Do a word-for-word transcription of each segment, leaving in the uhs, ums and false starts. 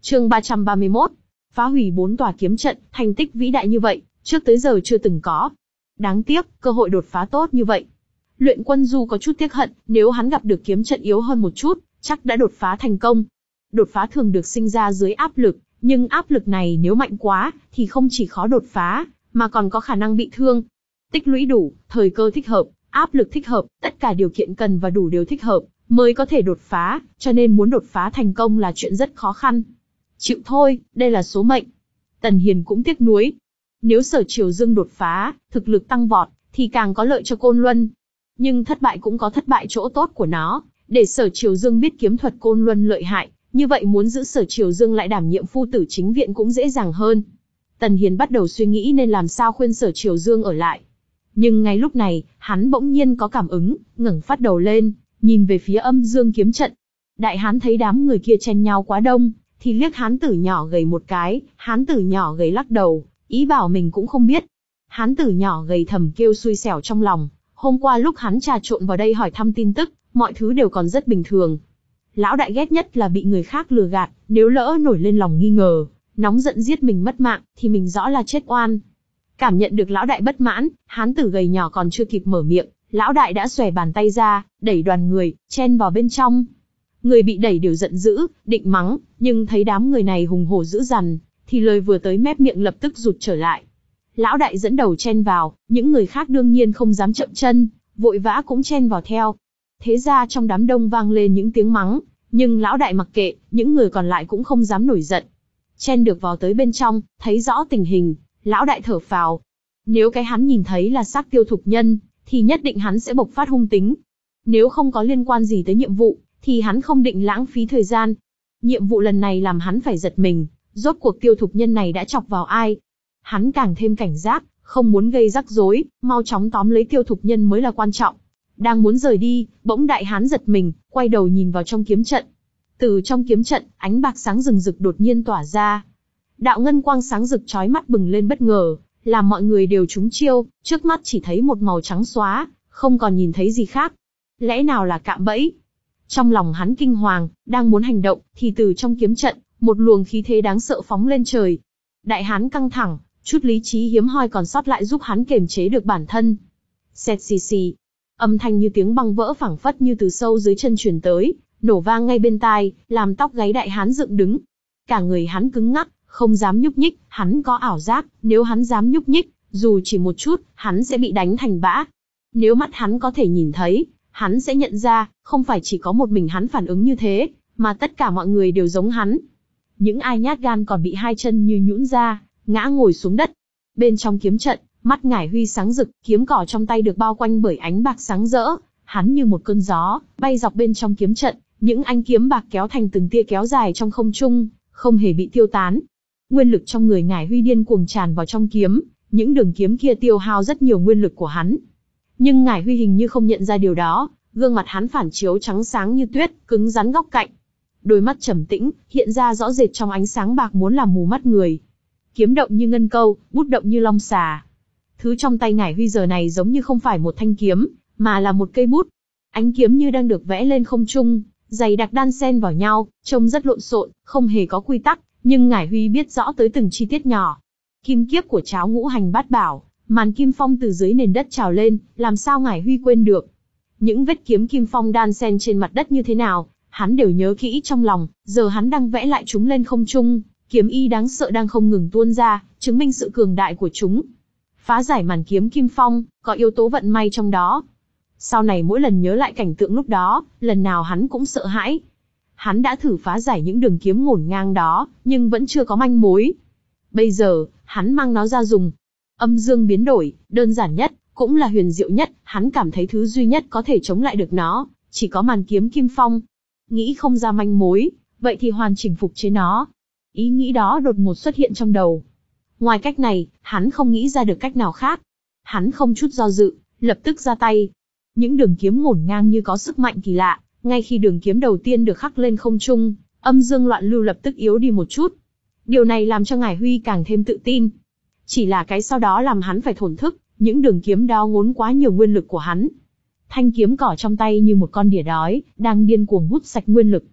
Chương ba trăm ba mươi mốt. Phá hủy bốn tòa kiếm trận, thành tích vĩ đại như vậy, trước tới giờ chưa từng có. Đáng tiếc, cơ hội đột phá tốt như vậy. Luyện Quân Du có chút tiếc hận, nếu hắn gặp được kiếm trận yếu hơn một chút, chắc đã đột phá thành công. Đột phá thường được sinh ra dưới áp lực, nhưng áp lực này nếu mạnh quá, thì không chỉ khó đột phá, mà còn có khả năng bị thương. Tích lũy đủ, thời cơ thích hợp, áp lực thích hợp, tất cả điều kiện cần và đủ đều thích hợp, mới có thể đột phá, cho nên muốn đột phá thành công là chuyện rất khó khăn. Chịu thôi, đây là số mệnh. Tần Hiền cũng tiếc nuối. Nếu Sở Triều Dương đột phá, thực lực tăng vọt, thì càng có lợi cho Côn Luân. Nhưng thất bại cũng có thất bại chỗ tốt của nó, để Sở Triều Dương biết kiếm thuật Côn Luân lợi hại, như vậy muốn giữ Sở Triều Dương lại đảm nhiệm phu tử chính viện cũng dễ dàng hơn. Tần Hiền bắt đầu suy nghĩ nên làm sao khuyên Sở Triều Dương ở lại. Nhưng ngay lúc này, hắn bỗng nhiên có cảm ứng, ngẩng phát đầu lên, nhìn về phía Âm Dương kiếm trận. Đại hán thấy đám người kia chen nhau quá đông, thì liếc hán tử nhỏ gầy một cái, hán tử nhỏ gầy lắc đầu, ý bảo mình cũng không biết. Hán tử nhỏ gầy thầm kêu xui xẻo trong lòng, hôm qua lúc hắn trà trộn vào đây hỏi thăm tin tức, mọi thứ đều còn rất bình thường. Lão đại ghét nhất là bị người khác lừa gạt, nếu lỡ nổi lên lòng nghi ngờ, nóng giận giết mình mất mạng, thì mình rõ là chết oan. Cảm nhận được lão đại bất mãn, hán tử gầy nhỏ còn chưa kịp mở miệng, lão đại đã xòe bàn tay ra, đẩy đoàn người, chen vào bên trong. Người bị đẩy đều giận dữ, định mắng, nhưng thấy đám người này hùng hổ dữ dằn, thì lời vừa tới mép miệng lập tức rụt trở lại. Lão đại dẫn đầu chen vào, những người khác đương nhiên không dám chậm chân, vội vã cũng chen vào theo. Thế ra trong đám đông vang lên những tiếng mắng, nhưng lão đại mặc kệ, những người còn lại cũng không dám nổi giận. Chen được vào tới bên trong, thấy rõ tình hình, lão đại thở phào. Nếu cái hắn nhìn thấy là xác Tiêu Thục Nhân, thì nhất định hắn sẽ bộc phát hung tính. Nếu không có liên quan gì tới nhiệm vụ, thì hắn không định lãng phí thời gian. Nhiệm vụ lần này làm hắn phải giật mình, rốt cuộc Tiêu Thục Nhân này đã chọc vào ai. Hắn càng thêm cảnh giác, không muốn gây rắc rối, mau chóng tóm lấy Tiêu Thục Nhân mới là quan trọng. Đang muốn rời đi, bỗng đại hán giật mình, quay đầu nhìn vào trong kiếm trận. Từ trong kiếm trận, ánh bạc sáng rừng rực đột nhiên tỏa ra. Đạo ngân quang sáng rực chói mắt bừng lên bất ngờ, làm mọi người đều trúng chiêu, trước mắt chỉ thấy một màu trắng xóa, không còn nhìn thấy gì khác. Lẽ nào là cạm bẫy? Trong lòng hắn kinh hoàng, đang muốn hành động, thì từ trong kiếm trận, một luồng khí thế đáng sợ phóng lên trời. Đại hán căng thẳng, chút lý trí hiếm hoi còn sót lại giúp hắn kiềm chế được bản thân. Xẹt xì xì, âm thanh như tiếng băng vỡ phảng phất như từ sâu dưới chân truyền tới, nổ vang ngay bên tai, làm tóc gáy đại hán dựng đứng. Cả người hắn cứng ngắc, không dám nhúc nhích, hắn có ảo giác, nếu hắn dám nhúc nhích, dù chỉ một chút, hắn sẽ bị đánh thành bã. Nếu mắt hắn có thể nhìn thấy, hắn sẽ nhận ra, không phải chỉ có một mình hắn phản ứng như thế, mà tất cả mọi người đều giống hắn. Những ai nhát gan còn bị hai chân như nhũn ra, ngã ngồi xuống đất. Bên trong kiếm trận, mắt Ngải Huy sáng rực, kiếm cỏ trong tay được bao quanh bởi ánh bạc sáng rỡ, hắn như một cơn gió, bay dọc bên trong kiếm trận, những ánh kiếm bạc kéo thành từng tia kéo dài trong không trung, không hề bị tiêu tán. Nguyên lực trong người Ngải Huy điên cuồng tràn vào trong kiếm, những đường kiếm kia tiêu hao rất nhiều nguyên lực của hắn. Nhưng Ngải Huy hình như không nhận ra điều đó, gương mặt hắn phản chiếu trắng sáng như tuyết, cứng rắn góc cạnh. Đôi mắt trầm tĩnh, hiện ra rõ rệt trong ánh sáng bạc muốn làm mù mắt người. Kiếm động như ngân câu, bút động như long xà. Thứ trong tay Ngải Huy giờ này giống như không phải một thanh kiếm, mà là một cây bút. Ánh kiếm như đang được vẽ lên không trung, dày đặc đan xen vào nhau, trông rất lộn xộn, không hề có quy tắc, nhưng Ngải Huy biết rõ tới từng chi tiết nhỏ. Kim kiếp của Cháo Ngũ Hành Bát Bảo, màn kim phong từ dưới nền đất trào lên, làm sao Ngải Huy quên được? Những vết kiếm kim phong đan xen trên mặt đất như thế nào, hắn đều nhớ kỹ trong lòng, giờ hắn đang vẽ lại chúng lên không trung, kiếm y đáng sợ đang không ngừng tuôn ra, chứng minh sự cường đại của chúng. Phá giải màn kiếm kim phong, có yếu tố vận may trong đó. Sau này mỗi lần nhớ lại cảnh tượng lúc đó, lần nào hắn cũng sợ hãi. Hắn đã thử phá giải những đường kiếm ngổn ngang đó, nhưng vẫn chưa có manh mối. Bây giờ, hắn mang nó ra dùng. Âm dương biến đổi, đơn giản nhất, cũng là huyền diệu nhất, hắn cảm thấy thứ duy nhất có thể chống lại được nó, chỉ có màn kiếm kim phong. Nghĩ không ra manh mối, vậy thì hoàn chỉnh phục chế nó. Ý nghĩ đó đột ngột xuất hiện trong đầu. Ngoài cách này, hắn không nghĩ ra được cách nào khác. Hắn không chút do dự, lập tức ra tay. Những đường kiếm ngổn ngang như có sức mạnh kỳ lạ, ngay khi đường kiếm đầu tiên được khắc lên không trung, âm dương loạn lưu lập tức yếu đi một chút. Điều này làm cho Ngải Huy càng thêm tự tin. Chỉ là cái sau đó làm hắn phải thổn thức, những đường kiếm đó ngốn quá nhiều nguyên lực của hắn. Thanh kiếm cỏ trong tay như một con đỉa đói, đang điên cuồng hút sạch nguyên lực.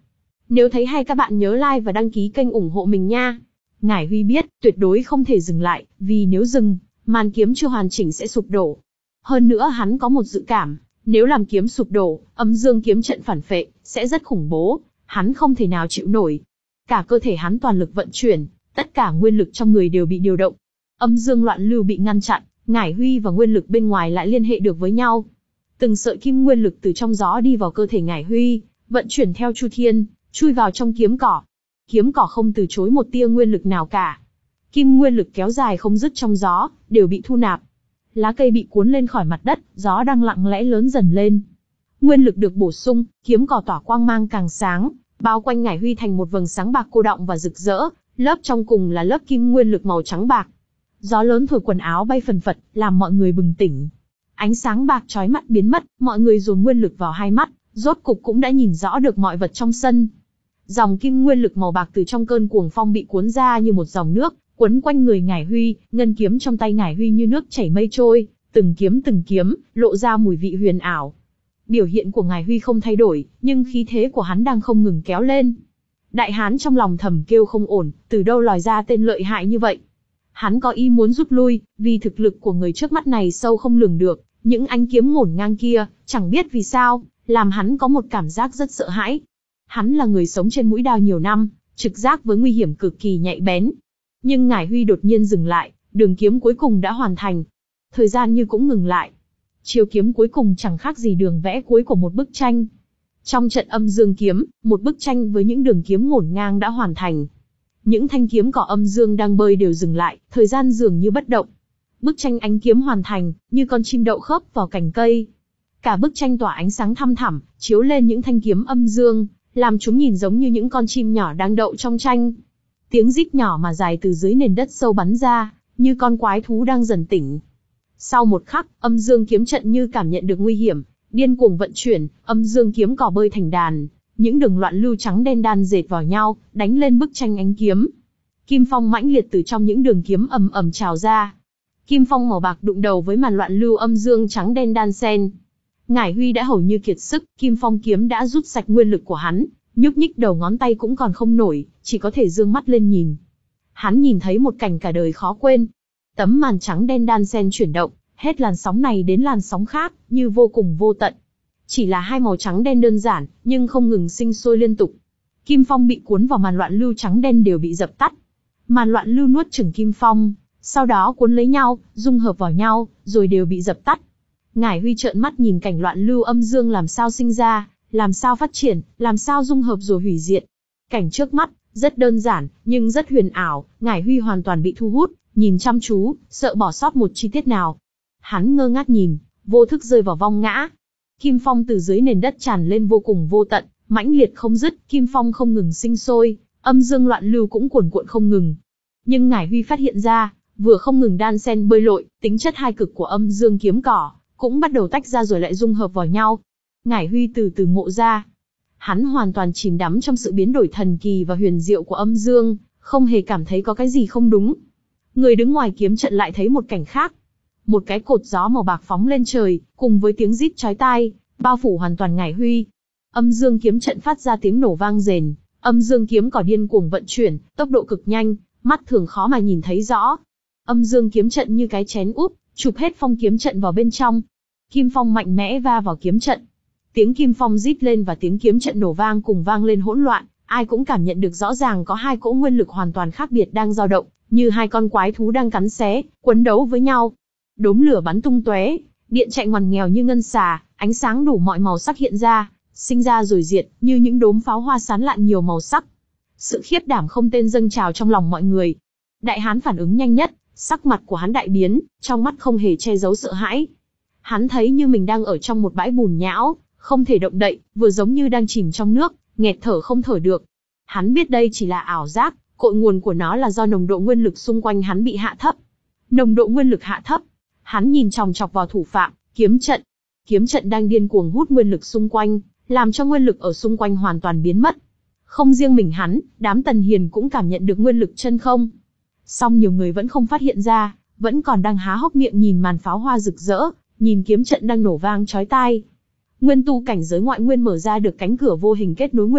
Nếu thấy hay các bạn nhớ like và đăng ký kênh ủng hộ mình nha. Ngải Huy biết, tuyệt đối không thể dừng lại, vì nếu dừng, màn kiếm chưa hoàn chỉnh sẽ sụp đổ. Hơn nữa hắn có một dự cảm, nếu làm kiếm sụp đổ, âm dương kiếm trận phản phệ, sẽ rất khủng bố, hắn không thể nào chịu nổi. Cả cơ thể hắn toàn lực vận chuyển, tất cả nguyên lực trong người đều bị điều động. Âm dương loạn lưu bị ngăn chặn, Ngải Huy và nguyên lực bên ngoài lại liên hệ được với nhau. Từng sợi kim nguyên lực từ trong gió đi vào cơ thể Ngải Huy, vận chuyển theo chu thiên, chui vào trong kiếm cỏ. Kiếm cỏ không từ chối một tia nguyên lực nào cả. Kim nguyên lực kéo dài không dứt trong gió, đều bị thu nạp. Lá cây bị cuốn lên khỏi mặt đất, gió đang lặng lẽ lớn dần lên. Nguyên lực được bổ sung, kiếm cỏ tỏa quang mang càng sáng, bao quanh Ngải Huy thành một vầng sáng bạc cô đọng và rực rỡ, lớp trong cùng là lớp kim nguyên lực màu trắng bạc. Gió lớn thổi quần áo bay phần phật, làm mọi người bừng tỉnh. Ánh sáng bạc chói mắt biến mất, mọi người dồn nguyên lực vào hai mắt, rốt cục cũng đã nhìn rõ được mọi vật trong sân. Dòng kim nguyên lực màu bạc từ trong cơn cuồng phong bị cuốn ra như một dòng nước, quấn quanh người Ngải Huy, ngân kiếm trong tay Ngải Huy như nước chảy mây trôi, từng kiếm từng kiếm, lộ ra mùi vị huyền ảo. Biểu hiện của Ngải Huy không thay đổi, nhưng khí thế của hắn đang không ngừng kéo lên. Đại hán trong lòng thầm kêu không ổn, từ đâu lòi ra tên lợi hại như vậy. Hắn có ý muốn rút lui, vì thực lực của người trước mắt này sâu không lường được, những ánh kiếm ngổn ngang kia, chẳng biết vì sao, làm hắn có một cảm giác rất sợ hãi. Hắn là người sống trên mũi đao nhiều năm, trực giác với nguy hiểm cực kỳ nhạy bén. Nhưng Ngải Huy đột nhiên dừng lại, đường kiếm cuối cùng đã hoàn thành. Thời gian như cũng ngừng lại. Chiêu kiếm cuối cùng chẳng khác gì đường vẽ cuối của một bức tranh. Trong trận âm dương kiếm, một bức tranh với những đường kiếm ngổn ngang đã hoàn thành. Những thanh kiếm cỏ âm dương đang bơi đều dừng lại, thời gian dường như bất động. Bức tranh ánh kiếm hoàn thành, như con chim đậu khớp vào cành cây. Cả bức tranh tỏa ánh sáng thăm thẳm, chiếu lên những thanh kiếm âm dương, làm chúng nhìn giống như những con chim nhỏ đang đậu trong tranh. Tiếng rít nhỏ mà dài từ dưới nền đất sâu bắn ra, như con quái thú đang dần tỉnh. Sau một khắc, âm dương kiếm trận như cảm nhận được nguy hiểm, điên cuồng vận chuyển, âm dương kiếm cỏ bơi thành đàn, những đường loạn lưu trắng đen đan dệt vào nhau, đánh lên bức tranh ánh kiếm. Kim phong mãnh liệt từ trong những đường kiếm ầm ầm trào ra. Kim phong màu bạc đụng đầu với màn loạn lưu âm dương trắng đen đan xen. Ngải Huy đã hầu như kiệt sức, kim phong kiếm đã rút sạch nguyên lực của hắn, nhúc nhích đầu ngón tay cũng còn không nổi, chỉ có thể dương mắt lên nhìn. Hắn nhìn thấy một cảnh cả đời khó quên. Tấm màn trắng đen đan xen chuyển động, hết làn sóng này đến làn sóng khác, như vô cùng vô tận. Chỉ là hai màu trắng đen đơn giản, nhưng không ngừng sinh sôi liên tục. Kim phong bị cuốn vào màn loạn lưu trắng đen đều bị dập tắt. Màn loạn lưu nuốt chửng kim phong, sau đó cuốn lấy nhau, dung hợp vào nhau, rồi đều bị dập tắt. Ngải Huy trợn mắt nhìn cảnh loạn lưu âm dương làm sao sinh ra, làm sao phát triển, làm sao dung hợp rồi hủy diệt. Cảnh trước mắt, rất đơn giản, nhưng rất huyền ảo, Ngải Huy hoàn toàn bị thu hút, nhìn chăm chú, sợ bỏ sót một chi tiết nào. Hắn ngơ ngác nhìn, vô thức rơi vào vong ngã. Kim phong từ dưới nền đất tràn lên vô cùng vô tận, mãnh liệt không dứt, kim phong không ngừng sinh sôi, âm dương loạn lưu cũng cuồn cuộn không ngừng. Nhưng Ngải Huy phát hiện ra, vừa không ngừng đan xen bơi lội, tính chất hai cực của âm dương kiếm cỏ cũng bắt đầu tách ra rồi lại dung hợp vào nhau. Ngải Huy từ từ ngộ ra, hắn hoàn toàn chìm đắm trong sự biến đổi thần kỳ và huyền diệu của âm dương, không hề cảm thấy có cái gì không đúng. Người đứng ngoài kiếm trận lại thấy một cảnh khác. Một cái cột gió màu bạc phóng lên trời, cùng với tiếng rít chói tai, bao phủ hoàn toàn Ngải Huy. Âm dương kiếm trận phát ra tiếng nổ vang rền, âm dương kiếm cỏ điên cuồng vận chuyển, tốc độ cực nhanh, mắt thường khó mà nhìn thấy rõ. Âm dương kiếm trận như cái chén úp, chụp hết phong kiếm trận vào bên trong. Kim phong mạnh mẽ va vào kiếm trận. Tiếng kim phong rít lên và tiếng kiếm trận nổ vang cùng vang lên hỗn loạn, ai cũng cảm nhận được rõ ràng có hai cỗ nguyên lực hoàn toàn khác biệt đang dao động, như hai con quái thú đang cắn xé, quấn đấu với nhau. Đốm lửa bắn tung tóe, điện chạy ngoằn nghèo như ngân xà, ánh sáng đủ mọi màu sắc hiện ra, sinh ra rồi diệt, như những đốm pháo hoa sán lạn nhiều màu sắc. Sự khiếp đảm không tên dâng trào trong lòng mọi người. Đại hán phản ứng nhanh nhất, sắc mặt của hắn đại biến, trong mắt không hề che giấu sợ hãi. Hắn thấy như mình đang ở trong một bãi bùn nhão, không thể động đậy, vừa giống như đang chìm trong nước, nghẹt thở không thở được. Hắn biết đây chỉ là ảo giác, cội nguồn của nó là do nồng độ nguyên lực xung quanh hắn bị hạ thấp. Nồng độ nguyên lực hạ thấp. Hắn nhìn chòng chọc vào thủ phạm, kiếm trận. Kiếm trận đang điên cuồng hút nguyên lực xung quanh, làm cho nguyên lực ở xung quanh hoàn toàn biến mất. Không riêng mình hắn, đám Tần Hiền cũng cảm nhận được nguyên lực chân không. Song nhiều người vẫn không phát hiện ra, vẫn còn đang há hốc miệng nhìn màn pháo hoa rực rỡ, nhìn kiếm trận đang nổ vang chói tai. Nguyên tu cảnh giới ngoại nguyên mở ra được cánh cửa vô hình kết nối nguyên lực,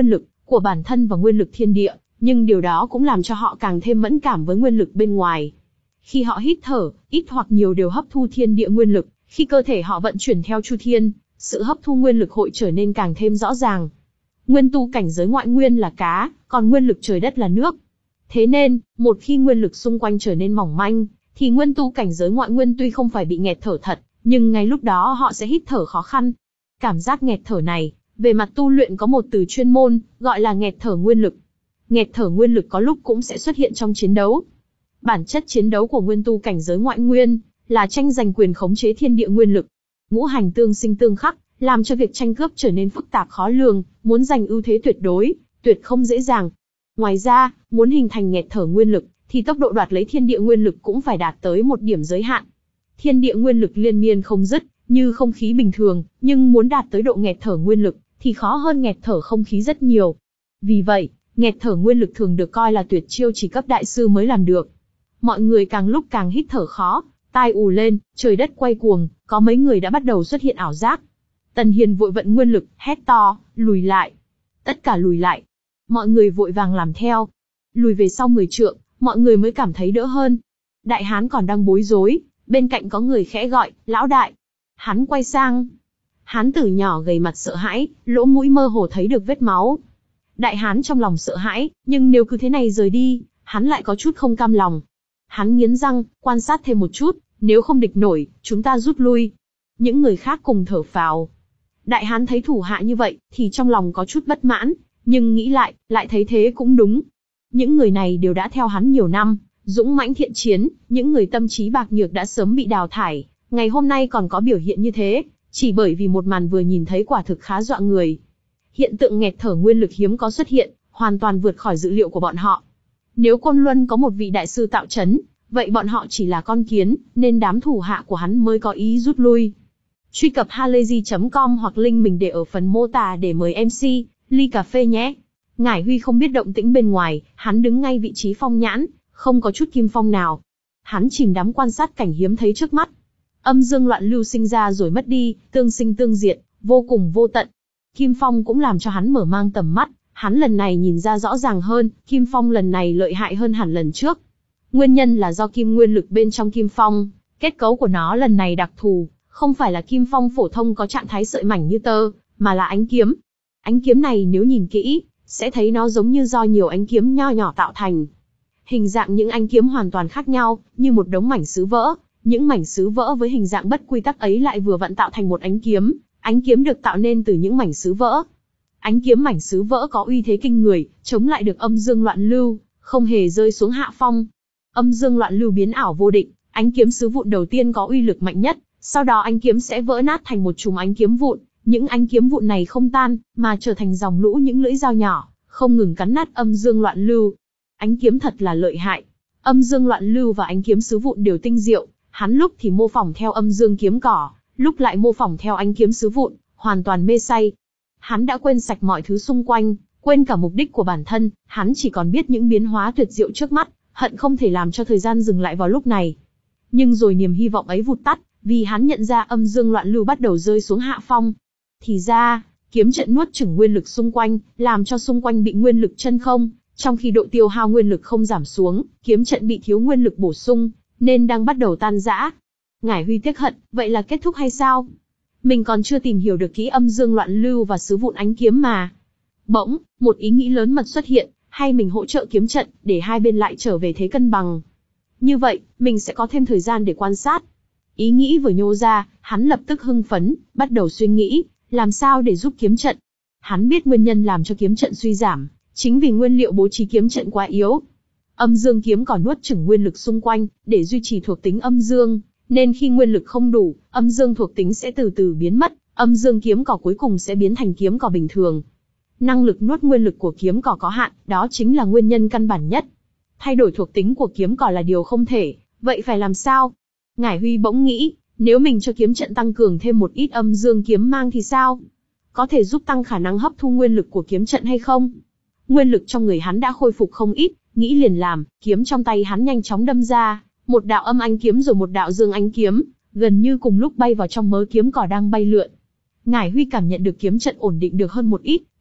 của bản thân và nguyên lực thiên địa, nhưng điều đó cũng làm cho họ càng thêm mẫn cảm với nguyên lực bên ngoài. Khi họ hít thở, ít hoặc nhiều đều hấp thu thiên địa nguyên lực, khi cơ thể họ vận chuyển theo chu thiên, sự hấp thu nguyên lực hội trở nên càng thêm rõ ràng. Nguyên tu cảnh giới ngoại nguyên là cá, còn nguyên lực trời đất là nước. Thế nên, một khi nguyên lực xung quanh trở nên mỏng manh, thì nguyên tu cảnh giới ngoại nguyên tuy không phải bị nghẹt thở thật, nhưng ngay lúc đó họ sẽ hít thở khó khăn. Cảm giác nghẹt thở này, về mặt tu luyện có một từ chuyên môn, gọi là nghẹt thở nguyên lực. Nghẹt thở nguyên lực có lúc cũng sẽ xuất hiện trong chiến đấu. Bản chất chiến đấu của nguyên tu cảnh giới ngoại nguyên là tranh giành quyền khống chế thiên địa nguyên lực. Ngũ hành tương sinh tương khắc, làm cho việc tranh cướp trở nên phức tạp khó lường, muốn giành ưu thế tuyệt đối, tuyệt không dễ dàng. Ngoài ra, muốn hình thành nghẹt thở nguyên lực, thì tốc độ đoạt lấy thiên địa nguyên lực cũng phải đạt tới một điểm giới hạn. Thiên địa nguyên lực liên miên không dứt, như không khí bình thường, nhưng muốn đạt tới độ nghẹt thở nguyên lực, thì khó hơn nghẹt thở không khí rất nhiều. Vì vậy, nghẹt thở nguyên lực thường được coi là tuyệt chiêu chỉ cấp đại sư mới làm được. Mọi người càng lúc càng hít thở khó, tai ù lên, trời đất quay cuồng, có mấy người đã bắt đầu xuất hiện ảo giác. Tần Hiền vội vận nguyên lực, hét to, lùi lại. Tất cả lùi lại. Mọi người vội vàng làm theo. Lùi về sau mười trượng, mọi người mới cảm thấy đỡ hơn. Đại hán còn đang bối rối, bên cạnh có người khẽ gọi, lão đại. Hắn quay sang. Hán tử nhỏ gầy mặt sợ hãi, lỗ mũi mơ hồ thấy được vết máu. Đại hán trong lòng sợ hãi, nhưng nếu cứ thế này rời đi, hắn lại có chút không cam lòng. Hắn nghiến răng, quan sát thêm một chút, nếu không địch nổi, chúng ta rút lui. Những người khác cùng thở phào. Đại hán thấy thủ hạ như vậy, thì trong lòng có chút bất mãn, nhưng nghĩ lại, lại thấy thế cũng đúng. Những người này đều đã theo hắn nhiều năm, dũng mãnh thiện chiến, những người tâm trí bạc nhược đã sớm bị đào thải, ngày hôm nay còn có biểu hiện như thế, chỉ bởi vì một màn vừa nhìn thấy quả thực khá dọa người. Hiện tượng nghẹt thở nguyên lực hiếm có xuất hiện, hoàn toàn vượt khỏi dự liệu của bọn họ. Nếu Côn Luân có một vị đại sư tạo chấn, vậy bọn họ chỉ là con kiến, nên đám thủ hạ của hắn mới có ý rút lui. Truy cập halayzi chấm com hoặc link mình để ở phần mô tả để mời em xê, ly cà phê nhé. Ngải Huy không biết động tĩnh bên ngoài, hắn đứng ngay vị trí phong nhãn, không có chút kim phong nào. Hắn chìm đắm quan sát cảnh hiếm thấy trước mắt. Âm dương loạn lưu sinh ra rồi mất đi, tương sinh tương diệt, vô cùng vô tận. Kim phong cũng làm cho hắn mở mang tầm mắt, hắn lần này nhìn ra rõ ràng hơn, kim phong lần này lợi hại hơn hẳn lần trước. Nguyên nhân là do kim nguyên lực bên trong kim phong, kết cấu của nó lần này đặc thù, không phải là kim phong phổ thông có trạng thái sợi mảnh như tơ, mà là ánh kiếm. Ánh kiếm này nếu nhìn kỹ, sẽ thấy nó giống như do nhiều ánh kiếm nho nhỏ tạo thành. Hình dạng những ánh kiếm hoàn toàn khác nhau, như một đống mảnh sứ vỡ. Những mảnh sứ vỡ với hình dạng bất quy tắc ấy lại vừa vặn tạo thành một ánh kiếm. Ánh kiếm được tạo nên từ những mảnh sứ vỡ. Ánh kiếm mảnh sứ vỡ có uy thế kinh người, chống lại được âm dương loạn lưu, không hề rơi xuống hạ phong. Âm dương loạn lưu biến ảo vô định, ánh kiếm sứ vụn đầu tiên có uy lực mạnh nhất, sau đó ánh kiếm sẽ vỡ nát thành một chùm ánh kiếm vụn. Những ánh kiếm vụn này không tan, mà trở thành dòng lũ những lưỡi dao nhỏ, không ngừng cắn nát âm dương loạn lưu. Ánh kiếm thật là lợi hại. Âm dương loạn lưu và ánh kiếm sứ vụn đều tinh diệu, hắn lúc thì mô phỏng theo âm dương kiếm cỏ, lúc lại mô phỏng theo ánh kiếm sứ vụn, hoàn toàn mê say. Hắn đã quên sạch mọi thứ xung quanh, quên cả mục đích của bản thân, hắn chỉ còn biết những biến hóa tuyệt diệu trước mắt, hận không thể làm cho thời gian dừng lại vào lúc này. Nhưng rồi niềm hy vọng ấy vụt tắt, vì hắn nhận ra âm dương loạn lưu bắt đầu rơi xuống hạ phong. Thì ra, kiếm trận nuốt chửng nguyên lực xung quanh, làm cho xung quanh bị nguyên lực chân không, trong khi độ tiêu hao nguyên lực không giảm xuống, kiếm trận bị thiếu nguyên lực bổ sung, nên đang bắt đầu tan rã. Ngải Huy tiếc hận, vậy là kết thúc hay sao? Mình còn chưa tìm hiểu được kỹ âm dương loạn lưu và sứ vụn ánh kiếm mà. Bỗng, một ý nghĩ lớn mật xuất hiện, hay mình hỗ trợ kiếm trận, để hai bên lại trở về thế cân bằng. Như vậy, mình sẽ có thêm thời gian để quan sát. Ý nghĩ vừa nhô ra, hắn lập tức hưng phấn, bắt đầu suy nghĩ, làm sao để giúp kiếm trận. Hắn biết nguyên nhân làm cho kiếm trận suy giảm, chính vì nguyên liệu bố trí kiếm trận quá yếu. Âm dương kiếm còn nuốt chửng nguyên lực xung quanh, để duy trì thuộc tính âm dương, nên khi nguyên lực không đủ, âm dương thuộc tính sẽ từ từ biến mất, âm dương kiếm cỏ cuối cùng sẽ biến thành kiếm cỏ bình thường. Năng lực nuốt nguyên lực của kiếm cỏ có hạn, đó chính là nguyên nhân căn bản nhất. Thay đổi thuộc tính của kiếm cỏ là điều không thể, vậy phải làm sao? Ngải Huy bỗng nghĩ, nếu mình cho kiếm trận tăng cường thêm một ít âm dương kiếm mang thì sao? Có thể giúp tăng khả năng hấp thu nguyên lực của kiếm trận hay không? Nguyên lực trong người hắn đã khôi phục không ít, nghĩ liền làm, kiếm trong tay hắn nhanh chóng đâm ra, một đạo âm ánh kiếm rồi một đạo dương ánh kiếm, gần như cùng lúc bay vào trong mớ kiếm cỏ đang bay lượn. Ngải Huy cảm nhận được kiếm trận ổn định được hơn một ít,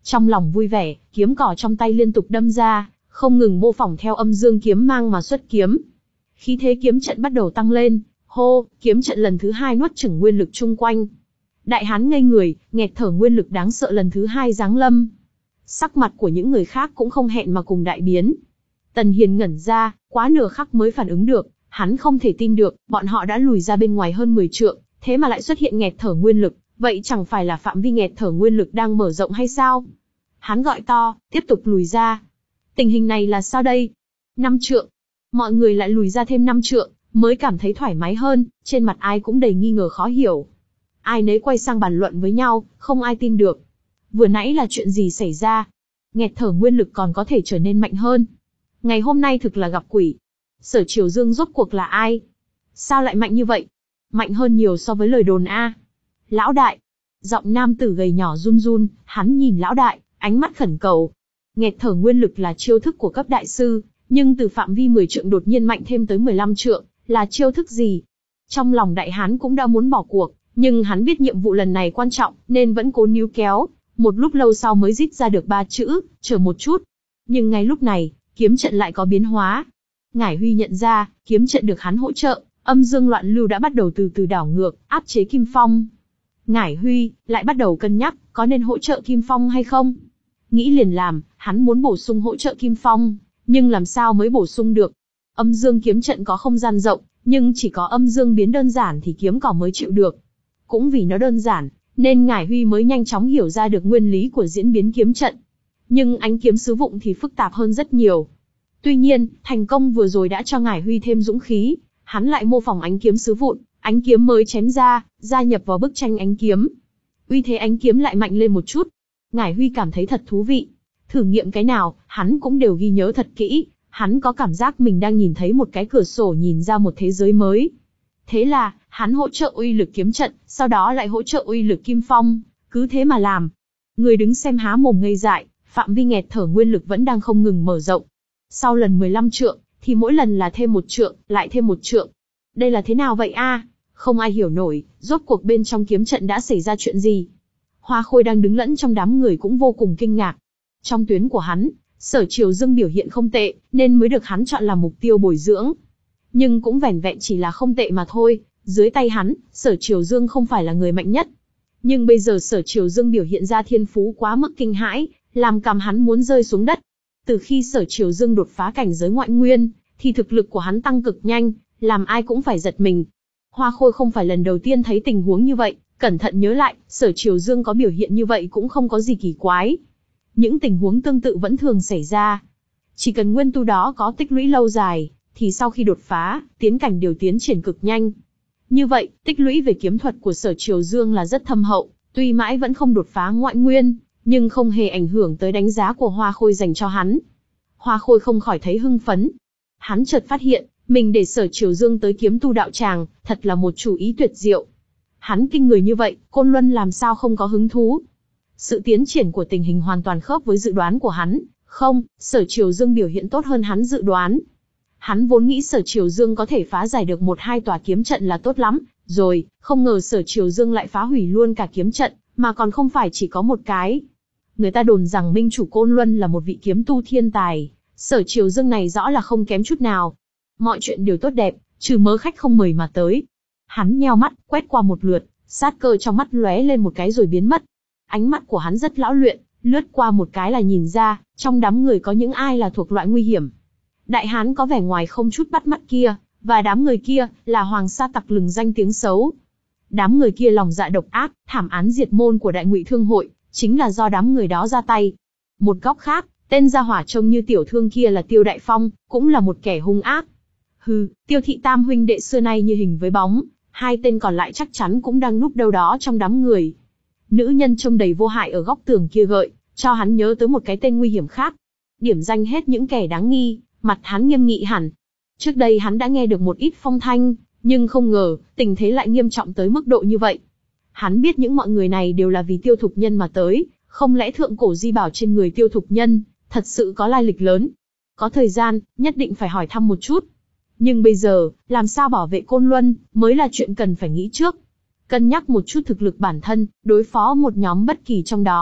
Trong lòng vui vẻ, kiếm cỏ trong tay liên tục đâm ra, không ngừng mô phỏng theo âm dương kiếm mang mà xuất kiếm. Khí thế kiếm trận bắt đầu tăng lên, hô, kiếm trận lần thứ hai nuốt chửng nguyên lực chung quanh. Đại hán ngây người, nghẹt thở nguyên lực đáng sợ lần thứ hai giáng lâm. Sắc mặt của những người khác cũng không hẹn mà cùng đại biến. Tần Hiền ngẩn ra, quá nửa khắc mới phản ứng được, hắn không thể tin được, bọn họ đã lùi ra bên ngoài hơn mười trượng, thế mà lại xuất hiện nghẹt thở nguyên lực, vậy chẳng phải là phạm vi nghẹt thở nguyên lực đang mở rộng hay sao? Hắn gọi to, tiếp tục lùi ra. Tình hình này là sao đây? Năm trượng. Mọi người lại lùi ra thêm năm trượng, mới cảm thấy thoải mái hơn, trên mặt ai cũng đầy nghi ngờ khó hiểu. Ai nấy quay sang bàn luận với nhau, không ai tin được. Vừa nãy là chuyện gì xảy ra? Nghẹt thở nguyên lực còn có thể trở nên mạnh hơn. Ngày hôm nay thực là gặp quỷ. Sở Triều Dương rốt cuộc là ai? Sao lại mạnh như vậy? Mạnh hơn nhiều so với lời đồn a. Lão đại. Giọng nam tử gầy nhỏ run run, hắn nhìn lão đại, ánh mắt khẩn cầu. Nghẹt thở nguyên lực là chiêu thức của cấp đại sư, nhưng từ phạm vi mười trượng đột nhiên mạnh thêm tới mười lăm trượng, là chiêu thức gì? Trong lòng đại hán cũng đã muốn bỏ cuộc, nhưng hắn biết nhiệm vụ lần này quan trọng, nên vẫn cố níu kéo, một lúc lâu sau mới rít ra được ba chữ, chờ một chút. Nhưng ngay lúc này, kiếm trận lại có biến hóa. Ngải Huy nhận ra, kiếm trận được hắn hỗ trợ, âm dương loạn lưu đã bắt đầu từ từ đảo ngược, áp chế Kim Phong. Ngải Huy lại bắt đầu cân nhắc, có nên hỗ trợ Kim Phong hay không? Nghĩ liền làm, hắn muốn bổ sung hỗ trợ Kim Phong, nhưng làm sao mới bổ sung được? Âm dương kiếm trận có không gian rộng, nhưng chỉ có âm dương biến đơn giản thì kiếm cỏ mới chịu được. Cũng vì nó đơn giản, nên Ngải Huy mới nhanh chóng hiểu ra được nguyên lý của diễn biến kiếm trận. Nhưng ánh kiếm sứ vụng thì phức tạp hơn rất nhiều. Tuy nhiên, thành công vừa rồi đã cho Ngải Huy thêm dũng khí, hắn lại mô phỏng ánh kiếm sứ vụn, ánh kiếm mới chém ra, gia nhập vào bức tranh ánh kiếm. Uy thế ánh kiếm lại mạnh lên một chút. Ngải Huy cảm thấy thật thú vị. Thử nghiệm cái nào, hắn cũng đều ghi nhớ thật kỹ. Hắn có cảm giác mình đang nhìn thấy một cái cửa sổ nhìn ra một thế giới mới. Thế là, hắn hỗ trợ uy lực kiếm trận, sau đó lại hỗ trợ uy lực Kim Phong, cứ thế mà làm. Người đứng xem há mồm ngây dại, phạm vi nghẹt thở nguyên lực vẫn đang không ngừng mở rộng. Sau lần mười lăm trượng, thì mỗi lần là thêm một trượng, lại thêm một trượng. Đây là thế nào vậy a? Không ai hiểu nổi, rốt cuộc bên trong kiếm trận đã xảy ra chuyện gì. Hoa Khôi đang đứng lẫn trong đám người cũng vô cùng kinh ngạc. Trong tuyến của hắn, Sở Triều Dương biểu hiện không tệ, nên mới được hắn chọn làm mục tiêu bồi dưỡng. Nhưng cũng vẻn vẹn chỉ là không tệ mà thôi, dưới tay hắn, Sở Triều Dương không phải là người mạnh nhất. Nhưng bây giờ Sở Triều Dương biểu hiện ra thiên phú quá mức kinh hãi, làm cằm hắn muốn rơi xuống đất. Từ khi Sở Triều Dương đột phá cảnh giới ngoại nguyên, thì thực lực của hắn tăng cực nhanh, làm ai cũng phải giật mình. Hoa Khôi không phải lần đầu tiên thấy tình huống như vậy, cẩn thận nhớ lại, Sở Triều Dương có biểu hiện như vậy cũng không có gì kỳ quái. Những tình huống tương tự vẫn thường xảy ra. Chỉ cần nguyên tu đó có tích lũy lâu dài, thì sau khi đột phá, tiến cảnh đều tiến triển cực nhanh. Như vậy, tích lũy về kiếm thuật của Sở Triều Dương là rất thâm hậu, tuy mãi vẫn không đột phá ngoại nguyên, nhưng không hề ảnh hưởng tới đánh giá của Hoa Khôi dành cho hắn. Hoa Khôi không khỏi thấy hưng phấn. Hắn chợt phát hiện, mình để Sở Triều Dương tới kiếm tu đạo tràng, thật là một chủ ý tuyệt diệu. Hắn kinh người như vậy, Côn Luân làm sao không có hứng thú? Sự tiến triển của tình hình hoàn toàn khớp với dự đoán của hắn. Không, Sở Triều Dương biểu hiện tốt hơn hắn dự đoán. Hắn vốn nghĩ Sở Triều Dương có thể phá giải được một hai tòa kiếm trận là tốt lắm, rồi, không ngờ Sở Triều Dương lại phá hủy luôn cả kiếm trận, mà còn không phải chỉ có một cái. Người ta đồn rằng minh chủ Côn Luân là một vị kiếm tu thiên tài, Sở Triều Dương này rõ là không kém chút nào. Mọi chuyện đều tốt đẹp, trừ mớ khách không mời mà tới. Hắn nheo mắt, quét qua một lượt, sát cơ trong mắt lóe lên một cái rồi biến mất. Ánh mắt của hắn rất lão luyện, lướt qua một cái là nhìn ra, trong đám người có những ai là thuộc loại nguy hiểm. Đại hán có vẻ ngoài không chút bắt mắt kia, và đám người kia là Hoàng Sa Tặc lừng danh tiếng xấu. Đám người kia lòng dạ độc ác, thảm án diệt môn của Đại Ngụy Thương hội, chính là do đám người đó ra tay. Một góc khác, tên gia hỏa trông như tiểu thương kia là Tiêu Đại Phong, cũng là một kẻ hung ác. Hừ, Tiêu thị tam huynh đệ xưa nay như hình với bóng, hai tên còn lại chắc chắn cũng đang núp đâu đó trong đám người. Nữ nhân trông đầy vô hại ở góc tường kia gợi, cho hắn nhớ tới một cái tên nguy hiểm khác. Điểm danh hết những kẻ đáng nghi, mặt hắn nghiêm nghị hẳn. Trước đây hắn đã nghe được một ít phong thanh, nhưng không ngờ, tình thế lại nghiêm trọng tới mức độ như vậy. Hắn biết những mọi người này đều là vì Tiêu Thục Nhân mà tới, không lẽ thượng cổ di bảo trên người Tiêu Thục Nhân, thật sự có lai lịch lớn. Có thời gian, nhất định phải hỏi thăm một chút. Nhưng bây giờ, làm sao bảo vệ Côn Luân, mới là chuyện cần phải nghĩ trước. Cân nhắc một chút thực lực bản thân, đối phó một nhóm bất kỳ trong đó,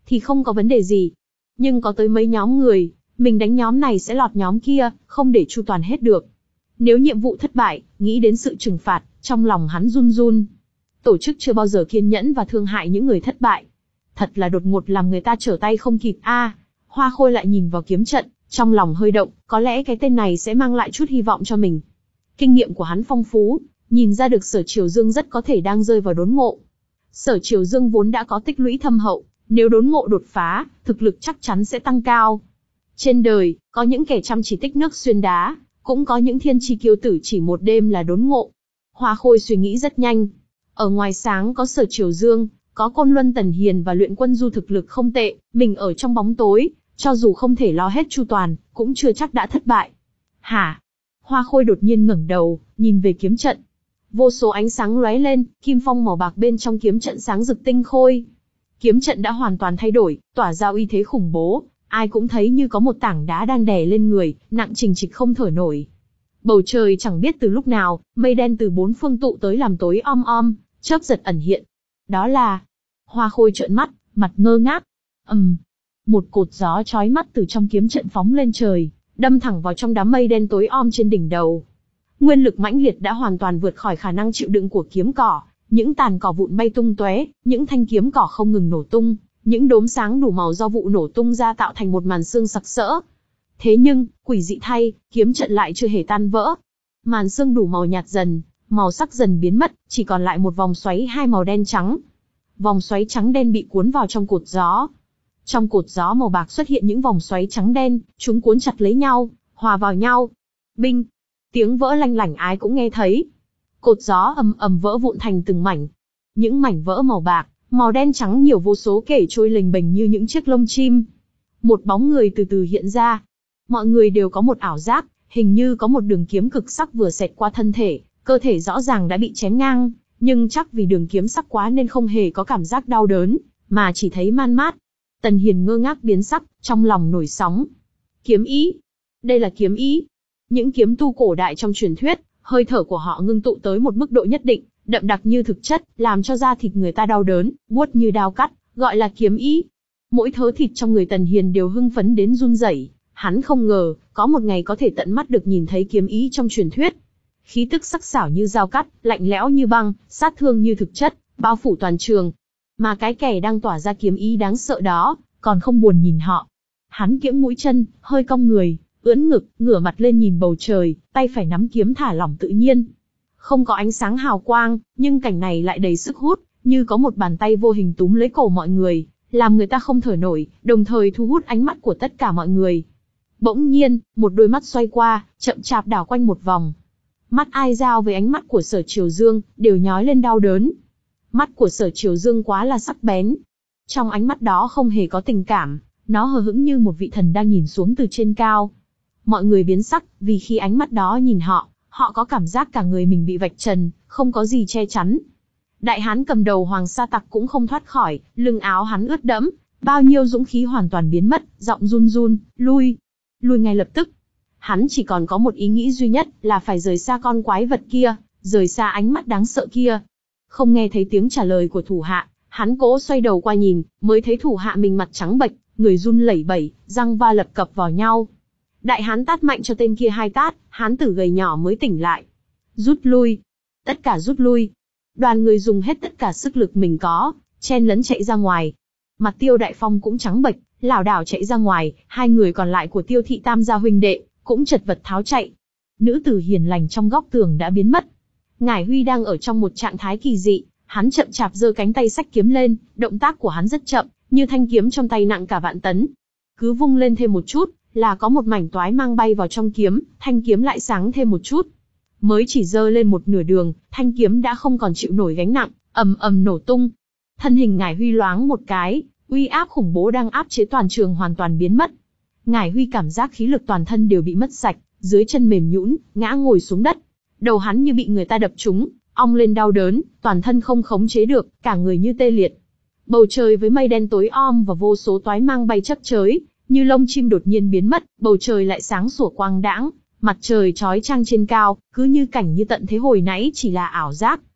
thì không có vấn đề gì. Nhưng có tới mấy nhóm người, mình đánh nhóm này sẽ lọt nhóm kia, không để chu toàn hết được. Nếu nhiệm vụ thất bại, nghĩ đến sự trừng phạt, trong lòng hắn run run. Tổ chức chưa bao giờ kiên nhẫn và thương hại những người thất bại. Thật là đột ngột làm người ta trở tay không kịp a. À, Hoa Khôi lại nhìn vào kiếm trận, trong lòng hơi động, có lẽ cái tên này sẽ mang lại chút hy vọng cho mình. Kinh nghiệm của hắn phong phú, nhìn ra được Sở Triều Dương rất có thể đang rơi vào đốn ngộ. Sở Triều Dương vốn đã có tích lũy thâm hậu, nếu đốn ngộ đột phá, thực lực chắc chắn sẽ tăng cao. Trên đời, có những kẻ chăm chỉ tích nước xuyên đá, cũng có những thiên chi kiêu tử chỉ một đêm là đốn ngộ. Hoa Khôi suy nghĩ rất nhanh. Ở ngoài sáng có Sở Triều Dương, có Côn Luân Tần Hiền và Luyện Quân Du thực lực không tệ, mình ở trong bóng tối, cho dù không thể lo hết chu toàn, cũng chưa chắc đã thất bại. Hả? Hoa Khôi đột nhiên ngẩng đầu, nhìn về kiếm trận. Vô số ánh sáng lóe lên, kim phong màu bạc bên trong kiếm trận sáng rực tinh khôi. Kiếm trận đã hoàn toàn thay đổi, tỏa ra uy thế khủng bố, ai cũng thấy như có một tảng đá đang đè lên người, nặng trịch trịch không thở nổi. Bầu trời chẳng biết từ lúc nào, mây đen từ bốn phương tụ tới làm tối om om, chớp giật ẩn hiện. Đó là... Hoa Khôi trợn mắt, mặt ngơ ngác. ầm, um, một cột gió chói mắt từ trong kiếm trận phóng lên trời, đâm thẳng vào trong đám mây đen tối om trên đỉnh đầu. Nguyên lực mãnh liệt đã hoàn toàn vượt khỏi khả năng chịu đựng của kiếm cỏ, những tàn cỏ vụn bay tung tóe, những thanh kiếm cỏ không ngừng nổ tung, những đốm sáng đủ màu do vụ nổ tung ra tạo thành một màn sương sặc sỡ. Thế nhưng, quỷ dị thay, kiếm trận lại chưa hề tan vỡ. Màn sương đủ màu nhạt dần, màu sắc dần biến mất, chỉ còn lại một vòng xoáy hai màu đen trắng. Vòng xoáy trắng đen bị cuốn vào trong cột gió. Trong cột gió màu bạc xuất hiện những vòng xoáy trắng đen, chúng cuốn chặt lấy nhau, hòa vào nhau. Binh! Tiếng vỡ lanh lảnh ai cũng nghe thấy. Cột gió ầm ầm vỡ vụn thành từng mảnh. Những mảnh vỡ màu bạc, màu đen trắng nhiều vô số kể trôi lềnh bềnh như những chiếc lông chim. Một bóng người từ từ hiện ra. Mọi người đều có một ảo giác, hình như có một đường kiếm cực sắc vừa xẹt qua thân thể, cơ thể rõ ràng đã bị chém ngang, nhưng chắc vì đường kiếm sắc quá nên không hề có cảm giác đau đớn, mà chỉ thấy man mát. Tần Hiền ngơ ngác biến sắc, trong lòng nổi sóng. Kiếm ý. Đây là kiếm ý. Những kiếm tu cổ đại trong truyền thuyết, hơi thở của họ ngưng tụ tới một mức độ nhất định, đậm đặc như thực chất, làm cho da thịt người ta đau đớn, buốt như dao cắt, gọi là kiếm ý. Mỗi thớ thịt trong người Tần Hiền đều hưng phấn đến run rẩy, hắn không ngờ, có một ngày có thể tận mắt được nhìn thấy kiếm ý trong truyền thuyết. Khí tức sắc sảo như dao cắt, lạnh lẽo như băng, sát thương như thực chất, bao phủ toàn trường. Mà cái kẻ đang tỏa ra kiếm ý đáng sợ đó, còn không buồn nhìn họ. Hắn kiễng mũi chân, hơi cong người, ưỡn ngực, ngửa mặt lên nhìn bầu trời, tay phải nắm kiếm thả lỏng tự nhiên. Không có ánh sáng hào quang, nhưng cảnh này lại đầy sức hút, như có một bàn tay vô hình túm lấy cổ mọi người, làm người ta không thở nổi, đồng thời thu hút ánh mắt của tất cả mọi người. Bỗng nhiên, một đôi mắt xoay qua, chậm chạp đảo quanh một vòng. Mắt ai giao với ánh mắt của Sở Triều Dương, đều nhói lên đau đớn. Mắt của Sở Triều Dương quá là sắc bén. Trong ánh mắt đó không hề có tình cảm, nó hờ hững như một vị thần đang nhìn xuống từ trên cao. Mọi người biến sắc, vì khi ánh mắt đó nhìn họ, họ có cảm giác cả người mình bị vạch trần, không có gì che chắn. Đại hán cầm đầu Hoàng Sa Tặc cũng không thoát khỏi, lưng áo hắn ướt đẫm, bao nhiêu dũng khí hoàn toàn biến mất, giọng run run, lui, lui ngay lập tức. Hắn chỉ còn có một ý nghĩ duy nhất, là phải rời xa con quái vật kia, rời xa ánh mắt đáng sợ kia. Không nghe thấy tiếng trả lời của thủ hạ, hắn cố xoay đầu qua nhìn, mới thấy thủ hạ mình mặt trắng bệch, người run lẩy bẩy, răng va lập cập vào nhau. Đại hán tát mạnh cho tên kia hai tát, hán tử gầy nhỏ mới tỉnh lại. Rút lui. Tất cả rút lui. Đoàn người dùng hết tất cả sức lực mình có, chen lấn chạy ra ngoài. Mặt Tiêu Đại Phong cũng trắng bệch, lảo đảo chạy ra ngoài, hai người còn lại của Tiêu thị tam gia huynh đệ, cũng chật vật tháo chạy. Nữ tử hiền lành trong góc tường đã biến mất. Ngải Huy đang ở trong một trạng thái kỳ dị, hắn chậm chạp giơ cánh tay xách kiếm lên, động tác của hắn rất chậm, như thanh kiếm trong tay nặng cả vạn tấn. Cứ vung lên thêm một chút, là có một mảnh toái mang bay vào trong kiếm, thanh kiếm lại sáng thêm một chút. Mới chỉ giơ lên một nửa đường, thanh kiếm đã không còn chịu nổi gánh nặng, ầm ầm nổ tung. Thân hình Ngải Huy loáng một cái, uy áp khủng bố đang áp chế toàn trường hoàn toàn biến mất. Ngải Huy cảm giác khí lực toàn thân đều bị mất sạch, dưới chân mềm nhũn, ngã ngồi xuống đất. Đầu hắn như bị người ta đập trúng, ong lên đau đớn, toàn thân không khống chế được, cả người như tê liệt. Bầu trời với mây đen tối om và vô số toái mang bay chớp chới, như lông chim đột nhiên biến mất, bầu trời lại sáng sủa quang đãng, mặt trời chói chang trên cao, cứ như cảnh như tận thế hồi nãy chỉ là ảo giác.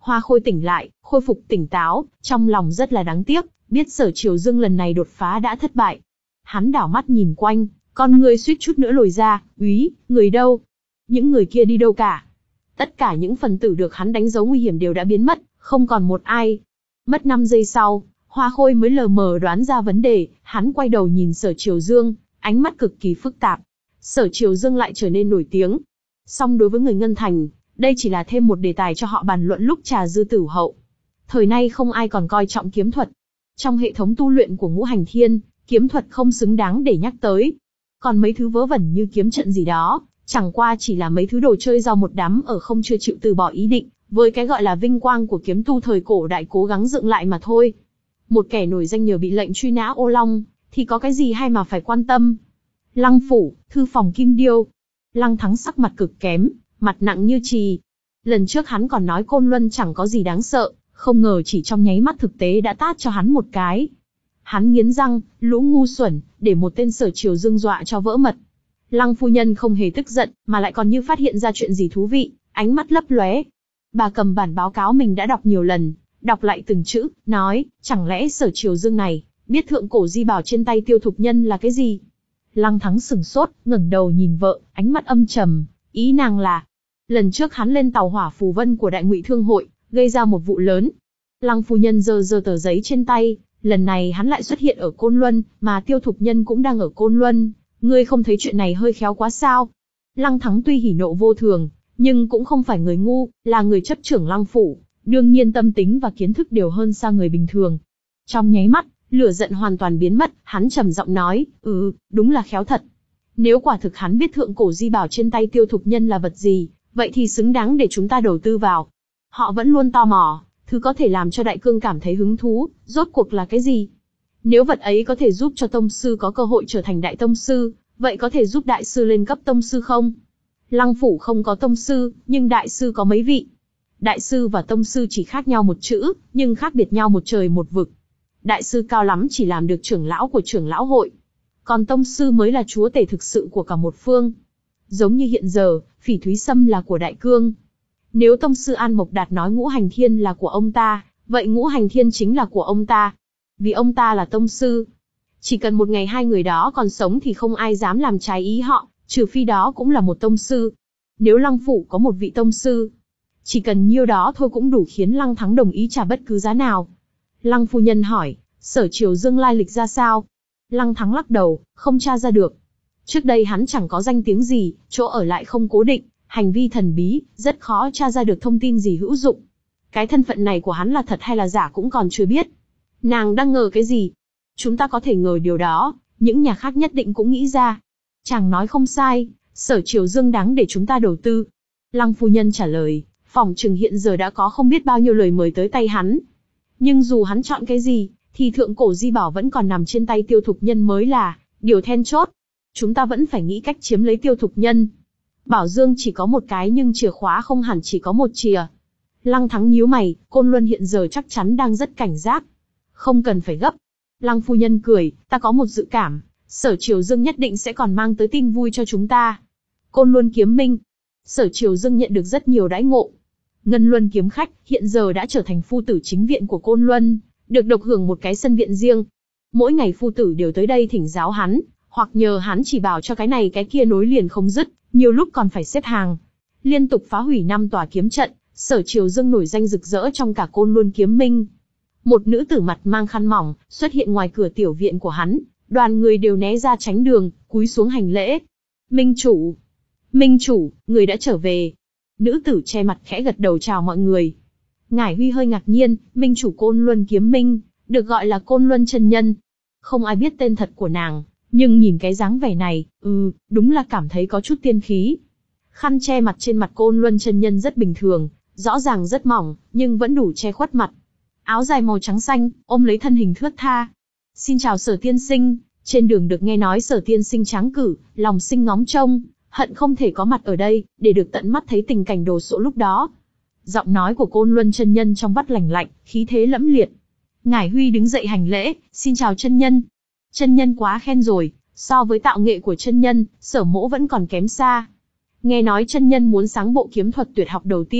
Hoa Khôi tỉnh lại, khôi phục tỉnh táo, trong lòng rất là đáng tiếc, biết Sở Triều Dương lần này đột phá đã thất bại. Hắn đảo mắt nhìn quanh, con người suýt chút nữa lồi ra, úy, người đâu? Những người kia đi đâu cả? Tất cả những phần tử được hắn đánh dấu nguy hiểm đều đã biến mất, không còn một ai. Mất năm giây sau, Hoa Khôi mới lờ mờ đoán ra vấn đề, hắn quay đầu nhìn Sở Triều Dương, ánh mắt cực kỳ phức tạp. Sở Triều Dương lại trở nên nổi tiếng. Song đối với người Ngân Thành, đây chỉ là thêm một đề tài cho họ bàn luận lúc trà dư tử hậu. Thời nay không ai còn coi trọng kiếm thuật. Trong hệ thống tu luyện của Ngũ Hành Thiên, kiếm thuật không xứng đáng để nhắc tới. Còn mấy thứ vớ vẩn như kiếm trận gì đó, chẳng qua chỉ là mấy thứ đồ chơi do một đám ở không chưa chịu từ bỏ ý định, với cái gọi là vinh quang của kiếm tu thời cổ đại cố gắng dựng lại mà thôi. Một kẻ nổi danh nhờ bị lệnh truy nã ô long, thì có cái gì hay mà phải quan tâm. Lăng phủ, thư phòng Kim Điêu. Lăng Thắng sắc mặt cực kém, mặt nặng như chì. Lần trước hắn còn nói Côn Luân chẳng có gì đáng sợ, không ngờ chỉ trong nháy mắt thực tế đã tát cho hắn một cái. Hắn nghiến răng, lũ ngu xuẩn, để một tên Sở Triều Dương dọa cho vỡ mật. Lăng phu nhân không hề tức giận, mà lại còn như phát hiện ra chuyện gì thú vị, ánh mắt lấp lóe. Bà cầm bản báo cáo mình đã đọc nhiều lần, đọc lại từng chữ, nói, chẳng lẽ Sở Triều Dương này, biết thượng cổ di bảo trên tay Tiêu Thục Nhân là cái gì? Lăng Thắng sừng sốt, ngẩng đầu nhìn vợ, ánh mắt âm trầm, ý nàng là, lần trước hắn lên tàu hỏa phù vân của Đại Ngụy Thương hội, gây ra một vụ lớn. Lăng phu nhân giơ giơ tờ giấy trên tay, lần này hắn lại xuất hiện ở Côn Luân, mà Tiêu Thục Nhân cũng đang ở Côn Luân, ngươi không thấy chuyện này hơi khéo quá sao? Lăng Thắng tuy hỉ nộ vô thường, nhưng cũng không phải người ngu, là người chấp trưởng Lăng phủ, đương nhiên tâm tính và kiến thức đều hơn xa người bình thường. Trong nháy mắt, lửa giận hoàn toàn biến mất, hắn trầm giọng nói, ừ, đúng là khéo thật. Nếu quả thực hắn biết thượng cổ di bảo trên tay Tiêu Thục Nhân là vật gì, vậy thì xứng đáng để chúng ta đầu tư vào. Họ vẫn luôn tò mò, thứ có thể làm cho đại cương cảm thấy hứng thú, rốt cuộc là cái gì? Nếu vật ấy có thể giúp cho tông sư có cơ hội trở thành đại tông sư, vậy có thể giúp đại sư lên cấp tông sư không? Lăng phủ không có tông sư, nhưng đại sư có mấy vị. Đại sư và tông sư chỉ khác nhau một chữ, nhưng khác biệt nhau một trời một vực. Đại sư cao lắm chỉ làm được trưởng lão của trưởng lão hội. Còn tông sư mới là chúa tể thực sự của cả một phương. Giống như hiện giờ, Phỉ Thúy Sâm là của Đại Cương. Nếu tông sư An Mộc Đạt nói Ngũ Hành Thiên là của ông ta, vậy Ngũ Hành Thiên chính là của ông ta. Vì ông ta là tông sư. Chỉ cần một ngày hai người đó còn sống thì không ai dám làm trái ý họ, trừ phi đó cũng là một tông sư. Nếu Lăng phủ có một vị tông sư, chỉ cần nhiêu đó thôi cũng đủ khiến Lăng Thắng đồng ý trả bất cứ giá nào. Lăng phu nhân hỏi, Sở Triều Dương lai lịch ra sao? Lăng Thắng lắc đầu, không tra ra được. Trước đây hắn chẳng có danh tiếng gì, chỗ ở lại không cố định, hành vi thần bí, rất khó tra ra được thông tin gì hữu dụng. Cái thân phận này của hắn là thật hay là giả cũng còn chưa biết. Nàng đang ngờ cái gì? Chúng ta có thể ngờ điều đó, những nhà khác nhất định cũng nghĩ ra. Chàng nói không sai, Sở Triều Dương đáng để chúng ta đầu tư. Lăng phu nhân trả lời, phỏng chừng hiện giờ đã có không biết bao nhiêu lời mời tới tay hắn. Nhưng dù hắn chọn cái gì, thì thượng cổ di bảo vẫn còn nằm trên tay Tiêu Thục Nhân mới là điều then chốt. Chúng ta vẫn phải nghĩ cách chiếm lấy Tiêu Thục Nhân. Bảo dương chỉ có một cái nhưng chìa khóa không hẳn chỉ có một chìa. Lăng Thắng nhíu mày, Côn Luân hiện giờ chắc chắn đang rất cảnh giác. Không cần phải gấp. Lăng phu nhân cười, ta có một dự cảm, Sở Triều Dương nhất định sẽ còn mang tới tin vui cho chúng ta. Côn Luân kiếm minh. Sở Triều Dương nhận được rất nhiều đãi ngộ. Ngân Luân kiếm khách hiện giờ đã trở thành phu tử chính viện của Côn Luân, được độc hưởng một cái sân viện riêng. Mỗi ngày phu tử đều tới đây thỉnh giáo hắn, hoặc nhờ hắn chỉ bảo cho cái này cái kia nối liền không dứt, nhiều lúc còn phải xếp hàng. Liên tục phá hủy năm tòa kiếm trận, Sở Triều Dương nổi danh rực rỡ trong cả Côn Luân kiếm minh. Một nữ tử mặt mang khăn mỏng xuất hiện ngoài cửa tiểu viện của hắn, đoàn người đều né ra tránh đường, cúi xuống hành lễ. Minh chủ, Minh chủ, người đã trở về. Nữ tử che mặt khẽ gật đầu chào mọi người. Ngải Huy hơi ngạc nhiên, Minh chủ Côn Luân kiếm minh, được gọi là Côn Luân chân nhân. Không ai biết tên thật của nàng, nhưng nhìn cái dáng vẻ này, ừ, đúng là cảm thấy có chút tiên khí. Khăn che mặt trên mặt Côn Luân chân nhân rất bình thường, rõ ràng rất mỏng, nhưng vẫn đủ che khuất mặt. Áo dài màu trắng xanh, ôm lấy thân hình thướt tha. Xin chào Sở tiên sinh, trên đường được nghe nói Sở tiên sinh tráng cử, lòng sinh ngóng trông, hận không thể có mặt ở đây, để được tận mắt thấy tình cảnh đồ sộ lúc đó. Giọng nói của Côn Luân chân nhân trong vắt lành lạnh, khí thế lẫm liệt. Ngải Huy đứng dậy hành lễ, xin chào chân nhân. Chân nhân quá khen rồi, so với tạo nghệ của chân nhân, Sở mỗ vẫn còn kém xa. Nghe nói chân nhân muốn sáng bộ kiếm thuật tuyệt học đầu tiên,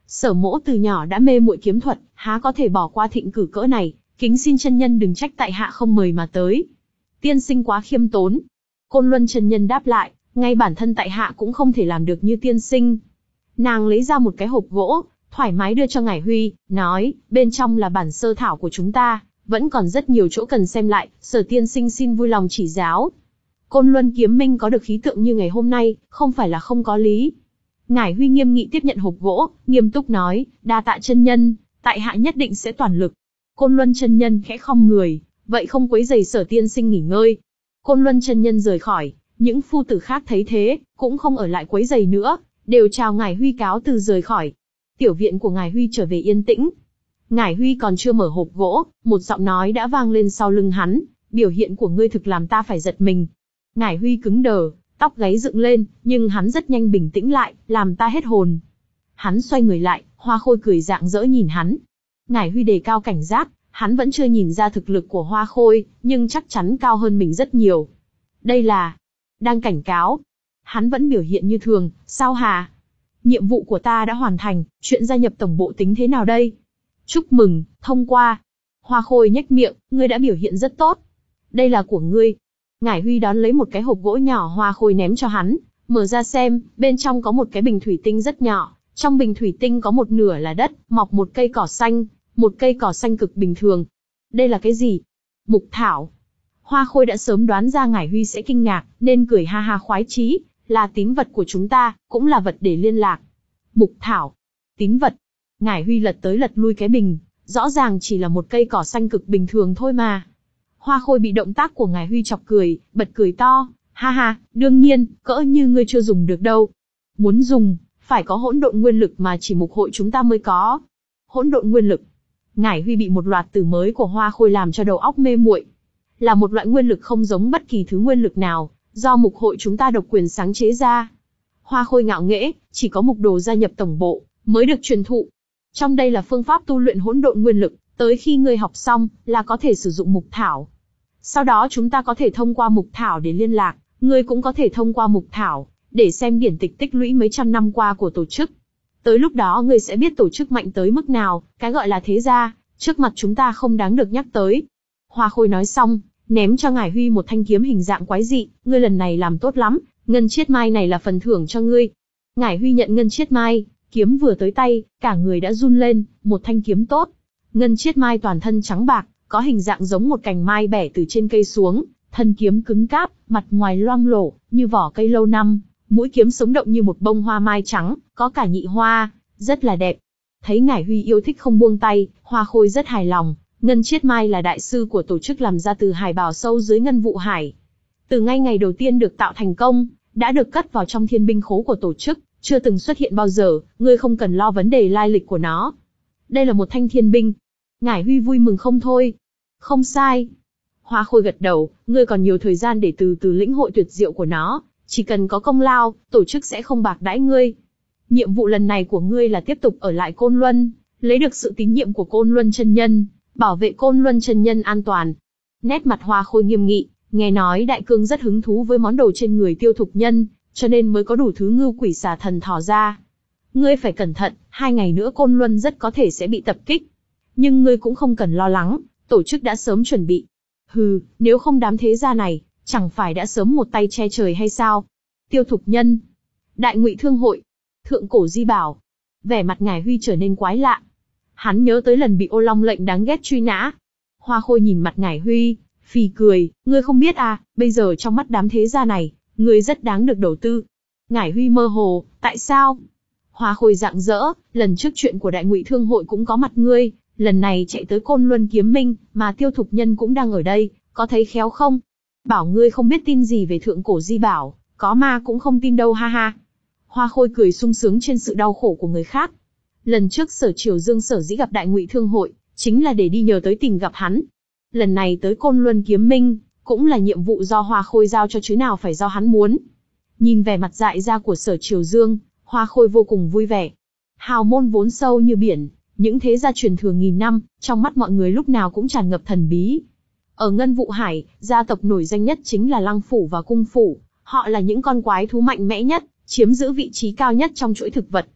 Sở Mỗ từ nhỏ đã mê muội kiếm thuật, há có thể bỏ qua thịnh cử cỡ này, kính xin chân nhân đừng trách tại hạ không mời mà tới. Tiên sinh quá khiêm tốn. Côn Luân chân nhân đáp lại, ngay bản thân tại hạ cũng không thể làm được như tiên sinh. Nàng lấy ra một cái hộp gỗ, thoải mái đưa cho Ngải Huy, nói, bên trong là bản sơ thảo của chúng ta, vẫn còn rất nhiều chỗ cần xem lại, Sở tiên sinh xin vui lòng chỉ giáo. Côn Luân kiếm minh có được khí tượng như ngày hôm nay, không phải là không có lý. Ngải Huy nghiêm nghị tiếp nhận hộp gỗ, nghiêm túc nói, đa tạ chân nhân, tại hạ nhất định sẽ toàn lực. Côn Luân chân nhân khẽ khom người, vậy không quấy rầy Sở tiên sinh nghỉ ngơi. Côn Luân chân nhân rời khỏi, những phu tử khác thấy thế, cũng không ở lại quấy rầy nữa, đều chào Ngải Huy cáo từ rời khỏi. Tiểu viện của Ngải Huy trở về yên tĩnh. Ngải Huy còn chưa mở hộp gỗ, một giọng nói đã vang lên sau lưng hắn, biểu hiện của ngươi thực làm ta phải giật mình. Ngải Huy cứng đờ, tóc gáy dựng lên, nhưng hắn rất nhanh bình tĩnh lại, làm ta hết hồn. Hắn xoay người lại, Hoa Khôi cười rạng rỡ nhìn hắn. Ngải Huy đề cao cảnh giác, hắn vẫn chưa nhìn ra thực lực của Hoa Khôi, nhưng chắc chắn cao hơn mình rất nhiều. Đây là đang cảnh cáo. Hắn vẫn biểu hiện như thường, sao hả? Nhiệm vụ của ta đã hoàn thành, chuyện gia nhập tổng bộ tính thế nào đây? Chúc mừng, thông qua. Hoa Khôi nhếch miệng, ngươi đã biểu hiện rất tốt. Đây là của ngươi. Ngải Huy đón lấy một cái hộp gỗ nhỏ Hoa Khôi ném cho hắn, mở ra xem, bên trong có một cái bình thủy tinh rất nhỏ, trong bình thủy tinh có một nửa là đất, mọc một cây cỏ xanh, một cây cỏ xanh cực bình thường. Đây là cái gì? Mục thảo. Hoa Khôi đã sớm đoán ra Ngải Huy sẽ kinh ngạc, nên cười ha ha khoái chí, là tín vật của chúng ta, cũng là vật để liên lạc. Mục thảo. Tín vật. Ngải Huy lật tới lật lui cái bình, rõ ràng chỉ là một cây cỏ xanh cực bình thường thôi mà. Hoa Khôi bị động tác của Ngải Huy chọc cười, bật cười to, ha ha, đương nhiên, cỡ như ngươi chưa dùng được đâu. Muốn dùng, phải có hỗn độn nguyên lực mà chỉ mục hội chúng ta mới có. Hỗn độn nguyên lực. Ngải Huy bị một loạt từ mới của Hoa Khôi làm cho đầu óc mê muội. Là một loại nguyên lực không giống bất kỳ thứ nguyên lực nào, do mục hội chúng ta độc quyền sáng chế ra. Hoa Khôi ngạo nghễ, chỉ có mục đồ gia nhập tổng bộ, mới được truyền thụ. Trong đây là phương pháp tu luyện hỗn độn nguyên lực, tới khi ngươi học xong, là có thể sử dụng mục thảo. Sau đó chúng ta có thể thông qua mục thảo để liên lạc, ngươi cũng có thể thông qua mục thảo, để xem điển tịch tích lũy mấy trăm năm qua của tổ chức. Tới lúc đó ngươi sẽ biết tổ chức mạnh tới mức nào, cái gọi là thế gia, trước mặt chúng ta không đáng được nhắc tới. Hoa Khôi nói xong, ném cho Ngải Huy một thanh kiếm hình dạng quái dị, ngươi lần này làm tốt lắm, ngân chiết mai này là phần thưởng cho ngươi. Ngải Huy nhận ngân chiết mai, kiếm vừa tới tay, cả người đã run lên, một thanh kiếm tốt. Ngân chiết mai toàn thân trắng bạc, có hình dạng giống một cành mai bẻ từ trên cây xuống, thân kiếm cứng cáp, mặt ngoài loang lổ, như vỏ cây lâu năm, mũi kiếm sống động như một bông hoa mai trắng, có cả nhị hoa, rất là đẹp. Thấy Ngải Huy yêu thích không buông tay, Hoa Khôi rất hài lòng. Ngân chiết mai là đại sư của tổ chức làm ra từ hải bảo sâu dưới ngân vụ hải. Từ ngay ngày đầu tiên được tạo thành công, đã được cất vào trong thiên binh khố của tổ chức, chưa từng xuất hiện bao giờ, ngươi không cần lo vấn đề lai lịch của nó. Đây là một thanh thiên binh. Ngải Huy vui mừng không thôi. Không sai. Hoa Khôi gật đầu, ngươi còn nhiều thời gian để từ từ lĩnh hội tuyệt diệu của nó, chỉ cần có công lao, tổ chức sẽ không bạc đãi ngươi. Nhiệm vụ lần này của ngươi là tiếp tục ở lại Côn Luân, lấy được sự tín nhiệm của Côn Luân chân nhân, bảo vệ Côn Luân chân nhân an toàn. Nét mặt Hoa Khôi nghiêm nghị, nghe nói Đại Cương rất hứng thú với món đồ trên người Tiêu Thục Nhân, cho nên mới có đủ thứ ngưu quỷ xà thần thò ra. Ngươi phải cẩn thận, hai ngày nữa Côn Luân rất có thể sẽ bị tập kích. Nhưng ngươi cũng không cần lo lắng, tổ chức đã sớm chuẩn bị. Hừ, nếu không đám thế gia này, chẳng phải đã sớm một tay che trời hay sao? Tiêu Thục Nhân, Đại Ngụy Thương hội, Thượng Cổ Di Bảo. Vẻ mặt Ngải Huy trở nên quái lạ. Hắn nhớ tới lần bị Ô Long lệnh đáng ghét truy nã. Hoa Khôi nhìn mặt Ngải Huy, phì cười, ngươi không biết à, bây giờ trong mắt đám thế gia này, ngươi rất đáng được đầu tư. Ngải Huy mơ hồ, tại sao? Hoa Khôi rạng rỡ, lần trước chuyện của Đại Ngụy Thương hội cũng có mặt ngươi, lần này chạy tới Côn Luân Kiếm Minh, mà Tiêu Thục Nhân cũng đang ở đây, có thấy khéo không? Bảo ngươi không biết tin gì về Thượng Cổ Di Bảo, có ma cũng không tin đâu ha ha. Hoa Khôi cười sung sướng trên sự đau khổ của người khác. Lần trước Sở Triều Dương sở dĩ gặp Đại Ngụy Thương hội, chính là để đi nhờ tới tìm gặp hắn. Lần này tới Côn Luân Kiếm Minh, cũng là nhiệm vụ do Hoa Khôi giao cho chứ nào phải do hắn muốn. Nhìn vẻ mặt dại ra của Sở Triều Dương, Hoa Khôi vô cùng vui vẻ. Hào môn vốn sâu như biển, những thế gia truyền thừa nghìn năm, trong mắt mọi người lúc nào cũng tràn ngập thần bí. Ở Ngân Vụ Hải, gia tộc nổi danh nhất chính là Lăng Phủ và Cung Phủ, họ là những con quái thú mạnh mẽ nhất, chiếm giữ vị trí cao nhất trong chuỗi thực vật.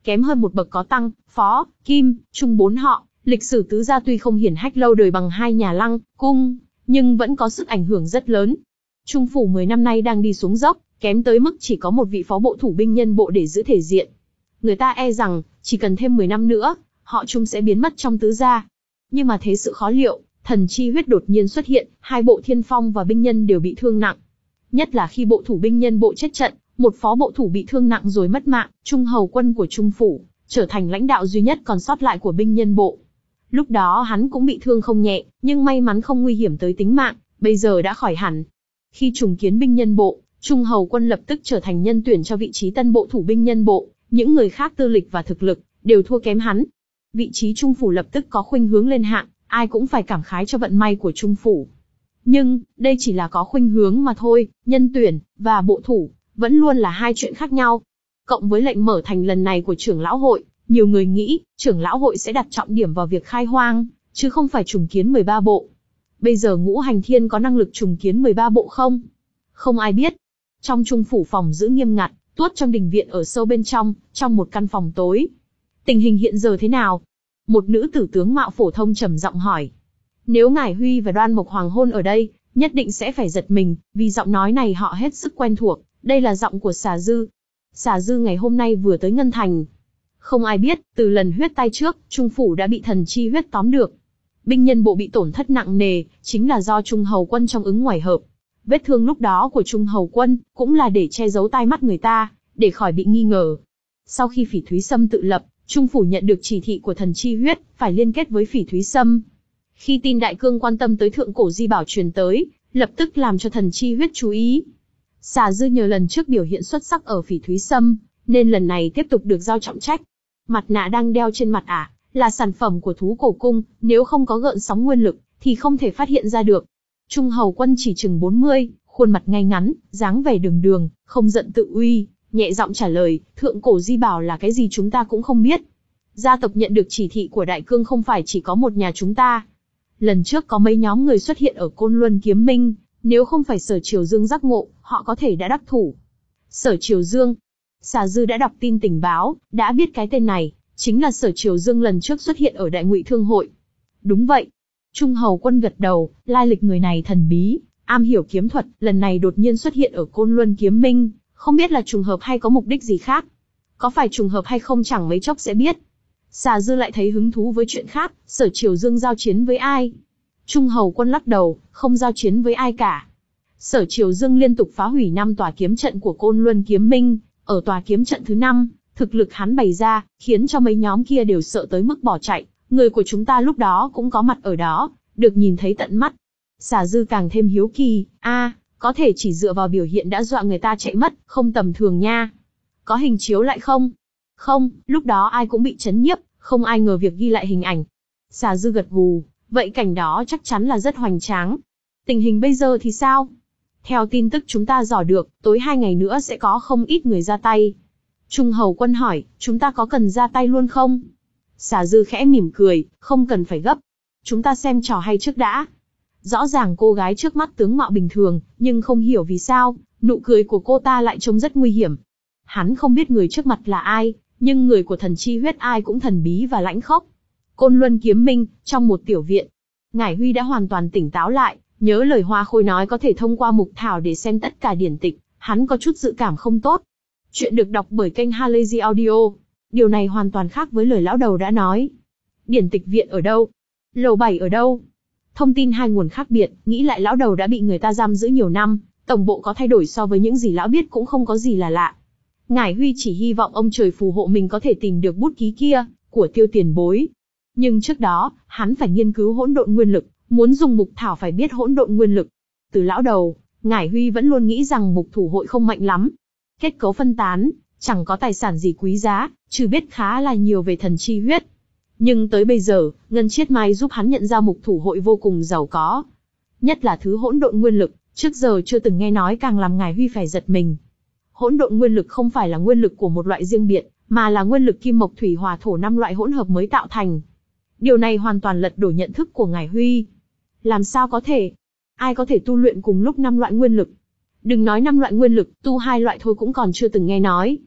kém hơn một bậc có Tăng, Phó, Kim, Trung bốn họ. Lịch sử tứ gia tuy không hiển hách lâu đời bằng hai nhà Lăng, Cung, nhưng vẫn có sức ảnh hưởng rất lớn. Trung phủ mười năm nay đang đi xuống dốc, kém tới mức chỉ có một vị phó bộ thủ binh nhân bộ để giữ thể diện. Người ta e rằng, chỉ cần thêm mười năm nữa, họ Trung sẽ biến mất trong tứ gia. Nhưng mà thế sự khó liệu, thần chi huyết đột nhiên xuất hiện, hai bộ thiên phong và binh nhân đều bị thương nặng. Nhất là khi bộ thủ binh nhân bộ chết trận, một phó bộ thủ bị thương nặng rồi mất mạng, Trung hầu quân của Trung phủ, trở thành lãnh đạo duy nhất còn sót lại của binh nhân bộ. Lúc đó hắn cũng bị thương không nhẹ, nhưng may mắn không nguy hiểm tới tính mạng, bây giờ đã khỏi hẳn. Khi trùng kiến binh nhân bộ, Trung hầu quân lập tức trở thành nhân tuyển cho vị trí tân bộ thủ binh nhân bộ, những người khác tư lịch và thực lực đều thua kém hắn. Vị trí Trung phủ lập tức có khuynh hướng lên hạng, ai cũng phải cảm khái cho vận may của Trung phủ. Nhưng, đây chỉ là có khuynh hướng mà thôi, nhân tuyển và bộ thủ vẫn luôn là hai chuyện khác nhau. Cộng với lệnh mở thành lần này của trưởng lão hội, nhiều người nghĩ, trưởng lão hội sẽ đặt trọng điểm vào việc khai hoang, chứ không phải trùng kiến mười ba bộ. Bây giờ Ngũ Hành Thiên có năng lực trùng kiến mười ba bộ không? Không ai biết. Trong Trung phủ phòng giữ nghiêm ngặt, tuốt trong đình viện ở sâu bên trong, trong một căn phòng tối. Tình hình hiện giờ thế nào? Một nữ tử tướng mạo phổ thông trầm giọng hỏi. Nếu Ngải Huy và Đoan Mộc Hoàng hôn ở đây, nhất định sẽ phải giật mình, vì giọng nói này họ hết sức quen thuộc, đây là giọng của Xà Dư. Xà Dư ngày hôm nay vừa tới Ngân Thành. Không ai biết, từ lần huyết tay trước, Trung phủ đã bị thần chi huyết tóm được. Binh nhân bộ bị tổn thất nặng nề, chính là do Trung hầu quân trong ứng ngoài hợp. Vết thương lúc đó của Trung hầu quân, cũng là để che giấu tai mắt người ta, để khỏi bị nghi ngờ. Sau khi Phỉ Thúy Sâm tự lập, Trung phủ nhận được chỉ thị của thần chi huyết, phải liên kết với Phỉ Thúy Sâm. Khi tin đại cương quan tâm tới thượng cổ di bảo truyền tới, lập tức làm cho thần chi huyết chú ý. Xà Dư nhờ lần trước biểu hiện xuất sắc ở Phỉ Thúy Sâm, nên lần này tiếp tục được giao trọng trách. Mặt nạ đang đeo trên mặt ả, là sản phẩm của thú cổ cung, nếu không có gợn sóng nguyên lực, thì không thể phát hiện ra được. Trung hầu quân chỉ chừng bốn mươi, khuôn mặt ngay ngắn, dáng vẻ đường đường, không giận tự uy, nhẹ giọng trả lời, thượng cổ di bảo là cái gì chúng ta cũng không biết. Gia tộc nhận được chỉ thị của đại cương không phải chỉ có một nhà chúng ta. Lần trước có mấy nhóm người xuất hiện ở Côn Luân Kiếm Minh, nếu không phải Sở Triều Dương giác ngộ, họ có thể đã đắc thủ. Sở Triều Dương. Xà Dư đã đọc tin tình báo, đã biết cái tên này, chính là Sở Triều Dương lần trước xuất hiện ở Đại Ngụy Thương hội. Đúng vậy. Trung hầu quân gật đầu, lai lịch người này thần bí, am hiểu kiếm thuật, lần này đột nhiên xuất hiện ở Côn Luân Kiếm Minh, không biết là trùng hợp hay có mục đích gì khác. Có phải trùng hợp hay không chẳng mấy chốc sẽ biết. Xà Dư lại thấy hứng thú với chuyện khác, Sở Triều Dương giao chiến với ai? Trung hầu quân lắc đầu, không giao chiến với ai cả. Sở Triều Dương liên tục phá hủy năm tòa kiếm trận của Côn Luân Kiếm Minh, ở tòa kiếm trận thứ năm, thực lực hắn bày ra, khiến cho mấy nhóm kia đều sợ tới mức bỏ chạy, người của chúng ta lúc đó cũng có mặt ở đó, được nhìn thấy tận mắt. Xà Dư càng thêm hiếu kỳ, a, à, có thể chỉ dựa vào biểu hiện đã dọa người ta chạy mất, không tầm thường nha. Có hình chiếu lại không? Không, lúc đó ai cũng bị chấn nhiếp, không ai ngờ việc ghi lại hình ảnh. Xà Dư gật gù, vậy cảnh đó chắc chắn là rất hoành tráng. Tình hình bây giờ thì sao? Theo tin tức chúng ta dò được, tối hai ngày nữa sẽ có không ít người ra tay. Trung hầu quân hỏi, chúng ta có cần ra tay luôn không? Xà Dư khẽ mỉm cười, không cần phải gấp. Chúng ta xem trò hay trước đã. Rõ ràng cô gái trước mắt tướng mạo bình thường, nhưng không hiểu vì sao, nụ cười của cô ta lại trông rất nguy hiểm. Hắn không biết người trước mặt là ai, nhưng người của thần chi huyết ai cũng thần bí và lãnh khốc. Côn Luân Kiếm Minh, trong một tiểu viện. Ngải Huy đã hoàn toàn tỉnh táo lại, nhớ lời Hoa Khôi nói có thể thông qua mục thảo để xem tất cả điển tịch, hắn có chút dự cảm không tốt. Chuyện được đọc bởi kênh Halazy Audio. Điều này hoàn toàn khác với lời lão đầu đã nói. Điển tịch viện ở đâu? Lầu bảy ở đâu? Thông tin hai nguồn khác biệt, nghĩ lại lão đầu đã bị người ta giam giữ nhiều năm, tổng bộ có thay đổi so với những gì lão biết cũng không có gì là lạ. Ngải Huy chỉ hy vọng ông trời phù hộ mình có thể tìm được bút ký kia, của Tiêu tiền bối. Nhưng trước đó, hắn phải nghiên cứu hỗn độn nguyên lực, muốn dùng mục thảo phải biết hỗn độn nguyên lực. Từ lão đầu, Ngải Huy vẫn luôn nghĩ rằng mục thủ hội không mạnh lắm. Kết cấu phân tán, chẳng có tài sản gì quý giá, trừ biết khá là nhiều về thần chi huyết. Nhưng tới bây giờ, Ngân Chiết Mai giúp hắn nhận ra mục thủ hội vô cùng giàu có. Nhất là thứ hỗn độn nguyên lực, trước giờ chưa từng nghe nói càng làm Ngải Huy phải giật mình. Hỗn độn nguyên lực không phải là nguyên lực của một loại riêng biệt, mà là nguyên lực kim mộc thủy hỏa thổ năm loại hỗn hợp mới tạo thành. Điều này hoàn toàn lật đổ nhận thức của Ngải Huy. Làm sao có thể? Ai có thể tu luyện cùng lúc năm loại nguyên lực? Đừng nói năm loại nguyên lực, tu hai loại thôi cũng còn chưa từng nghe nói.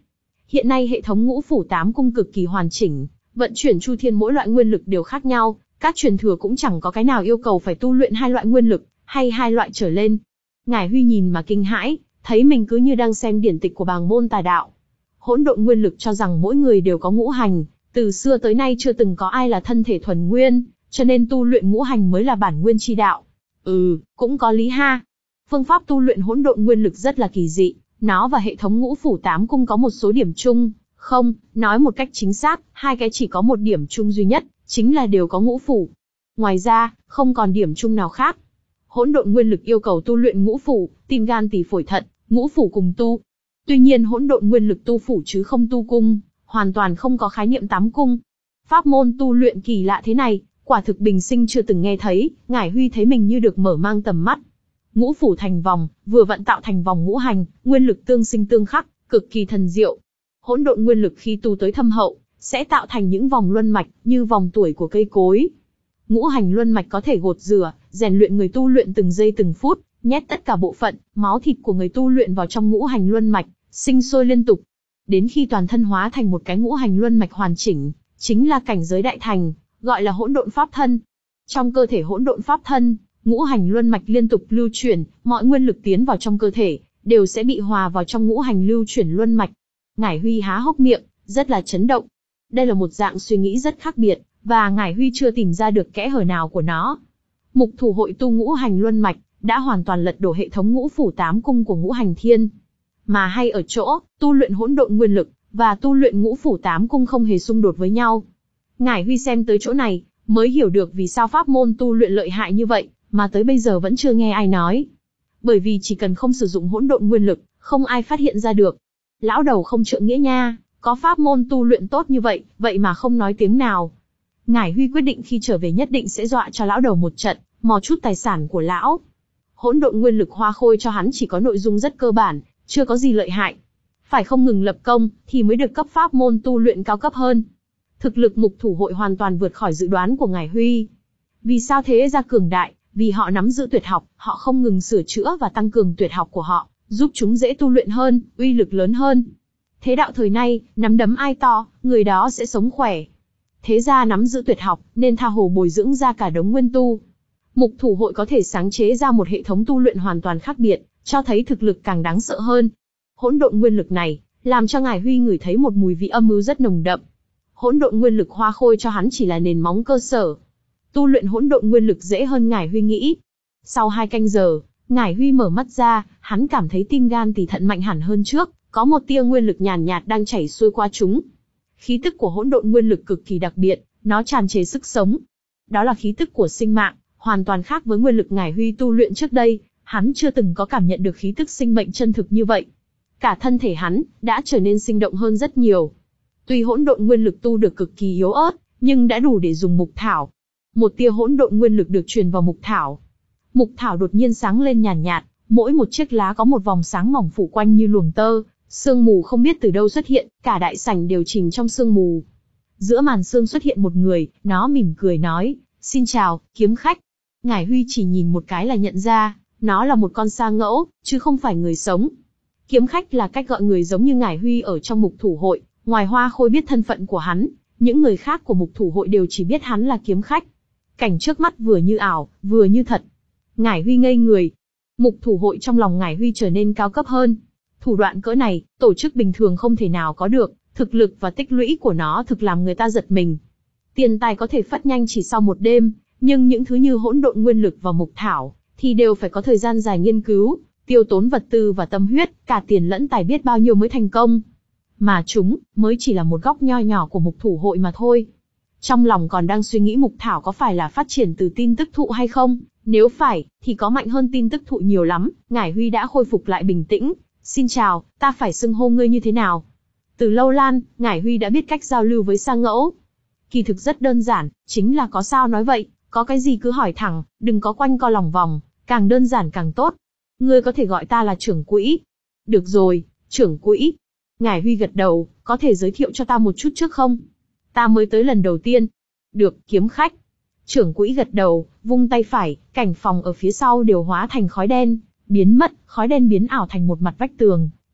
Hiện nay hệ thống ngũ phủ tám cung cực kỳ hoàn chỉnh, vận chuyển chu thiên mỗi loại nguyên lực đều khác nhau, các truyền thừa cũng chẳng có cái nào yêu cầu phải tu luyện hai loại nguyên lực, hay hai loại trở lên. Ngải Huy nhìn mà kinh hãi, thấy mình cứ như đang xem điển tịch của bàng môn tà đạo. Hỗn độn nguyên lực cho rằng mỗi người đều có ngũ hành, từ xưa tới nay chưa từng có ai là thân thể thuần nguyên, cho nên tu luyện ngũ hành mới là bản nguyên chi đạo. Ừ, cũng có lý ha. Phương pháp tu luyện hỗn độn nguyên lực rất là kỳ dị, nó và hệ thống ngũ phủ tám cung có một số điểm chung, không, nói một cách chính xác, hai cái chỉ có một điểm chung duy nhất, chính là đều có ngũ phủ. Ngoài ra, không còn điểm chung nào khác. Hỗn độn nguyên lực yêu cầu tu luyện ngũ phủ, tim gan tỳ phổi thận, ngũ phủ cùng tu. Tuy nhiên hỗn độn nguyên lực tu phủ chứ không tu cung, hoàn toàn không có khái niệm tám cung. Pháp môn tu luyện kỳ lạ thế này, quả thực bình sinh chưa từng nghe thấy, Ngải Huy thấy mình như được mở mang tầm mắt. Ngũ phủ thành vòng, vừa vặn tạo thành vòng ngũ hành, nguyên lực tương sinh tương khắc, cực kỳ thần diệu. Hỗn độn nguyên lực khi tu tới thâm hậu, sẽ tạo thành những vòng luân mạch, như vòng tuổi của cây cối. Ngũ hành luân mạch có thể gột rửa, rèn luyện người tu luyện từng giây từng phút, nhét tất cả bộ phận, máu thịt của người tu luyện vào trong ngũ hành luân mạch, sinh sôi liên tục. Đến khi toàn thân hóa thành một cái ngũ hành luân mạch hoàn chỉnh, chính là cảnh giới đại thành, gọi là hỗn độn pháp thân. Trong cơ thể hỗn độn pháp thân, ngũ hành luân mạch liên tục lưu chuyển, mọi nguyên lực tiến vào trong cơ thể, đều sẽ bị hòa vào trong ngũ hành lưu chuyển luân mạch. Ngải Huy há hốc miệng, rất là chấn động. Đây là một dạng suy nghĩ rất khác biệt, và Ngải Huy chưa tìm ra được kẽ hở nào của nó. Mục thủ hội tu ngũ hành luân mạch, đã hoàn toàn lật đổ hệ thống ngũ phủ tám cung của ngũ hành thiên. Mà hay ở chỗ, tu luyện hỗn độn nguyên lực, và tu luyện ngũ phủ tám cung không hề xung đột với nhau. Ngải Huy xem tới chỗ này, mới hiểu được vì sao pháp môn tu luyện lợi hại như vậy, mà tới bây giờ vẫn chưa nghe ai nói. Bởi vì chỉ cần không sử dụng hỗn độn nguyên lực, không ai phát hiện ra được. Lão đầu không trượng nghĩa nha, có pháp môn tu luyện tốt như vậy, vậy mà không nói tiếng nào. Ngải Huy quyết định khi trở về nhất định sẽ dọa cho lão đầu một trận, mò chút tài sản của lão. Hỗn độn nguyên lực hoa khôi cho hắn chỉ có nội dung rất cơ bản, chưa có gì lợi hại. Phải không ngừng lập công, thì mới được cấp pháp môn tu luyện cao cấp hơn. Thực lực mục thủ hội hoàn toàn vượt khỏi dự đoán của Ngải Huy. Vì sao thế gia cường đại? Vì họ nắm giữ tuyệt học, họ không ngừng sửa chữa và tăng cường tuyệt học của họ, giúp chúng dễ tu luyện hơn, uy lực lớn hơn. Thế đạo thời nay, nắm đấm ai to, người đó sẽ sống khỏe. Thế gia nắm giữ tuyệt học, nên tha hồ bồi dưỡng ra cả đống nguyên tu. Mục thủ hội có thể sáng chế ra một hệ thống tu luyện hoàn toàn khác biệt, cho thấy thực lực càng đáng sợ hơn. Hỗn độn nguyên lực này, làm cho Ngải Huy ngửi thấy một mùi vị âm mưu rất nồng đậm. Hỗn độn nguyên lực hoa khôi cho hắn chỉ là nền móng cơ sở. Tu luyện hỗn độn nguyên lực dễ hơn Ngải Huy nghĩ. Sau hai canh giờ, Ngải Huy mở mắt ra, hắn cảm thấy tim gan tỳ thận mạnh hẳn hơn trước, có một tia nguyên lực nhàn nhạt, nhạt đang chảy xuôi qua chúng. Khí tức của hỗn độn nguyên lực cực kỳ đặc biệt, nó tràn trề sức sống. Đó là khí tức của sinh mạng, hoàn toàn khác với nguyên lực Ngải Huy tu luyện trước đây, hắn chưa từng có cảm nhận được khí tức sinh mệnh chân thực như vậy. Cả thân thể hắn đã trở nên sinh động hơn rất nhiều. Tuy hỗn độn nguyên lực tu được cực kỳ yếu ớt, nhưng đã đủ để dùng mục thảo. Một tia hỗn độn nguyên lực được truyền vào mục thảo. Mục thảo đột nhiên sáng lên nhàn nhạt, nhạt, mỗi một chiếc lá có một vòng sáng mỏng phủ quanh như luồng tơ, sương mù không biết từ đâu xuất hiện, cả đại sảnh đều chìm trong sương mù. Giữa màn sương xuất hiện một người, nó mỉm cười nói, xin chào, kiếm khách. Ngải Huy chỉ nhìn một cái là nhận ra, nó là một con sa ngẫu, chứ không phải người sống. Kiếm khách là cách gọi người giống như Ngải Huy ở trong mục thủ hội, ngoài Hoa Khôi biết thân phận của hắn, những người khác của mục thủ hội đều chỉ biết hắn là kiếm khách. Cảnh trước mắt vừa như ảo, vừa như thật. Ngải Huy ngây người. Mục thủ hội trong lòng Ngải Huy trở nên cao cấp hơn. Thủ đoạn cỡ này, tổ chức bình thường không thể nào có được, thực lực và tích lũy của nó thực làm người ta giật mình. Tiền tài có thể phất nhanh chỉ sau một đêm, nhưng những thứ như hỗn độn nguyên lực và mục thảo, thì đều phải có thời gian dài nghiên cứu, tiêu tốn vật tư và tâm huyết, cả tiền lẫn tài biết bao nhiêu mới thành công. Mà chúng, mới chỉ là một góc nho nhỏ của mục thủ hội mà thôi. Trong lòng còn đang suy nghĩ mục thảo có phải là phát triển từ tin tức thụ hay không, nếu phải, thì có mạnh hơn tin tức thụ nhiều lắm. Ngải Huy đã khôi phục lại bình tĩnh. Xin chào, ta phải xưng hô ngươi như thế nào? Từ lâu lan, Ngải Huy đã biết cách giao lưu với sa ngẫu. Kỳ thực rất đơn giản, chính là có sao nói vậy, có cái gì cứ hỏi thẳng, đừng có quanh co lòng vòng, càng đơn giản càng tốt. Ngươi có thể gọi ta là trưởng quỹ. Được rồi, trưởng quỹ. Ngải Huy gật đầu, có thể giới thiệu cho ta một chút trước không? Ta mới tới lần đầu tiên. Được, kiếm khách. Trưởng quỹ gật đầu, vung tay phải, cảnh phòng ở phía sau đều hóa thành khói đen, biến mất, khói đen biến ảo thành một mặt vách tường,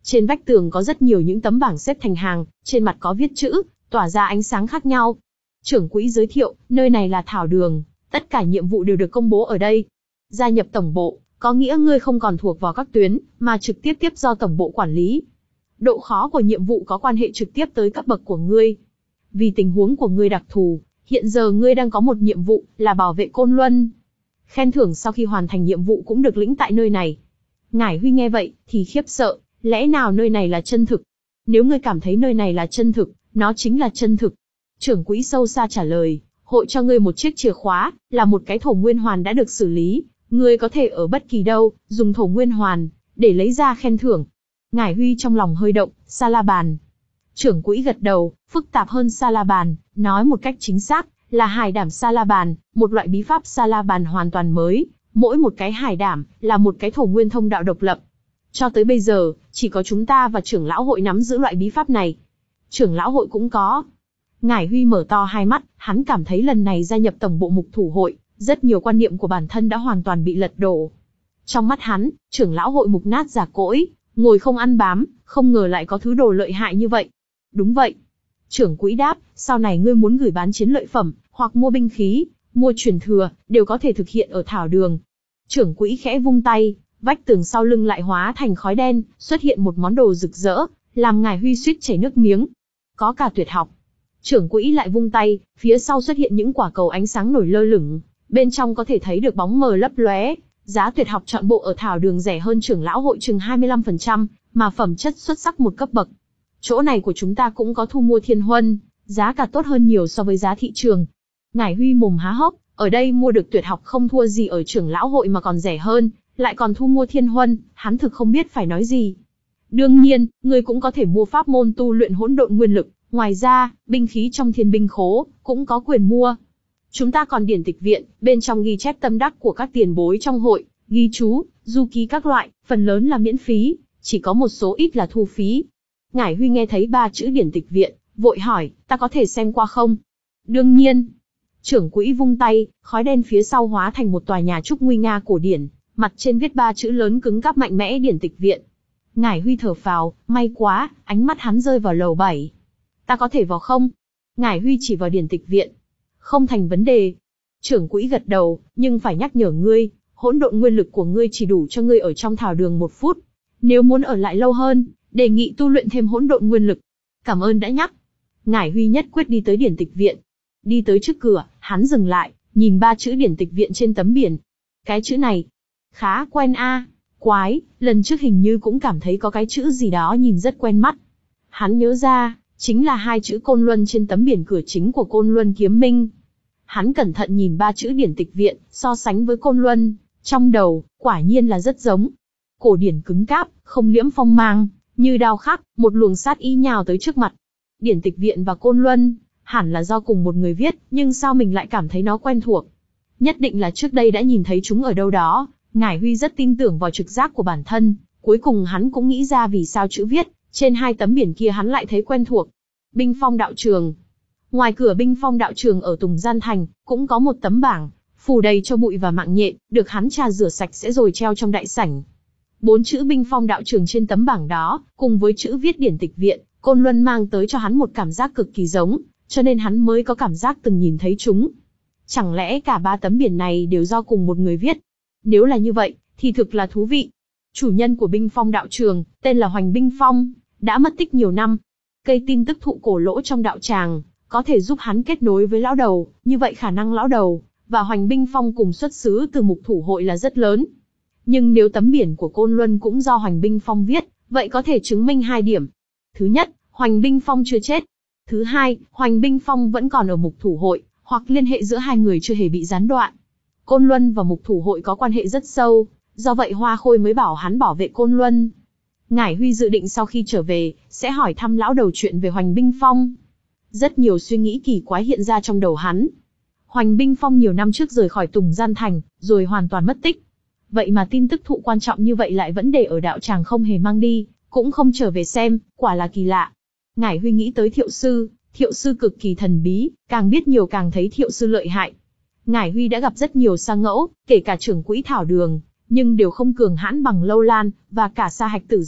Trên vách tường có rất nhiều những tấm bảng xếp thành hàng, trên mặt có viết chữ, tỏa ra ánh sáng khác nhau. Trưởng quỹ giới thiệu, nơi này là thảo đường, tất cả nhiệm vụ đều được công bố ở đây. Gia nhập tổng bộ, có nghĩa ngươi không còn thuộc vào các tuyến, mà trực tiếp tiếp do tổng bộ quản lý. Độ khó của nhiệm vụ có quan hệ trực tiếp tới cấp bậc của ngươi. Vì tình huống của ngươi đặc thù, hiện giờ ngươi đang có một nhiệm vụ là bảo vệ Côn Luân. Khen thưởng sau khi hoàn thành nhiệm vụ cũng được lĩnh tại nơi này. Ngải Huy nghe vậy, thì khiếp sợ, lẽ nào nơi này là chân thực? Nếu ngươi cảm thấy nơi này là chân thực, nó chính là chân thực. Trưởng quỹ sâu xa trả lời, hội cho ngươi một chiếc chìa khóa, là một cái thổ nguyên hoàn đã được xử lý. Ngươi có thể ở bất kỳ đâu, dùng thổ nguyên hoàn, để lấy ra khen thưởng. Ngải Huy trong lòng hơi động, Sa La Bàn. Trưởng quỹ gật đầu, phức tạp hơn Sa La Bàn, nói một cách chính xác, là hải đảm Sa La Bàn, một loại bí pháp Sa La Bàn hoàn toàn mới. Mỗi một cái hải đảm, là một cái thổ nguyên thông đạo độc lập. Cho tới bây giờ, chỉ có chúng ta và trưởng lão hội nắm giữ loại bí pháp này. Trưởng lão hội cũng có. Ngải Huy mở to hai mắt, hắn cảm thấy lần này gia nhập tổng bộ mục thủ hội, rất nhiều quan niệm của bản thân đã hoàn toàn bị lật đổ. Trong mắt hắn, trưởng lão hội mục nát giả cỗi, ngồi không ăn bám, không ngờ lại có thứ đồ lợi hại như vậy. Đúng vậy. Trưởng quỹ đáp, sau này ngươi muốn gửi bán chiến lợi phẩm, hoặc mua binh khí, mua truyền thừa, đều có thể thực hiện ở thảo đường. Trưởng quỹ khẽ vung tay, vách tường sau lưng lại hóa thành khói đen, xuất hiện một món đồ rực rỡ, làm Ngải Huy suýt chảy nước miếng. Có cả tuyệt học. Trưởng quỹ lại vung tay, phía sau xuất hiện những quả cầu ánh sáng nổi lơ lửng, bên trong có thể thấy được bóng mờ lấp lóe. Giá tuyệt học chọn bộ ở thảo đường rẻ hơn trưởng lão hội chừng hai mươi lăm phần trăm, mà phẩm chất xuất sắc một cấp bậc. Chỗ này của chúng ta cũng có thu mua thiên huân, giá cả tốt hơn nhiều so với giá thị trường. Ngải Huy mồm há hốc, ở đây mua được tuyệt học không thua gì ở trưởng lão hội mà còn rẻ hơn, lại còn thu mua thiên huân, hắn thực không biết phải nói gì. Đương nhiên, ngươi cũng có thể mua pháp môn tu luyện hỗn độn nguyên lực, ngoài ra, binh khí trong thiên binh khố, cũng có quyền mua. Chúng ta còn điển tịch viện, bên trong ghi chép tâm đắc của các tiền bối trong hội, ghi chú, du ký các loại, phần lớn là miễn phí, chỉ có một số ít là thu phí. Ngải Huy nghe thấy ba chữ điển tịch viện, vội hỏi, ta có thể xem qua không? Đương nhiên. Trưởng quỹ vung tay, khói đen phía sau hóa thành một tòa nhà trúc nguy nga cổ điển, mặt trên viết ba chữ lớn cứng cáp mạnh mẽ điển tịch viện. Ngải Huy thở phào, may quá, ánh mắt hắn rơi vào lầu bảy. Ta có thể vào không? Ngải Huy chỉ vào điển tịch viện. Không thành vấn đề. Trưởng quỹ gật đầu, nhưng phải nhắc nhở ngươi, hỗn độn nguyên lực của ngươi chỉ đủ cho ngươi ở trong thảo đường một phút. Nếu muốn ở lại lâu hơn, đề nghị tu luyện thêm hỗn độn nguyên lực. Cảm ơn đã nhắc. Ngải Huy nhất quyết đi tới điển tịch viện. Đi tới trước cửa, hắn dừng lại, nhìn ba chữ điển tịch viện trên tấm biển. Cái chữ này, khá quen a. Quái, lần trước hình như cũng cảm thấy có cái chữ gì đó nhìn rất quen mắt. Hắn nhớ ra, chính là hai chữ Côn Luân trên tấm biển cửa chính của Côn Luân Kiếm Minh. Hắn cẩn thận nhìn ba chữ điển tịch viện, so sánh với Côn Luân, trong đầu, quả nhiên là rất giống. Cổ điển cứng cáp, không liễm phong mang, như đao khắc, một luồng sát ý nhào tới trước mặt. Điển tịch viện và Côn Luân, hẳn là do cùng một người viết, nhưng sao mình lại cảm thấy nó quen thuộc? Nhất định là trước đây đã nhìn thấy chúng ở đâu đó. Ngải Huy rất tin tưởng vào trực giác của bản thân, cuối cùng hắn cũng nghĩ ra vì sao chữ viết trên hai tấm biển kia hắn lại thấy quen thuộc. Binh Phong đạo trường. Ngoài cửa Binh Phong đạo trường ở Tùng Gian Thành, cũng có một tấm bảng, phủ đầy cho bụi và mạng nhện, được hắn trà rửa sạch sẽ rồi treo trong đại sảnh. Bốn chữ Binh Phong đạo trường trên tấm bảng đó, cùng với chữ viết điển tịch viện, Côn Luân mang tới cho hắn một cảm giác cực kỳ giống, cho nên hắn mới có cảm giác từng nhìn thấy chúng. Chẳng lẽ cả ba tấm biển này đều do cùng một người viết? Nếu là như vậy, thì thực là thú vị. Chủ nhân của Binh Phong đạo trường, tên là Hoành Binh Phong, đã mất tích nhiều năm. Cây tin tức thụ cổ lỗ trong đạo tràng, có thể giúp hắn kết nối với lão đầu, như vậy khả năng lão đầu và Hoành Binh Phong cùng xuất xứ từ mục thủ hội là rất lớn. Nhưng nếu tấm biển của Côn Luân cũng do Hoành Binh Phong viết, vậy có thể chứng minh hai điểm. Thứ nhất, Hoành Binh Phong chưa chết. Thứ hai, Hoành Binh Phong vẫn còn ở mục thủ hội, hoặc liên hệ giữa hai người chưa hề bị gián đoạn. Côn Luân và mục thủ hội có quan hệ rất sâu, do vậy Hoa Khôi mới bảo hắn bảo vệ Côn Luân. Ngải Huy dự định sau khi trở về, sẽ hỏi thăm lão đầu chuyện về Hoành Binh Phong. Rất nhiều suy nghĩ kỳ quái hiện ra trong đầu hắn. Hoành Binh Phong nhiều năm trước rời khỏi Tùng Gian Thành, rồi hoàn toàn mất tích. Vậy mà tin tức thụ quan trọng như vậy lại vẫn để ở đạo tràng không hề mang đi, cũng không trở về xem, quả là kỳ lạ. Ngải Huy nghĩ tới Thiệu Sư, Thiệu Sư cực kỳ thần bí, càng biết nhiều càng thấy Thiệu Sư lợi hại. Ngải Huy đã gặp rất nhiều sa ngẫu, kể cả trưởng quỹ thảo đường, nhưng đều không cường hãn bằng Lâu Lan, và cả Sa Hạch Tử Dạ,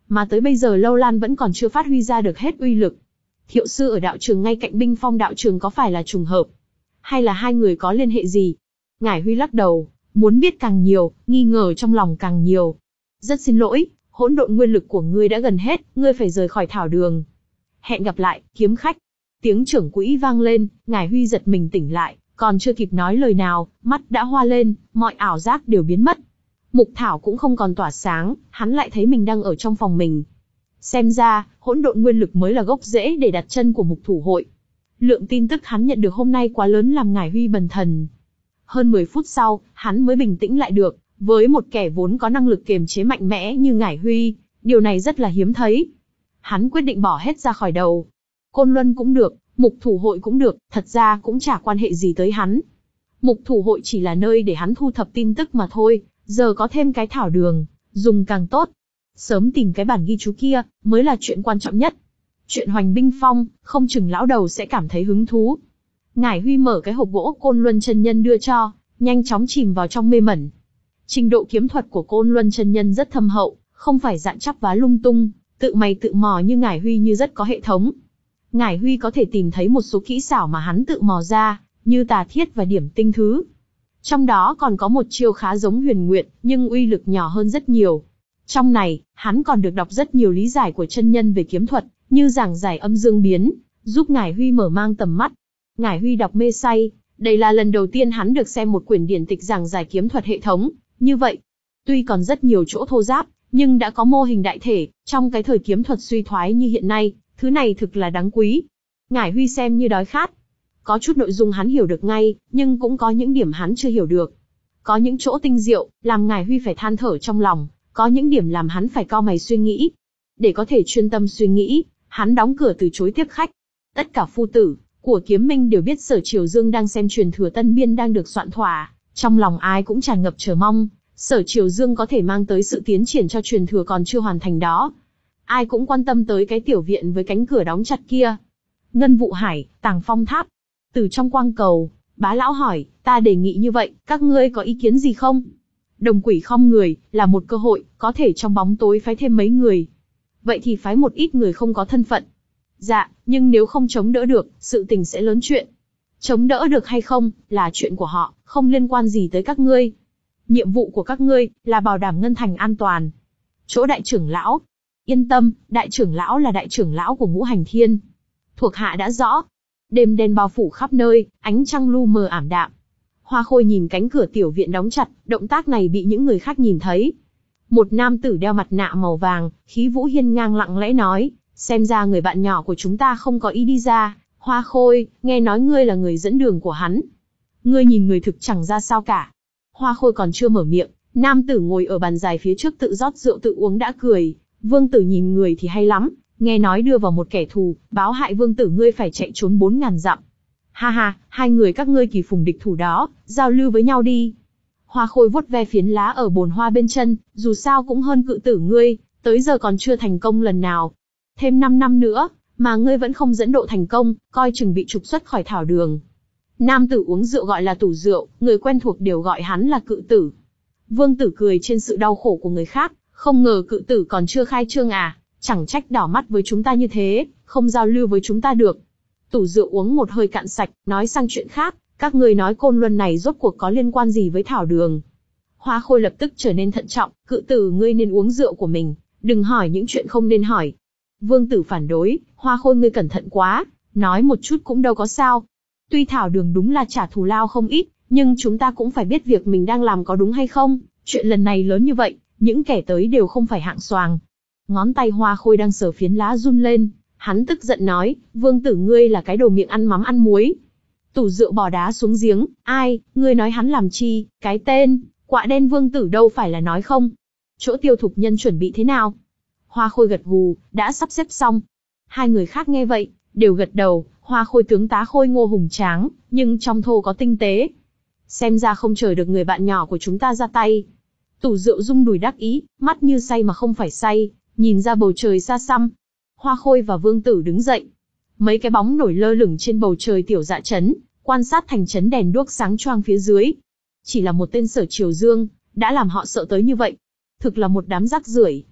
mà tới bây giờ Lâu Lan vẫn còn chưa phát huy ra được hết uy lực. Thiệu sư ở đạo trường ngay cạnh Binh Phong đạo trường có phải là trùng hợp? Hay là hai người có liên hệ gì? Ngải Huy lắc đầu, muốn biết càng nhiều, nghi ngờ trong lòng càng nhiều. Rất xin lỗi, hỗn độn nguyên lực của ngươi đã gần hết, ngươi phải rời khỏi thảo đường. Hẹn gặp lại, kiếm khách. Tiếng trưởng quỹ vang lên, Ngải Huy giật mình tỉnh lại, còn chưa kịp nói lời nào, mắt đã hoa lên, mọi ảo giác đều biến mất. Mục thảo cũng không còn tỏa sáng, hắn lại thấy mình đang ở trong phòng mình. Xem ra, hỗn độn nguyên lực mới là gốc rễ để đặt chân của mục thủ hội. Lượng tin tức hắn nhận được hôm nay quá lớn làm Ngải Huy bần thần. Hơn mười phút sau, hắn mới bình tĩnh lại được, với một kẻ vốn có năng lực kiềm chế mạnh mẽ như Ngải Huy, điều này rất là hiếm thấy. Hắn quyết định bỏ hết ra khỏi đầu. Côn Luân cũng được, mục thủ hội cũng được, thật ra cũng chả quan hệ gì tới hắn. Mục thủ hội chỉ là nơi để hắn thu thập tin tức mà thôi, giờ có thêm cái thảo đường, dùng càng tốt. Sớm tìm cái bản ghi chú kia, mới là chuyện quan trọng nhất. Chuyện Hoành Binh Phong, không chừng lão đầu sẽ cảm thấy hứng thú. Ngải Huy mở cái hộp gỗ Côn Luân chân nhân đưa cho, nhanh chóng chìm vào trong mê mẩn. Trình độ kiếm thuật của Côn Luân chân nhân rất thâm hậu, không phải dạng chắp vá lung tung, tự mày tự mò như Ngải Huy, như rất có hệ thống. Ngải Huy có thể tìm thấy một số kỹ xảo mà hắn tự mò ra, như tà thiết và điểm tinh thứ. Trong đó còn có một chiêu khá giống Huyền Nguyệt, nhưng uy lực nhỏ hơn rất nhiều. Trong này, hắn còn được đọc rất nhiều lý giải của chân nhân về kiếm thuật, như giảng giải âm dương biến, giúp Ngải Huy mở mang tầm mắt. Ngải Huy đọc mê say, đây là lần đầu tiên hắn được xem một quyển điển tịch giảng giải kiếm thuật hệ thống, như vậy. Tuy còn rất nhiều chỗ thô ráp, nhưng đã có mô hình đại thể, trong cái thời kiếm thuật suy thoái như hiện nay, thứ này thực là đáng quý. Ngải Huy xem như đói khát. Có chút nội dung hắn hiểu được ngay, nhưng cũng có những điểm hắn chưa hiểu được. Có những chỗ tinh diệu, làm Ngải Huy phải than thở trong lòng, có những điểm làm hắn phải cau mày suy nghĩ. Để có thể chuyên tâm suy nghĩ, hắn đóng cửa từ chối tiếp khách. Tất cả phu tử của Kiếm Minh đều biết Sở Triều Dương đang xem truyền thừa Tân Biên đang được soạn thỏa, trong lòng ai cũng tràn ngập chờ mong, Sở Triều Dương có thể mang tới sự tiến triển cho truyền thừa còn chưa hoàn thành đó. Ai cũng quan tâm tới cái tiểu viện với cánh cửa đóng chặt kia. Ngân Vụ Hải, Tàng Phong Tháp. Từ trong quang cầu, bá lão hỏi, ta đề nghị như vậy, các ngươi có ý kiến gì không? Đồng Quỷ khom người, là một cơ hội, có thể trong bóng tối phái thêm mấy người. Vậy thì phái một ít người không có thân phận. Dạ, nhưng nếu không chống đỡ được, sự tình sẽ lớn chuyện. Chống đỡ được hay không, là chuyện của họ, không liên quan gì tới các ngươi. Nhiệm vụ của các ngươi, là bảo đảm Ngân Thành an toàn. Chỗ đại trưởng lão. Yên tâm, đại trưởng lão là đại trưởng lão của Ngũ Hành Thiên. Thuộc hạ đã rõ. Đêm đen bao phủ khắp nơi, ánh trăng lu mờ ảm đạm. Hoa Khôi nhìn cánh cửa tiểu viện đóng chặt, động tác này bị những người khác nhìn thấy. Một nam tử đeo mặt nạ màu vàng, khí vũ hiên ngang lặng lẽ nói, xem ra người bạn nhỏ của chúng ta không có ý đi ra. Hoa Khôi, nghe nói ngươi là người dẫn đường của hắn. Ngươi nhìn người thực chẳng ra sao cả. Hoa Khôi còn chưa mở miệng, nam tử ngồi ở bàn dài phía trước tự rót rượu tự uống đã cười. Vương tử nhìn người thì hay lắm, nghe nói đưa vào một kẻ thù, báo hại vương tử ngươi phải chạy trốn bốn ngàn dặm. Ha ha, hai người các ngươi kỳ phùng địch thủ đó, giao lưu với nhau đi. Hoa Khôi vuốt ve phiến lá ở bồn hoa bên chân, dù sao cũng hơn cự tử ngươi, tới giờ còn chưa thành công lần nào. Thêm năm năm nữa, mà ngươi vẫn không dẫn độ thành công, coi chừng bị trục xuất khỏi thảo đường. Nam tử uống rượu gọi là tủ rượu, người quen thuộc đều gọi hắn là cự tử. Vương tử cười trên sự đau khổ của người khác, không ngờ cự tử còn chưa khai trương à, chẳng trách đảo mắt với chúng ta như thế, không giao lưu với chúng ta được. Tủ rượu uống một hơi cạn sạch, nói sang chuyện khác, các ngươi nói Côn Luân này rốt cuộc có liên quan gì với thảo đường. Hoa Khôi lập tức trở nên thận trọng, cự tử ngươi nên uống rượu của mình, đừng hỏi những chuyện không nên hỏi. Vương tử phản đối, Hoa Khôi ngươi cẩn thận quá, nói một chút cũng đâu có sao. Tuy thảo đường đúng là trả thù lao không ít, nhưng chúng ta cũng phải biết việc mình đang làm có đúng hay không, chuyện lần này lớn như vậy, những kẻ tới đều không phải hạng xoàng. Ngón tay Hoa Khôi đang sờ phiến lá run lên, hắn tức giận nói, vương tử ngươi là cái đồ miệng ăn mắm ăn muối. Tủ rượu bỏ đá xuống giếng, ai, ngươi nói hắn làm chi, cái tên, quạ đen vương tử đâu phải là nói không. Chỗ Tiêu Thục Nhân chuẩn bị thế nào? Hoa Khôi gật gù, đã sắp xếp xong. Hai người khác nghe vậy, đều gật đầu, Hoa Khôi tướng tá Khôi Ngô hùng tráng, nhưng trong thô có tinh tế. Xem ra không chờ được người bạn nhỏ của chúng ta ra tay. Tủ rượu rung đùi đắc ý, mắt như say mà không phải say, nhìn ra bầu trời xa xăm. Hoa Khôi và Vương Tử đứng dậy. Mấy cái bóng nổi lơ lửng trên bầu trời tiểu dạ trấn, quan sát thành trấn đèn đuốc sáng choang phía dưới. Chỉ là một tên Sở Triều Dương, đã làm họ sợ tới như vậy. Thực là một đám rác rưởi.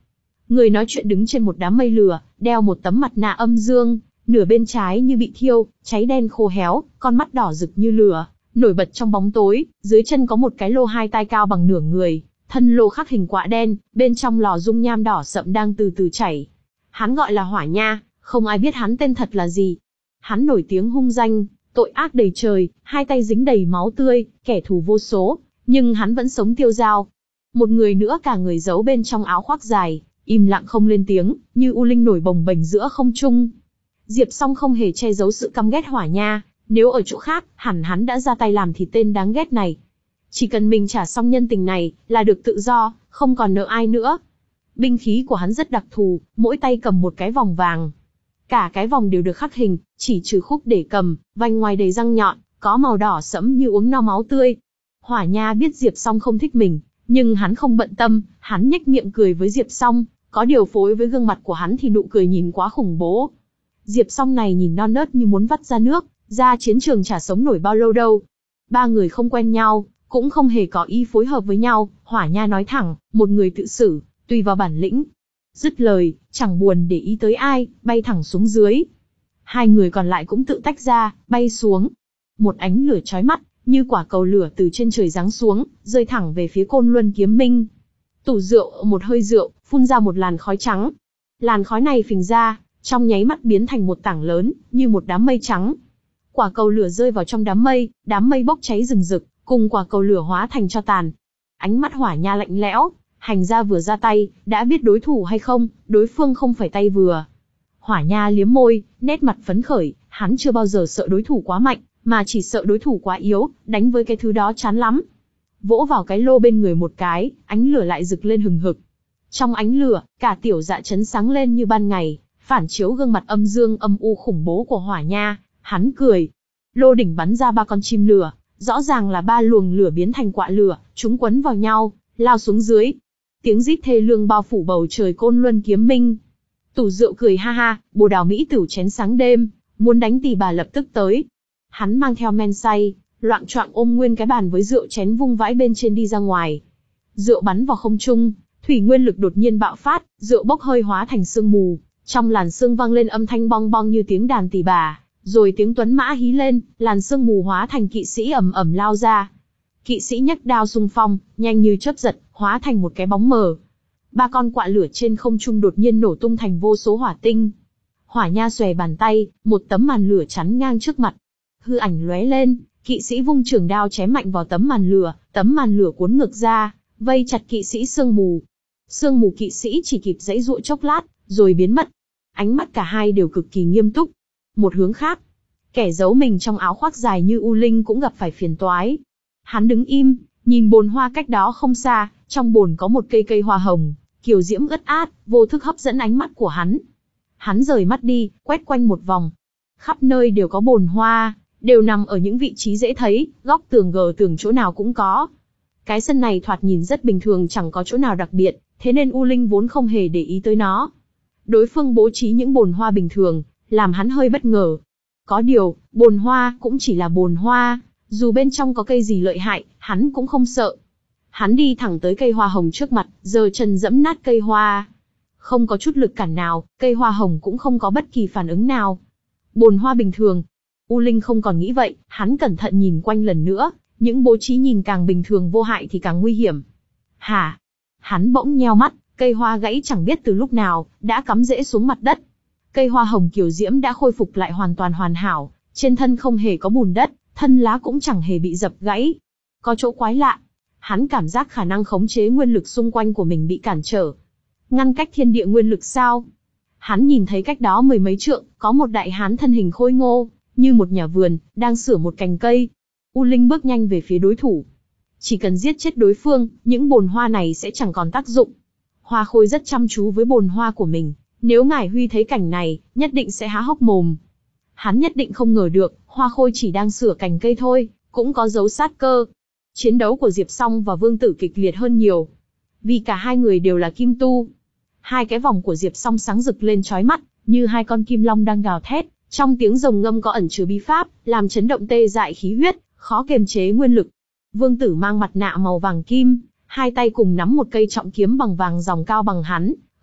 Người nói chuyện đứng trên một đám mây lửa, đeo một tấm mặt nạ âm dương, nửa bên trái như bị thiêu, cháy đen khô héo, con mắt đỏ rực như lửa, nổi bật trong bóng tối, dưới chân có một cái lô hai tai cao bằng nửa người, thân lô khắc hình quạ đen, bên trong lò dung nham đỏ sậm đang từ từ chảy. Hắn gọi là Hỏa Nha, không ai biết hắn tên thật là gì. Hắn nổi tiếng hung danh, tội ác đầy trời, hai tay dính đầy máu tươi, kẻ thù vô số, nhưng hắn vẫn sống tiêu dao. Một người nữa cả người giấu bên trong áo khoác dài, im lặng không lên tiếng, như u linh nổi bồng bềnh giữa không trung. Diệp Song không hề che giấu sự căm ghét Hỏa Nha, nếu ở chỗ khác, hẳn hắn đã ra tay làm thịt tên đáng ghét này. Chỉ cần mình trả xong nhân tình này, là được tự do, không còn nợ ai nữa. Binh khí của hắn rất đặc thù, mỗi tay cầm một cái vòng vàng. Cả cái vòng đều được khắc hình, chỉ trừ khúc để cầm, vành ngoài đầy răng nhọn, có màu đỏ sẫm như uống no máu tươi. Hỏa Nha biết Diệp Song không thích mình, nhưng hắn không bận tâm, hắn nhếch miệng cười với Diệp Song, có điều phối với gương mặt của hắn thì nụ cười nhìn quá khủng bố. Diệp Song này nhìn non nớt như muốn vắt ra nước, ra chiến trường chả sống nổi bao lâu đâu. Ba người không quen nhau, cũng không hề có ý phối hợp với nhau, Hỏa Nha nói thẳng, một người tự xử, tùy vào bản lĩnh. Dứt lời, chẳng buồn để ý tới ai, bay thẳng xuống dưới. Hai người còn lại cũng tự tách ra, bay xuống. Một ánh lửa chói mắt, như quả cầu lửa từ trên trời giáng xuống, rơi thẳng về phía Côn Luân Kiếm Minh. Tủ rượu một hơi rượu, phun ra một làn khói trắng. Làn khói này phình ra, trong nháy mắt biến thành một tảng lớn, như một đám mây trắng. Quả cầu lửa rơi vào trong đám mây, đám mây bốc cháy rừng rực, cùng quả cầu lửa hóa thành tro tàn. Ánh mắt Hỏa Nha lạnh lẽo, hành ra vừa ra tay, đã biết đối thủ hay không, đối phương không phải tay vừa. Hỏa Nha liếm môi, nét mặt phấn khởi, hắn chưa bao giờ sợ đối thủ quá mạnh, mà chỉ sợ đối thủ quá yếu, đánh với cái thứ đó chán lắm. Vỗ vào cái lô bên người một cái, ánh lửa lại rực lên hừng hực. Trong ánh lửa, cả tiểu dạ trấn sáng lên như ban ngày, phản chiếu gương mặt âm dương âm u khủng bố của Hỏa Nha. Hắn cười. Lô đỉnh bắn ra ba con chim lửa, rõ ràng là ba luồng lửa biến thành quạ lửa, chúng quấn vào nhau, lao xuống dưới. Tiếng rít thê lương bao phủ bầu trời Côn Luân Kiếm Minh. Tủ rượu cười ha ha, Bồ Đào Mỹ Tửu chén sáng đêm, muốn đánh tỷ bà lập tức tới. Hắn mang theo men say, loạng choạng ôm nguyên cái bàn với rượu chén vung vãi bên trên đi ra ngoài. Rượu bắn vào không trung, thủy nguyên lực đột nhiên bạo phát, rượu bốc hơi hóa thành sương mù, trong làn sương vang lên âm thanh bong bong như tiếng đàn tỷ bà, rồi tiếng tuấn mã hí lên, làn sương mù hóa thành kỵ sĩ ầm ầm lao ra. Kỵ sĩ nhấc đao xung phong, nhanh như chớp giật, hóa thành một cái bóng mờ. Ba con quạ lửa trên không trung đột nhiên nổ tung thành vô số hỏa tinh. Hỏa Nha xòe bàn tay, một tấm màn lửa chắn ngang trước mặt. Hư ảnh lóe lên, kỵ sĩ vung trường đao chém mạnh vào tấm màn lửa, tấm màn lửa cuốn ngược ra, vây chặt kỵ sĩ sương mù. Sương mù kỵ sĩ chỉ kịp giãy giụa chốc lát, rồi biến mất. Ánh mắt cả hai đều cực kỳ nghiêm túc. Một hướng khác, kẻ giấu mình trong áo khoác dài như u linh cũng gặp phải phiền toái. Hắn đứng im, nhìn bồn hoa cách đó không xa, trong bồn có một cây cây hoa hồng, kiều diễm ướt át, vô thức hấp dẫn ánh mắt của hắn. Hắn rời mắt đi, quét quanh một vòng. Khắp nơi đều có bồn hoa, đều nằm ở những vị trí dễ thấy, góc tường gờ tường chỗ nào cũng có. Cái sân này thoạt nhìn rất bình thường, chẳng có chỗ nào đặc biệt, thế nên U Linh vốn không hề để ý tới nó. Đối phương bố trí những bồn hoa bình thường, làm hắn hơi bất ngờ. Có điều, bồn hoa cũng chỉ là bồn hoa, dù bên trong có cây gì lợi hại, hắn cũng không sợ. Hắn đi thẳng tới cây hoa hồng trước mặt, giơ chân giẫm nát cây hoa. Không có chút lực cản nào, cây hoa hồng cũng không có bất kỳ phản ứng nào. Bồn hoa bình thường. U Linh không còn nghĩ vậy, hắn cẩn thận nhìn quanh lần nữa, những bố trí nhìn càng bình thường vô hại thì càng nguy hiểm. Hả? Hắn bỗng nheo mắt, cây hoa gãy chẳng biết từ lúc nào, đã cắm rễ xuống mặt đất. Cây hoa hồng kiều diễm đã khôi phục lại hoàn toàn hoàn hảo, trên thân không hề có bùn đất, thân lá cũng chẳng hề bị dập gãy. Có chỗ quái lạ, hắn cảm giác khả năng khống chế nguyên lực xung quanh của mình bị cản trở. Ngăn cách thiên địa nguyên lực sao? Hắn nhìn thấy cách đó mười mấy trượng, có một đại hán thân hình khôi ngô, như một nhà vườn, đang sửa một cành cây. U Linh bước nhanh về phía đối thủ. Chỉ cần giết chết đối phương, những bồn hoa này sẽ chẳng còn tác dụng. Hoa Khôi rất chăm chú với bồn hoa của mình, nếu Ngải Huy thấy cảnh này, nhất định sẽ há hốc mồm. Hắn nhất định không ngờ được, Hoa Khôi chỉ đang sửa cành cây thôi, cũng có dấu sát cơ. Chiến đấu của Diệp Song và Vương Tử kịch liệt hơn nhiều, vì cả hai người đều là kim tu. Hai cái vòng của Diệp Song sáng rực lên chói mắt, như hai con kim long đang gào thét, trong tiếng rồng ngâm có ẩn chứa bí pháp, làm chấn động tê dại khí huyết, khó kiềm chế nguyên lực. Vương Tử mang mặt nạ màu vàng kim, hai tay cùng nắm một cây trọng kiếm bằng vàng ròng cao bằng hắn,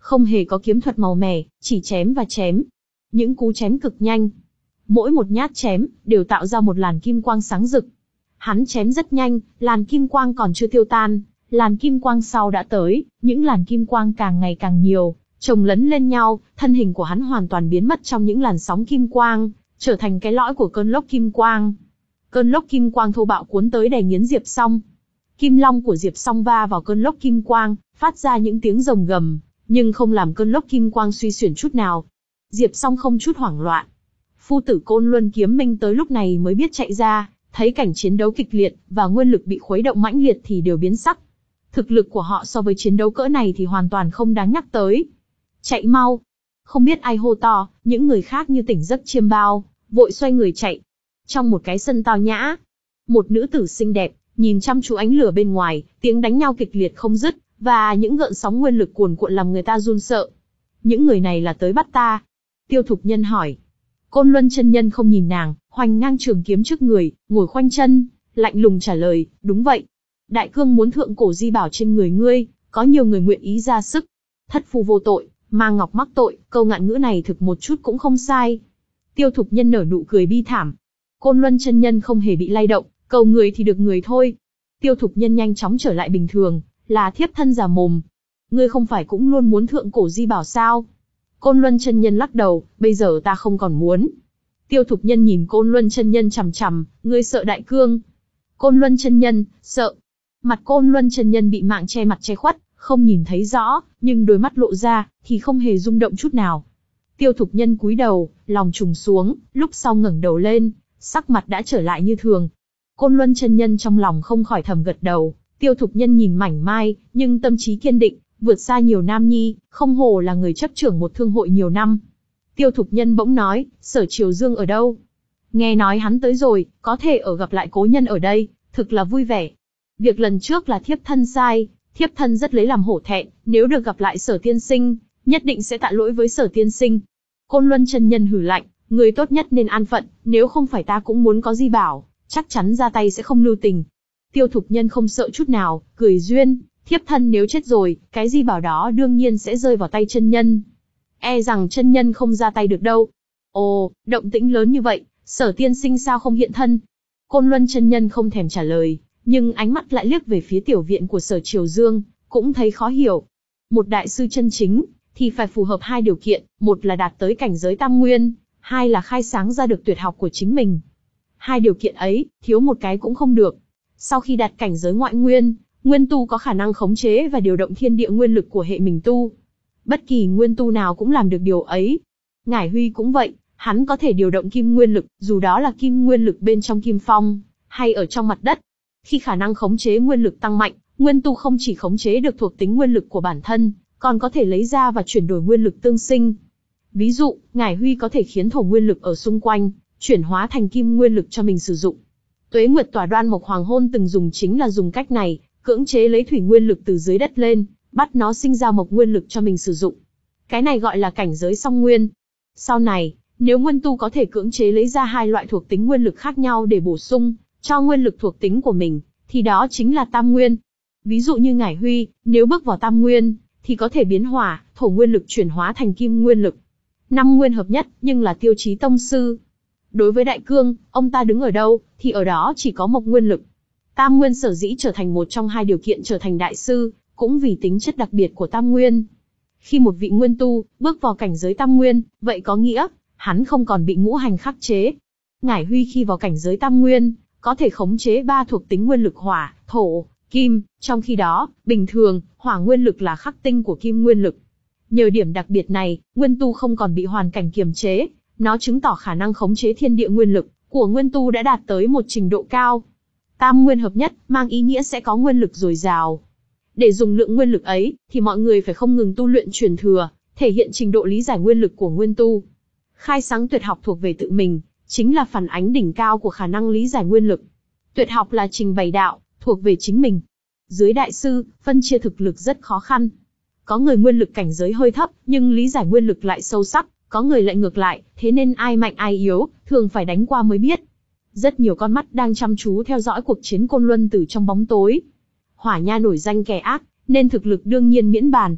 không hề có kiếm thuật màu mè, chỉ chém và chém. Những cú chém cực nhanh. Mỗi một nhát chém, đều tạo ra một làn kim quang sáng rực. Hắn chém rất nhanh, làn kim quang còn chưa tiêu tan, làn kim quang sau đã tới, những làn kim quang càng ngày càng nhiều, chồng lấn lên nhau, thân hình của hắn hoàn toàn biến mất trong những làn sóng kim quang, trở thành cái lõi của cơn lốc kim quang. Cơn lốc kim quang thô bạo cuốn tới đè nghiến Diệp Song. Kim long của Diệp Song va vào cơn lốc kim quang, phát ra những tiếng rồng gầm, nhưng không làm cơn lốc kim quang suy xuyển chút nào. Diệp Song không chút hoảng loạn. Phu tử Côn Luân Kiếm Minh tới lúc này mới biết chạy ra, thấy cảnh chiến đấu kịch liệt và nguyên lực bị khuấy động mãnh liệt thì đều biến sắc. Thực lực của họ so với chiến đấu cỡ này thì hoàn toàn không đáng nhắc tới. Chạy mau! Không biết ai hô to, những người khác như tỉnh giấc chiêm bao, vội xoay người chạy. Trong một cái sân tao nhã, một nữ tử xinh đẹp, nhìn chăm chú ánh lửa bên ngoài, tiếng đánh nhau kịch liệt không dứt, và những gợn sóng nguyên lực cuồn cuộn làm người ta run sợ. Những người này là tới bắt ta? Tiêu Thục Nhân hỏi. Côn Luân chân nhân không nhìn nàng, hoành ngang trường kiếm trước người, ngồi khoanh chân, lạnh lùng trả lời, đúng vậy. Đại cương muốn thượng cổ di bảo trên người ngươi, có nhiều người nguyện ý ra sức. Thất phu vô tội, ma ngọc mắc tội, câu ngạn ngữ này thực một chút cũng không sai. Tiêu Thục Nhân nở nụ cười bi thảm. Côn Luân chân nhân không hề bị lay động, cầu người thì được người thôi. Tiêu Thục Nhân nhanh chóng trở lại bình thường, là thiếp thân già mồm. Ngươi không phải cũng luôn muốn thượng cổ di bảo sao? Côn Luân chân nhân lắc đầu, bây giờ ta không còn muốn. Tiêu Thục Nhân nhìn Côn Luân chân nhân chằm chằm, ngươi sợ đại cương? Côn Luân chân nhân, sợ. Mặt Côn Luân chân nhân bị mạng che mặt che khuất, không nhìn thấy rõ, nhưng đôi mắt lộ ra, thì không hề rung động chút nào. Tiêu Thục Nhân cúi đầu, lòng trùng xuống, lúc sau ngẩng đầu lên, sắc mặt đã trở lại như thường. Côn Luân chân nhân trong lòng không khỏi thầm gật đầu, Tiêu Thục Nhân nhìn mảnh mai, nhưng tâm trí kiên định, vượt xa nhiều nam nhi, không hổ là người chấp trưởng một thương hội nhiều năm. Tiêu Thục Nhân bỗng nói, Sở Triều Dương ở đâu? Nghe nói hắn tới rồi, có thể ở gặp lại cố nhân ở đây, thực là vui vẻ. Việc lần trước là thiếp thân sai, thiếp thân rất lấy làm hổ thẹn, nếu được gặp lại Sở tiên sinh, nhất định sẽ tạ lỗi với Sở tiên sinh. Côn Luân chân nhân hừ lạnh, người tốt nhất nên an phận, nếu không phải ta cũng muốn có di bảo, chắc chắn ra tay sẽ không lưu tình. Tiêu Thục Nhân không sợ chút nào, cười duyên, thiếp thân nếu chết rồi, cái di bảo đó đương nhiên sẽ rơi vào tay chân nhân. E rằng chân nhân không ra tay được đâu. Ồ, động tĩnh lớn như vậy, Sở tiên sinh sao không hiện thân? Côn Luân chân nhân không thèm trả lời, nhưng ánh mắt lại liếc về phía tiểu viện của Sở Triều Dương, cũng thấy khó hiểu. Một đại sư chân chính, thì phải phù hợp hai điều kiện, một là đạt tới cảnh giới tam nguyên, hai là khai sáng ra được tuyệt học của chính mình. Hai điều kiện ấy, thiếu một cái cũng không được. Sau khi đạt cảnh giới ngoại nguyên, nguyên tu có khả năng khống chế và điều động thiên địa nguyên lực của hệ mình tu. Bất kỳ nguyên tu nào cũng làm được điều ấy. Ngải Huy cũng vậy, hắn có thể điều động kim nguyên lực, dù đó là kim nguyên lực bên trong kim phong, hay ở trong mặt đất. Khi khả năng khống chế nguyên lực tăng mạnh, nguyên tu không chỉ khống chế được thuộc tính nguyên lực của bản thân, còn có thể lấy ra và chuyển đổi nguyên lực tương sinh. Ví dụ, Ngải Huy có thể khiến thổ nguyên lực ở xung quanh, chuyển hóa thành kim nguyên lực cho mình sử dụng. Tuế Nguyệt Tỏa Đoan Mộc Hoàng Hôn từng dùng chính là dùng cách này, cưỡng chế lấy thủy nguyên lực từ dưới đất lên, bắt nó sinh ra mộc nguyên lực cho mình sử dụng. Cái này gọi là cảnh giới song nguyên. Sau này, nếu nguyên tu có thể cưỡng chế lấy ra hai loại thuộc tính nguyên lực khác nhau để bổ sung cho nguyên lực thuộc tính của mình, thì đó chính là tam nguyên. Ví dụ như Ngải Huy, nếu bước vào tam nguyên, thì có thể biến hỏa, thổ nguyên lực chuyển hóa thành kim nguyên lực. Năm nguyên hợp nhất, nhưng là tiêu chí tông sư. Đối với Đại Cương, ông ta đứng ở đâu, thì ở đó chỉ có mộc nguyên lực. Tam nguyên sở dĩ trở thành một trong hai điều kiện trở thành đại sư, cũng vì tính chất đặc biệt của tam nguyên. Khi một vị nguyên tu bước vào cảnh giới tam nguyên, vậy có nghĩa hắn không còn bị ngũ hành khắc chế. Ngải Huy khi vào cảnh giới tam nguyên, có thể khống chế ba thuộc tính nguyên lực hỏa, thổ, kim, trong khi đó, bình thường, hỏa nguyên lực là khắc tinh của kim nguyên lực. Nhờ điểm đặc biệt này, nguyên tu không còn bị hoàn cảnh kiềm chế, nó chứng tỏ khả năng khống chế thiên địa nguyên lực của nguyên tu đã đạt tới một trình độ cao. Tam nguyên hợp nhất, mang ý nghĩa sẽ có nguyên lực dồi dào. Để dùng lượng nguyên lực ấy, thì mọi người phải không ngừng tu luyện truyền thừa, thể hiện trình độ lý giải nguyên lực của nguyên tu. Khai sáng tuyệt học thuộc về tự mình, chính là phản ánh đỉnh cao của khả năng lý giải nguyên lực. Tuyệt học là trình bày đạo, thuộc về chính mình. Dưới đại sư, phân chia thực lực rất khó khăn. Có người nguyên lực cảnh giới hơi thấp, nhưng lý giải nguyên lực lại sâu sắc, có người lại ngược lại, thế nên ai mạnh ai yếu, thường phải đánh qua mới biết. Rất nhiều con mắt đang chăm chú theo dõi cuộc chiến Côn Luân từ trong bóng tối. Hỏa Nha nổi danh kẻ ác, nên thực lực đương nhiên miễn bàn.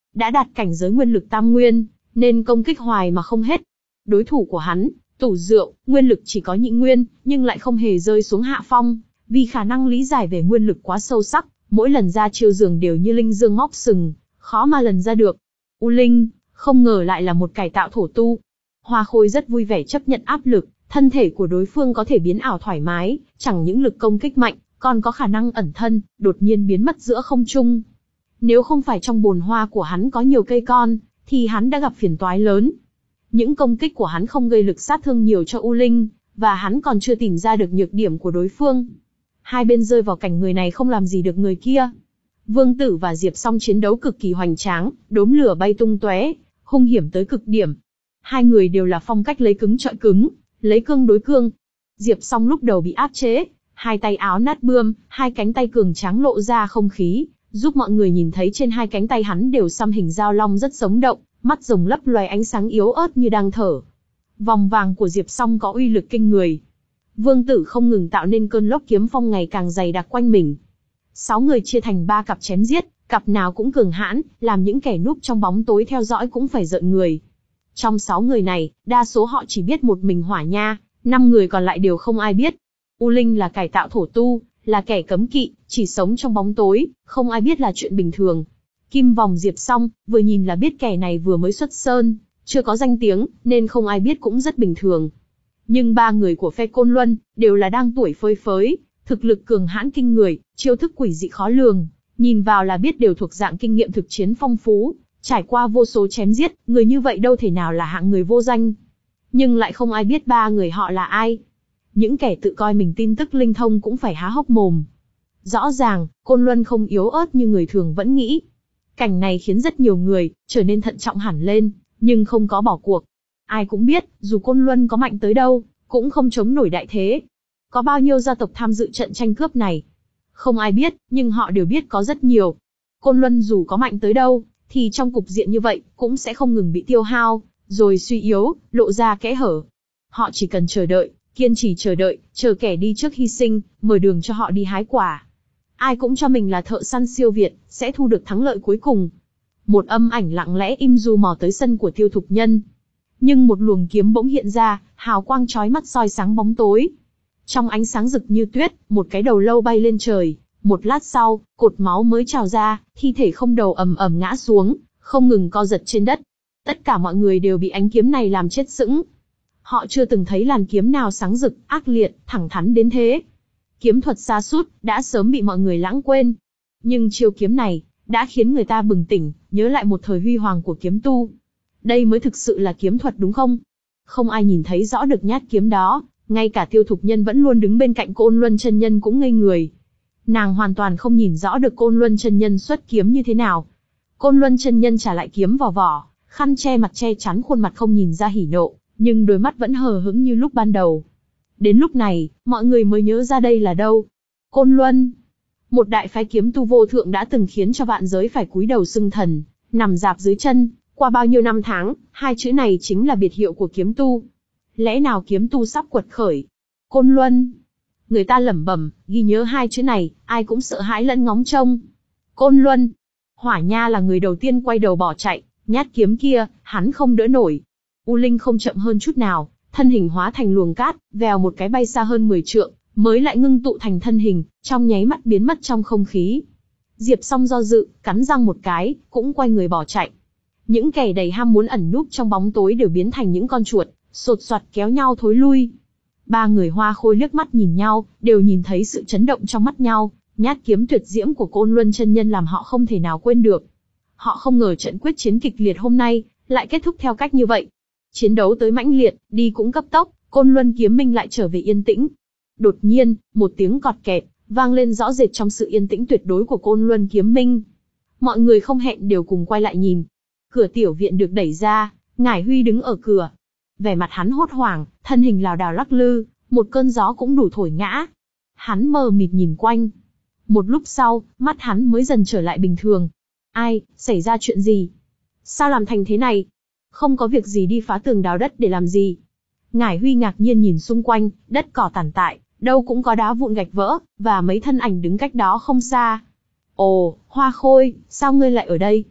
đã đạt cảnh giới nguyên lực tam nguyên, nên công kích hoài mà không hết. Đối thủ của hắn, Tủ Rượu, nguyên lực chỉ có nhị nguyên, nhưng lại không hề rơi xuống hạ phong, vì khả năng lý giải về nguyên lực quá sâu sắc, mỗi lần ra chiêu dường đều như linh dương móc sừng, khó mà lần ra được. U Linh, không ngờ lại là một cải tạo thổ tu. Hoa Khôi rất vui vẻ chấp nhận áp lực, thân thể của đối phương có thể biến ảo thoải mái, chẳng những lực công kích mạnh, còn có khả năng ẩn thân, đột nhiên biến mất giữa không trung. Nếu không phải trong bồn hoa của hắn có nhiều cây con, thì hắn đã gặp phiền toái lớn. Những công kích của hắn không gây lực sát thương nhiều cho U Linh, và hắn còn chưa tìm ra được nhược điểm của đối phương. Hai bên rơi vào cảnh người này không làm gì được người kia. Vương Tử và Diệp Song chiến đấu cực kỳ hoành tráng, đốm lửa bay tung tóe, hung hiểm tới cực điểm. Hai người đều là phong cách lấy cứng trọi cứng, lấy cương đối cương. Diệp Song lúc đầu bị áp chế, hai tay áo nát bươm, hai cánh tay cường tráng lộ ra không khí, giúp mọi người nhìn thấy trên hai cánh tay hắn đều xăm hình dao long rất sống động, mắt rồng lấp loài ánh sáng yếu ớt như đang thở. Vòng vàng của Diệp Song có uy lực kinh người. Vương Tử không ngừng tạo nên cơn lốc kiếm phong ngày càng dày đặc quanh mình. Sáu người chia thành ba cặp chém giết, cặp nào cũng cường hãn, làm những kẻ núp trong bóng tối theo dõi cũng phải rợn người. Trong sáu người này, đa số họ chỉ biết một mình Hỏa Nha, năm người còn lại đều không ai biết. U Linh là cải tạo thổ tu, là kẻ cấm kỵ, chỉ sống trong bóng tối, không ai biết là chuyện bình thường. Kim Vòng Diệp Song, vừa nhìn là biết kẻ này vừa mới xuất sơn, chưa có danh tiếng, nên không ai biết cũng rất bình thường. Nhưng ba người của phe Côn Luân, đều là đang tuổi phơi phới, thực lực cường hãn kinh người, chiêu thức quỷ dị khó lường, nhìn vào là biết đều thuộc dạng kinh nghiệm thực chiến phong phú, trải qua vô số chém giết, người như vậy đâu thể nào là hạng người vô danh. Nhưng lại không ai biết ba người họ là ai. Những kẻ tự coi mình tin tức linh thông cũng phải há hốc mồm. Rõ ràng, Côn Luân không yếu ớt như người thường vẫn nghĩ. Cảnh này khiến rất nhiều người trở nên thận trọng hẳn lên, nhưng không có bỏ cuộc. Ai cũng biết, dù Côn Luân có mạnh tới đâu, cũng không chống nổi đại thế. Có bao nhiêu gia tộc tham dự trận tranh cướp này? Không ai biết, nhưng họ đều biết có rất nhiều. Côn Luân dù có mạnh tới đâu, thì trong cục diện như vậy, cũng sẽ không ngừng bị tiêu hao, rồi suy yếu, lộ ra kẽ hở. Họ chỉ cần chờ đợi, kiên trì chờ đợi, chờ kẻ đi trước hy sinh, mở đường cho họ đi hái quả. Ai cũng cho mình là thợ săn siêu việt, sẽ thu được thắng lợi cuối cùng. Một âm ảnh lặng lẽ im du mò tới sân của Tiêu Thục Nhân. Nhưng một luồng kiếm bỗng hiện ra, hào quang chói mắt soi sáng bóng tối. Trong ánh sáng rực như tuyết, một cái đầu lâu bay lên trời. Một lát sau, cột máu mới trào ra, thi thể không đầu ầm ầm ngã xuống, không ngừng co giật trên đất. Tất cả mọi người đều bị ánh kiếm này làm chết sững. Họ chưa từng thấy làn kiếm nào sáng rực, ác liệt, thẳng thắn đến thế. Kiếm thuật sa sút đã sớm bị mọi người lãng quên. Nhưng chiêu kiếm này đã khiến người ta bừng tỉnh, nhớ lại một thời huy hoàng của kiếm tu. Đây mới thực sự là kiếm thuật đúng không? Không ai nhìn thấy rõ được nhát kiếm đó, ngay cả Tiêu Thục Nhân vẫn luôn đứng bên cạnh Côn Luân chân nhân cũng ngây người. Nàng hoàn toàn không nhìn rõ được Côn Luân chân nhân xuất kiếm như thế nào. Côn Luân chân nhân trả lại kiếm vào vỏ, khăn che mặt che chắn khuôn mặt không nhìn ra hỉ nộ, nhưng đôi mắt vẫn hờ hững như lúc ban đầu. Đến lúc này, mọi người mới nhớ ra đây là đâu. Côn Luân, một đại phái kiếm tu vô thượng đã từng khiến cho vạn giới phải cúi đầu xưng thần, nằm rạp dưới chân. Qua bao nhiêu năm tháng, hai chữ này chính là biệt hiệu của kiếm tu. Lẽ nào kiếm tu sắp quật khởi? Côn Luân. Người ta lẩm bẩm, ghi nhớ hai chữ này, ai cũng sợ hãi lẫn ngóng trông. Côn Luân. Hỏa Nha là người đầu tiên quay đầu bỏ chạy, nhát kiếm kia, hắn không đỡ nổi. U Linh không chậm hơn chút nào, thân hình hóa thành luồng cát, vèo một cái bay xa hơn mười trượng, mới lại ngưng tụ thành thân hình, trong nháy mắt biến mất trong không khí. Diệp Song do dự, cắn răng một cái, cũng quay người bỏ chạy. Những kẻ đầy ham muốn ẩn núp trong bóng tối đều biến thành những con chuột, sột soạt kéo nhau thối lui. Ba người Hoa Khôi liếc mắt nhìn nhau, đều nhìn thấy sự chấn động trong mắt nhau, nhát kiếm tuyệt diễm của Côn Luân chân nhân làm họ không thể nào quên được. Họ không ngờ trận quyết chiến kịch liệt hôm nay lại kết thúc theo cách như vậy. Chiến đấu tới mãnh liệt, đi cũng cấp tốc, Côn Luân kiếm minh lại trở về yên tĩnh. Đột nhiên, một tiếng cọt kẹt vang lên rõ rệt trong sự yên tĩnh tuyệt đối của Côn Luân kiếm minh. Mọi người không hẹn đều cùng quay lại nhìn. Cửa tiểu viện được đẩy ra, Ngải Huy đứng ở cửa. Vẻ mặt hắn hốt hoảng, thân hình lảo đảo lắc lư, một cơn gió cũng đủ thổi ngã. Hắn mờ mịt nhìn quanh. Một lúc sau, mắt hắn mới dần trở lại bình thường. Ai, xảy ra chuyện gì? Sao làm thành thế này? Không có việc gì đi phá tường đào đất để làm gì? Ngải Huy ngạc nhiên nhìn xung quanh, đất cỏ tàn tại, đâu cũng có đá vụn gạch vỡ, và mấy thân ảnh đứng cách đó không xa. Ồ, Hoa Khôi, sao ngươi lại ở đây?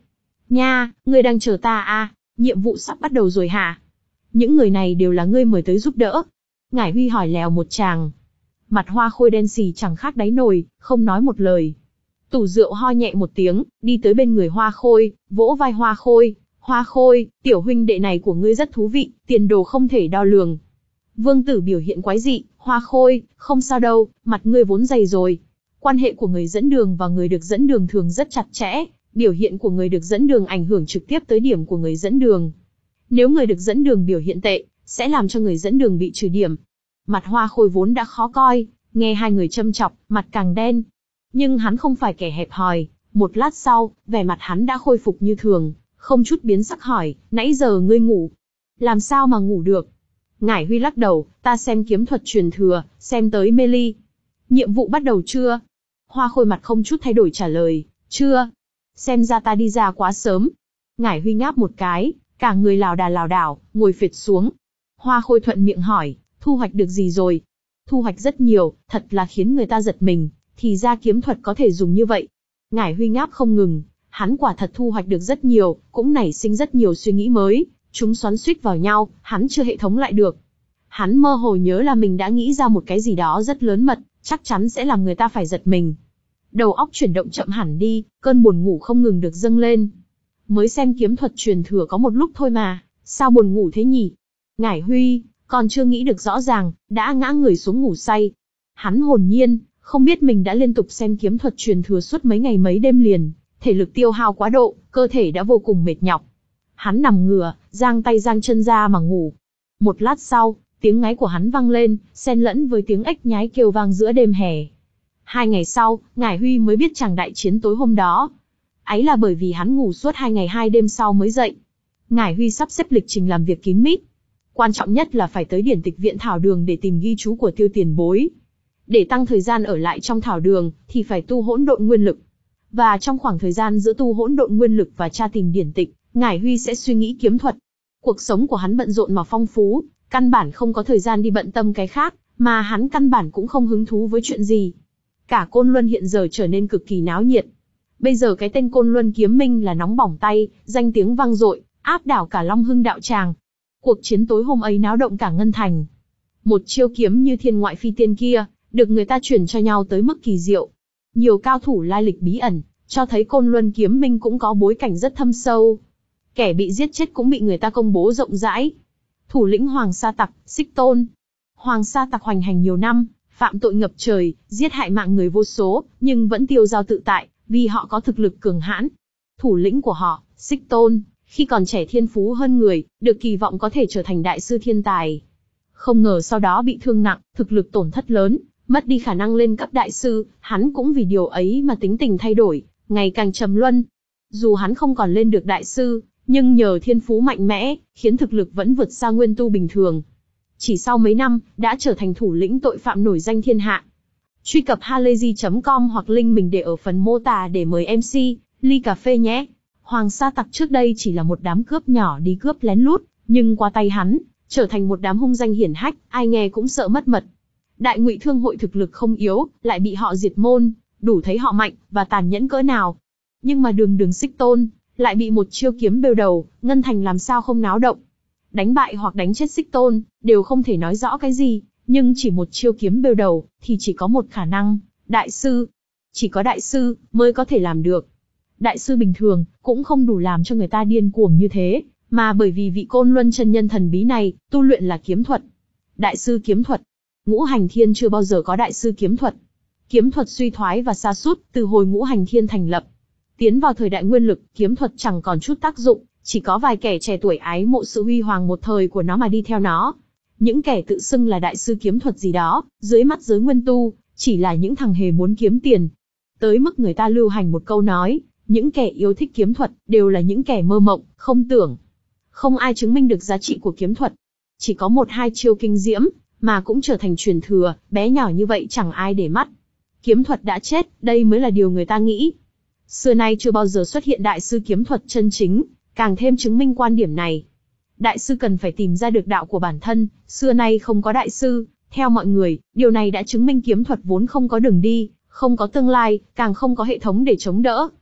Nha, ngươi đang chờ ta à? Nhiệm vụ sắp bắt đầu rồi hả? Những người này đều là ngươi mời tới giúp đỡ. Ngải Huy hỏi lèo một tràng. Mặt Hoa Khôi đen xì chẳng khác đáy nồi, không nói một lời. Tủ rượu ho nhẹ một tiếng, đi tới bên người Hoa Khôi, vỗ vai Hoa Khôi. Hoa Khôi, tiểu huynh đệ này của ngươi rất thú vị, tiền đồ không thể đo lường. Vương Tử biểu hiện quái dị. Hoa Khôi, không sao đâu, mặt ngươi vốn dày rồi. Quan hệ của người dẫn đường và người được dẫn đường thường rất chặt chẽ, biểu hiện của người được dẫn đường ảnh hưởng trực tiếp tới điểm của người dẫn đường. Nếu người được dẫn đường biểu hiện tệ, sẽ làm cho người dẫn đường bị trừ điểm. Mặt Hoa Khôi vốn đã khó coi, nghe hai người châm chọc, mặt càng đen. Nhưng hắn không phải kẻ hẹp hòi, một lát sau, vẻ mặt hắn đã khôi phục như thường, không chút biến sắc hỏi, nãy giờ ngươi ngủ? Làm sao mà ngủ được? Ngải Huy lắc đầu, ta xem kiếm thuật truyền thừa, xem tới mê ly. Nhiệm vụ bắt đầu chưa? Hoa Khôi mặt không chút thay đổi trả lời, chưa. Xem ra ta đi ra quá sớm. Ngải Huy ngáp một cái, cả người lảo đà lảo đảo, ngồi phịch xuống. Hoa Khôi thuận miệng hỏi, thu hoạch được gì rồi? Thu hoạch rất nhiều, thật là khiến người ta giật mình, thì ra kiếm thuật có thể dùng như vậy. Ngải Huy ngáp không ngừng, hắn quả thật thu hoạch được rất nhiều, cũng nảy sinh rất nhiều suy nghĩ mới, chúng xoắn xuýt vào nhau, hắn chưa hệ thống lại được. Hắn mơ hồ nhớ là mình đã nghĩ ra một cái gì đó rất lớn mật, chắc chắn sẽ làm người ta phải giật mình. Đầu óc chuyển động chậm hẳn đi, cơn buồn ngủ không ngừng được dâng lên. Mới xem kiếm thuật truyền thừa có một lúc thôi mà, sao buồn ngủ thế nhỉ? Ngải Huy, còn chưa nghĩ được rõ ràng, đã ngã người xuống ngủ say. Hắn hồn nhiên, không biết mình đã liên tục xem kiếm thuật truyền thừa suốt mấy ngày mấy đêm liền, thể lực tiêu hao quá độ, cơ thể đã vô cùng mệt nhọc. Hắn nằm ngửa, giang tay giang chân ra mà ngủ. Một lát sau, tiếng ngáy của hắn vang lên, xen lẫn với tiếng ếch nhái kêu vang giữa đêm hè. Hai ngày sau, Ngải Huy mới biết chàng đại chiến tối hôm đó. Ấy là bởi vì hắn ngủ suốt hai ngày hai đêm sau mới dậy. Ngải Huy sắp xếp lịch trình làm việc kín mít. Quan trọng nhất là phải tới điển tịch viện thảo đường để tìm ghi chú của Tiêu tiền bối. Để tăng thời gian ở lại trong thảo đường, thì phải tu hỗn độn nguyên lực. Và trong khoảng thời gian giữa tu hỗn độn nguyên lực và tra tìm điển tịch, Ngải Huy sẽ suy nghĩ kiếm thuật. Cuộc sống của hắn bận rộn mà phong phú, căn bản không có thời gian đi bận tâm cái khác, mà hắn căn bản cũng không hứng thú với chuyện gì. Cả Côn Luân hiện giờ trở nên cực kỳ náo nhiệt. Bây giờ cái tên Côn Luân Kiếm Minh là nóng bỏng tay, danh tiếng vang dội, áp đảo cả Long Hưng đạo tràng. Cuộc chiến tối hôm ấy náo động cả Ngân Thành. Một chiêu kiếm như thiên ngoại phi tiên kia, được người ta truyền cho nhau tới mức kỳ diệu. Nhiều cao thủ lai lịch bí ẩn, cho thấy Côn Luân Kiếm Minh cũng có bối cảnh rất thâm sâu. Kẻ bị giết chết cũng bị người ta công bố rộng rãi. Thủ lĩnh Hoàng Sa Tặc, Xích Tôn. Hoàng Sa Tặc hoành hành nhiều năm, phạm tội ngập trời, giết hại mạng người vô số, nhưng vẫn tiêu dao tự tại, vì họ có thực lực cường hãn. Thủ lĩnh của họ, Xích Tôn, khi còn trẻ thiên phú hơn người, được kỳ vọng có thể trở thành đại sư thiên tài. Không ngờ sau đó bị thương nặng, thực lực tổn thất lớn, mất đi khả năng lên cấp đại sư, hắn cũng vì điều ấy mà tính tình thay đổi, ngày càng trầm luân. Dù hắn không còn lên được đại sư, nhưng nhờ thiên phú mạnh mẽ, khiến thực lực vẫn vượt xa nguyên tu bình thường. Chỉ sau mấy năm, đã trở thành thủ lĩnh tội phạm nổi danh thiên hạ. Truy cập halayzi chấm com hoặc link mình để ở phần mô tả để mời em xê, ly cà phê nhé. Hoàng Sa Tặc trước đây chỉ là một đám cướp nhỏ đi cướp lén lút, nhưng qua tay hắn, trở thành một đám hung danh hiển hách, ai nghe cũng sợ mất mật. Đại Ngụy Thương hội thực lực không yếu, lại bị họ diệt môn, đủ thấy họ mạnh và tàn nhẫn cỡ nào. Nhưng mà đường đường Xích Tôn, lại bị một chiêu kiếm bêu đầu, Ngân Thành làm sao không náo động. Đánh bại hoặc đánh chết Xích Tôn, đều không thể nói rõ cái gì, nhưng chỉ một chiêu kiếm bêu đầu, thì chỉ có một khả năng, đại sư. Chỉ có đại sư, mới có thể làm được. Đại sư bình thường, cũng không đủ làm cho người ta điên cuồng như thế, mà bởi vì vị Côn Luân chân nhân thần bí này, tu luyện là kiếm thuật. Đại sư kiếm thuật. Ngũ Hành Thiên chưa bao giờ có đại sư kiếm thuật. Kiếm thuật suy thoái và sa sút từ hồi Ngũ Hành Thiên thành lập. Tiến vào thời đại nguyên lực, kiếm thuật chẳng còn chút tác dụng, chỉ có vài kẻ trẻ tuổi ái mộ sự huy hoàng một thời của nó mà đi theo nó. Những kẻ tự xưng là đại sư kiếm thuật gì đó, dưới mắt giới nguyên tu, chỉ là những thằng hề muốn kiếm tiền. Tới mức người ta lưu hành một câu nói, những kẻ yêu thích kiếm thuật, đều là những kẻ mơ mộng, không tưởng. Không ai chứng minh được giá trị của kiếm thuật. Chỉ có một hai chiêu kinh diễm, mà cũng trở thành truyền thừa, bé nhỏ như vậy chẳng ai để mắt. Kiếm thuật đã chết, đây mới là điều người ta nghĩ. Xưa nay chưa bao giờ xuất hiện đại sư kiếm thuật chân chính, càng thêm chứng minh quan điểm này. Đại sư cần phải tìm ra được đạo của bản thân, xưa nay không có đại sư, theo mọi người, điều này đã chứng minh kiếm thuật vốn không có đường đi, không có tương lai, càng không có hệ thống để chống đỡ.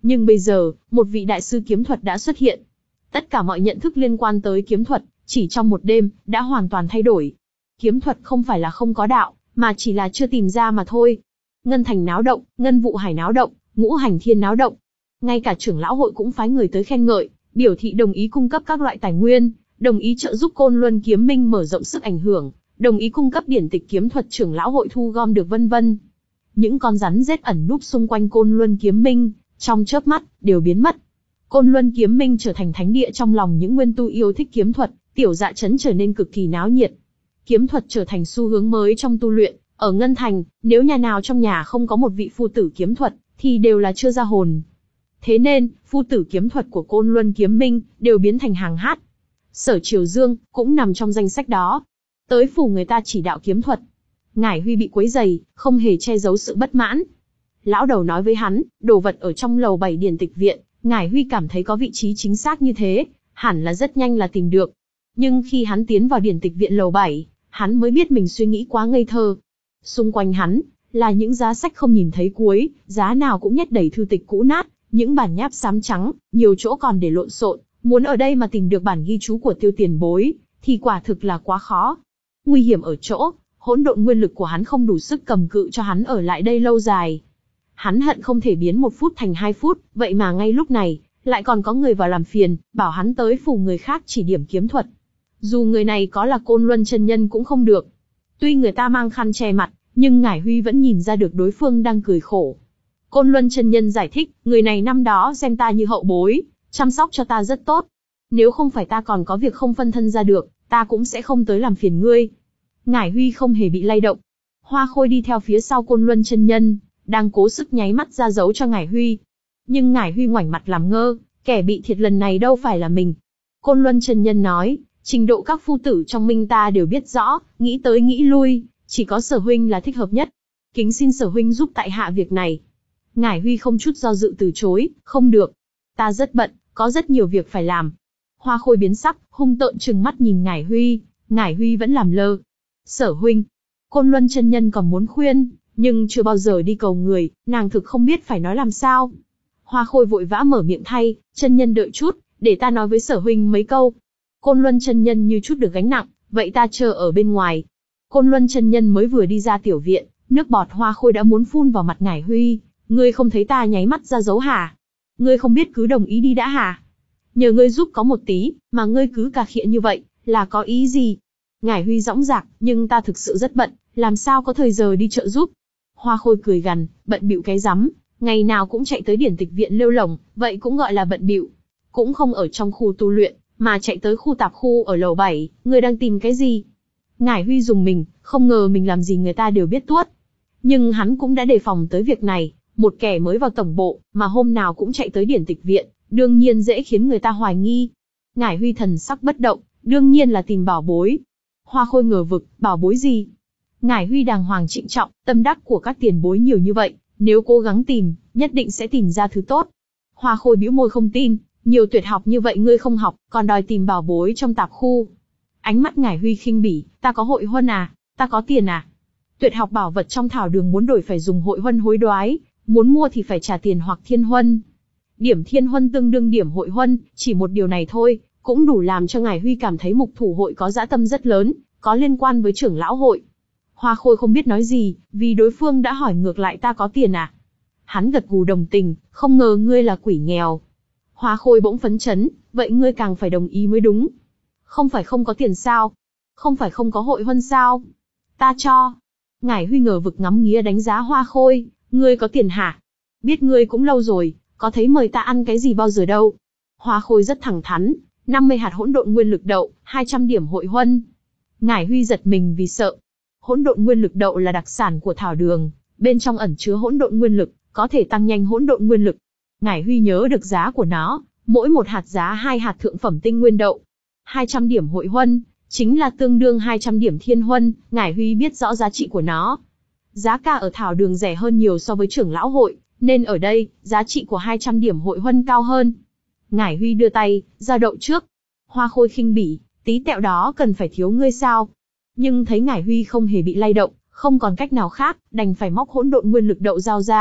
Nhưng bây giờ, một vị đại sư kiếm thuật đã xuất hiện. Tất cả mọi nhận thức liên quan tới kiếm thuật, chỉ trong một đêm, đã hoàn toàn thay đổi. Kiếm thuật không phải là không có đạo, mà chỉ là chưa tìm ra mà thôi. Ngân Thành náo động, Ngân Vụ Hải náo động, Ngũ Hành Thiên náo động. Ngay cả trưởng lão hội cũng phái người tới khen ngợi, biểu thị đồng ý cung cấp các loại tài nguyên, đồng ý trợ giúp Côn Luân Kiếm Minh mở rộng sức ảnh hưởng, đồng ý cung cấp điển tịch kiếm thuật trưởng lão hội thu gom được vân vân. Những con rắn rết ẩn núp xung quanh Côn Luân Kiếm Minh, trong chớp mắt, đều biến mất. Côn Luân Kiếm Minh trở thành thánh địa trong lòng những nguyên tu yêu thích kiếm thuật, tiểu dạ trấn trở nên cực kỳ náo nhiệt. Kiếm thuật trở thành xu hướng mới trong tu luyện, ở Ngân Thành, nếu nhà nào trong nhà không có một vị phu tử kiếm thuật, thì đều là chưa ra hồn. Thế nên, phu tử kiếm thuật của Côn Luân Kiếm Minh, đều biến thành hàng hát. Sở Triều Dương, cũng nằm trong danh sách đó. Tới phủ người ta chỉ đạo kiếm thuật. Ngải Huy bị quấy rầy, không hề che giấu sự bất mãn. Lão đầu nói với hắn, đồ vật ở trong lầu bảy điển tịch viện, Ngải Huy cảm thấy có vị trí chính xác như thế, hẳn là rất nhanh là tìm được. Nhưng khi hắn tiến vào điển tịch viện lầu bảy, hắn mới biết mình suy nghĩ quá ngây thơ. Xung quanh hắn, là những giá sách không nhìn thấy cuối, giá nào cũng nhét đầy thư tịch cũ nát, những bản nháp xám trắng, nhiều chỗ còn để lộn xộn, muốn ở đây mà tìm được bản ghi chú của Tiêu tiền bối, thì quả thực là quá khó. Nguy hiểm ở chỗ, hỗn độn nguyên lực của hắn không đủ sức cầm cự cho hắn ở lại đây lâu dài. Hắn hận không thể biến một phút thành hai phút, vậy mà ngay lúc này, lại còn có người vào làm phiền, bảo hắn tới phủ người khác chỉ điểm kiếm thuật. Dù người này có là Côn Luân chân nhân cũng không được. Tuy người ta mang khăn che mặt, nhưng Ngải Huy vẫn nhìn ra được đối phương đang cười khổ. Côn Luân chân nhân giải thích, người này năm đó xem ta như hậu bối, chăm sóc cho ta rất tốt. Nếu không phải ta còn có việc không phân thân ra được, ta cũng sẽ không tới làm phiền ngươi. Ngải Huy không hề bị lay động. Hoa Khôi đi theo phía sau Côn Luân chân nhân, đang cố sức nháy mắt ra dấu cho Ngải Huy. Nhưng Ngải Huy ngoảnh mặt làm ngơ, kẻ bị thiệt lần này đâu phải là mình. Côn Luân chân nhân nói, trình độ các phu tử trong minh ta đều biết rõ, nghĩ tới nghĩ lui, chỉ có Sở huynh là thích hợp nhất. Kính xin Sở huynh giúp tại hạ việc này. Ngải Huy không chút do dự từ chối, không được. Ta rất bận, có rất nhiều việc phải làm. Hoa Khôi biến sắc, hung tợn trừng mắt nhìn Ngải Huy, Ngải Huy vẫn làm lơ. Sở huynh, Côn Luân chân nhân còn muốn khuyên, nhưng chưa bao giờ đi cầu người, nàng thực không biết phải nói làm sao. Hoa Khôi vội vã mở miệng thay, chân nhân đợi chút, để ta nói với Sở huynh mấy câu. Côn Luân chân nhân như chút được gánh nặng, vậy ta chờ ở bên ngoài. Côn Luân chân nhân mới vừa đi ra tiểu viện, nước bọt Hoa Khôi đã muốn phun vào mặt Ngải Huy. Ngươi không thấy ta nháy mắt ra dấu hả? Ngươi không biết cứ đồng ý đi đã hả? Nhờ ngươi giúp có một tí, mà ngươi cứ cà khịa như vậy, là có ý gì? Ngải Huy dõng dạc, nhưng ta thực sự rất bận, làm sao có thời giờ đi trợ giúp? Hoa Khôi cười gằn, bận bịu cái rắm, ngày nào cũng chạy tới điển tịch viện lêu lổng, vậy cũng gọi là bận bịu. Cũng không ở trong khu tu luyện, mà chạy tới khu tạp khu ở lầu bảy, ngươi đang tìm cái gì? Ngải Huy dùng mình, không ngờ mình làm gì người ta đều biết tuốt. Nhưng hắn cũng đã đề phòng tới việc này, một kẻ mới vào tổng bộ, mà hôm nào cũng chạy tới điển tịch viện, đương nhiên dễ khiến người ta hoài nghi. Ngải Huy thần sắc bất động, đương nhiên là tìm bảo bối. Hoa Khôi ngờ vực, bảo bối gì? Ngải Huy đàng hoàng trịnh trọng, tâm đắc của các tiền bối nhiều như vậy, nếu cố gắng tìm, nhất định sẽ tìm ra thứ tốt. Hoa Khôi bĩu môi không tin, nhiều tuyệt học như vậy ngươi không học, còn đòi tìm bảo bối trong tạp khu. Ánh mắt Ngải Huy khinh bỉ, ta có hội huân à, ta có tiền à? Tuyệt học bảo vật trong thảo đường muốn đổi phải dùng hội huân hối đoái, muốn mua thì phải trả tiền hoặc thiên huân. Điểm thiên huân tương đương điểm hội huân, chỉ một điều này thôi, cũng đủ làm cho Ngải Huy cảm thấy mục thủ hội có dã tâm rất lớn, có liên quan với trưởng lão hội. Hoa Khôi không biết nói gì, vì đối phương đã hỏi ngược lại ta có tiền à? Hắn gật gù đồng tình, không ngờ ngươi là quỷ nghèo. Hoa Khôi bỗng phấn chấn, vậy ngươi càng phải đồng ý mới đúng. Không phải không có tiền sao? Không phải không có hội huân sao? Ta cho. Ngải Huy ngờ vực ngắm nghía đánh giá Hoa Khôi, ngươi có tiền hả? Biết ngươi cũng lâu rồi, có thấy mời ta ăn cái gì bao giờ đâu. Hoa Khôi rất thẳng thắn, năm mươi hạt hỗn độn nguyên lực đậu, hai trăm điểm hội huân. Ngải Huy giật mình vì sợ. Hỗn độn nguyên lực đậu là đặc sản của thảo đường, bên trong ẩn chứa hỗn độn nguyên lực, có thể tăng nhanh hỗn độn nguyên lực. Ngải Huy nhớ được giá của nó, mỗi một hạt giá hai hạt thượng phẩm tinh nguyên đậu. hai trăm điểm hội huân, chính là tương đương hai trăm điểm thiên huân, Ngải Huy biết rõ giá trị của nó. Giá cả ở thảo đường rẻ hơn nhiều so với trưởng lão hội, nên ở đây, giá trị của hai trăm điểm hội huân cao hơn. Ngải Huy đưa tay, ra đậu trước. Hoa Khôi khinh bỉ, tí tẹo đó cần phải thiếu ngươi sao? Nhưng thấy Ngải Huy không hề bị lay động, không còn cách nào khác, đành phải móc hỗn độn nguyên lực đậu dao ra,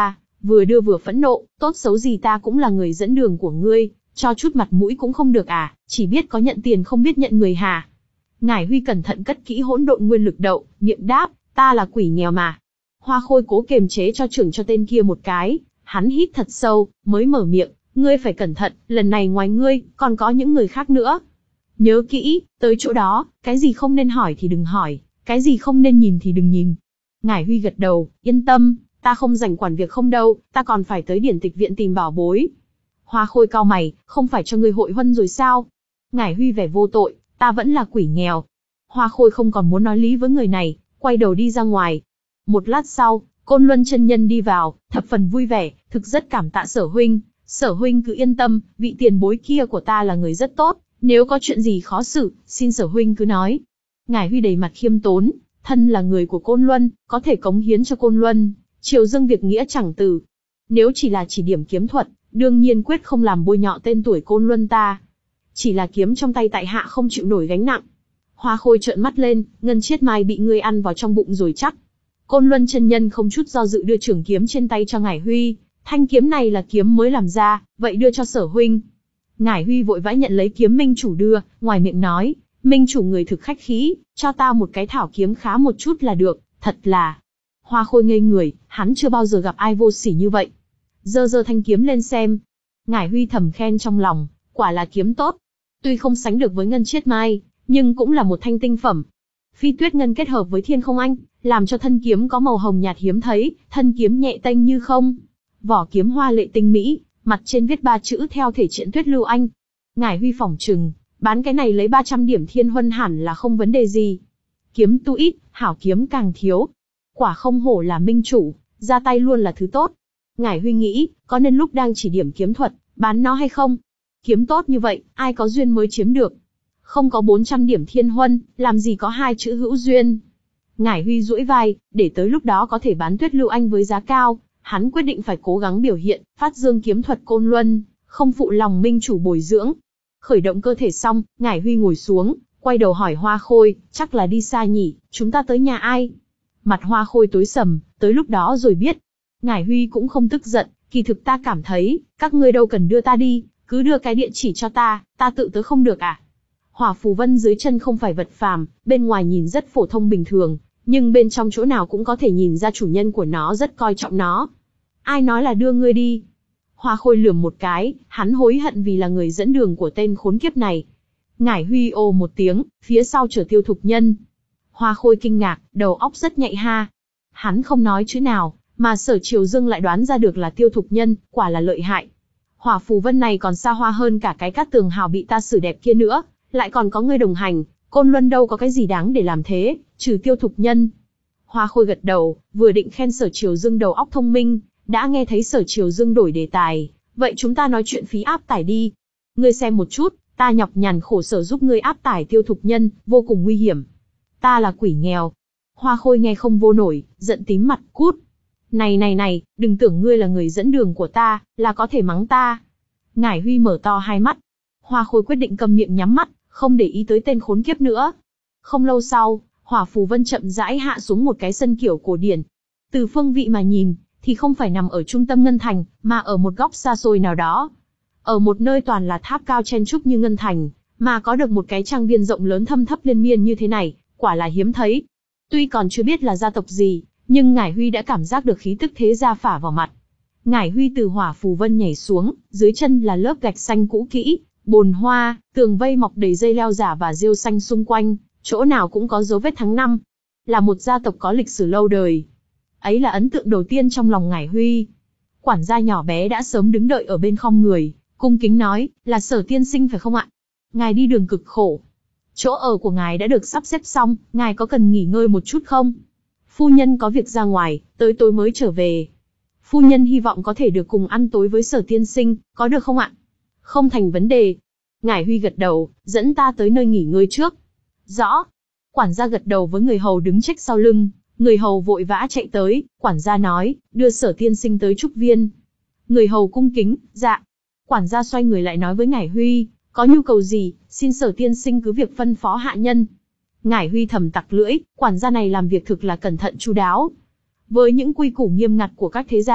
vừa đưa vừa phẫn nộ, tốt xấu gì ta cũng là người dẫn đường của ngươi, cho chút mặt mũi cũng không được à, chỉ biết có nhận tiền không biết nhận người hả? Ngải Huy cẩn thận cất kỹ hỗn độn nguyên lực đậu, miệng đáp, ta là quỷ nghèo mà. Hoa Khôi cố kiềm chế cho chưởng cho tên kia một cái, hắn hít thật sâu, mới mở miệng, ngươi phải cẩn thận, lần này ngoài ngươi, còn có những người khác nữa. Nhớ kỹ, tới chỗ đó, cái gì không nên hỏi thì đừng hỏi, cái gì không nên nhìn thì đừng nhìn. Ngải Huy gật đầu, yên tâm, ta không rảnh quản việc không đâu, ta còn phải tới điển tịch viện tìm bảo bối. Hoa Khôi cau mày, không phải cho ngươi hội huân rồi sao? Ngải Huy vẻ vô tội, ta vẫn là quỷ nghèo. Hoa Khôi không còn muốn nói lý với người này, quay đầu đi ra ngoài. Một lát sau, Côn Luân chân nhân đi vào, thập phần vui vẻ, thực rất cảm tạ Sở huynh, Sở huynh cứ yên tâm, vị tiền bối kia của ta là người rất tốt, nếu có chuyện gì khó xử, xin Sở huynh cứ nói. Ngải Huy đầy mặt khiêm tốn, thân là người của Côn Luân, có thể cống hiến cho Côn Luân, triều dâng việc nghĩa chẳng từ. Nếu chỉ là chỉ điểm kiếm thuật, đương nhiên quyết không làm bôi nhọ tên tuổi Côn Luân ta. Chỉ là kiếm trong tay tại hạ không chịu nổi gánh nặng. Hoa Khôi trợn mắt lên, ngân chiết mai bị ngươi ăn vào trong bụng rồi chắc. Côn Luân chân nhân không chút do dự đưa trường kiếm trên tay cho Ngải Huy, thanh kiếm này là kiếm mới làm ra, vậy đưa cho Sở huynh. Ngải Huy vội vã nhận lấy kiếm minh chủ đưa, ngoài miệng nói, minh chủ người thực khách khí, cho ta một cái thảo kiếm khá một chút là được, thật là. Hoa Khôi ngây người, hắn chưa bao giờ gặp ai vô sỉ như vậy. Giơ giơ thanh kiếm lên xem. Ngải Huy thầm khen trong lòng, quả là kiếm tốt. Tuy không sánh được với ngân chiết mai, nhưng cũng là một thanh tinh phẩm. Phi tuyết ngân kết hợp với thiên không anh, làm cho thân kiếm có màu hồng nhạt hiếm thấy, thân kiếm nhẹ tênh như không. Vỏ kiếm hoa lệ tinh mỹ, mặt trên viết ba chữ theo thể triện tuyết lưu anh. Ngải Huy phỏng chừng, bán cái này lấy ba trăm điểm thiên huân hẳn là không vấn đề gì. Kiếm tu ít, hảo kiếm càng thiếu. Quả không hổ là minh chủ, ra tay luôn là thứ tốt. Ngải Huy nghĩ, có nên lúc đang chỉ điểm kiếm thuật, bán nó hay không? Kiếm tốt như vậy, ai có duyên mới chiếm được. Không có bốn trăm điểm thiên huân, làm gì có hai chữ hữu duyên. Ngải Huy duỗi vai, để tới lúc đó có thể bán tuyết lưu anh với giá cao, hắn quyết định phải cố gắng biểu hiện, phát dương kiếm thuật Côn Luân, không phụ lòng minh chủ bồi dưỡng. Khởi động cơ thể xong, Ngải Huy ngồi xuống, quay đầu hỏi Hoa Khôi, chắc là đi xa nhỉ, chúng ta tới nhà ai? Mặt Hoa Khôi tối sầm, tới lúc đó rồi biết. Ngải Huy cũng không tức giận, kỳ thực ta cảm thấy, các ngươi đâu cần đưa ta đi, cứ đưa cái địa chỉ cho ta, ta tự tới không được à? Hỏa phù vân dưới chân không phải vật phàm, bên ngoài nhìn rất phổ thông bình thường, nhưng bên trong chỗ nào cũng có thể nhìn ra chủ nhân của nó rất coi trọng nó. Ai nói là đưa ngươi đi? Hoa Khôi lườm một cái, hắn hối hận vì là người dẫn đường của tên khốn kiếp này. Ngải Huy ồ một tiếng, phía sau chở Tiêu Thục Nhân. Hoa Khôi kinh ngạc, đầu óc rất nhạy ha. Hắn không nói chữ nào, mà Sở Triều Dương lại đoán ra được là Tiêu Thục Nhân, quả là lợi hại. Hỏa phù vân này còn xa hoa hơn cả cái cát tường hào bị ta xử đẹp kia nữa, lại còn có ngươi đồng hành, Côn Luân đâu có cái gì đáng để làm thế, trừ Tiêu Thục Nhân. Hoa Khôi gật đầu, vừa định khen Sở Triều Dương đầu óc thông minh, đã nghe thấy Sở Triều Dương đổi đề tài, vậy chúng ta nói chuyện phí áp tải đi. Ngươi xem một chút, ta nhọc nhằn khổ sở giúp ngươi áp tải Tiêu Thục Nhân, vô cùng nguy hiểm. Ta là quỷ nghèo. Hoa Khôi nghe không vô nổi, giận tím mặt, cút. Này này này, đừng tưởng ngươi là người dẫn đường của ta, là có thể mắng ta. Ngải Huy mở to hai mắt. Hoa Khôi quyết định cầm miệng nhắm mắt, không để ý tới tên khốn kiếp nữa. Không lâu sau, hỏa phù vân chậm rãi hạ xuống một cái sân kiểu cổ điển. Từ phương vị mà nhìn, thì không phải nằm ở trung tâm Ngân Thành, mà ở một góc xa xôi nào đó. Ở một nơi toàn là tháp cao chen trúc như Ngân Thành, mà có được một cái trang viên rộng lớn thâm thấp liên miên như thế này, quả là hiếm thấy. Tuy còn chưa biết là gia tộc gì, nhưng Ngải Huy đã cảm giác được khí tức thế gia phả vào mặt. Ngải Huy từ hỏa phù vân nhảy xuống, dưới chân là lớp gạch xanh cũ kỹ, bồn hoa, tường vây mọc đầy dây leo giả và rêu xanh xung quanh, chỗ nào cũng có dấu vết tháng năm. Là một gia tộc có lịch sử lâu đời. Ấy là ấn tượng đầu tiên trong lòng Ngải Huy. Quản gia nhỏ bé đã sớm đứng đợi ở bên khom người, cung kính nói, là Sở tiên sinh phải không ạ? Ngài đi đường cực khổ. Chỗ ở của ngài đã được sắp xếp xong, ngài có cần nghỉ ngơi một chút không? Phu nhân có việc ra ngoài, tới tối mới trở về. Phu nhân hy vọng có thể được cùng ăn tối với Sở tiên sinh, có được không ạ? Không thành vấn đề. Ngải Huy gật đầu, dẫn ta tới nơi nghỉ ngơi trước. Rõ. Quản gia gật đầu với người hầu đứng trách sau lưng, người hầu vội vã chạy tới, quản gia nói, đưa Sở tiên sinh tới trúc viên. Người hầu cung kính, dạ. Quản gia xoay người lại nói với Ngải Huy, có nhu cầu gì, xin Sở tiên sinh cứ việc phân phó hạ nhân. Ngải Huy thầm tặc lưỡi, quản gia này làm việc thực là cẩn thận chu đáo. Với những quy củ nghiêm ngặt của các thế gia,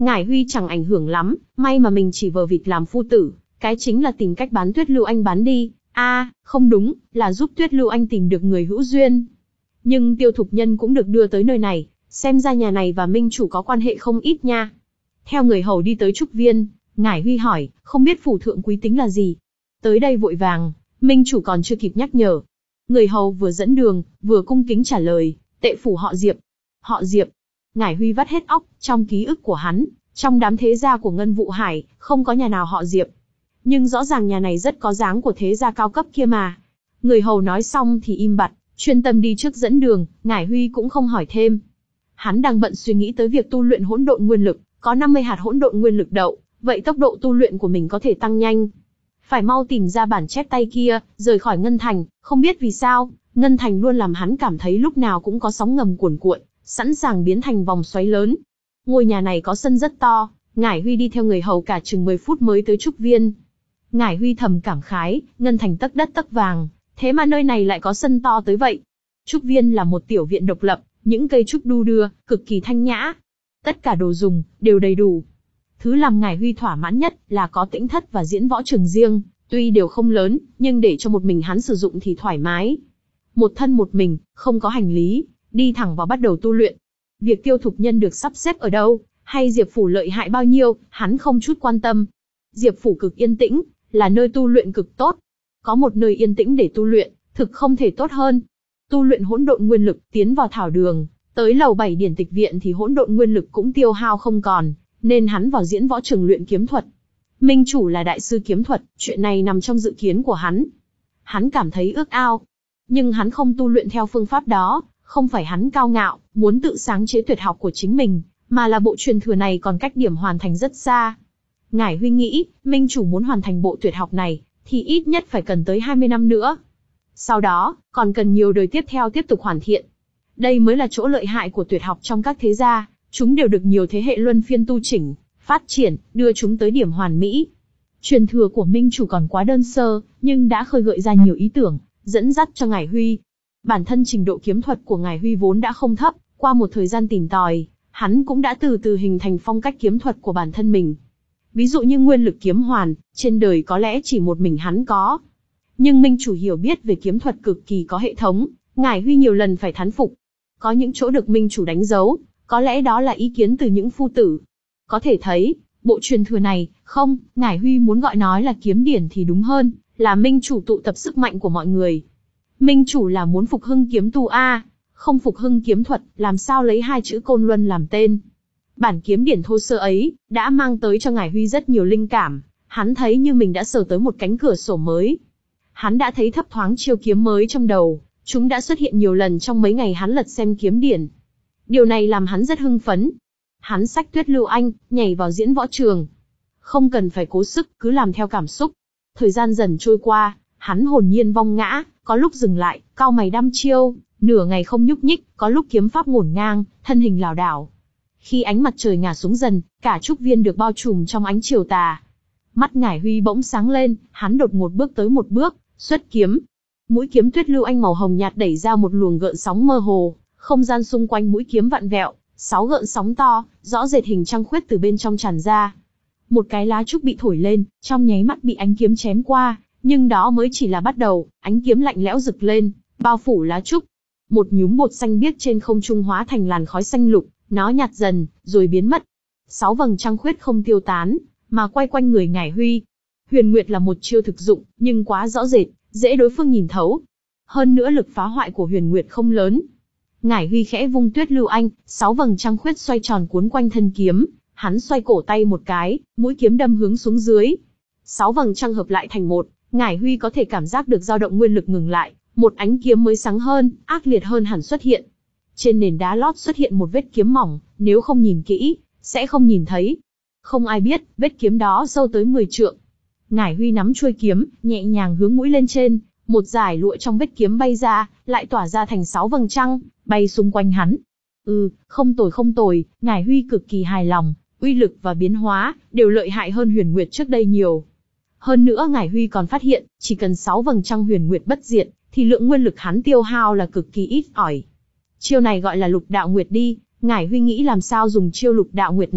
Ngải Huy chẳng ảnh hưởng lắm, may mà mình chỉ vờ vịt làm phu tử, cái chính là tìm cách bán Tuyết Lưu Anh bán đi. A, à, không đúng, là giúp Tuyết Lưu Anh tìm được người hữu duyên. Nhưng Tiêu Thục Nhân cũng được đưa tới nơi này, xem ra nhà này và Minh chủ có quan hệ không ít nha. Theo người hầu đi tới trúc viên, Ngải Huy hỏi, không biết phủ thượng quý tính là gì? Tới đây vội vàng, Minh chủ còn chưa kịp nhắc nhở. Người hầu vừa dẫn đường, vừa cung kính trả lời, tệ phủ họ Diệp. Họ Diệp. Ngải Huy vắt hết óc, trong ký ức của hắn, trong đám thế gia của Ngân Vụ Hải, không có nhà nào họ Diệp. Nhưng rõ ràng nhà này rất có dáng của thế gia cao cấp kia mà. Người hầu nói xong thì im bặt, chuyên tâm đi trước dẫn đường, Ngải Huy cũng không hỏi thêm. Hắn đang bận suy nghĩ tới việc tu luyện hỗn độn nguyên lực, có năm mươi hạt hỗn độn nguyên lực đậu, vậy tốc độ tu luyện của mình có thể tăng nhanh. Phải mau tìm ra bản chép tay kia, rời khỏi Ngân Thành, không biết vì sao, Ngân Thành luôn làm hắn cảm thấy lúc nào cũng có sóng ngầm cuồn cuộn, sẵn sàng biến thành vòng xoáy lớn. Ngôi nhà này có sân rất to, Ngải Huy đi theo người hầu cả chừng mười phút mới tới trúc viên. Ngải Huy thầm cảm khái, Ngân Thành tấc đất tấc vàng, thế mà nơi này lại có sân to tới vậy. Trúc viên là một tiểu viện độc lập, những cây trúc đu đưa, cực kỳ thanh nhã. Tất cả đồ dùng, đều đầy đủ. Thứ làm Ngải Huy thỏa mãn nhất là có tĩnh thất và diễn võ trường riêng, tuy đều không lớn, nhưng để cho một mình hắn sử dụng thì thoải mái. Một thân một mình, không có hành lý, đi thẳng vào bắt đầu tu luyện. Việc Tiêu Thục Nhân được sắp xếp ở đâu, hay Diệp Phủ lợi hại bao nhiêu, hắn không chút quan tâm. Diệp Phủ cực yên tĩnh, là nơi tu luyện cực tốt. Có một nơi yên tĩnh để tu luyện, thực không thể tốt hơn. Tu luyện hỗn độn nguyên lực, tiến vào thảo đường, tới lầu bảy điển tịch viện thì hỗn độn nguyên lực cũng tiêu hao không còn, nên hắn vào diễn võ trường luyện kiếm thuật. Minh chủ là đại sư kiếm thuật, chuyện này nằm trong dự kiến của hắn. Hắn cảm thấy ước ao, nhưng hắn không tu luyện theo phương pháp đó, không phải hắn cao ngạo, muốn tự sáng chế tuyệt học của chính mình, mà là bộ truyền thừa này còn cách điểm hoàn thành rất xa. Ngải Huy nghĩ, Minh chủ muốn hoàn thành bộ tuyệt học này, thì ít nhất phải cần tới hai mươi năm nữa. Sau đó, còn cần nhiều đời tiếp theo tiếp tục hoàn thiện. Đây mới là chỗ lợi hại của tuyệt học trong các thế gia, chúng đều được nhiều thế hệ luân phiên tu chỉnh, phát triển, đưa chúng tới điểm hoàn mỹ. Truyền thừa của Minh chủ còn quá đơn sơ, nhưng đã khơi gợi ra nhiều ý tưởng, dẫn dắt cho Ngải Huy. Bản thân trình độ kiếm thuật của Ngải Huy vốn đã không thấp, qua một thời gian tìm tòi, hắn cũng đã từ từ hình thành phong cách kiếm thuật của bản thân mình. Ví dụ như nguyên lực kiếm hoàn, trên đời có lẽ chỉ một mình hắn có. Nhưng Minh chủ hiểu biết về kiếm thuật cực kỳ có hệ thống, Ngải Huy nhiều lần phải thán phục. Có những chỗ được Minh chủ đánh dấu, có lẽ đó là ý kiến từ những phu tử. Có thể thấy, bộ truyền thừa này, không, Ngải Huy muốn gọi nói là kiếm điển thì đúng hơn, là Minh chủ tụ tập sức mạnh của mọi người. Minh chủ là muốn phục hưng kiếm tu A, không phục hưng kiếm thuật, làm sao lấy hai chữ Côn Luân làm tên. Bản kiếm điển thô sơ ấy, đã mang tới cho Ngải Huy rất nhiều linh cảm, hắn thấy như mình đã sờ tới một cánh cửa sổ mới. Hắn đã thấy thấp thoáng chiêu kiếm mới trong đầu, chúng đã xuất hiện nhiều lần trong mấy ngày hắn lật xem kiếm điển. Điều này làm hắn rất hưng phấn. Hắn xách Tuyết Lưu Anh, nhảy vào diễn võ trường. Không cần phải cố sức, cứ làm theo cảm xúc. Thời gian dần trôi qua, hắn hồn nhiên vong ngã, có lúc dừng lại, cau mày đăm chiêu, nửa ngày không nhúc nhích, có lúc kiếm pháp ngổn ngang, thân hình lảo đảo. Khi ánh mặt trời ngả xuống dần, cả trúc viên được bao trùm trong ánh chiều tà. Mắt Ngải Huy bỗng sáng lên, hắn đột ngột bước tới một bước, xuất kiếm. Mũi kiếm Tuyết Lưu Anh màu hồng nhạt đẩy ra một luồng gợn sóng mơ hồ, không gian xung quanh mũi kiếm vặn vẹo, sáu gợn sóng to, rõ rệt hình trăng khuyết từ bên trong tràn ra. Một cái lá trúc bị thổi lên, trong nháy mắt bị ánh kiếm chém qua, nhưng đó mới chỉ là bắt đầu, ánh kiếm lạnh lẽo rực lên, bao phủ lá trúc. Một nhúm bột xanh biếc trên không trung hóa thành làn khói xanh lục, nó nhạt dần, rồi biến mất. Sáu vầng trăng khuyết không tiêu tán, mà quay quanh người Ngải Huy. Huyền Nguyệt là một chiêu thực dụng, nhưng quá rõ rệt, dễ đối phương nhìn thấu. Hơn nữa lực phá hoại của Huyền Nguyệt không lớn. Ngải Huy khẽ vung Tuyết Lưu Anh, sáu vầng trăng khuyết xoay tròn cuốn quanh thân kiếm, hắn xoay cổ tay một cái, mũi kiếm đâm hướng xuống dưới. Sáu vầng trăng hợp lại thành một, Ngải Huy có thể cảm giác được dao động nguyên lực ngừng lại, một ánh kiếm mới sáng hơn, ác liệt hơn hẳn xuất hiện. Trên nền đá lót xuất hiện một vết kiếm mỏng, nếu không nhìn kỹ, sẽ không nhìn thấy. Không ai biết, vết kiếm đó sâu tới mười trượng. Ngải Huy nắm chuôi kiếm, nhẹ nhàng hướng mũi lên trên, một dải lụa trong vết kiếm bay ra, lại tỏa ra thành sáu vầng trăng, bay xung quanh hắn. Ừ, không tồi không tồi, Ngải Huy cực kỳ hài lòng, uy lực và biến hóa, đều lợi hại hơn Huyền Nguyệt trước đây nhiều. Hơn nữa Ngải Huy còn phát hiện, chỉ cần sáu vầng trăng Huyền Nguyệt bất diệt, thì lượng nguyên lực hắn tiêu hao là cực kỳ ít ỏi. Chiêu này gọi là lục đạo nguyệt đi, Ngải Huy nghĩ làm sao dùng chiêu lục đạo nguyệt này,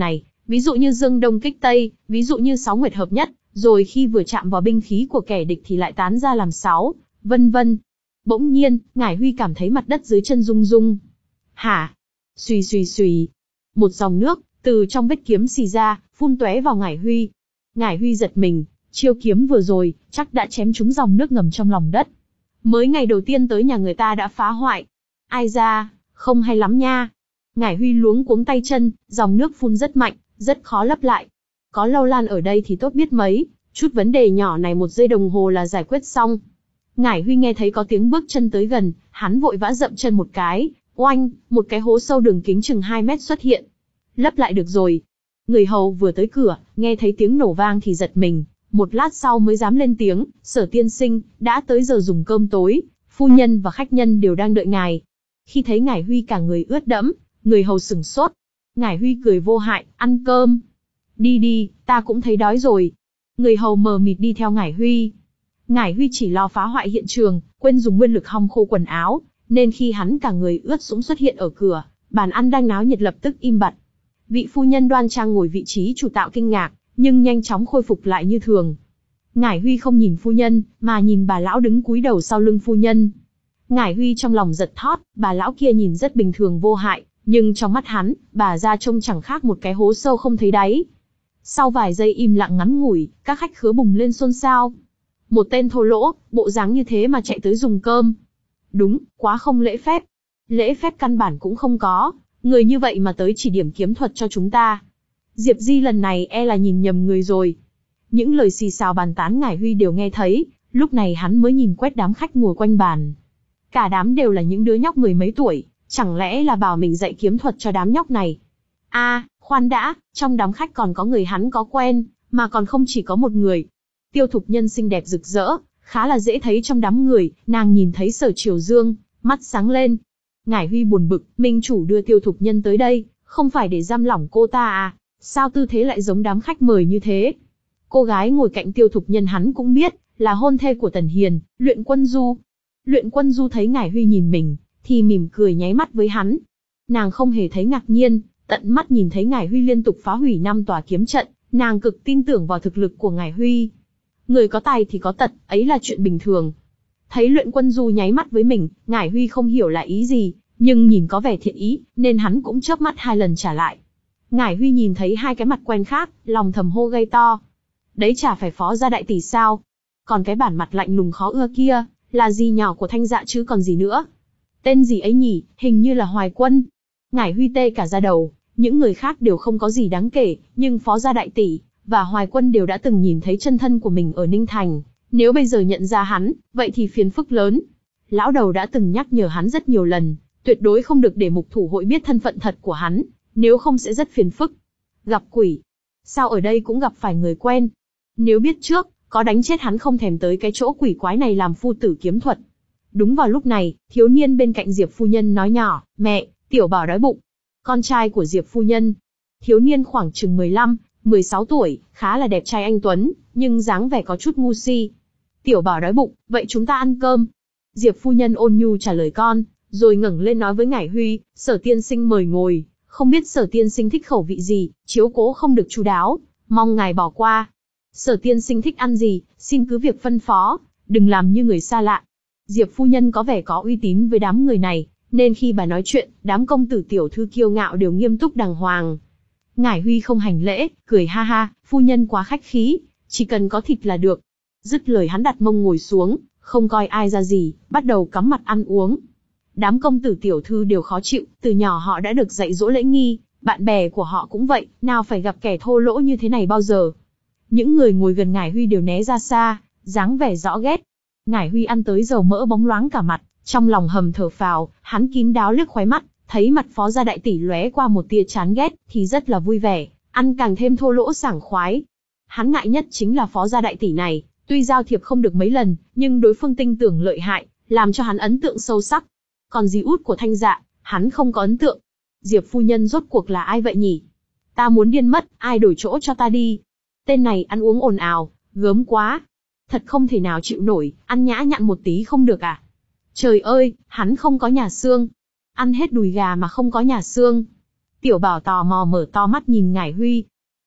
Ví dụ như dương đông kích tây, ví dụ như sáu nguyệt hợp nhất, rồi khi vừa chạm vào binh khí của kẻ địch thì lại tán ra làm sáu, vân vân. Bỗng nhiên, Ngải Huy cảm thấy mặt đất dưới chân rung rung. Hả? Xùy xùy xùy. Một dòng nước, từ trong vết kiếm xì ra, phun tóe vào Ngải Huy. Ngải Huy giật mình, chiêu kiếm vừa rồi, chắc đã chém trúng dòng nước ngầm trong lòng đất. Mới ngày đầu tiên tới nhà người ta đã phá hoại. Ai ra, không hay lắm nha. Ngải Huy luống cuống tay chân, dòng nước phun rất mạnh, rất khó lấp lại. Có Lâu Lan ở đây thì tốt biết mấy, chút vấn đề nhỏ này một giây đồng hồ là giải quyết xong. Ngải Huy nghe thấy có tiếng bước chân tới gần, hắn vội vã dậm chân một cái, oanh, một cái hố sâu đường kính chừng hai mét xuất hiện. Lấp lại được rồi. Người hầu vừa tới cửa, nghe thấy tiếng nổ vang thì giật mình, một lát sau mới dám lên tiếng, Sở tiên sinh, đã tới giờ dùng cơm tối, phu nhân và khách nhân đều đang đợi ngài. Khi thấy Ngải Huy cả người ướt đẫm, người hầu sửng sốt. Ngải Huy cười vô hại, ăn cơm. Đi đi, ta cũng thấy đói rồi. Người hầu mờ mịt đi theo Ngải Huy. Ngải Huy chỉ lo phá hoại hiện trường, quên dùng nguyên lực hong khô quần áo, nên khi hắn cả người ướt sũng xuất hiện ở cửa, bàn ăn đang náo nhiệt lập tức im bặt. Vị phu nhân đoan trang ngồi vị trí chủ tạo kinh ngạc, nhưng nhanh chóng khôi phục lại như thường. Ngải Huy không nhìn phu nhân, mà nhìn bà lão đứng cúi đầu sau lưng phu nhân. Ngải Huy trong lòng giật thót, bà lão kia nhìn rất bình thường vô hại, nhưng trong mắt hắn, bà ra trông chẳng khác một cái hố sâu không thấy đáy. Sau vài giây im lặng ngắn ngủi, các khách khứa bùng lên xôn xao. Một tên thô lỗ, bộ dáng như thế mà chạy tới dùng cơm. Đúng, quá không lễ phép. Lễ phép căn bản cũng không có, người như vậy mà tới chỉ điểm kiếm thuật cho chúng ta. Diệp Di lần này e là nhìn nhầm người rồi. Những lời xì xào bàn tán Ngải Huy đều nghe thấy, lúc này hắn mới nhìn quét đám khách ngồi quanh bàn. Cả đám đều là những đứa nhóc mười mấy tuổi, chẳng lẽ là bảo mình dạy kiếm thuật cho đám nhóc này. A, à, khoan đã, trong đám khách còn có người hắn có quen, mà còn không chỉ có một người. Tiêu Thục Nhân xinh đẹp rực rỡ, khá là dễ thấy trong đám người, nàng nhìn thấy Sở Triều Dương, mắt sáng lên. Ngải Huy buồn bực, minh chủ đưa Tiêu Thục Nhân tới đây, không phải để giam lỏng cô ta à, sao tư thế lại giống đám khách mời như thế. Cô gái ngồi cạnh Tiêu Thục Nhân hắn cũng biết, là hôn thê của Tần Hiền, Luyện Quân Du. Luyện Quân Du thấy Ngải Huy nhìn mình, thì mỉm cười nháy mắt với hắn. Nàng không hề thấy ngạc nhiên, tận mắt nhìn thấy Ngải Huy liên tục phá hủy năm tòa kiếm trận, nàng cực tin tưởng vào thực lực của Ngải Huy. Người có tài thì có tật, ấy là chuyện bình thường. Thấy Luyện Quân Du nháy mắt với mình, Ngải Huy không hiểu là ý gì, nhưng nhìn có vẻ thiện ý, nên hắn cũng chớp mắt hai lần trả lại. Ngải Huy nhìn thấy hai cái mặt quen khác, lòng thầm hô gây to. Đấy chả phải Phó gia đại tỷ sao? Còn cái bản mặt lạnh lùng khó ưa kia, là gì nhỏ của Thanh Dạ chứ còn gì nữa? Tên gì ấy nhỉ, hình như là Hoài Quân. Ngải Huy tê cả da đầu, những người khác đều không có gì đáng kể, nhưng Phó gia đại tỷ và Hoài Quân đều đã từng nhìn thấy chân thân của mình ở Ninh Thành. Nếu bây giờ nhận ra hắn, vậy thì phiền phức lớn. Lão đầu đã từng nhắc nhở hắn rất nhiều lần, tuyệt đối không được để mục thủ hội biết thân phận thật của hắn, nếu không sẽ rất phiền phức. Gặp quỷ. Sao ở đây cũng gặp phải người quen? Nếu biết trước, có đánh chết hắn không thèm tới cái chỗ quỷ quái này làm phu tử kiếm thuật. Đúng vào lúc này, thiếu niên bên cạnh Diệp phu nhân nói nhỏ, mẹ, tiểu bảo đói bụng. Con trai của Diệp phu nhân. Thiếu niên khoảng chừng mười lăm, mười sáu tuổi, khá là đẹp trai anh tuấn, nhưng dáng vẻ có chút ngu si. Tiểu bảo đói bụng, vậy chúng ta ăn cơm. Diệp phu nhân ôn nhu trả lời con, rồi ngẩng lên nói với Ngải Huy, Sở tiên sinh mời ngồi, không biết Sở tiên sinh thích khẩu vị gì, chiếu cố không được chu đáo, mong ngài bỏ qua. Sở tiên sinh thích ăn gì, xin cứ việc phân phó, đừng làm như người xa lạ. Diệp phu nhân có vẻ có uy tín với đám người này, nên khi bà nói chuyện, đám công tử tiểu thư kiêu ngạo đều nghiêm túc đàng hoàng. Ngải Huy không hành lễ, cười ha ha, phu nhân quá khách khí, chỉ cần có thịt là được. Dứt lời hắn đặt mông ngồi xuống, không coi ai ra gì, bắt đầu cắm mặt ăn uống. Đám công tử tiểu thư đều khó chịu, từ nhỏ họ đã được dạy dỗ lễ nghi, bạn bè của họ cũng vậy, nào phải gặp kẻ thô lỗ như thế này bao giờ. Những người ngồi gần Ngải Huy đều né ra xa, dáng vẻ rõ ghét. Ngải Huy ăn tới dầu mỡ bóng loáng cả mặt, trong lòng hầm thở phào, hắn kín đáo liếc khóe mắt, thấy mặt Phó gia đại tỷ lóe qua một tia chán ghét, thì rất là vui vẻ, ăn càng thêm thô lỗ sảng khoái. Hắn ngại nhất chính là Phó gia đại tỷ này, tuy giao thiệp không được mấy lần, nhưng đối phương tinh tưởng lợi hại, làm cho hắn ấn tượng sâu sắc. Còn dì út của Thanh Dạ, hắn không có ấn tượng. Diệp phu nhân rốt cuộc là ai vậy nhỉ? Ta muốn điên mất, ai đổi chỗ cho ta đi. Tên này ăn uống ồn ào, gớm quá. Thật không thể nào chịu nổi, ăn nhã nhặn một tí không được à? Trời ơi, hắn không có nhà xương. Ăn hết đùi gà mà không có nhà xương. Tiểu bảo tò mò mở to mắt nhìn Ngải Huy.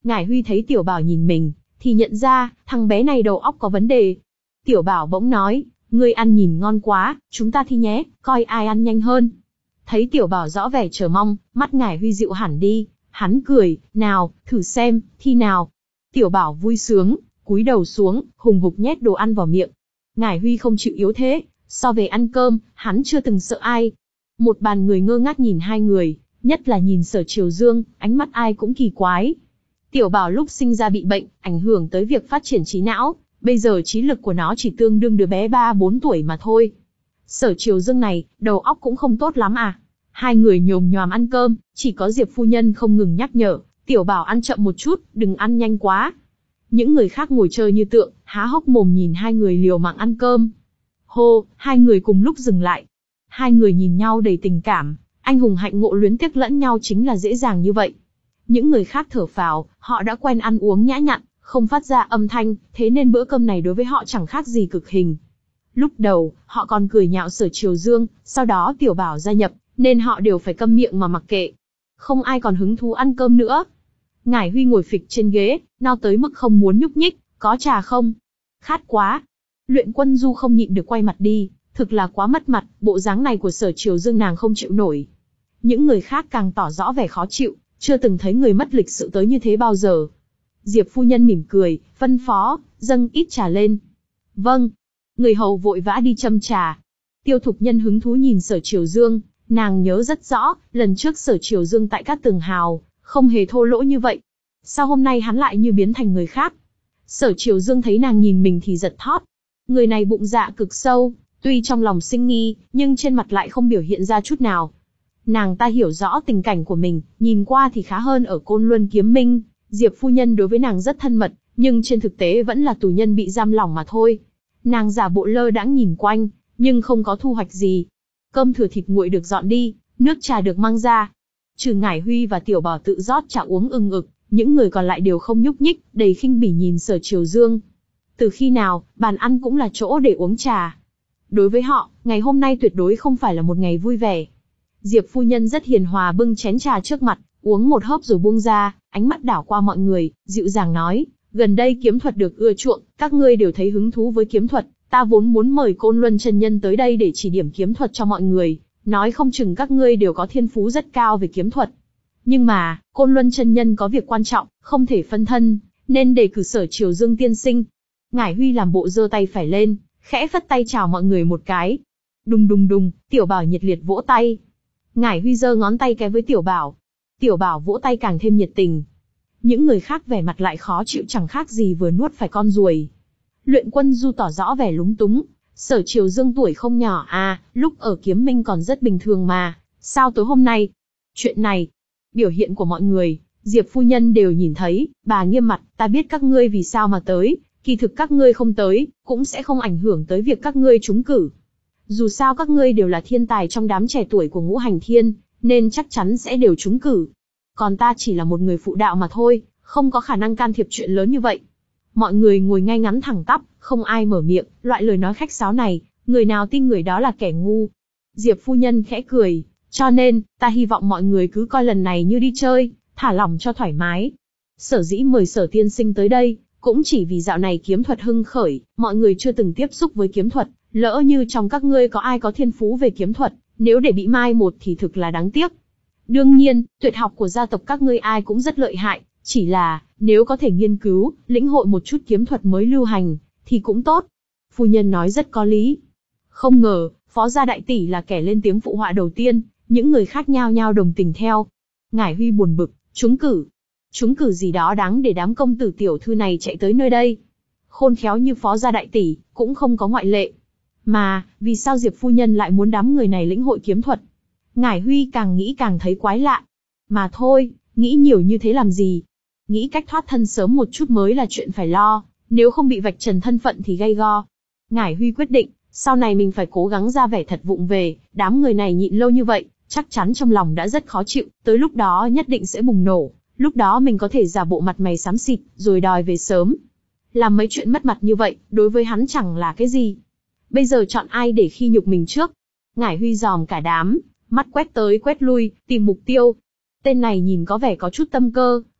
Ngải Huy thấy Tiểu Bảo nhìn mình, thì nhận ra, thằng bé này đầu óc có vấn đề. Tiểu Bảo bỗng nói, ngươi ăn nhìn ngon quá, chúng ta thi nhé, coi ai ăn nhanh hơn. Thấy Tiểu Bảo rõ vẻ chờ mong, mắt Ngải Huy dịu hẳn đi, hắn cười, nào, thử xem, thi nào. Tiểu Bảo vui sướng, cúi đầu xuống, hùng hục nhét đồ ăn vào miệng. Ngải Huy không chịu yếu thế, so về ăn cơm, hắn chưa từng sợ ai. Một bàn người ngơ ngác nhìn hai người, nhất là nhìn Sở Triều Dương, ánh mắt ai cũng kỳ quái. Tiểu Bảo lúc sinh ra bị bệnh, ảnh hưởng tới việc phát triển trí não, bây giờ trí lực của nó chỉ tương đương đứa bé ba bốn tuổi mà thôi. Sở Triều Dương này, đầu óc cũng không tốt lắm à. Hai người nhồm nhoàm ăn cơm, chỉ có Diệp phu nhân không ngừng nhắc nhở, Tiểu Bảo ăn chậm một chút, đừng ăn nhanh quá. Những người khác ngồi chơi như tượng, há hốc mồm nhìn hai người liều mạng ăn cơm. Hô, hai người cùng lúc dừng lại. Hai người nhìn nhau đầy tình cảm, anh hùng hạnh ngộ luyến tiếc lẫn nhau chính là dễ dàng như vậy. Những người khác thở phào, họ đã quen ăn uống nhã nhặn, không phát ra âm thanh, thế nên bữa cơm này đối với họ chẳng khác gì cực hình. Lúc đầu, họ còn cười nhạo Sở Triều Dương, sau đó Tiểu Bảo gia nhập, nên họ đều phải câm miệng mà mặc kệ. Không ai còn hứng thú ăn cơm nữa. Ngải Huy ngồi phịch trên ghế, no tới mức không muốn nhúc nhích, có trà không? Khát quá. Luyện Quân Du không nhịn được quay mặt đi, thực là quá mất mặt, bộ dáng này của Sở Triều Dương nàng không chịu nổi. Những người khác càng tỏ rõ vẻ khó chịu, chưa từng thấy người mất lịch sự tới như thế bao giờ. Diệp phu nhân mỉm cười, phân phó, dâng ít trà lên. Vâng. Người hầu vội vã đi châm trà. Tiêu Thục Nhân hứng thú nhìn Sở Triều Dương, nàng nhớ rất rõ, lần trước Sở Triều Dương tại Cát Tường Hào, không hề thô lỗ như vậy. Sao hôm nay hắn lại như biến thành người khác? Sở Triều Dương thấy nàng nhìn mình thì giật thót. Người này bụng dạ cực sâu, tuy trong lòng sinh nghi, nhưng trên mặt lại không biểu hiện ra chút nào. Nàng ta hiểu rõ tình cảnh của mình, nhìn qua thì khá hơn ở Côn Luân Kiếm Minh. Diệp phu nhân đối với nàng rất thân mật, nhưng trên thực tế vẫn là tù nhân bị giam lỏng mà thôi. Nàng giả bộ lơ đãng nhìn quanh, nhưng không có thu hoạch gì. Cơm thừa thịt nguội được dọn đi, nước trà được mang ra. Trừ Ngải Huy và Tiểu Bảo tự rót trà uống ừng ực, những người còn lại đều không nhúc nhích, đầy khinh bỉ nhìn Sở Triều Dương. Từ khi nào, bàn ăn cũng là chỗ để uống trà. Đối với họ, ngày hôm nay tuyệt đối không phải là một ngày vui vẻ. Diệp phu nhân rất hiền hòa bưng chén trà trước mặt, uống một hớp rồi buông ra, ánh mắt đảo qua mọi người, dịu dàng nói, gần đây kiếm thuật được ưa chuộng, các ngươi đều thấy hứng thú với kiếm thuật, ta vốn muốn mời Côn Luân chân nhân tới đây để chỉ điểm kiếm thuật cho mọi người, nói không chừng các ngươi đều có thiên phú rất cao về kiếm thuật. Nhưng mà, Côn Luân chân nhân có việc quan trọng, không thể phân thân, nên đề cử Sở Triều Dương tiên sinh. Ngải Huy làm bộ giơ tay phải lên, khẽ phất tay chào mọi người một cái. Đùng đùng đùng, Tiểu Bảo nhiệt liệt vỗ tay. Ngải Huy giơ ngón tay cái với Tiểu Bảo. Tiểu Bảo vỗ tay càng thêm nhiệt tình. Những người khác vẻ mặt lại khó chịu chẳng khác gì vừa nuốt phải con ruồi. Luyện Quân Du tỏ rõ vẻ lúng túng. Sở Triều Dương tuổi không nhỏ à, lúc ở Kiếm Minh còn rất bình thường mà. Sao tối hôm nay? Chuyện này, biểu hiện của mọi người, Diệp phu nhân đều nhìn thấy, bà nghiêm mặt, ta biết các ngươi vì sao mà tới, kỳ thực các ngươi không tới, cũng sẽ không ảnh hưởng tới việc các ngươi trúng cử. Dù sao các ngươi đều là thiên tài trong đám trẻ tuổi của Ngũ Hành Thiên, nên chắc chắn sẽ đều trúng cử. Còn ta chỉ là một người phụ đạo mà thôi, không có khả năng can thiệp chuyện lớn như vậy. Mọi người ngồi ngay ngắn thẳng tắp, không ai mở miệng, loại lời nói khách sáo này, người nào tin người đó là kẻ ngu. Diệp phu nhân khẽ cười, cho nên, ta hy vọng mọi người cứ coi lần này như đi chơi, thả lỏng cho thoải mái. Sở dĩ mời Sở tiên sinh tới đây, cũng chỉ vì dạo này kiếm thuật hưng khởi, mọi người chưa từng tiếp xúc với kiếm thuật, lỡ như trong các ngươi có ai có thiên phú về kiếm thuật, nếu để bị mai một thì thực là đáng tiếc. Đương nhiên, tuyệt học của gia tộc các ngươi ai cũng rất lợi hại, chỉ là, nếu có thể nghiên cứu, lĩnh hội một chút kiếm thuật mới lưu hành, thì cũng tốt. Phu nhân nói rất có lý. Không ngờ, Phó gia đại tỷ là kẻ lên tiếng phụ họa đầu tiên, những người khác nhao nhao đồng tình theo. Ngải Huy buồn bực, trúng cử. Trúng cử gì đó đáng để đám công tử tiểu thư này chạy tới nơi đây. Khôn khéo như Phó gia đại tỷ, cũng không có ngoại lệ. Mà, vì sao Diệp phu nhân lại muốn đám người này lĩnh hội kiếm thuật? Ngải Huy càng nghĩ càng thấy quái lạ. Mà thôi, nghĩ nhiều như thế làm gì? Nghĩ cách thoát thân sớm một chút mới là chuyện phải lo, nếu không bị vạch trần thân phận thì gay go. Ngải Huy quyết định, sau này mình phải cố gắng ra vẻ thật vụng về, đám người này nhịn lâu như vậy, chắc chắn trong lòng đã rất khó chịu, tới lúc đó nhất định sẽ bùng nổ, lúc đó mình có thể giả bộ mặt mày xám xịt, rồi đòi về sớm. Làm mấy chuyện mất mặt như vậy, đối với hắn chẳng là cái gì. Bây giờ chọn ai để khi nhục mình trước? Ngải Huy dòm cả đám, mắt quét tới quét lui, tìm mục tiêu. Tên này nhìn có vẻ có chút tâm cơ,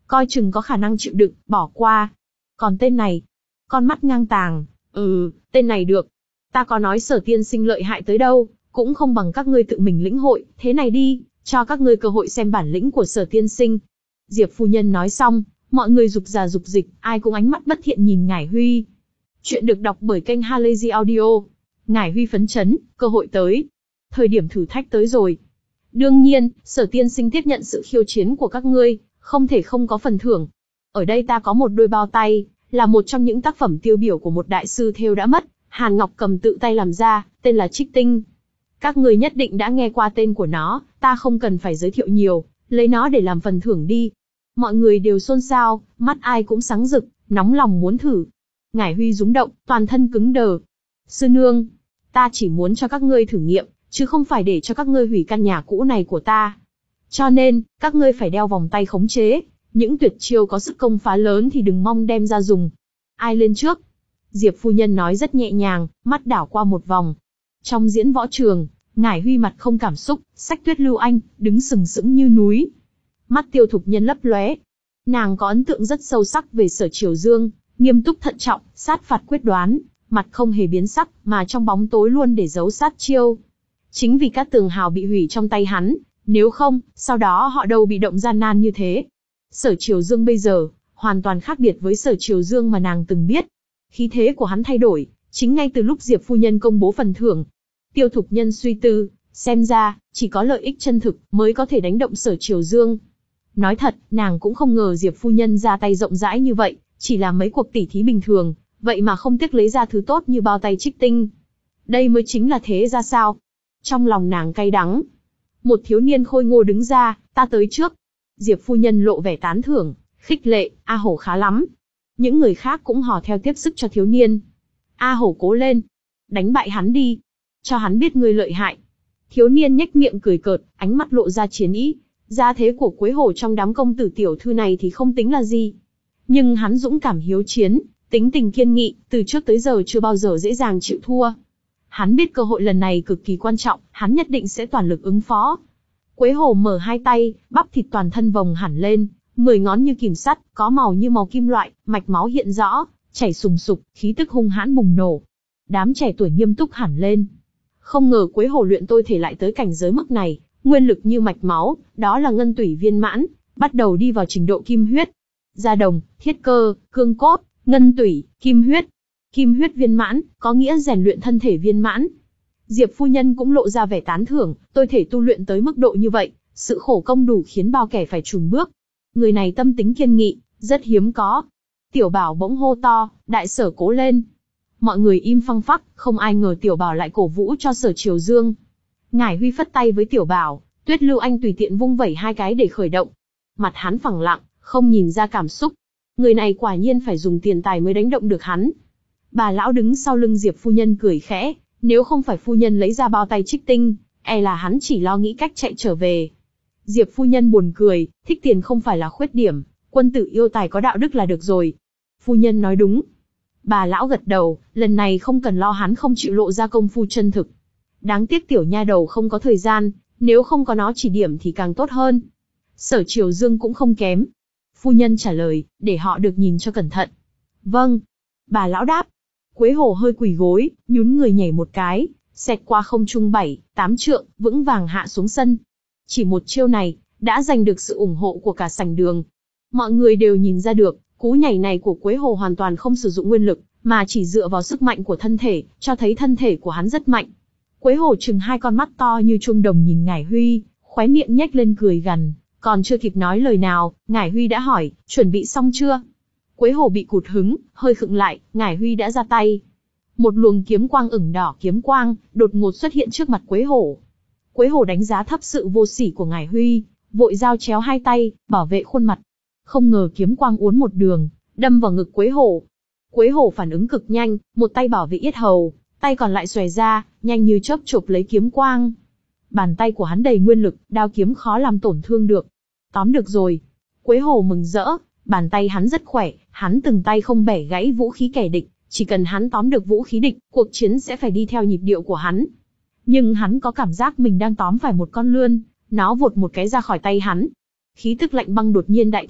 coi chừng có khả năng chịu đựng, bỏ qua. Còn tên này, con mắt ngang tàng, ừ, tên này được. Ta có nói Sở tiên sinh lợi hại tới đâu, cũng không bằng các ngươi tự mình lĩnh hội, thế này đi, cho các ngươi cơ hội xem bản lĩnh của Sở tiên sinh. Diệp phu nhân nói xong, mọi người rục rà rục dịch, ai cũng ánh mắt bất thiện nhìn Ngải Huy. Chuyện được đọc bởi kênh Halazy Audio. Ngải Huy phấn chấn, cơ hội tới. Thời điểm thử thách tới rồi. Đương nhiên, Sở tiên sinh tiếp nhận sự khiêu chiến của các ngươi, không thể không có phần thưởng. Ở đây ta có một đôi bao tay, là một trong những tác phẩm tiêu biểu của một đại sư thêu đã mất, Hàn Ngọc Cầm tự tay làm ra, tên là Trích Tinh. Các người nhất định đã nghe qua tên của nó, ta không cần phải giới thiệu nhiều, lấy nó để làm phần thưởng đi. Mọi người đều xôn xao, mắt ai cũng sáng rực, nóng lòng muốn thử. Ngải Huy rúng động, toàn thân cứng đờ. Sư nương, ta chỉ muốn cho các ngươi thử nghiệm, chứ không phải để cho các ngươi hủy căn nhà cũ này của ta. Cho nên, các ngươi phải đeo vòng tay khống chế, những tuyệt chiêu có sức công phá lớn thì đừng mong đem ra dùng. Ai lên trước? Diệp phu nhân nói rất nhẹ nhàng, mắt đảo qua một vòng. Trong diễn võ trường, Ngải Huy mặt không cảm xúc, xách Tuyết Lưu Anh, đứng sừng sững như núi. Mắt Tiêu Thục Nhân lấp lóe. Nàng có ấn tượng rất sâu sắc về Sở Triều Dương, nghiêm túc thận trọng, sát phạt quyết đoán, mặt không hề biến sắc, mà trong bóng tối luôn để giấu sát chiêu. Chính vì Cát Tường Hào bị hủy trong tay hắn, nếu không, sau đó họ đâu bị động gian nan như thế. Sở Triều Dương bây giờ, hoàn toàn khác biệt với Sở Triều Dương mà nàng từng biết. Khí thế của hắn thay đổi, chính ngay từ lúc Diệp phu nhân công bố phần thưởng. Tiêu Thục Nhân suy tư, xem ra, chỉ có lợi ích chân thực mới có thể đánh động Sở Triều Dương. Nói thật, nàng cũng không ngờ Diệp phu nhân ra tay rộng rãi như vậy, chỉ là mấy cuộc tỉ thí bình thường, vậy mà không tiếc lấy ra thứ tốt như bao tay Trích Tinh. Đây mới chính là thế ra sao? Trong lòng nàng cay đắng. Một thiếu niên khôi ngô đứng ra, ta tới trước. Diệp phu nhân lộ vẻ tán thưởng, khích lệ, A Hổ khá lắm. Những người khác cũng hò theo tiếp sức cho thiếu niên. A Hổ cố lên. Đánh bại hắn đi. Cho hắn biết ngươi lợi hại. Thiếu niên nhếch miệng cười cợt, ánh mắt lộ ra chiến ý. Gia thế của Quế Hổ trong đám công tử tiểu thư này thì không tính là gì. Nhưng hắn dũng cảm hiếu chiến, tính tình kiên nghị, từ trước tới giờ chưa bao giờ dễ dàng chịu thua. Hắn biết cơ hội lần này cực kỳ quan trọng, hắn nhất định sẽ toàn lực ứng phó. Quế Hổ mở hai tay, bắp thịt toàn thân vồng hẳn lên, mười ngón như kìm sắt, có màu như màu kim loại, mạch máu hiện rõ, chảy sùng sục, khí tức hung hãn bùng nổ. Đám trẻ tuổi nghiêm túc hẳn lên. Không ngờ Quế Hổ luyện tôi thể lại tới cảnh giới mức này, nguyên lực như mạch máu, đó là ngân tủy viên mãn, bắt đầu đi vào trình độ kim huyết. Da đồng, thiết cơ, cương cốt, ngân tủy, kim huyết. Kim huyết viên mãn, có nghĩa rèn luyện thân thể viên mãn. Diệp phu nhân cũng lộ ra vẻ tán thưởng, tôi thể tu luyện tới mức độ như vậy, sự khổ công đủ khiến bao kẻ phải chùn bước. Người này tâm tính kiên nghị, rất hiếm có. Tiểu Bảo bỗng hô to, đại Sở cố lên. Mọi người im phăng phắc, không ai ngờ Tiểu Bảo lại cổ vũ cho Sở Triều Dương. Ngải Huy phất tay với Tiểu Bảo, Tuyết Lưu Anh tùy tiện vung vẩy hai cái để khởi động. Mặt hắn phẳng lặng, không nhìn ra cảm xúc. Người này quả nhiên phải dùng tiền tài mới đánh động được hắn. Bà lão đứng sau lưng Diệp phu nhân cười khẽ, nếu không phải phu nhân lấy ra bao tay Trích Tinh, e là hắn chỉ lo nghĩ cách chạy trở về. Diệp phu nhân buồn cười, thích tiền không phải là khuyết điểm, quân tử yêu tài có đạo đức là được rồi. Phu nhân nói đúng. Bà lão gật đầu, lần này không cần lo hắn không chịu lộ ra công phu chân thực. Đáng tiếc tiểu nha đầu không có thời gian, nếu không có nó chỉ điểm thì càng tốt hơn. Sở Triều Dương cũng không kém. Phu nhân trả lời, để họ được nhìn cho cẩn thận. Vâng. Bà lão đáp. Quế Hổ hơi quỳ gối, nhún người nhảy một cái, xẹt qua không trung bảy, tám trượng, vững vàng hạ xuống sân. Chỉ một chiêu này, đã giành được sự ủng hộ của cả sảnh đường. Mọi người đều nhìn ra được, cú nhảy này của Quế Hổ hoàn toàn không sử dụng nguyên lực, mà chỉ dựa vào sức mạnh của thân thể, cho thấy thân thể của hắn rất mạnh. Quế Hổ trừng hai con mắt to như chuông đồng nhìn Ngải Huy, khóe miệng nhếch lên cười gằn, còn chưa kịp nói lời nào, Ngải Huy đã hỏi, chuẩn bị xong chưa? Quế Hổ bị cụt hứng, hơi khựng lại, Ngải Huy đã ra tay. Một luồng kiếm quang ửng đỏ kiếm quang, đột ngột xuất hiện trước mặt Quế Hổ. Quế Hổ đánh giá thấp sự vô sỉ của Ngải Huy, vội giao chéo hai tay, bảo vệ khuôn mặt. Không ngờ kiếm quang uốn một đường, đâm vào ngực Quế Hổ. Quế Hổ phản ứng cực nhanh, một tay bảo vệ yết hầu, tay còn lại xòe ra, nhanh như chớp chụp lấy kiếm quang. Bàn tay của hắn đầy nguyên lực, đao kiếm khó làm tổn thương được. Tóm được rồi. Quế Hổ mừng rỡ, bàn tay hắn rất khỏe, hắn từng tay không bẻ gãy vũ khí kẻ địch, chỉ cần hắn tóm được vũ khí địch, cuộc chiến sẽ phải đi theo nhịp điệu của hắn. Nhưng hắn có cảm giác mình đang tóm phải một con lươn, nó vụt một cái ra khỏi tay hắn. Khí tức lạnh băng đột nhiên đại thịnh,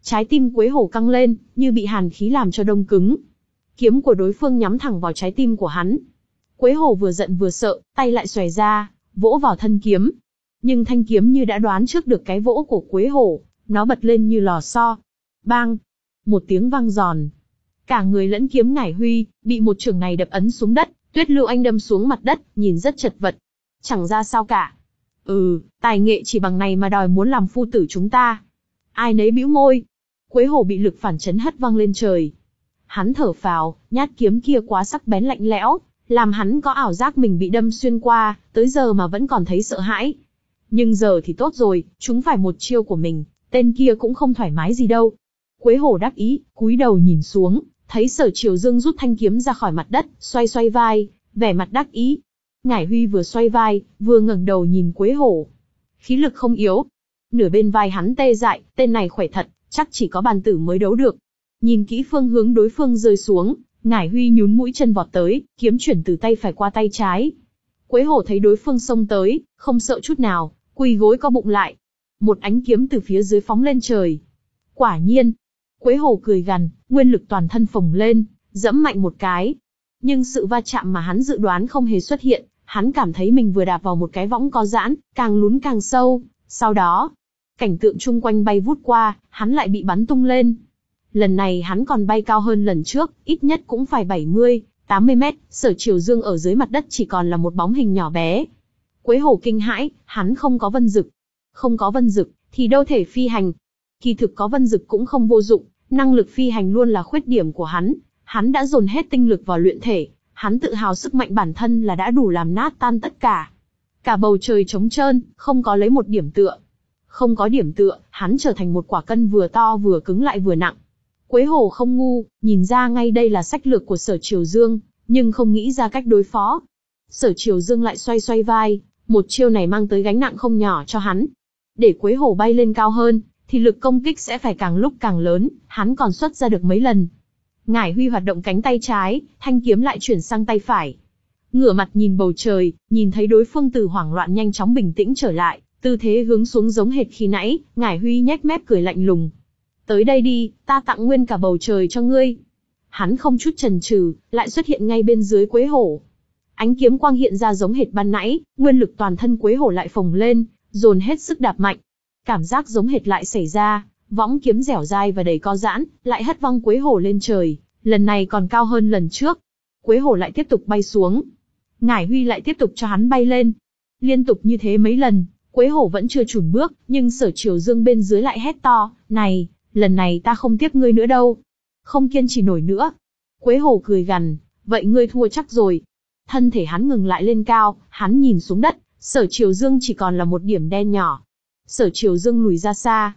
Trái tim Quế Hổ căng lên, như bị hàn khí làm cho đông cứng. Kiếm của đối phương nhắm thẳng vào trái tim của hắn. Quế Hổ vừa giận vừa sợ, tay lại xòe ra, vỗ vào thân kiếm. Nhưng thanh kiếm như đã đoán trước được cái vỗ của Quế Hổ, nó bật lên như lò xo. Bang! Một tiếng vang giòn. Cả người lẫn kiếm Ngải Huy, bị một chưởng này đập ấn xuống đất, Tuyết Lưu Anh đâm xuống mặt đất, nhìn rất chật vật. Chẳng ra sao cả. Ừ, tài nghệ chỉ bằng này mà đòi muốn làm phu tử chúng ta. Ai nấy bĩu môi. Quế Hổ bị lực phản chấn hất văng lên trời. Hắn thở phào, nhát kiếm kia quá sắc bén lạnh lẽo, làm hắn có ảo giác mình bị đâm xuyên qua, tới giờ mà vẫn còn thấy sợ hãi. Nhưng giờ thì tốt rồi, chúng phải một chiêu của mình, tên kia cũng không thoải mái gì đâu. Quế Hổ đắc ý, cúi đầu nhìn xuống, thấy Sở Triều Dương rút thanh kiếm ra khỏi mặt đất, xoay xoay vai, vẻ mặt đắc ý. Ngải Huy vừa xoay vai, vừa ngẩng đầu nhìn Quế Hổ. Khí lực không yếu. Nửa bên vai hắn tê dại, tên này khỏe thật, chắc chỉ có bàn tử mới đấu được. Nhìn kỹ phương hướng đối phương rơi xuống, Ngải Huy nhún mũi chân vọt tới, kiếm chuyển từ tay phải qua tay trái. Quế Hổ thấy đối phương xông tới, không sợ chút nào, quỳ gối co bụng lại. Một ánh kiếm từ phía dưới phóng lên trời. Quả nhiên, Quế Hổ cười gằn, nguyên lực toàn thân phồng lên, dẫm mạnh một cái. Nhưng sự va chạm mà hắn dự đoán không hề xuất hiện, hắn cảm thấy mình vừa đạp vào một cái võng có giãn, càng lún càng sâu. Sau đó, cảnh tượng chung quanh bay vút qua, hắn lại bị bắn tung lên. Lần này hắn còn bay cao hơn lần trước, ít nhất cũng phải bảy mươi, tám mươi mét, Sở Triều Dương ở dưới mặt đất chỉ còn là một bóng hình nhỏ bé. Quế Hổ kinh hãi, hắn không có vân dực. Không có vân dực, thì đâu thể phi hành. Kỳ thực có vân dực cũng không vô dụng, năng lực phi hành luôn là khuyết điểm của hắn. Hắn đã dồn hết tinh lực vào luyện thể, hắn tự hào sức mạnh bản thân là đã đủ làm nát tan tất cả. Cả bầu trời trống trơn, không có lấy một điểm tựa. Không có điểm tựa, hắn trở thành một quả cân vừa to vừa cứng lại vừa nặng. Quế Hổ không ngu, nhìn ra ngay đây là sách lược của Sở Triều Dương, nhưng không nghĩ ra cách đối phó. Sở Triều Dương lại xoay xoay vai, một chiêu này mang tới gánh nặng không nhỏ cho hắn. Để Quế Hổ bay lên cao hơn, thì lực công kích sẽ phải càng lúc càng lớn, hắn còn xuất ra được mấy lần. Ngải Huy hoạt động cánh tay trái, thanh kiếm lại chuyển sang tay phải. Ngửa mặt nhìn bầu trời, nhìn thấy đối phương từ hoảng loạn nhanh chóng bình tĩnh trở lại, tư thế hướng xuống giống hệt khi nãy, Ngải Huy nhếch mép cười lạnh lùng. Tới đây đi, ta tặng nguyên cả bầu trời cho ngươi. Hắn không chút chần chừ, lại xuất hiện ngay bên dưới Quế Hổ. Ánh kiếm quang hiện ra giống hệt ban nãy, nguyên lực toàn thân Quế Hổ lại phồng lên, dồn hết sức đạp mạnh. Cảm giác giống hệt lại xảy ra, võng kiếm dẻo dai và đầy co giãn, lại hất văng Quế Hổ lên trời, lần này còn cao hơn lần trước. Quế Hổ lại tiếp tục bay xuống. Ngải Huy lại tiếp tục cho hắn bay lên. Liên tục như thế mấy lần, Quế Hổ vẫn chưa chùn bước, nhưng Sở Triều Dương bên dưới lại hét to, này, lần này ta không tiếp ngươi nữa đâu. Không kiên trì nổi nữa. Quế Hổ cười gằn, vậy ngươi thua chắc rồi. Thân thể hắn ngừng lại lên cao, hắn nhìn xuống đất, Sở Triều Dương chỉ còn là một điểm đen nhỏ. Sở Triều Dương lùi ra xa.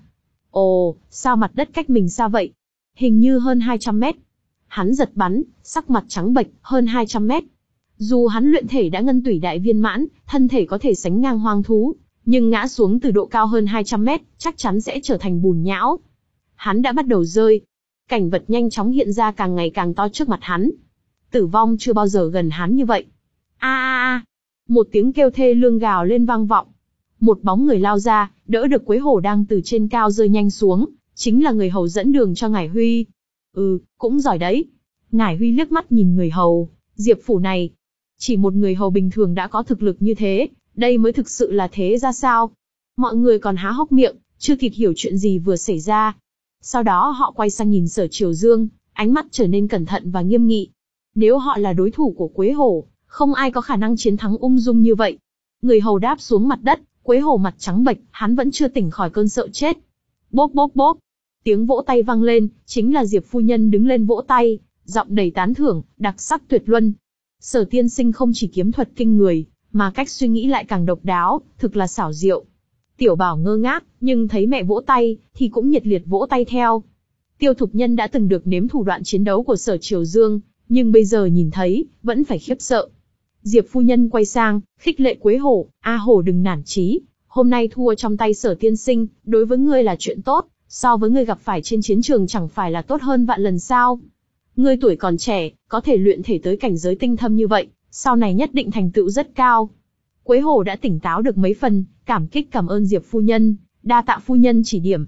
Ồ, sao mặt đất cách mình xa vậy? Hình như hơn hai trăm mét. Hắn giật bắn, sắc mặt trắng bệch, hơn hai trăm mét. Dù hắn luyện thể đã ngân tủy đại viên mãn, thân thể có thể sánh ngang hoang thú, nhưng ngã xuống từ độ cao hơn hai trăm mét, chắc chắn sẽ trở thành bùn nhão. Hắn đã bắt đầu rơi. Cảnh vật nhanh chóng hiện ra càng ngày càng to trước mặt hắn. Tử vong chưa bao giờ gần hắn như vậy. A a a! Một tiếng kêu thê lương gào lên vang vọng. Một bóng người lao ra, đỡ được Quế Hổ đang từ trên cao rơi nhanh xuống, chính là người hầu dẫn đường cho Ngải Huy. Ừ, cũng giỏi đấy. Ngải Huy liếc mắt nhìn người hầu, Diệp phủ này. Chỉ một người hầu bình thường đã có thực lực như thế, đây mới thực sự là thế ra sao? Mọi người còn há hốc miệng, chưa kịp hiểu chuyện gì vừa xảy ra. Sau đó họ quay sang nhìn Sở Triều Dương, ánh mắt trở nên cẩn thận và nghiêm nghị. Nếu họ là đối thủ của Quế Hổ, không ai có khả năng chiến thắng ung dung như vậy. Người hầu đáp xuống mặt đất, Quế Hổ mặt trắng bệch, hắn vẫn chưa tỉnh khỏi cơn sợ chết. Bốp bốp bốp, tiếng vỗ tay vang lên, chính là Diệp phu nhân đứng lên vỗ tay, giọng đầy tán thưởng, đặc sắc tuyệt luân. Sở tiên sinh không chỉ kiếm thuật kinh người, mà cách suy nghĩ lại càng độc đáo, thực là xảo diệu. Tiểu Bảo ngơ ngác, nhưng thấy mẹ vỗ tay, thì cũng nhiệt liệt vỗ tay theo. Tiêu Thục Nhân đã từng được nếm thủ đoạn chiến đấu của Sở Triều Dương, nhưng bây giờ nhìn thấy, vẫn phải khiếp sợ. Diệp phu nhân quay sang, khích lệ Quế Hổ, A Hổ đừng nản chí, hôm nay thua trong tay Sở tiên sinh, đối với ngươi là chuyện tốt, so với ngươi gặp phải trên chiến trường chẳng phải là tốt hơn vạn lần sao. Ngươi tuổi còn trẻ, có thể luyện thể tới cảnh giới tinh thâm như vậy, sau này nhất định thành tựu rất cao. Quế Hổ đã tỉnh táo được mấy phần, cảm kích cảm ơn Diệp phu nhân, đa tạ phu nhân chỉ điểm.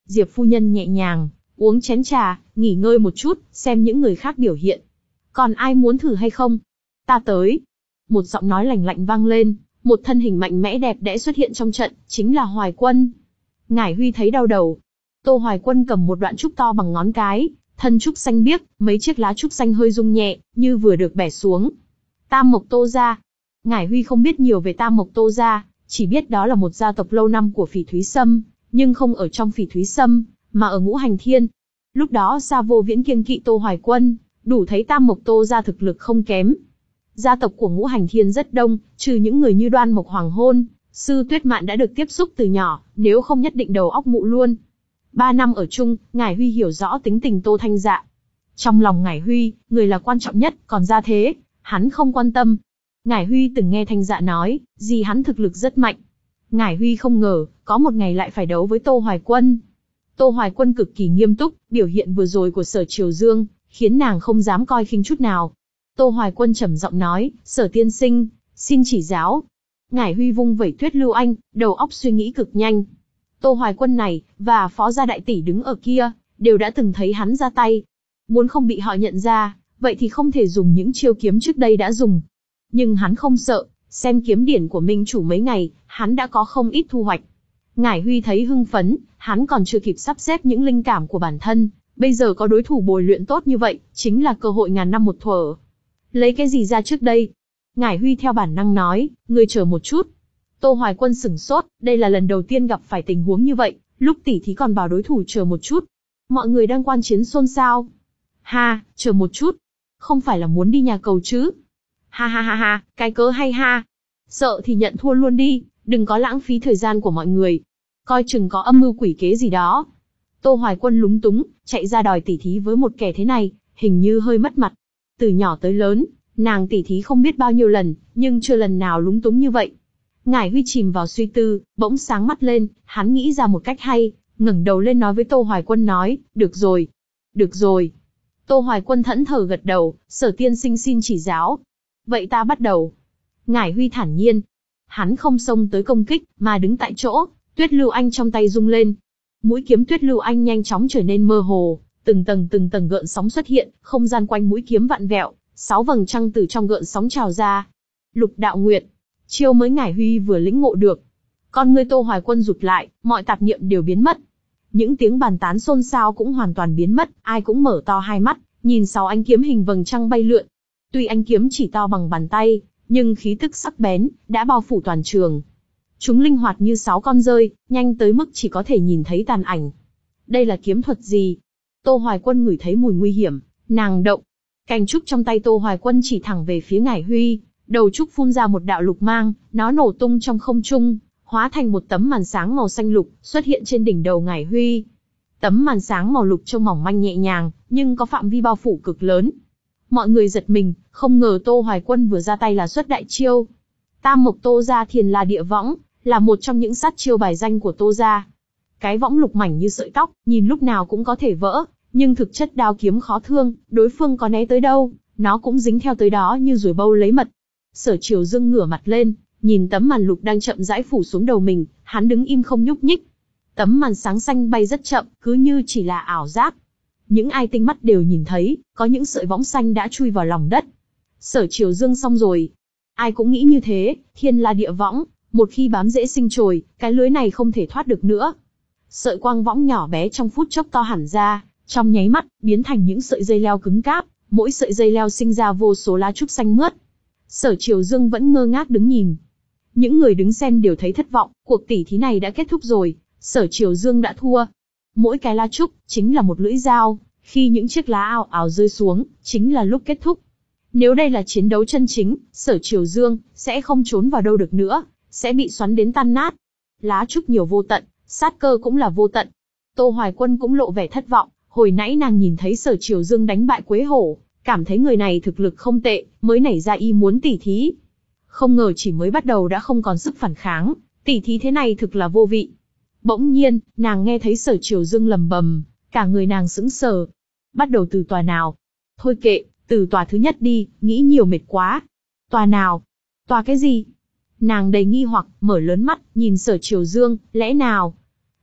Diệp phu nhân nhẹ nhàng, uống chén trà, nghỉ ngơi một chút, xem những người khác biểu hiện. Còn ai muốn thử hay không? Ta tới. Một giọng nói lạnh lạnh vang lên, một thân hình mạnh mẽ đẹp đẽ xuất hiện trong trận, chính là Hoài Quân. Ngải Huy thấy đau đầu. Tô Hoài Quân cầm một đoạn trúc to bằng ngón cái, thân trúc xanh biếc, mấy chiếc lá trúc xanh hơi rung nhẹ, như vừa được bẻ xuống. Tam Mộc Tô gia. Ngải Huy không biết nhiều về Tam Mộc Tô gia, chỉ biết đó là một gia tộc lâu năm của Phỉ Thúy Sâm, nhưng không ở trong Phỉ Thúy Sâm, mà ở Ngũ Hành Thiên. Lúc đó Sa Vô Viễn kiêng kỵ Tô Hoài Quân, đủ thấy Tam Mộc Tô gia thực lực không kém. Gia tộc của Ngũ Hành Thiên rất đông, trừ những người như Đoan Mộc Hoàng Hôn, Sư Tuyết Mạn đã được tiếp xúc từ nhỏ, nếu không nhất định đầu óc mụ luôn. Ba năm ở chung, Ngải Huy hiểu rõ tính tình Tô Thanh Dạ. Trong lòng Ngải Huy, người là quan trọng nhất, còn gia thế, hắn không quan tâm. Ngải Huy từng nghe Thanh Dạ nói, gì hắn thực lực rất mạnh. Ngải Huy không ngờ, có một ngày lại phải đấu với Tô Hoài Quân. Tô Hoài Quân cực kỳ nghiêm túc, biểu hiện vừa rồi của Sở Triều Dương, khiến nàng không dám coi khinh chút nào. Tô Hoài Quân trầm giọng nói, Sở tiên sinh, xin chỉ giáo. Ngải Huy vung vẩy Tuyết Lưu Anh, đầu óc suy nghĩ cực nhanh. Tô Hoài Quân này, và Phó gia đại tỷ đứng ở kia, đều đã từng thấy hắn ra tay. Muốn không bị họ nhận ra, vậy thì không thể dùng những chiêu kiếm trước đây đã dùng. Nhưng hắn không sợ, xem kiếm điển của Minh Chủ mấy ngày, hắn đã có không ít thu hoạch. Ngải Huy thấy hưng phấn, hắn còn chưa kịp sắp xếp những linh cảm của bản thân, bây giờ có đối thủ bồi luyện tốt như vậy, chính là cơ hội ngàn năm một thuở. Lấy cái gì ra trước đây? Ngải Huy theo bản năng nói, ngươi chờ một chút. Tô Hoài Quân sửng sốt, đây là lần đầu tiên gặp phải tình huống như vậy, lúc tỉ thí còn bảo đối thủ chờ một chút. Mọi người đang quan chiến xôn xao. Ha, chờ một chút. Không phải là muốn đi nhà cầu chứ? Ha ha ha ha, cái cớ hay ha. Sợ thì nhận thua luôn đi, đừng có lãng phí thời gian của mọi người. Coi chừng có âm mưu quỷ kế gì đó. Tô Hoài Quân lúng túng, chạy ra đòi tỉ thí với một kẻ thế này, hình như hơi mất mặt. Từ nhỏ tới lớn, nàng tỉ thí không biết bao nhiêu lần, nhưng chưa lần nào lúng túng như vậy. Ngải Huy chìm vào suy tư, bỗng sáng mắt lên, hắn nghĩ ra một cách hay, ngẩng đầu lên nói với Tô Hoài Quân nói, được rồi, được rồi. Tô Hoài Quân thẫn thờ gật đầu, Sở tiên sinh xin chỉ giáo. Vậy ta bắt đầu. Ngải Huy thản nhiên. Hắn không xông tới công kích, mà đứng tại chỗ, Tuyết Lưu Anh trong tay rung lên. Mũi kiếm Tuyết Lưu Anh nhanh chóng trở nên mơ hồ, từng tầng từng tầng gợn sóng xuất hiện, không gian quanh mũi kiếm vặn vẹo, sáu vầng trăng từ trong gợn sóng trào ra. Lục Đạo Nguyệt, chiêu mới Ngải Huy vừa lĩnh ngộ được. Con ngươi Tô Hoài Quân rụt lại, mọi tạp niệm đều biến mất. Những tiếng bàn tán xôn xao cũng hoàn toàn biến mất, ai cũng mở to hai mắt, nhìn sáu ánh kiếm hình vầng trăng bay lượn. Tuy ánh kiếm chỉ to bằng bàn tay, nhưng khí tức sắc bén đã bao phủ toàn trường. Chúng linh hoạt như sáu con dơi, nhanh tới mức chỉ có thể nhìn thấy tàn ảnh. Đây là kiếm thuật gì? Tô Hoài Quân ngửi thấy mùi nguy hiểm, nàng động. Cành trúc trong tay Tô Hoài Quân chỉ thẳng về phía Ngải Huy, đầu trúc phun ra một đạo lục mang, nó nổ tung trong không trung, hóa thành một tấm màn sáng màu xanh lục, xuất hiện trên đỉnh đầu Ngải Huy. Tấm màn sáng màu lục trông mỏng manh nhẹ nhàng, nhưng có phạm vi bao phủ cực lớn. Mọi người giật mình, không ngờ Tô Hoài Quân vừa ra tay là xuất đại chiêu. Tam Mộc Tô gia Thiền La Địa Võng, là một trong những sát chiêu bài danh của Tô gia. Cái võng lục mảnh như sợi tóc, nhìn lúc nào cũng có thể vỡ, nhưng thực chất đao kiếm khó thương, đối phương có né tới đâu, nó cũng dính theo tới đó như ruồi bâu lấy mật. Sở Triều Dương ngửa mặt lên, nhìn tấm màn lục đang chậm rãi phủ xuống đầu mình, hắn đứng im không nhúc nhích. Tấm màn sáng xanh bay rất chậm, cứ như chỉ là ảo giác. Những ai tinh mắt đều nhìn thấy, có những sợi võng xanh đã chui vào lòng đất. Sở Triều Dương xong rồi. Ai cũng nghĩ như thế, Thiên La Địa Võng, một khi bám rễ sinh trồi, cái lưới này không thể thoát được nữa. Sợi quang võng nhỏ bé trong phút chốc to hẳn ra, trong nháy mắt, biến thành những sợi dây leo cứng cáp, mỗi sợi dây leo sinh ra vô số lá trúc xanh mướt. Sở Triều Dương vẫn ngơ ngác đứng nhìn. Những người đứng xem đều thấy thất vọng, cuộc tỉ thí này đã kết thúc rồi, Sở Triều Dương đã thua. Mỗi cái lá trúc, chính là một lưỡi dao, khi những chiếc lá ào ào rơi xuống, chính là lúc kết thúc. Nếu đây là chiến đấu chân chính, Sở Triều Dương, sẽ không trốn vào đâu được nữa, sẽ bị xoắn đến tan nát. Lá trúc nhiều vô tận, sát cơ cũng là vô tận. Tô Hoài Quân cũng lộ vẻ thất vọng, hồi nãy nàng nhìn thấy Sở Triều Dương đánh bại Quế Hổ, cảm thấy người này thực lực không tệ, mới nảy ra ý muốn tỉ thí. Không ngờ chỉ mới bắt đầu đã không còn sức phản kháng, tỉ thí thế này thực là vô vị. Bỗng nhiên, nàng nghe thấy Sở Triều Dương lầm bầm, cả người nàng sững sờ. Bắt đầu từ tòa nào? Thôi kệ, từ tòa thứ nhất đi, nghĩ nhiều mệt quá. Tòa nào? Tòa cái gì? Nàng đầy nghi hoặc, mở lớn mắt, nhìn Sở Triều Dương, lẽ nào?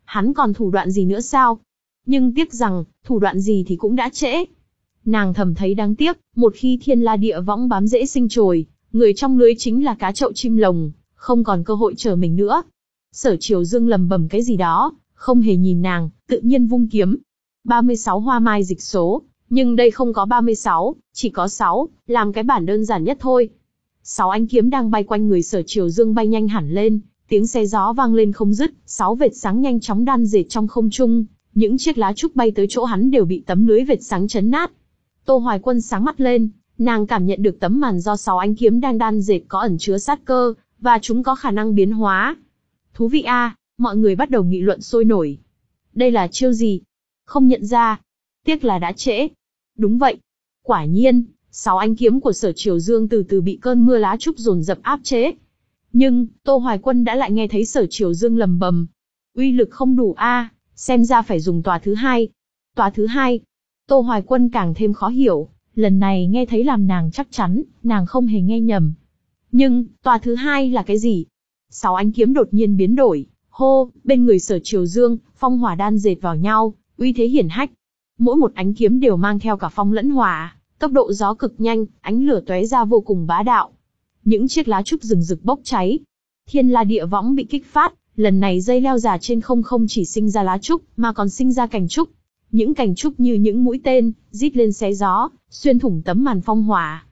hắn còn thủ đoạn gì nữa sao? Nhưng tiếc rằng, thủ đoạn gì thì cũng đã trễ. Nàng thầm thấy đáng tiếc, một khi thiên la địa võng bám rễ sinh trồi, người trong lưới chính là cá chậu chim lồng, không còn cơ hội chờ mình nữa. Sở Triều Dương lầm bầm cái gì đó, không hề nhìn nàng, tự nhiên vung kiếm. ba mươi sáu hoa mai dịch số, nhưng đây không có ba mươi sáu, chỉ có sáu, làm cái bản đơn giản nhất thôi. Sáu ánh kiếm đang bay quanh người Sở Triều Dương bay nhanh hẳn lên, tiếng xe gió vang lên không dứt, sáu vệt sáng nhanh chóng đan dệt trong không trung, những chiếc lá trúc bay tới chỗ hắn đều bị tấm lưới vệt sáng chấn nát. Tô Hoài Quân sáng mắt lên, nàng cảm nhận được tấm màn do sáu ánh kiếm đang đan dệt có ẩn chứa sát cơ, và chúng có khả năng biến hóa. Thú vị a, à, mọi người bắt đầu nghị luận sôi nổi. Đây là chiêu gì? Không nhận ra. Tiếc là đã trễ. Đúng vậy. Quả nhiên, sáu ánh kiếm của Sở Triều Dương từ từ bị cơn mưa lá trúc dồn dập áp chế. Nhưng, Tô Hoài Quân đã lại nghe thấy Sở Triều Dương lầm bầm. Uy lực không đủ a, à, xem ra phải dùng tòa thứ hai. Tòa thứ hai. Tô Hoài Quân càng thêm khó hiểu, lần này nghe thấy làm nàng chắc chắn, nàng không hề nghe nhầm. Nhưng, tòa thứ hai là cái gì? Sáu ánh kiếm đột nhiên biến đổi, hô, bên người Sở Triều Dương, phong hỏa đan dệt vào nhau, uy thế hiển hách. Mỗi một ánh kiếm đều mang theo cả phong lẫn hỏa, tốc độ gió cực nhanh, ánh lửa tóe ra vô cùng bá đạo. Những chiếc lá trúc rừng rực bốc cháy. Thiên la địa võng bị kích phát, lần này dây leo già trên không không chỉ sinh ra lá trúc, mà còn sinh ra cành trúc. Những cành trúc như những mũi tên, rít lên xé gió, xuyên thủng tấm màn phong hỏa.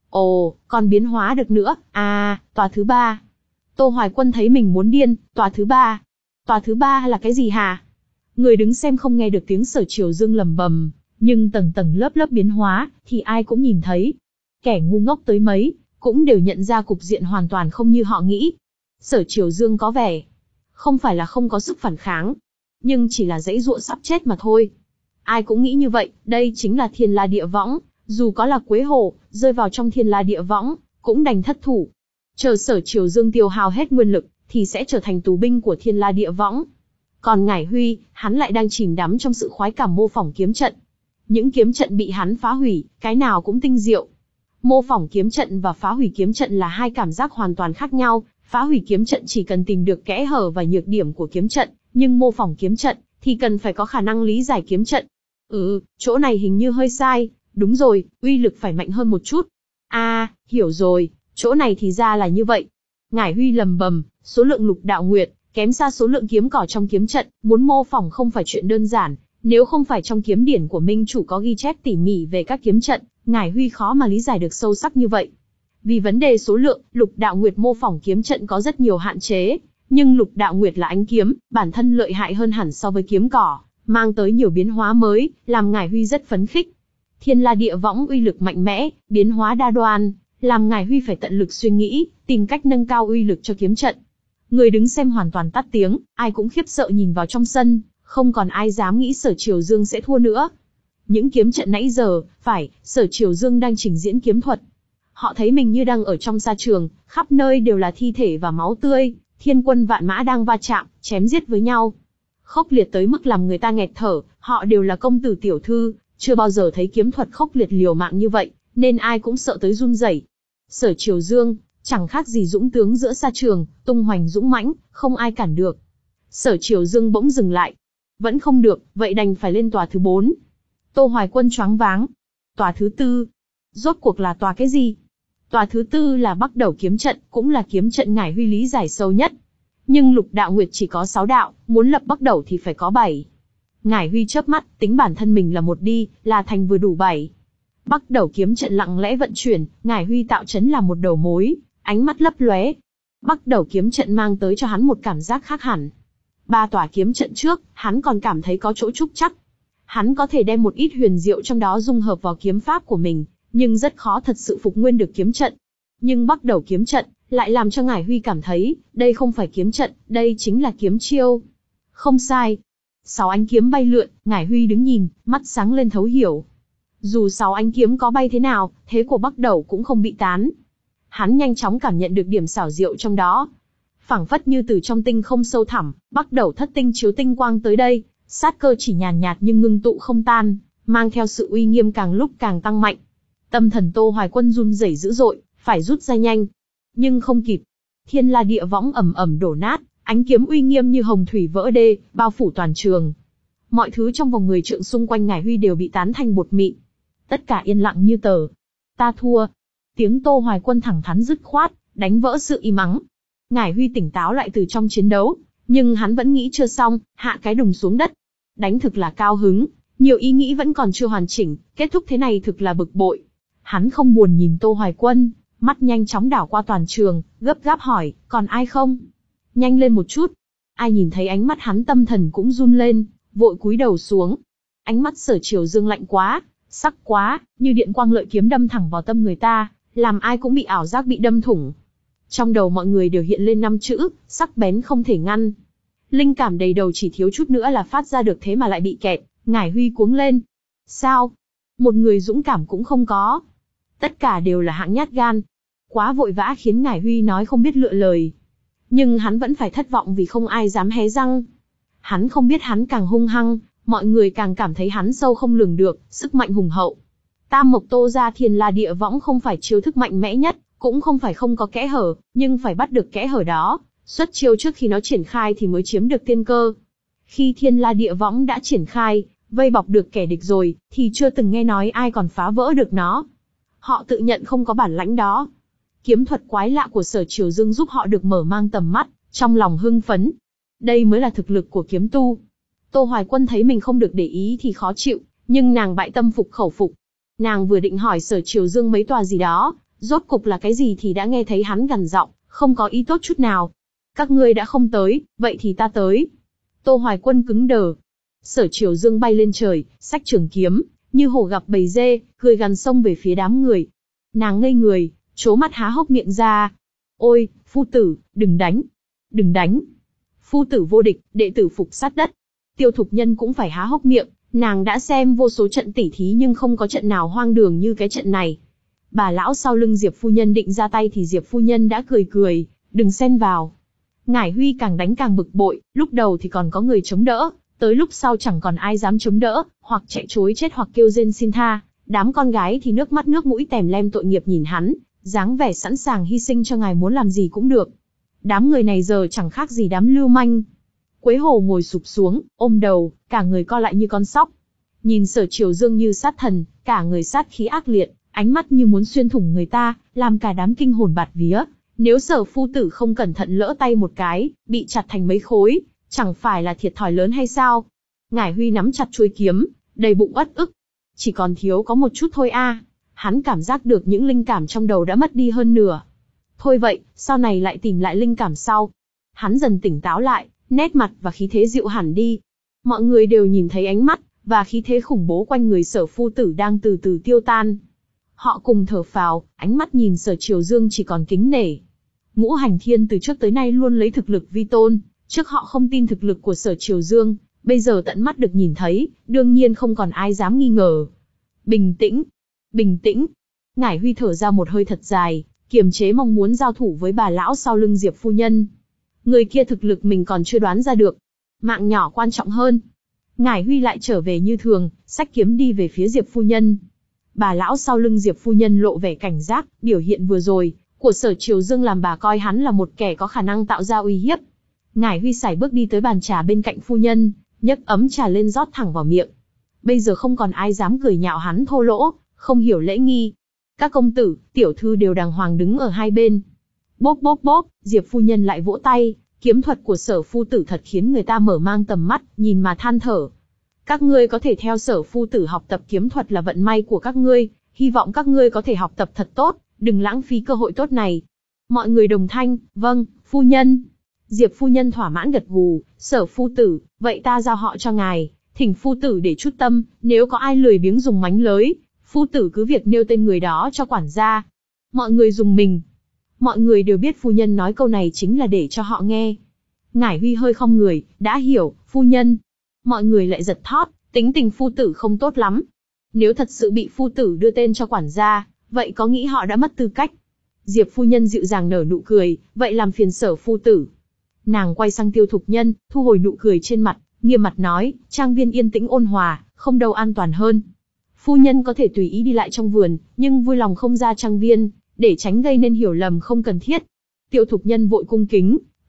Ồ, còn biến hóa được nữa, à, tòa thứ ba. Tô Hoài Quân thấy mình muốn điên, tòa thứ ba. Tòa thứ ba là cái gì hả? Người đứng xem không nghe được tiếng Sở Triều Dương lầm bầm, nhưng tầng tầng lớp lớp biến hóa, thì ai cũng nhìn thấy. Kẻ ngu ngốc tới mấy, cũng đều nhận ra cục diện hoàn toàn không như họ nghĩ. Sở Triều Dương có vẻ, không phải là không có sức phản kháng, nhưng chỉ là dãy dụa sắp chết mà thôi. Ai cũng nghĩ như vậy, đây chính là thiên la địa võng, dù có là Quế Hổ, rơi vào trong thiên la địa võng, cũng đành thất thủ. Chờ Sở Triều Dương tiêu hao hết nguyên lực, thì sẽ trở thành tù binh của thiên la địa võng. Còn Ngải Huy, hắn lại đang chìm đắm trong sự khoái cảm mô phỏng kiếm trận. Những kiếm trận bị hắn phá hủy, cái nào cũng tinh diệu. Mô phỏng kiếm trận và phá hủy kiếm trận là hai cảm giác hoàn toàn khác nhau. Phá hủy kiếm trận chỉ cần tìm được kẽ hở và nhược điểm của kiếm trận, nhưng mô phỏng kiếm trận thì cần phải có khả năng lý giải kiếm trận. Ừ, chỗ này hình như hơi sai, đúng rồi, uy lực phải mạnh hơn một chút. À, hiểu rồi, chỗ này thì ra là như vậy. Ngải Huy lầm bầm, số lượng lục đạo nguyệt, kém xa số lượng kiếm cỏ trong kiếm trận, muốn mô phỏng không phải chuyện đơn giản. Nếu không phải trong kiếm điển của Minh Chủ có ghi chép tỉ mỉ về các kiếm trận, Ngải Huy khó mà lý giải được sâu sắc như vậy. Vì vấn đề số lượng, lục đạo nguyệt mô phỏng kiếm trận có rất nhiều hạn chế, nhưng lục đạo nguyệt là ánh kiếm, bản thân lợi hại hơn hẳn so với kiếm cỏ, mang tới nhiều biến hóa mới, làm Ngải Huy rất phấn khích. Thiên la địa võng uy lực mạnh mẽ, biến hóa đa đoan, làm Ngải Huy phải tận lực suy nghĩ, tìm cách nâng cao uy lực cho kiếm trận. Người đứng xem hoàn toàn tắt tiếng, ai cũng khiếp sợ nhìn vào trong sân, không còn ai dám nghĩ Sở Triều Dương sẽ thua nữa. Những kiếm trận nãy giờ, phải, Sở Triều Dương đang trình diễn kiếm thuật. Họ thấy mình như đang ở trong sa trường, khắp nơi đều là thi thể và máu tươi, thiên quân vạn mã đang va chạm, chém giết với nhau. Khốc liệt tới mức làm người ta nghẹt thở, họ đều là công tử tiểu thư, chưa bao giờ thấy kiếm thuật khốc liệt liều mạng như vậy, nên ai cũng sợ tới run rẩy. Sở Triều Dương, chẳng khác gì dũng tướng giữa sa trường, tung hoành dũng mãnh, không ai cản được. Sở Triều Dương bỗng dừng lại. Vẫn không được, vậy đành phải lên tòa thứ bốn. Tô Hoài Quân choáng váng. Tòa thứ tư. Rốt cuộc là tòa cái gì? Tòa thứ tư là Bắc Đầu kiếm trận, cũng là kiếm trận Ngải Huy lý giải sâu nhất. Nhưng lục đạo nguyệt chỉ có sáu đạo, muốn lập Bắc Đầu thì phải có bảy. Ngải Huy chớp mắt, tính bản thân mình là một đi, là thành vừa đủ bảy. Bắc Đầu kiếm trận lặng lẽ vận chuyển, Ngải Huy tạo chấn là một đầu mối, ánh mắt lấp lóe. Bắc Đầu kiếm trận mang tới cho hắn một cảm giác khác hẳn. Ba tòa kiếm trận trước, hắn còn cảm thấy có chỗ trúc chắc. Hắn có thể đem một ít huyền diệu trong đó dung hợp vào kiếm pháp của mình, nhưng rất khó thật sự phục nguyên được kiếm trận. Nhưng Bắc Đầu kiếm trận lại làm cho Ngải Huy cảm thấy, đây không phải kiếm trận, đây chính là kiếm chiêu. Không sai. Sáu ánh kiếm bay lượn, Ngải Huy đứng nhìn, mắt sáng lên thấu hiểu. Dù sáu ánh kiếm có bay thế nào, thế của Bắc Đầu cũng không bị tán. Hắn nhanh chóng cảm nhận được điểm xảo diệu trong đó. Phảng phất như từ trong tinh không sâu thẳm, Bắc Đầu thất tinh chiếu tinh quang tới đây, sát cơ chỉ nhàn nhạt nhưng ngưng tụ không tan, mang theo sự uy nghiêm càng lúc càng tăng mạnh. Tâm thần Tô Hoài Quân run rẩy dữ dội, phải rút ra nhanh, nhưng không kịp. Thiên la địa võng ầm ầm đổ nát, ánh Ánh kiếm uy nghiêm như hồng thủy vỡ đê, bao phủ toàn trường. Mọi thứ trong vòng mười trượng xung quanh Ngải Huy đều bị tán thành bột mịn. Tất cả yên lặng như tờ. Ta thua. Tiếng Tô Hoài Quân thẳng thắn dứt khoát, đánh vỡ sự im ắng. Ngải Huy tỉnh táo lại từ trong chiến đấu, nhưng hắn vẫn nghĩ chưa xong, hạ cái đùng xuống đất. Đánh thực là cao hứng, nhiều ý nghĩ vẫn còn chưa hoàn chỉnh, kết thúc thế này thực là bực bội. Hắn không buồn nhìn Tô Hoài Quân, mắt nhanh chóng đảo qua toàn trường, gấp gáp hỏi, còn ai không? Nhanh lên một chút. Ai nhìn thấy ánh mắt hắn tâm thần cũng run lên, vội cúi đầu xuống. Ánh mắt Sở Triều Dương lạnh quá, sắc quá, như điện quang lợi kiếm đâm thẳng vào tâm người ta, làm ai cũng bị ảo giác bị đâm thủng. Trong đầu mọi người đều hiện lên năm chữ, sắc bén không thể ngăn. Linh cảm đầy đầu chỉ thiếu chút nữa là phát ra được thế mà lại bị kẹt, Ngải Huy cuống lên. Sao? Một người dũng cảm cũng không có. Tất cả đều là hạng nhát gan. Quá vội vã khiến Ngải Huy nói không biết lựa lời. Nhưng hắn vẫn phải thất vọng vì không ai dám hé răng. Hắn không biết hắn càng hung hăng, mọi người càng cảm thấy hắn sâu không lường được, sức mạnh hùng hậu. Tam Mộc Tô Gia Thiên La Địa Võng không phải chiêu thức mạnh mẽ nhất, cũng không phải không có kẽ hở, nhưng phải bắt được kẽ hở đó, xuất chiêu trước khi nó triển khai thì mới chiếm được tiên cơ. Khi Thiên La Địa Võng đã triển khai, vây bọc được kẻ địch rồi, thì chưa từng nghe nói ai còn phá vỡ được nó. Họ tự nhận không có bản lãnh đó. Kiếm thuật quái lạ của Sở Triều Dương giúp họ được mở mang tầm mắt, trong lòng hưng phấn. Đây mới là thực lực của kiếm tu. Tô Hoài Quân thấy mình không được để ý thì khó chịu, nhưng nàng bại tâm phục khẩu phục. Nàng vừa định hỏi Sở Triều Dương mấy tòa gì đó, rốt cục là cái gì thì đã nghe thấy hắn gằn giọng, không có ý tốt chút nào. Các ngươi đã không tới, vậy thì ta tới. Tô Hoài Quân cứng đờ. Sở Triều Dương bay lên trời, xách trường kiếm, như hổ gặp bầy dê, cười gằn xông về phía đám người. Nàng ngây người, trố mắt há hốc miệng ra. Ôi, phu tử, đừng đánh, đừng đánh. Phu tử vô địch, đệ tử phục sát đất. Tiêu Thục Nhân cũng phải há hốc miệng, nàng đã xem vô số trận tỉ thí nhưng không có trận nào hoang đường như cái trận này. Bà lão sau lưng Diệp phu nhân định ra tay thì Diệp phu nhân đã cười cười, đừng xen vào. Ngải Huy càng đánh càng bực bội, lúc đầu thì còn có người chống đỡ, tới lúc sau chẳng còn ai dám chống đỡ, hoặc chạy chối chết hoặc kêu rên xin tha. Đám con gái thì nước mắt nước mũi tèm lem tội nghiệp nhìn hắn, dáng vẻ sẵn sàng hy sinh cho ngài muốn làm gì cũng được. Đám người này giờ chẳng khác gì đám lưu manh. Quế Hồ ngồi sụp xuống, ôm đầu, cả người co lại như con sóc. Nhìn Sở Triều Dương như sát thần, cả người sát khí ác liệt, ánh mắt như muốn xuyên thủng người ta, làm cả đám kinh hồn bạt vía. Nếu Sở phu tử không cẩn thận lỡ tay một cái, bị chặt thành mấy khối, chẳng phải là thiệt thòi lớn hay sao? Ngải Huy nắm chặt chuôi kiếm, đầy bụng uất ức. Chỉ còn thiếu có một chút thôi a. À. Hắn cảm giác được những linh cảm trong đầu đã mất đi hơn nửa. Thôi vậy, sau này lại tìm lại linh cảm sau. Hắn dần tỉnh táo lại, nét mặt và khí thế dịu hẳn đi. Mọi người đều nhìn thấy ánh mắt và khí thế khủng bố quanh người Sở phu tử đang từ từ tiêu tan. Họ cùng thở phào, ánh mắt nhìn Sở Triều Dương chỉ còn kính nể. Ngũ Hành Thiên từ trước tới nay luôn lấy thực lực vi tôn, trước họ không tin thực lực của Sở Triều Dương, bây giờ tận mắt được nhìn thấy, đương nhiên không còn ai dám nghi ngờ. Bình tĩnh, bình tĩnh. Ngải Huy thở ra một hơi thật dài, kiềm chế mong muốn giao thủ với bà lão sau lưng Diệp phu nhân. Người kia thực lực mình còn chưa đoán ra được. Mạng nhỏ quan trọng hơn. Ngải Huy lại trở về như thường, xách kiếm đi về phía Diệp phu nhân. Bà lão sau lưng Diệp phu nhân lộ vẻ cảnh giác, biểu hiện vừa rồi của Sở Triều Dương làm bà coi hắn là một kẻ có khả năng tạo ra uy hiếp. Ngải Huy sải bước đi tới bàn trà bên cạnh phu nhân, nhấc ấm trà lên rót thẳng vào miệng. Bây giờ không còn ai dám cười nhạo hắn thô lỗ, không hiểu lễ nghi. Các công tử, tiểu thư đều đàng hoàng đứng ở hai bên. Bốp bốp bốp, Diệp phu nhân lại vỗ tay, kiếm thuật của Sở phu tử thật khiến người ta mở mang tầm mắt, nhìn mà than thở. Các ngươi có thể theo Sở phu tử học tập kiếm thuật là vận may của các ngươi, hy vọng các ngươi có thể học tập thật tốt, đừng lãng phí cơ hội tốt này. Mọi người đồng thanh, vâng, phu nhân. Diệp phu nhân thỏa mãn gật gù, Sở phu tử, vậy ta giao họ cho ngài, thỉnh phu tử để chút tâm, nếu có ai lười biếng dùng mánh lới, phu tử cứ việc nêu tên người đó cho quản gia. Mọi người dùng mình. Mọi người đều biết phu nhân nói câu này chính là để cho họ nghe. Ngải Huy hơi khom người, đã hiểu, phu nhân. Mọi người lại giật thót, tính tình phu tử không tốt lắm. Nếu thật sự bị phu tử đưa tên cho quản gia, vậy có nghĩ họ đã mất tư cách. Diệp phu nhân dịu dàng nở nụ cười, vậy làm phiền Sở phu tử. Nàng quay sang Tiêu Thục Nhân, thu hồi nụ cười trên mặt, nghiêm mặt nói, trang viên yên tĩnh ôn hòa, không đâu an toàn hơn. Phu nhân có thể tùy ý đi lại trong vườn, nhưng vui lòng không ra trang viên, để tránh gây nên hiểu lầm không cần thiết. Tiêu Thục Nhân vội cung kính,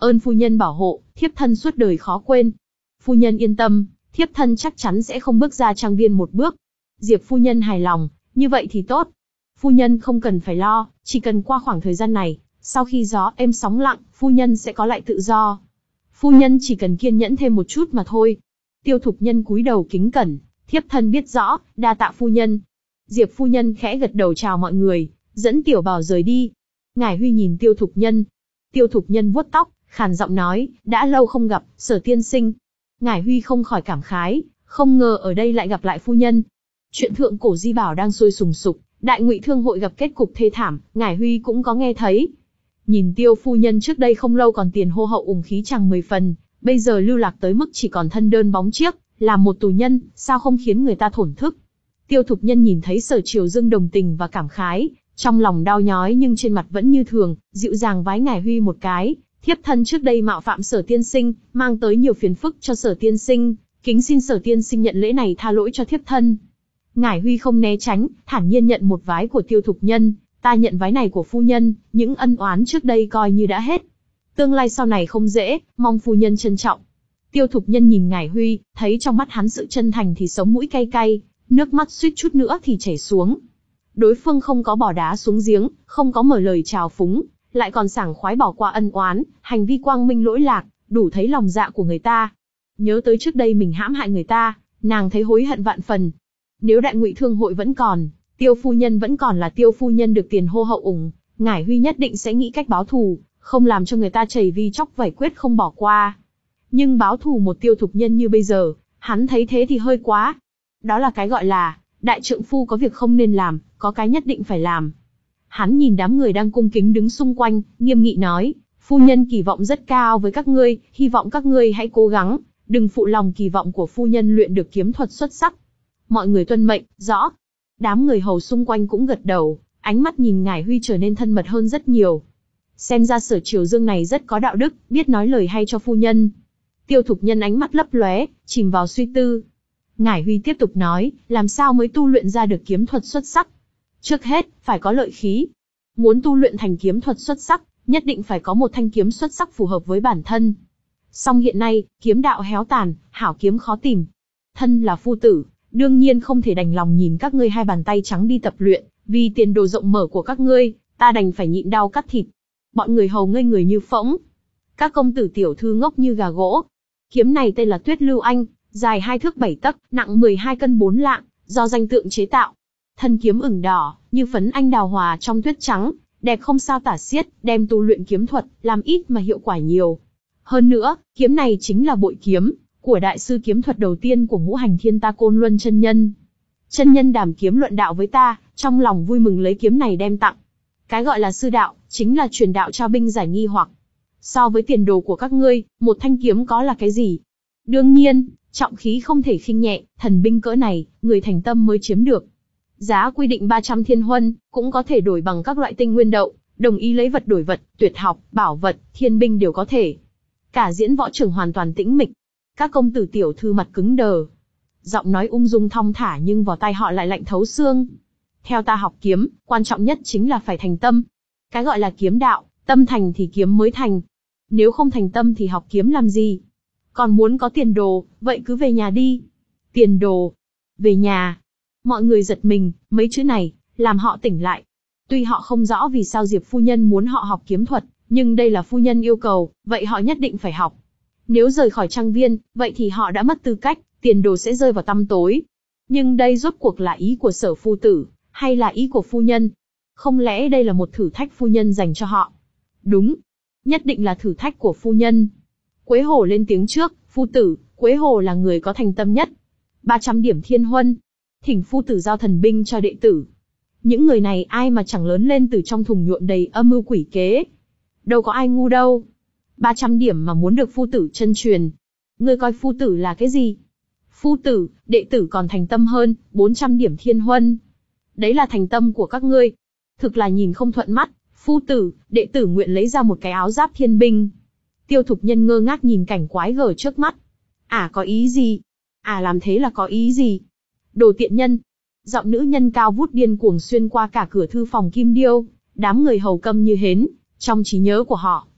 Ơn phu nhân bảo hộ, thiếp thân suốt đời khó quên. Phu nhân yên tâm, thiếp thân chắc chắn sẽ không bước ra trang viên một bước. Diệp phu nhân hài lòng, như vậy thì tốt. Phu nhân không cần phải lo, chỉ cần qua khoảng thời gian này, sau khi gió êm sóng lặng, phu nhân sẽ có lại tự do. Phu nhân chỉ cần kiên nhẫn thêm một chút mà thôi. Tiêu Thục Nhân cúi đầu kính cẩn, thiếp thân biết rõ, đa tạ phu nhân. Diệp phu nhân khẽ gật đầu chào mọi người, dẫn Tiểu Bảo rời đi. Ngải Huy nhìn Tiêu Thục Nhân. Tiêu Thục Nhân vuốt tóc, khàn giọng nói, đã lâu không gặp, Sở tiên sinh. Ngải Huy không khỏi cảm khái, không ngờ ở đây lại gặp lại phu nhân. Chuyện thượng cổ di bảo đang sôi sùng sục, Đại Ngụy Thương hội gặp kết cục thê thảm, Ngải Huy cũng có nghe thấy. Nhìn Tiêu phu nhân trước đây không lâu còn tiền hô hậu ủng khí chẳng mười phần, bây giờ lưu lạc tới mức chỉ còn thân đơn bóng chiếc, làm một tù nhân, sao không khiến người ta thổn thức. Tiêu Thục Nhân nhìn thấy Sở Triều Dương đồng tình và cảm khái, trong lòng đau nhói nhưng trên mặt vẫn như thường, dịu dàng vái Ngải Huy một cái, thiếp thân trước đây mạo phạm Sở tiên sinh, mang tới nhiều phiền phức cho Sở tiên sinh, kính xin Sở tiên sinh nhận lễ này tha lỗi cho thiếp thân. Ngải Huy không né tránh, thản nhiên nhận một vái của Tiêu Thục Nhân, ta nhận vái này của phu nhân, những ân oán trước đây coi như đã hết. Tương lai sau này không dễ, mong phu nhân trân trọng. Tiêu Thục Nhân nhìn Ngải Huy, thấy trong mắt hắn sự chân thành thì sống mũi cay cay, nước mắt suýt chút nữa thì chảy xuống. Đối phương không có bỏ đá xuống giếng, không có mở lời chào phúng, lại còn sảng khoái bỏ qua ân oán, hành vi quang minh lỗi lạc, đủ thấy lòng dạ của người ta. Nhớ tới trước đây mình hãm hại người ta, nàng thấy hối hận vạn phần. Nếu Đại Ngụy Thương hội vẫn còn, Tiêu phu nhân vẫn còn là Tiêu phu nhân được tiền hô hậu ủng, Ngải Huy nhất định sẽ nghĩ cách báo thù, không làm cho người ta chảy vi chóc vảy quyết không bỏ qua. Nhưng báo thù một Tiêu Thục Nhân như bây giờ, hắn thấy thế thì hơi quá. Đó là cái gọi là, đại trượng phu có việc không nên làm, có cái nhất định phải làm. Hắn nhìn đám người đang cung kính đứng xung quanh, nghiêm nghị nói, phu nhân kỳ vọng rất cao với các ngươi, hy vọng các ngươi hãy cố gắng, đừng phụ lòng kỳ vọng của phu nhân luyện được kiếm thuật xuất sắc. Mọi người tuân mệnh, rõ. Đám người hầu xung quanh cũng gật đầu, ánh mắt nhìn Ngải Huy trở nên thân mật hơn rất nhiều. Xem ra Sở Triều Dương này rất có đạo đức, biết nói lời hay cho phu nhân. Tiêu Thục Nhân ánh mắt lấp lóe, chìm vào suy tư. Ngải Huy tiếp tục nói, làm sao mới tu luyện ra được kiếm thuật xuất sắc? Trước hết, phải có lợi khí. Muốn tu luyện thành kiếm thuật xuất sắc, nhất định phải có một thanh kiếm xuất sắc phù hợp với bản thân. Song hiện nay, kiếm đạo héo tàn, hảo kiếm khó tìm. Thân là phu tử, đương nhiên không thể đành lòng nhìn các ngươi hai bàn tay trắng đi tập luyện, vì tiền đồ rộng mở của các ngươi, ta đành phải nhịn đau cắt thịt. Bọn người hầu ngây người như phỗng. Các công tử tiểu thư ngốc như gà gỗ. Kiếm này tên là Tuyết Lưu Anh, dài hai thước bảy tấc, nặng mười hai cân bốn lạng, do danh tượng chế tạo. Thân kiếm ửng đỏ, như phấn anh đào hòa trong tuyết trắng, đẹp không sao tả xiết, đem tu luyện kiếm thuật, làm ít mà hiệu quả nhiều. Hơn nữa, kiếm này chính là bội kiếm của đại sư kiếm thuật đầu tiên của ngũ hành thiên ta Côn Luân chân nhân. Chân nhân đàm kiếm luận đạo với ta, trong lòng vui mừng lấy kiếm này đem tặng. Cái gọi là sư đạo, chính là truyền đạo trao binh giải nghi hoặc. So với tiền đồ của các ngươi, một thanh kiếm có là cái gì? Đương nhiên, trọng khí không thể khinh nhẹ, thần binh cỡ này, người thành tâm mới chiếm được. Giá quy định ba trăm thiên huân, cũng có thể đổi bằng các loại tinh nguyên đậu, đồng ý lấy vật đổi vật, tuyệt học, bảo vật, thiên binh đều có thể. Cả diễn võ trưởng hoàn toàn tĩnh mịch. Các công tử tiểu thư mặt cứng đờ. Giọng nói ung dung thong thả nhưng vào tai họ lại lạnh thấu xương. Theo ta học kiếm, quan trọng nhất chính là phải thành tâm. Cái gọi là kiếm đạo, tâm thành thì kiếm mới thành. Nếu không thành tâm thì học kiếm làm gì? Còn muốn có tiền đồ, vậy cứ về nhà đi. Tiền đồ. Về nhà. Mọi người giật mình, mấy chữ này, làm họ tỉnh lại. Tuy họ không rõ vì sao Diệp phu nhân muốn họ học kiếm thuật, nhưng đây là phu nhân yêu cầu, vậy họ nhất định phải học. Nếu rời khỏi trang viên, vậy thì họ đã mất tư cách, tiền đồ sẽ rơi vào tăm tối. Nhưng đây rốt cuộc là ý của Sở phu tử, hay là ý của phu nhân? Không lẽ đây là một thử thách phu nhân dành cho họ? Đúng, nhất định là thử thách của phu nhân. Quế Hổ lên tiếng trước, phu tử, Quế Hổ là người có thành tâm nhất. ba trăm điểm thiên huân. Thỉnh phu tử giao thần binh cho đệ tử. Những người này ai mà chẳng lớn lên từ trong thùng nhuộm đầy âm mưu quỷ kế. Đâu có ai ngu đâu. ba trăm điểm mà muốn được phu tử chân truyền. Ngươi coi phu tử là cái gì? Phu tử, đệ tử còn thành tâm hơn, bốn trăm điểm thiên huân. Đấy là thành tâm của các ngươi. Thực là nhìn không thuận mắt, phu tử, đệ tử nguyện lấy ra một cái áo giáp thiên binh. Tiêu Thục Nhân ngơ ngác nhìn cảnh quái gở trước mắt. À có ý gì? À làm thế là có ý gì? Đồ tiện nhân. Giọng nữ nhân cao vút điên cuồng xuyên qua cả cửa thư phòng kim điêu, đám người hầu câm như hến, trong trí nhớ của họ,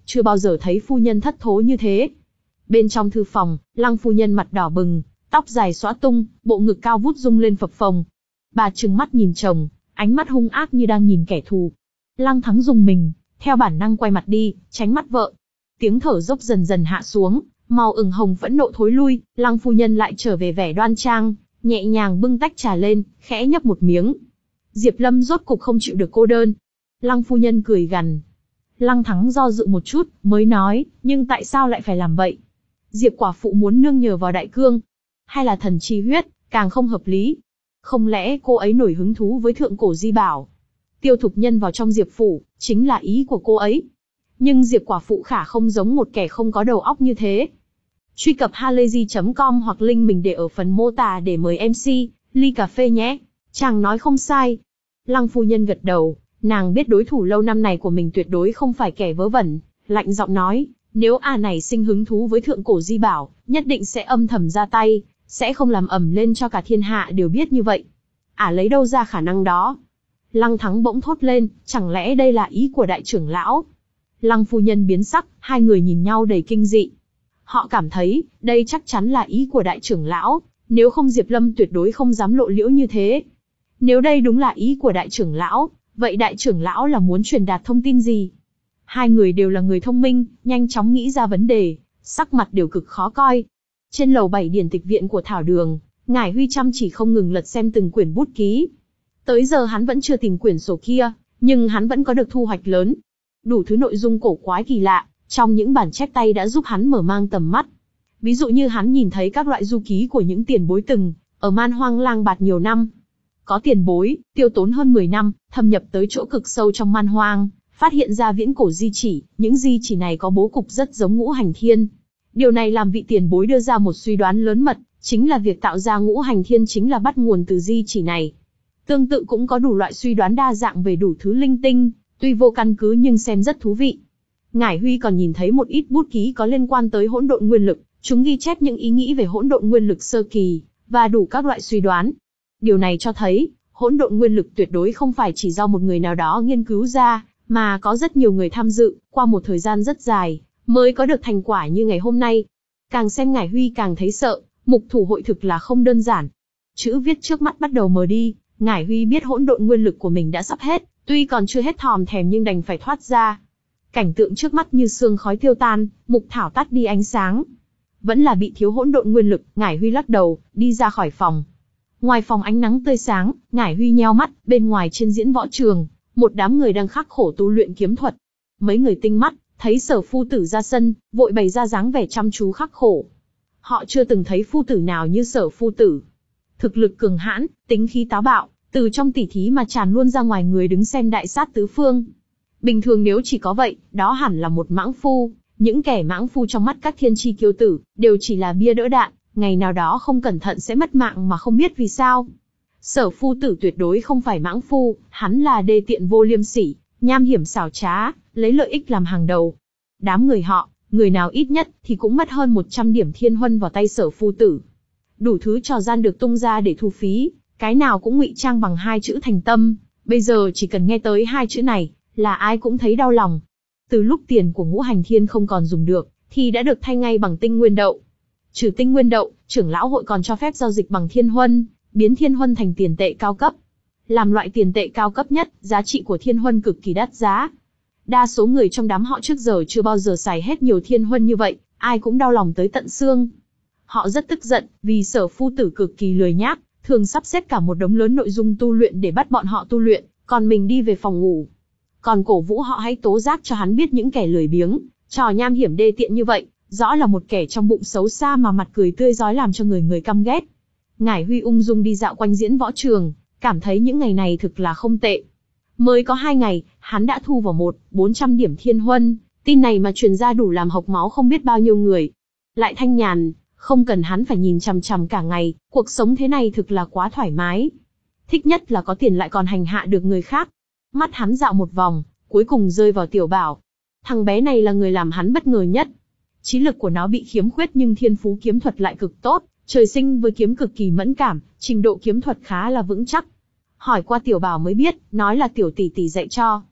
chưa bao giờ thấy phu nhân thất thố như thế. Bên trong thư phòng, Lăng phu nhân mặt đỏ bừng, tóc dài xõa tung, bộ ngực cao vút rung lên phập phồng. Bà trừng mắt nhìn chồng, ánh mắt hung ác như đang nhìn kẻ thù. Lăng Thắng rùng mình, theo bản năng quay mặt đi, tránh mắt vợ. Tiếng thở dốc dần dần hạ xuống, màu ửng hồng phẫn nộ thối lui, Lăng phu nhân lại trở về vẻ đoan trang, nhẹ nhàng bưng tách trà lên, khẽ nhấp một miếng. Diệp Lâm rốt cục không chịu được cô đơn. Lăng phu nhân cười gằn. Lăng Thắng do dự một chút, mới nói, nhưng tại sao lại phải làm vậy? Diệp quả phụ muốn nương nhờ vào đại cương, hay là thần chi huyết, càng không hợp lý. Không lẽ cô ấy nổi hứng thú với thượng cổ di bảo? Tiêu Thục Nhân vào trong Diệp phủ, chính là ý của cô ấy. Nhưng Diệp quả phụ khả không giống một kẻ không có đầu óc như thế. Truy cập halayzi chấm com hoặc link mình để ở phần mô tả để mời em xê, ly cà phê nhé. Chàng nói không sai. Lăng phu nhân gật đầu, nàng biết đối thủ lâu năm này của mình tuyệt đối không phải kẻ vớ vẩn, lạnh giọng nói, nếu à này sinh hứng thú với thượng cổ di bảo, nhất định sẽ âm thầm ra tay, sẽ không làm ẩm lên cho cả thiên hạ đều biết như vậy. À lấy đâu ra khả năng đó? Lăng Thắng bỗng thốt lên, chẳng lẽ đây là ý của đại trưởng lão? Lăng phu nhân biến sắc, hai người nhìn nhau đầy kinh dị. Họ cảm thấy, đây chắc chắn là ý của đại trưởng lão, nếu không Diệp Lâm tuyệt đối không dám lộ liễu như thế. Nếu đây đúng là ý của đại trưởng lão, vậy đại trưởng lão là muốn truyền đạt thông tin gì? Hai người đều là người thông minh, nhanh chóng nghĩ ra vấn đề, sắc mặt đều cực khó coi. Trên lầu bảy điển tịch viện của Thảo Đường, Ngải Huy chăm chỉ không ngừng lật xem từng quyển bút ký. Tới giờ hắn vẫn chưa tìm quyển sổ kia, nhưng hắn vẫn có được thu hoạch lớn. Đủ thứ nội dung cổ quái kỳ lạ, trong những bản chép tay đã giúp hắn mở mang tầm mắt. Ví dụ như hắn nhìn thấy các loại du ký của những tiền bối từng ở Man Hoang lang bạt nhiều năm. Có tiền bối, tiêu tốn hơn mười năm, thâm nhập tới chỗ cực sâu trong Man Hoang, phát hiện ra viễn cổ di chỉ, những di chỉ này có bố cục rất giống ngũ hành thiên. Điều này làm vị tiền bối đưa ra một suy đoán lớn mật, chính là việc tạo ra ngũ hành thiên chính là bắt nguồn từ di chỉ này. Tương tự cũng có đủ loại suy đoán đa dạng về đủ thứ linh tinh, tuy vô căn cứ nhưng xem rất thú vị. Ngải Huy còn nhìn thấy một ít bút ký có liên quan tới hỗn độn nguyên lực, chúng ghi chép những ý nghĩ về hỗn độn nguyên lực sơ kỳ, và đủ các loại suy đoán. Điều này cho thấy, hỗn độn nguyên lực tuyệt đối không phải chỉ do một người nào đó nghiên cứu ra, mà có rất nhiều người tham dự, qua một thời gian rất dài, mới có được thành quả như ngày hôm nay. Càng xem Ngải Huy càng thấy sợ, mục thủ hội thực là không đơn giản. Chữ viết trước mắt bắt đầu mờ đi, Ngải Huy biết hỗn độn nguyên lực của mình đã sắp hết, tuy còn chưa hết thòm thèm nhưng đành phải thoát ra. Cảnh tượng trước mắt như sương khói tiêu tan, mục thảo tắt đi ánh sáng. Vẫn là bị thiếu hỗn độn nguyên lực, Ngải Huy lắc đầu, đi ra khỏi phòng. Ngoài phòng ánh nắng tươi sáng, Ngải Huy nheo mắt, bên ngoài trên diễn võ trường, một đám người đang khắc khổ tu luyện kiếm thuật. Mấy người tinh mắt, thấy Sở phu tử ra sân, vội bày ra dáng vẻ chăm chú khắc khổ. Họ chưa từng thấy phu tử nào như Sở phu tử. Thực lực cường hãn, tính khí táo bạo, từ trong tỉ thí mà tràn luôn ra ngoài người đứng xem đại sát tứ phương. Bình thường nếu chỉ có vậy, đó hẳn là một mãng phu, những kẻ mãng phu trong mắt các thiên chi kiêu tử, đều chỉ là bia đỡ đạn, ngày nào đó không cẩn thận sẽ mất mạng mà không biết vì sao. Sở phu tử tuyệt đối không phải mãng phu, hắn là đê tiện vô liêm sỉ, nham hiểm xảo trá, lấy lợi ích làm hàng đầu. Đám người họ, người nào ít nhất thì cũng mất hơn một trăm điểm thiên huân vào tay Sở phu tử. Đủ thứ trò gian được tung ra để thu phí, cái nào cũng ngụy trang bằng hai chữ thành tâm, bây giờ chỉ cần nghe tới hai chữ này, là ai cũng thấy đau lòng. Từ lúc tiền của ngũ hành thiên không còn dùng được, thì đã được thay ngay bằng tinh nguyên đậu. Trừ tinh nguyên đậu, trưởng lão hội còn cho phép giao dịch bằng thiên huân, biến thiên huân thành tiền tệ cao cấp. Làm loại tiền tệ cao cấp nhất, giá trị của thiên huân cực kỳ đắt giá. Đa số người trong đám họ trước giờ chưa bao giờ xài hết nhiều thiên huân như vậy, ai cũng đau lòng tới tận xương. Họ rất tức giận, vì Sở phu tử cực kỳ lười nhác, thường sắp xếp cả một đống lớn nội dung tu luyện để bắt bọn họ tu luyện, còn mình đi về phòng ngủ. Còn cổ vũ họ hãy tố giác cho hắn biết những kẻ lười biếng, trò nham hiểm đê tiện như vậy, rõ là một kẻ trong bụng xấu xa mà mặt cười tươi rói làm cho người người căm ghét. Ngải Huy ung dung đi dạo quanh diễn võ trường, cảm thấy những ngày này thực là không tệ. Mới có hai ngày, hắn đã thu vào một, bốn trăm điểm thiên huân, tin này mà truyền ra đủ làm hộc máu không biết bao nhiêu người. Lại thanh nhàn, không cần hắn phải nhìn chằm chằm cả ngày, cuộc sống thế này thực là quá thoải mái. Thích nhất là có tiền lại còn hành hạ được người khác. Mắt hắn dạo một vòng, cuối cùng rơi vào Tiểu Bảo. Thằng bé này là người làm hắn bất ngờ nhất. Trí lực của nó bị khiếm khuyết nhưng thiên phú kiếm thuật lại cực tốt, trời sinh với kiếm cực kỳ mẫn cảm, trình độ kiếm thuật khá là vững chắc. Hỏi qua Tiểu Bảo mới biết, nói là tiểu tỷ tỷ dạy cho.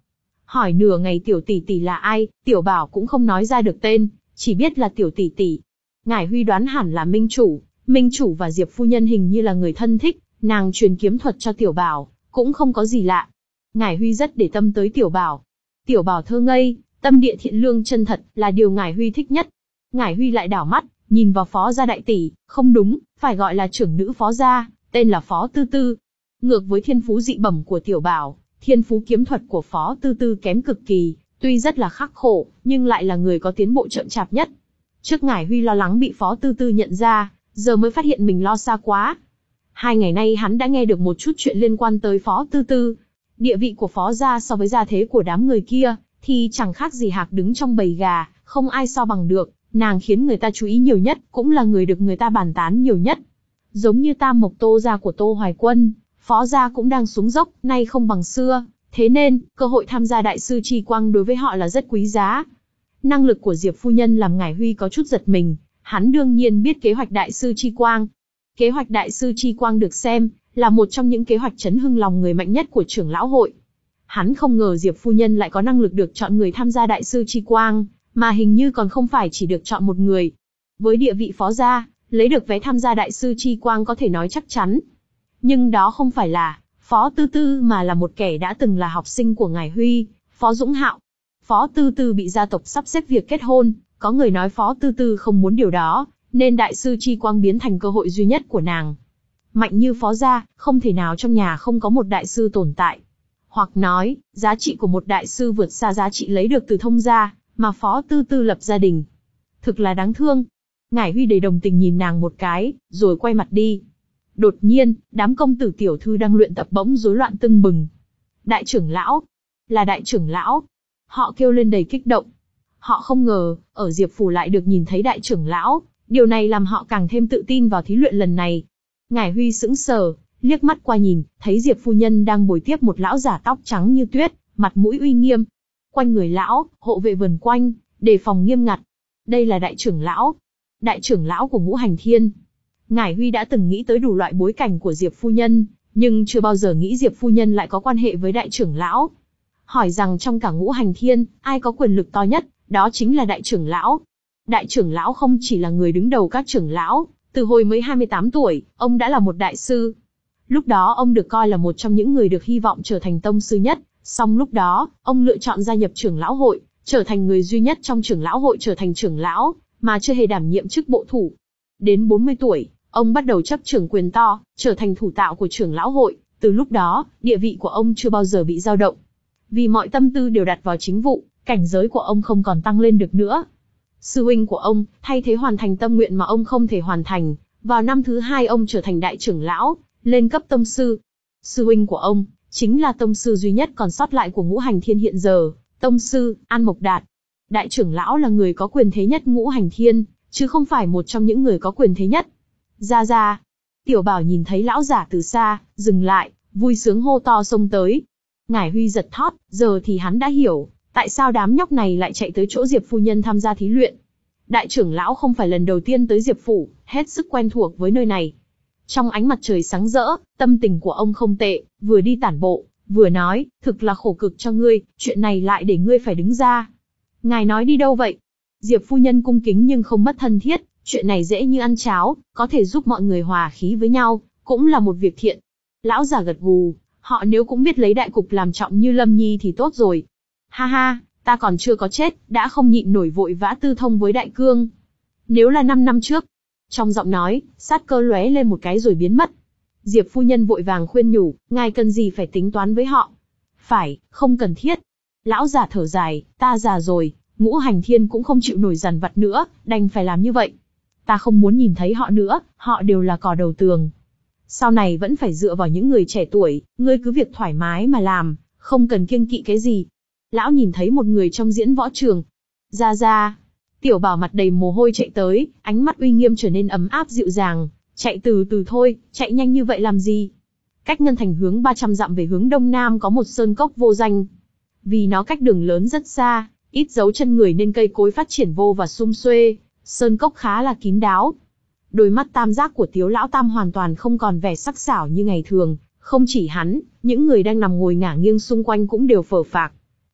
Hỏi nửa ngày tiểu tỷ tỷ là ai, Tiểu Bảo cũng không nói ra được tên, chỉ biết là tiểu tỷ tỷ. Ngải Huy đoán hẳn là Minh chủ, Minh chủ và Diệp phu nhân hình như là người thân thích, nàng truyền kiếm thuật cho Tiểu Bảo, cũng không có gì lạ. Ngải Huy rất để tâm tới Tiểu Bảo. Tiểu Bảo thơ ngây, tâm địa thiện lương chân thật, là điều Ngải Huy thích nhất. Ngải Huy lại đảo mắt, nhìn vào Phó gia đại tỷ, không đúng, phải gọi là trưởng nữ Phó gia, tên là Phó Tư Tư. Ngược với thiên phú dị bẩm của Tiểu Bảo, thiên phú kiếm thuật của Phó Tư Tư kém cực kỳ, tuy rất là khắc khổ, nhưng lại là người có tiến bộ chậm chạp nhất. Trước Ngải Huy lo lắng bị Phó Tư Tư nhận ra, giờ mới phát hiện mình lo xa quá. Hai ngày nay hắn đã nghe được một chút chuyện liên quan tới Phó Tư Tư. Địa vị của Phó gia so với gia thế của đám người kia, thì chẳng khác gì hạc đứng trong bầy gà, không ai so bằng được. Nàng khiến người ta chú ý nhiều nhất, cũng là người được người ta bàn tán nhiều nhất. Giống như Tam Mộc Tô gia của Tô Hoài Quân, Phó gia cũng đang xuống dốc, nay không bằng xưa, thế nên, cơ hội tham gia đại sư chi quang đối với họ là rất quý giá. Năng lực của Diệp phu nhân làm Ngải Huy có chút giật mình, hắn đương nhiên biết kế hoạch đại sư chi quang. Kế hoạch đại sư chi quang được xem là một trong những kế hoạch chấn hưng lòng người mạnh nhất của trưởng lão hội. Hắn không ngờ Diệp phu nhân lại có năng lực được chọn người tham gia đại sư chi quang, mà hình như còn không phải chỉ được chọn một người. Với địa vị Phó gia, lấy được vé tham gia đại sư chi quang có thể nói chắc chắn. Nhưng đó không phải là Phó Tư Tư mà là một kẻ đã từng là học sinh của Ngải Huy, Phó Dũng Hạo. Phó Tư Tư bị gia tộc sắp xếp việc kết hôn, có người nói Phó Tư Tư không muốn điều đó, nên đại sư chi quang biến thành cơ hội duy nhất của nàng. Mạnh như Phó gia, không thể nào trong nhà không có một đại sư tồn tại. Hoặc nói, giá trị của một đại sư vượt xa giá trị lấy được từ thông gia, mà Phó Tư Tư lập gia đình. Thực là đáng thương. Ngải Huy đầy đồng tình nhìn nàng một cái, rồi quay mặt đi. Đột nhiên, đám công tử tiểu thư đang luyện tập bỗng rối loạn tưng bừng. Đại trưởng lão, là đại trưởng lão. Họ kêu lên đầy kích động. Họ không ngờ, ở Diệp phủ lại được nhìn thấy đại trưởng lão, điều này làm họ càng thêm tự tin vào thí luyện lần này. Ngải Huy sững sờ, liếc mắt qua nhìn, thấy Diệp phu nhân đang bồi tiếp một lão giả tóc trắng như tuyết, mặt mũi uy nghiêm. Quanh người lão, hộ vệ vần quanh, đề phòng nghiêm ngặt. Đây là đại trưởng lão. Đại trưởng lão của Ngũ Hành Thiên. Ngải Huy đã từng nghĩ tới đủ loại bối cảnh của Diệp phu nhân, nhưng chưa bao giờ nghĩ Diệp phu nhân lại có quan hệ với đại trưởng lão. Hỏi rằng trong cả Ngũ Hành Thiên, ai có quyền lực to nhất, đó chính là đại trưởng lão. Đại trưởng lão không chỉ là người đứng đầu các trưởng lão, từ hồi mới hai mươi tám tuổi, ông đã là một đại sư. Lúc đó ông được coi là một trong những người được hy vọng trở thành tông sư nhất, song lúc đó, ông lựa chọn gia nhập trưởng lão hội, trở thành người duy nhất trong trưởng lão hội trở thành trưởng lão, mà chưa hề đảm nhiệm chức bộ thủ. Đến bốn mươi tuổi, ông bắt đầu chấp trưởng quyền to, trở thành thủ tạo của trưởng lão hội, từ lúc đó, địa vị của ông chưa bao giờ bị dao động. Vì mọi tâm tư đều đặt vào chính vụ, cảnh giới của ông không còn tăng lên được nữa. Sư huynh của ông, thay thế hoàn thành tâm nguyện mà ông không thể hoàn thành, vào năm thứ hai ông trở thành đại trưởng lão, lên cấp tông sư. Sư huynh của ông, chính là tông sư duy nhất còn sót lại của Ngũ Hành Thiên hiện giờ, tông sư, An Mộc Đạt. Đại trưởng lão là người có quyền thế nhất Ngũ Hành Thiên, chứ không phải một trong những người có quyền thế nhất. Ra ra. Tiểu Bảo nhìn thấy lão giả từ xa, dừng lại, vui sướng hô to xông tới. Ngải Huy giật thót, giờ thì hắn đã hiểu, tại sao đám nhóc này lại chạy tới chỗ Diệp phu nhân tham gia thí luyện. Đại trưởng lão không phải lần đầu tiên tới Diệp phủ, hết sức quen thuộc với nơi này. Trong ánh mặt trời sáng rỡ, tâm tình của ông không tệ, vừa đi tản bộ, vừa nói, thực là khổ cực cho ngươi, chuyện này lại để ngươi phải đứng ra. Ngài nói đi đâu vậy? Diệp phu nhân cung kính nhưng không mất thân thiết, chuyện này dễ như ăn cháo, có thể giúp mọi người hòa khí với nhau, cũng là một việc thiện. Lão già gật gù, họ nếu cũng biết lấy đại cục làm trọng như Lâm Nhi thì tốt rồi. Ha ha, ta còn chưa có chết, đã không nhịn nổi vội vã tư thông với đại cương. Nếu là năm năm trước, trong giọng nói, sát cơ lóe lên một cái rồi biến mất. Diệp phu nhân vội vàng khuyên nhủ, ngài cần gì phải tính toán với họ. Phải, không cần thiết. Lão già thở dài, ta già rồi, Ngũ Hành Thiên cũng không chịu nổi dằn vặt nữa, đành phải làm như vậy. Ta không muốn nhìn thấy họ nữa, họ đều là cỏ đầu tường. Sau này vẫn phải dựa vào những người trẻ tuổi, ngươi cứ việc thoải mái mà làm, không cần kiêng kỵ cái gì. Lão nhìn thấy một người trong diễn võ trường. Ra ra. Tiểu Bảo mặt đầy mồ hôi chạy tới, ánh mắt uy nghiêm trở nên ấm áp dịu dàng. Chạy từ từ thôi, chạy nhanh như vậy làm gì? Cách Ngân Thành hướng ba trăm dặm về hướng đông nam có một sơn cốc vô danh. Vì nó cách đường lớn rất xa, ít dấu chân người nên cây cối phát triển vô và sum xuê, sơn cốc khá là kín đáo. Đôi mắt tam giác của Tiếu lão tam hoàn toàn không còn vẻ sắc sảo như ngày thường, không chỉ hắn, những người đang nằm ngồi ngả nghiêng xung quanh cũng đều phờ phạc.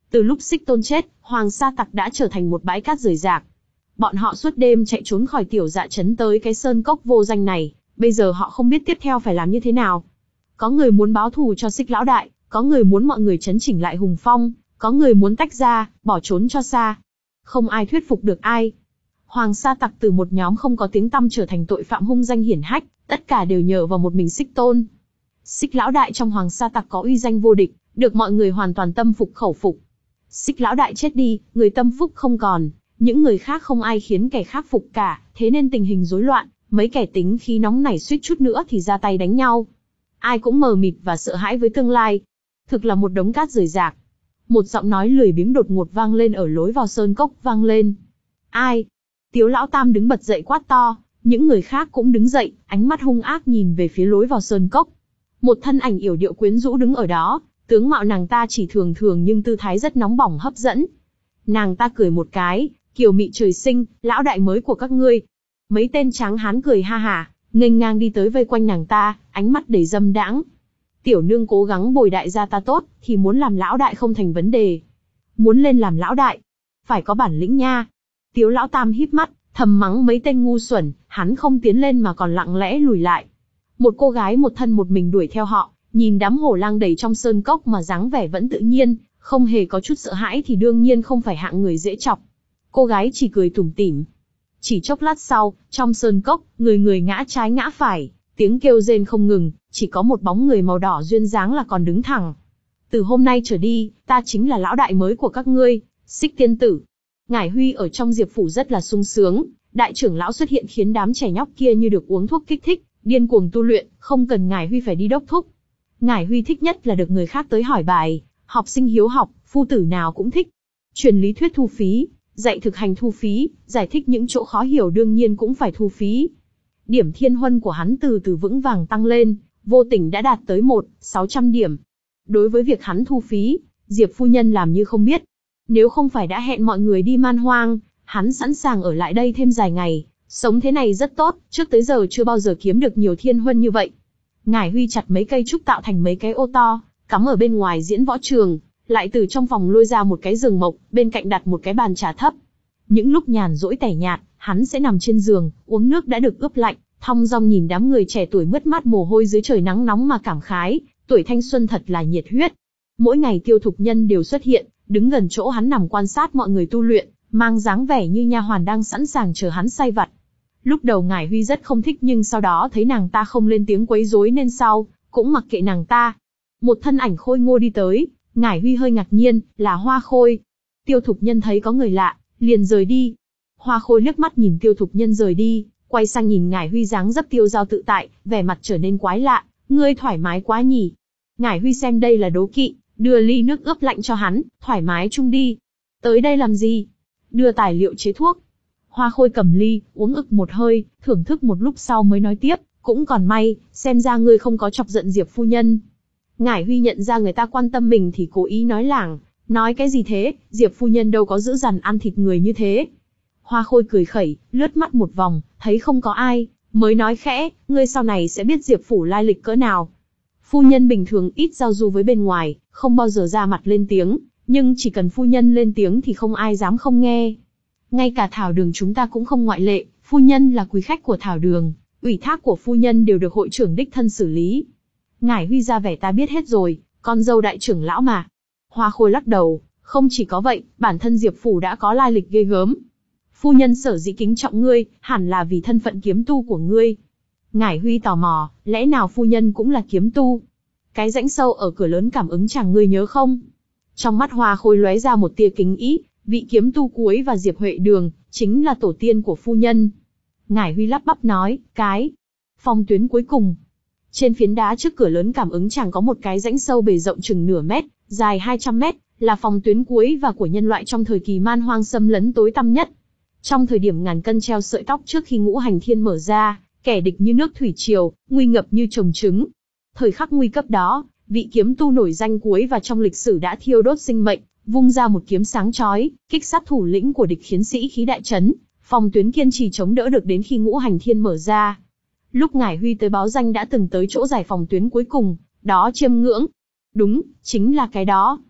Từ lúc Xích Tôn chết, Hoàng Sa Tặc đã trở thành một bãi cát rời rạc. Bọn họ suốt đêm chạy trốn khỏi tiểu dạ trấn tới cái sơn cốc vô danh này, bây giờ họ không biết tiếp theo phải làm như thế nào. Có người muốn báo thù cho Xích lão đại, có người muốn mọi người trấn chỉnh lại hùng phong, có người muốn tách ra, bỏ trốn cho xa. Không ai thuyết phục được ai. Hoàng Sa Tặc từ một nhóm không có tiếng tăm trở thành tội phạm hung danh hiển hách, tất cả đều nhờ vào một mình Xích Tôn. Xích lão đại trong Hoàng Sa Tặc có uy danh vô địch, được mọi người hoàn toàn tâm phục khẩu phục. Xích lão đại chết đi, người tâm phúc không còn, những người khác không ai khiến kẻ khác phục cả, thế nên tình hình rối loạn, mấy kẻ tính khí nóng nảy suýt chút nữa thì ra tay đánh nhau. Ai cũng mờ mịt và sợ hãi với tương lai. Thực là một đống cát rời rạc. Một giọng nói lười biếng đột ngột vang lên ở lối vào sơn cốc vang lên. Ai? Tiếu lão tam đứng bật dậy quát to, những người khác cũng đứng dậy, ánh mắt hung ác nhìn về phía lối vào sơn cốc. Một thân ảnh yểu điệu quyến rũ đứng ở đó, tướng mạo nàng ta chỉ thường thường nhưng tư thái rất nóng bỏng hấp dẫn. Nàng ta cười một cái, kiều mị trời sinh, lão đại mới của các ngươi. Mấy tên tráng hán cười ha hả, nghênh ngang đi tới vây quanh nàng ta, ánh mắt đầy dâm đãng. Tiểu nương cố gắng bồi đại gia ta tốt, thì muốn làm lão đại không thành vấn đề. Muốn lên làm lão đại, phải có bản lĩnh nha. Tiếu lão tam híp mắt, thầm mắng mấy tên ngu xuẩn, hắn không tiến lên mà còn lặng lẽ lùi lại. Một cô gái một thân một mình đuổi theo họ, nhìn đám hổ lang đầy trong sơn cốc mà dáng vẻ vẫn tự nhiên, không hề có chút sợ hãi thì đương nhiên không phải hạng người dễ chọc. Cô gái chỉ cười tủm tỉm. Chỉ chốc lát sau, trong sơn cốc, người người ngã trái ngã phải, tiếng kêu rên không ngừng, chỉ có một bóng người màu đỏ duyên dáng là còn đứng thẳng. Từ hôm nay trở đi, ta chính là lão đại mới của các ngươi, Xích tiên tử. Ngải Huy ở trong Diệp phủ rất là sung sướng, đại trưởng lão xuất hiện khiến đám trẻ nhóc kia như được uống thuốc kích thích, điên cuồng tu luyện, không cần Ngải Huy phải đi đốc thúc. Ngải Huy thích nhất là được người khác tới hỏi bài, học sinh hiếu học, phu tử nào cũng thích. Truyền lý thuyết thu phí, dạy thực hành thu phí, giải thích những chỗ khó hiểu đương nhiên cũng phải thu phí. Điểm thiên huân của hắn từ từ vững vàng tăng lên, vô tình đã đạt tới một, sáu trăm điểm. Đối với việc hắn thu phí, Diệp phu nhân làm như không biết. Nếu không phải đã hẹn mọi người đi man hoang, hắn sẵn sàng ở lại đây thêm dài ngày, sống thế này rất tốt, trước tới giờ chưa bao giờ kiếm được nhiều thiên huân như vậy. Ngải Huy chặt mấy cây trúc tạo thành mấy cái ô to, cắm ở bên ngoài diễn võ trường, lại từ trong phòng lôi ra một cái giường mộc, bên cạnh đặt một cái bàn trà thấp. Những lúc nhàn rỗi tẻ nhạt, hắn sẽ nằm trên giường, uống nước đã được ướp lạnh, thong dong nhìn đám người trẻ tuổi mướt mắt mồ hôi dưới trời nắng nóng mà cảm khái, tuổi thanh xuân thật là nhiệt huyết. Mỗi ngày Tiêu Thục Nhân đều xuất hiện, đứng gần chỗ hắn nằm quan sát mọi người tu luyện, mang dáng vẻ như nha hoàn đang sẵn sàng chờ hắn sai vặt. Lúc đầu Ngải Huy rất không thích nhưng sau đó thấy nàng ta không lên tiếng quấy rối nên sau, cũng mặc kệ nàng ta. Một thân ảnh khôi ngô đi tới, Ngải Huy hơi ngạc nhiên, là Hoa Khôi. Tiêu Thục Nhân thấy có người lạ, liền rời đi. Hoa Khôi liếc mắt nhìn Tiêu Thục Nhân rời đi, quay sang nhìn Ngải Huy dáng dấp tiêu dao tự tại, vẻ mặt trở nên quái lạ, ngươi thoải mái quá nhỉ. Ngải Huy xem đây là đố kỵ, đưa ly nước ướp lạnh cho hắn, thoải mái chung đi. Tới đây làm gì? Đưa tài liệu chế thuốc. Hoa Khôi cầm ly, uống ực một hơi, thưởng thức một lúc sau mới nói tiếp, cũng còn may, xem ra ngươi không có chọc giận Diệp phu nhân. Ngải Huy nhận ra người ta quan tâm mình thì cố ý nói lảng, nói cái gì thế, Diệp phu nhân đâu có giữ dằn ăn thịt người như thế. Hoa Khôi cười khẩy, lướt mắt một vòng, thấy không có ai, mới nói khẽ, ngươi sau này sẽ biết Diệp phủ lai lịch cỡ nào. Phu nhân bình thường ít giao du với bên ngoài, không bao giờ ra mặt lên tiếng, nhưng chỉ cần phu nhân lên tiếng thì không ai dám không nghe. Ngay cả Thảo Đường chúng ta cũng không ngoại lệ, phu nhân là quý khách của Thảo Đường, ủy thác của phu nhân đều được hội trưởng đích thân xử lý. Ngải Huy ra vẻ ta biết hết rồi, con dâu đại trưởng lão mà. Hoa Khôi lắc đầu, không chỉ có vậy, bản thân Diệp phủ đã có lai lịch ghê gớm. Phu nhân sở dĩ kính trọng ngươi, hẳn là vì thân phận kiếm tu của ngươi. Ngải Huy tò mò, lẽ nào phu nhân cũng là kiếm tu? Cái rãnh sâu ở cửa lớn cảm ứng chàng ngươi nhớ không? Trong mắt Hoa Khôi lóe ra một tia kính ý, vị kiếm tu cuối và Diệp Huệ Đường, chính là tổ tiên của phu nhân. Ngải Huy lắp bắp nói, cái phong tuyến cuối cùng. Trên phiến đá trước cửa lớn cảm ứng chàng có một cái rãnh sâu bề rộng chừng nửa mét, dài hai trăm mét, là phòng tuyến cuối và của nhân loại trong thời kỳ man hoang xâm lấn tối tăm nhất. Trong thời điểm ngàn cân treo sợi tóc trước khi ngũ hành thiên mở ra, kẻ địch như nước thủy triều, nguy ngập như trồng trứng. Thời khắc nguy cấp đó, vị kiếm tu nổi danh cuối và trong lịch sử đã thiêu đốt sinh mệnh, vung ra một kiếm sáng chói, kích sát thủ lĩnh của địch khiến sĩ khí đại chấn, phòng tuyến kiên trì chống đỡ được đến khi ngũ hành thiên mở ra. Lúc Ngải Huy tới báo danh đã từng tới chỗ giải phòng tuyến cuối cùng, đó chiêm ngưỡng. Đúng, chính là cái đó.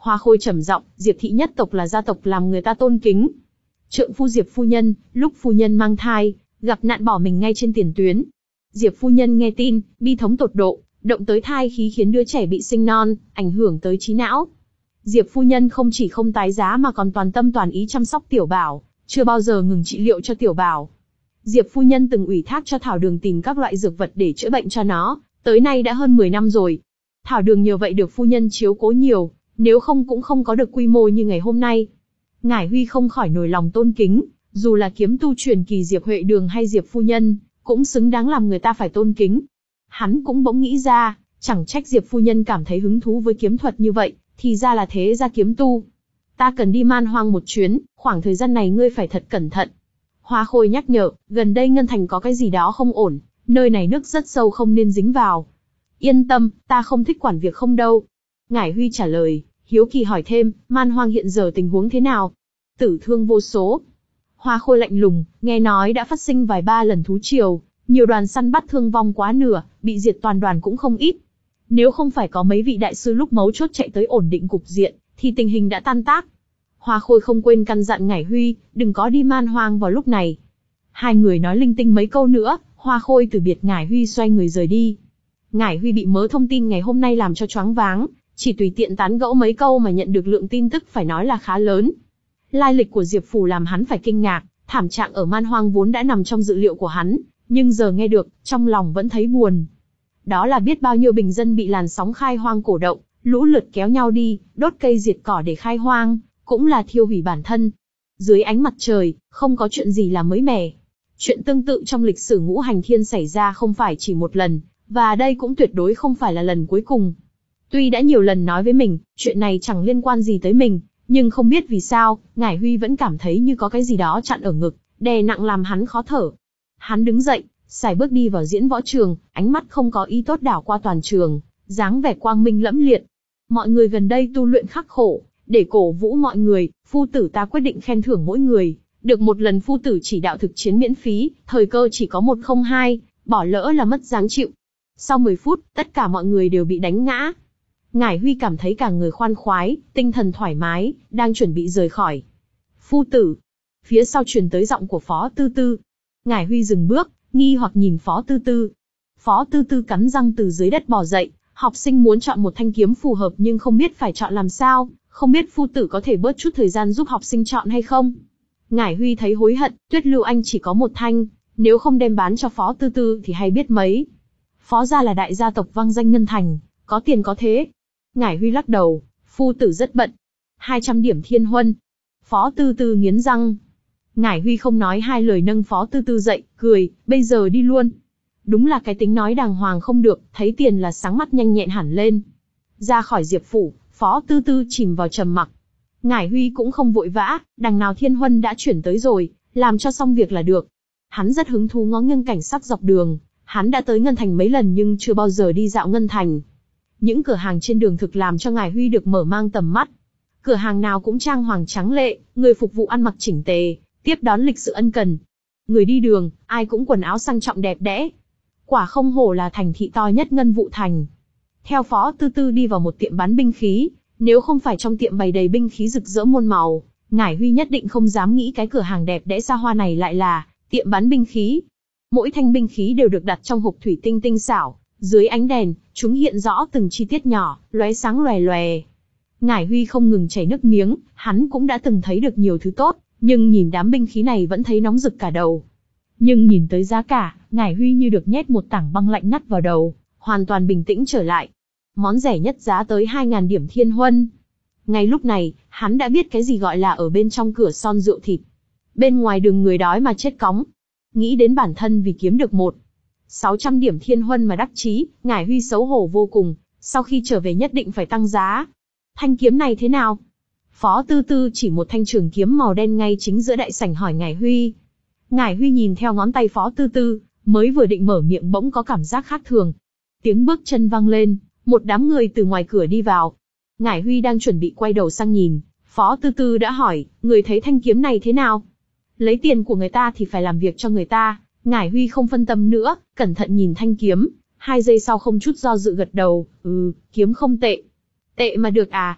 Hoa Khôi trầm giọng, Diệp thị nhất tộc là gia tộc làm người ta tôn kính. Trượng phu Diệp phu nhân, lúc phu nhân mang thai, gặp nạn bỏ mình ngay trên tiền tuyến. Diệp phu nhân nghe tin, bi thống tột độ, động tới thai khí khiến đứa trẻ bị sinh non, ảnh hưởng tới trí não. Diệp phu nhân không chỉ không tái giá mà còn toàn tâm toàn ý chăm sóc Tiểu Bảo, chưa bao giờ ngừng trị liệu cho Tiểu Bảo. Diệp phu nhân từng ủy thác cho Thảo Đường tìm các loại dược vật để chữa bệnh cho nó, tới nay đã hơn mười năm rồi. Thảo Đường nhờ vậy được phu nhân chiếu cố nhiều, nếu không cũng không có được quy mô như ngày hôm nay. Ngải Huy không khỏi nổi lòng tôn kính, dù là kiếm tu truyền kỳ Diệp Huệ Đường hay Diệp phu nhân, cũng xứng đáng làm người ta phải tôn kính. Hắn cũng bỗng nghĩ ra, chẳng trách Diệp phu nhân cảm thấy hứng thú với kiếm thuật như vậy, thì ra là thế gia kiếm tu. Ta cần đi Man Hoang một chuyến, khoảng thời gian này ngươi phải thật cẩn thận. Hoa Khôi nhắc nhở, gần đây Ngân Thành có cái gì đó không ổn, nơi này nước rất sâu không nên dính vào. Yên tâm, ta không thích quản việc không đâu. Ngải Huy trả lời, hiếu kỳ hỏi thêm, Man Hoang hiện giờ tình huống thế nào? Tử thương vô số. Hoa Khôi lạnh lùng, nghe nói đã phát sinh vài ba lần thú triều, nhiều đoàn săn bắt thương vong quá nửa, bị diệt toàn đoàn cũng không ít. Nếu không phải có mấy vị đại sư lúc mấu chốt chạy tới ổn định cục diện, thì tình hình đã tan tác. Hoa Khôi không quên căn dặn Ngải Huy, đừng có đi Man Hoang vào lúc này. Hai người nói linh tinh mấy câu nữa, Hoa Khôi từ biệt Ngải Huy xoay người rời đi. Ngải Huy bị mớ thông tin ngày hôm nay làm cho choáng váng, chỉ tùy tiện tán gẫu mấy câu mà nhận được lượng tin tức phải nói là khá lớn. Lai lịch của Diệp Phủ làm hắn phải kinh ngạc, thảm trạng ở Man Hoang vốn đã nằm trong dự liệu của hắn, nhưng giờ nghe được, trong lòng vẫn thấy buồn. Đó là biết bao nhiêu bình dân bị làn sóng khai hoang cổ động, lũ lượt kéo nhau đi, đốt cây diệt cỏ để khai hoang, cũng là thiêu hủy bản thân. Dưới ánh mặt trời, không có chuyện gì là mới mẻ. Chuyện tương tự trong lịch sử ngũ hành thiên xảy ra không phải chỉ một lần, và đây cũng tuyệt đối không phải là lần cuối cùng. Tuy đã nhiều lần nói với mình, chuyện này chẳng liên quan gì tới mình, nhưng không biết vì sao, Ngải Huy vẫn cảm thấy như có cái gì đó chặn ở ngực, đè nặng làm hắn khó thở. Hắn đứng dậy, sải bước đi vào diễn võ trường, ánh mắt không có ý tốt đảo qua toàn trường, dáng vẻ quang minh lẫm liệt. Mọi người gần đây tu luyện khắc khổ, để cổ vũ mọi người, phu tử ta quyết định khen thưởng mỗi người, được một lần phu tử chỉ đạo thực chiến miễn phí, thời cơ chỉ có một không hai, bỏ lỡ là mất dáng chịu. Sau mười phút, tất cả mọi người đều bị đánh ngã. Ngải Huy cảm thấy cả người khoan khoái, tinh thần thoải mái, đang chuẩn bị rời khỏi. Phu tử. Phía sau truyền tới giọng của Phó Tư Tư. Ngải Huy dừng bước, nghi hoặc nhìn Phó Tư Tư. Phó Tư Tư cắn răng từ dưới đất bò dậy, học sinh muốn chọn một thanh kiếm phù hợp nhưng không biết phải chọn làm sao, không biết phu tử có thể bớt chút thời gian giúp học sinh chọn hay không. Ngải Huy thấy hối hận, Tuyết Lưu Anh chỉ có một thanh, nếu không đem bán cho Phó Tư Tư thì hay biết mấy. Phó gia là đại gia tộc vang danh Ngân Thành, có tiền có thế. Ngải Huy lắc đầu, phu tử rất bận. hai trăm điểm thiên huân. Phó Tư Tư nghiến răng. Ngải Huy không nói hai lời nâng Phó Tư Tư dậy, cười, bây giờ đi luôn. Đúng là cái tính nói đàng hoàng không được, thấy tiền là sáng mắt nhanh nhẹn hẳn lên. Ra khỏi Diệp Phủ, Phó Tư Tư chìm vào trầm mặc. Ngải Huy cũng không vội vã, đằng nào thiên huân đã chuyển tới rồi, làm cho xong việc là được. Hắn rất hứng thú ngó nghiêng cảnh sắc dọc đường, hắn đã tới Ngân Thành mấy lần nhưng chưa bao giờ đi dạo Ngân Thành. Những cửa hàng trên đường thực làm cho Ngải Huy được mở mang tầm mắt. Cửa hàng nào cũng trang hoàng tráng lệ, người phục vụ ăn mặc chỉnh tề, tiếp đón lịch sự ân cần. Người đi đường, ai cũng quần áo sang trọng đẹp đẽ. Quả không hổ là thành thị to nhất Ngân Vụ Thành. Theo Phó Tư Tư đi vào một tiệm bán binh khí, nếu không phải trong tiệm bày đầy binh khí rực rỡ muôn màu, Ngải Huy nhất định không dám nghĩ cái cửa hàng đẹp đẽ xa hoa này lại là tiệm bán binh khí. Mỗi thanh binh khí đều được đặt trong hộp thủy tinh tinh xảo, dưới ánh đèn, chúng hiện rõ từng chi tiết nhỏ, lóe sáng lòe lòe. Ngải Huy không ngừng chảy nước miếng, hắn cũng đã từng thấy được nhiều thứ tốt, nhưng nhìn đám binh khí này vẫn thấy nóng rực cả đầu. Nhưng nhìn tới giá cả, Ngải Huy như được nhét một tảng băng lạnh ngắt vào đầu, hoàn toàn bình tĩnh trở lại. Món rẻ nhất giá tới hai nghìn điểm thiên huân. Ngay lúc này, hắn đã biết cái gì gọi là ở bên trong cửa son rượu thịt. Bên ngoài đường người đói mà chết cóng. Nghĩ đến bản thân vì kiếm được một sáu trăm điểm thiên huân mà đắc chí, Ngải Huy xấu hổ vô cùng, sau khi trở về nhất định phải tăng giá. Thanh kiếm này thế nào? Phó Tư Tư chỉ một thanh trường kiếm màu đen ngay chính giữa đại sảnh hỏi Ngải Huy. Ngải Huy nhìn theo ngón tay Phó Tư Tư, mới vừa định mở miệng bỗng có cảm giác khác thường. Tiếng bước chân vang lên, một đám người từ ngoài cửa đi vào. Ngải Huy đang chuẩn bị quay đầu sang nhìn, Phó Tư Tư đã hỏi, người thấy thanh kiếm này thế nào? Lấy tiền của người ta thì phải làm việc cho người ta. Ngải Huy không phân tâm nữa, cẩn thận nhìn thanh kiếm, hai giây sau không chút do dự gật đầu, ừ, kiếm không tệ. Tệ mà được à?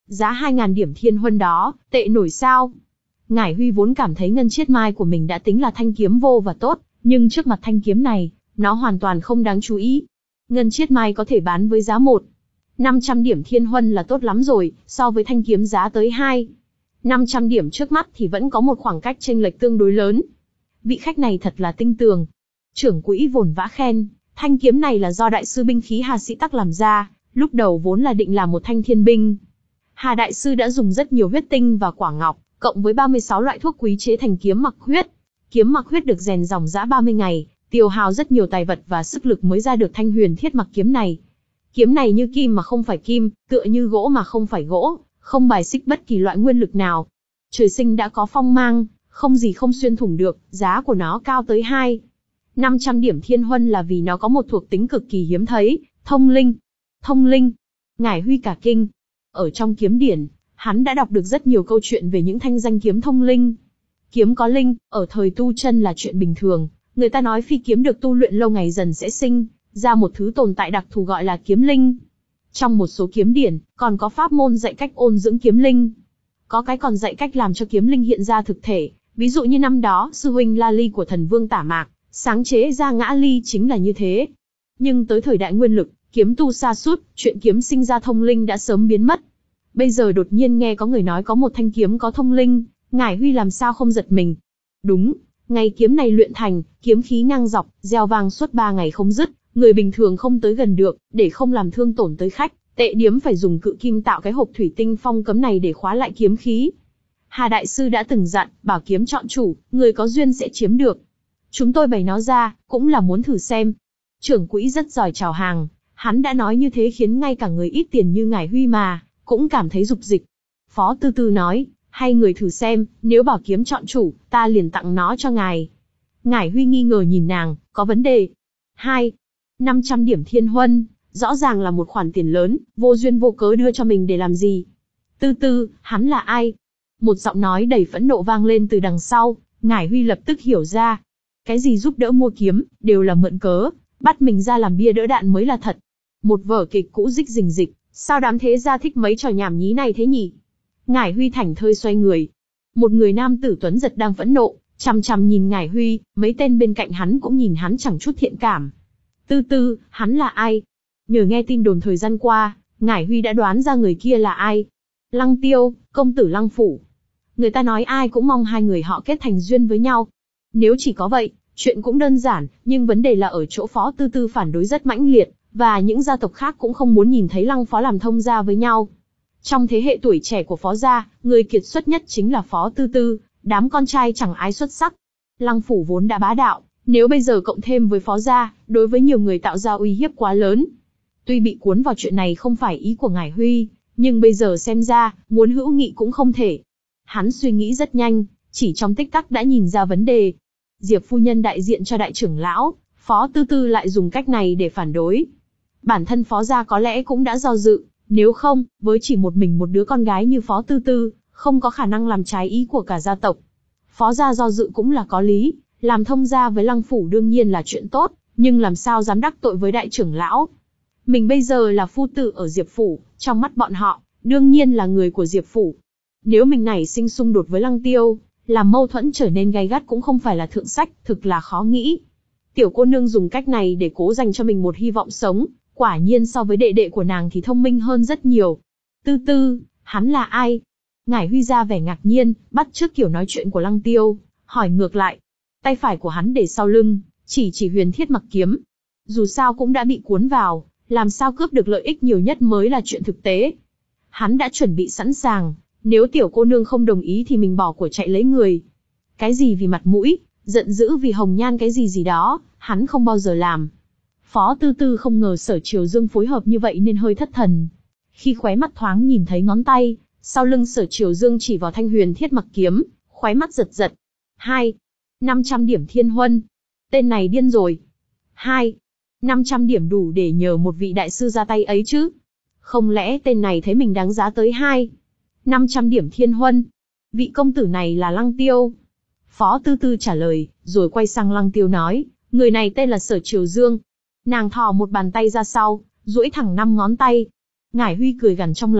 Giá hai ngàn điểm thiên huân đó, tệ nổi sao? Ngải Huy vốn cảm thấy ngân chiết mai của mình đã tính là thanh kiếm vô và tốt, nhưng trước mặt thanh kiếm này, nó hoàn toàn không đáng chú ý. Ngân chiết mai có thể bán với giá một năm trăm điểm thiên huân là tốt lắm rồi, so với thanh kiếm giá tới hai năm trăm điểm trước mắt thì vẫn có một khoảng cách chênh lệch tương đối lớn. Vị khách này thật là tinh tường. Trưởng quỹ vồn vã khen, thanh kiếm này là do đại sư binh khí Hà Sĩ Tắc làm ra, lúc đầu vốn là định làm một thanh thiên binh. Hà đại sư đã dùng rất nhiều huyết tinh và quả ngọc, cộng với ba mươi sáu loại thuốc quý chế thành kiếm mặc huyết. Kiếm mặc huyết được rèn dòng dã ba mươi ngày, tiêu hao rất nhiều tài vật và sức lực mới ra được thanh huyền thiết mặc kiếm này. Kiếm này như kim mà không phải kim, tựa như gỗ mà không phải gỗ, không bài xích bất kỳ loại nguyên lực nào. Trời sinh đã có phong mang, không gì không xuyên thủng được, giá của nó cao tới hai năm trăm điểm thiên huân là vì nó có một thuộc tính cực kỳ hiếm thấy, thông linh. Thông linh. Ngải Huy cả kinh. Ở trong kiếm điển, hắn đã đọc được rất nhiều câu chuyện về những thanh danh kiếm thông linh. Kiếm có linh, ở thời tu chân là chuyện bình thường, người ta nói phi kiếm được tu luyện lâu ngày dần sẽ sinh ra một thứ tồn tại đặc thù gọi là kiếm linh. Trong một số kiếm điển, còn có pháp môn dạy cách ôn dưỡng kiếm linh. Có cái còn dạy cách làm cho kiếm linh hiện ra thực thể, ví dụ như năm đó, sư huynh La Ly của thần vương Tả Mạc, sáng chế ra ngã ly chính là như thế. Nhưng tới thời đại nguyên lực, kiếm tu sa sút, chuyện kiếm sinh ra thông linh đã sớm biến mất. Bây giờ đột nhiên nghe có người nói có một thanh kiếm có thông linh, Ngải Huy làm sao không giật mình. Đúng, ngày kiếm này luyện thành, kiếm khí ngang dọc, reo vang suốt ba ngày không dứt, người bình thường không tới gần được, để không làm thương tổn tới khách, tệ điếm phải dùng cự kim tạo cái hộp thủy tinh phong cấm này để khóa lại kiếm khí. Hà đại sư đã từng dặn, bảo kiếm chọn chủ, người có duyên sẽ chiếm được. Chúng tôi bày nó ra, cũng là muốn thử xem. Trưởng quỹ rất giỏi chào hàng, hắn đã nói như thế khiến ngay cả người ít tiền như Ngải Huy mà cũng cảm thấy dục dịch. Phó Tư Tư nói, hay người thử xem, nếu bảo kiếm chọn chủ, ta liền tặng nó cho ngài. Ngải Huy nghi ngờ nhìn nàng, có vấn đề. Hai, năm trăm điểm thiên huân, rõ ràng là một khoản tiền lớn, vô duyên vô cớ đưa cho mình để làm gì? Tư Tư, hắn là ai? Một giọng nói đầy phẫn nộ vang lên từ đằng sau, Ngải Huy lập tức hiểu ra. Cái gì giúp đỡ mua kiếm, đều là mượn cớ, bắt mình ra làm bia đỡ đạn mới là thật. Một vở kịch cũ rích rình rịch, sao đám thế gia thích mấy trò nhảm nhí này thế nhỉ? Ngải Huy thảnh thơi xoay người. Một người nam tử tuấn giật đang phẫn nộ, chằm chằm nhìn Ngải Huy, mấy tên bên cạnh hắn cũng nhìn hắn chẳng chút thiện cảm. Tư Tư, hắn là ai? Nhờ nghe tin đồn thời gian qua, Ngải Huy đã đoán ra người kia là ai. Lăng Tiêu, công tử Lăng Phủ. Người ta nói ai cũng mong hai người họ kết thành duyên với nhau. Nếu chỉ có vậy, chuyện cũng đơn giản, nhưng vấn đề là ở chỗ Phó Tư Tư phản đối rất mãnh liệt, và những gia tộc khác cũng không muốn nhìn thấy Lăng Phó làm thông gia với nhau. Trong thế hệ tuổi trẻ của Phó gia, người kiệt xuất nhất chính là Phó Tư Tư, đám con trai chẳng ai xuất sắc. Lăng Phủ vốn đã bá đạo, nếu bây giờ cộng thêm với Phó gia, đối với nhiều người tạo ra uy hiếp quá lớn. Tuy bị cuốn vào chuyện này không phải ý của Ngải Huy, nhưng bây giờ xem ra, muốn hữu nghị cũng không thể. Hắn suy nghĩ rất nhanh, chỉ trong tích tắc đã nhìn ra vấn đề. Diệp phu nhân đại diện cho đại trưởng lão, Phó Tư Tư lại dùng cách này để phản đối. Bản thân Phó gia có lẽ cũng đã do dự, nếu không, với chỉ một mình một đứa con gái như Phó Tư Tư, không có khả năng làm trái ý của cả gia tộc. Phó gia do dự cũng là có lý, làm thông gia với Lăng Phủ đương nhiên là chuyện tốt, nhưng làm sao dám đắc tội với đại trưởng lão. Mình bây giờ là phu tử ở Diệp Phủ, trong mắt bọn họ, đương nhiên là người của Diệp Phủ. Nếu mình nảy sinh xung đột với Lăng Tiêu, làm mâu thuẫn trở nên gay gắt cũng không phải là thượng sách, thực là khó nghĩ. Tiểu cô nương dùng cách này để cố dành cho mình một hy vọng sống, quả nhiên so với đệ đệ của nàng thì thông minh hơn rất nhiều. Tư Tư, hắn là ai? Ngải Huy ra vẻ ngạc nhiên, bắt chước kiểu nói chuyện của Lăng Tiêu, hỏi ngược lại. Tay phải của hắn để sau lưng, chỉ chỉ huyền thiết mặc kiếm. Dù sao cũng đã bị cuốn vào, làm sao cướp được lợi ích nhiều nhất mới là chuyện thực tế. Hắn đã chuẩn bị sẵn sàng, nếu tiểu cô nương không đồng ý thì mình bỏ của chạy lấy người. Cái gì vì mặt mũi, giận dữ vì hồng nhan cái gì gì đó, hắn không bao giờ làm. Phó Tư Tư không ngờ Sở Triều Dương phối hợp như vậy nên hơi thất thần. Khi khóe mắt thoáng nhìn thấy ngón tay, sau lưng Sở Triều Dương chỉ vào thanh huyền thiết mặc kiếm, khóe mắt giật giật. Hai, năm trăm điểm thiên huân. Tên này điên rồi. Hai, năm trăm điểm đủ để nhờ một vị đại sư ra tay ấy chứ. Không lẽ tên này thấy mình đáng giá tới hai, năm trăm điểm thiên huân. Vị công tử này là Lăng Tiêu. Phó Tư Tư trả lời, rồi quay sang Lăng Tiêu nói, người này tên là Sở Triều Dương. Nàng thò một bàn tay ra sau, duỗi thẳng năm ngón tay. Ngải Huy cười gằn trong lòng,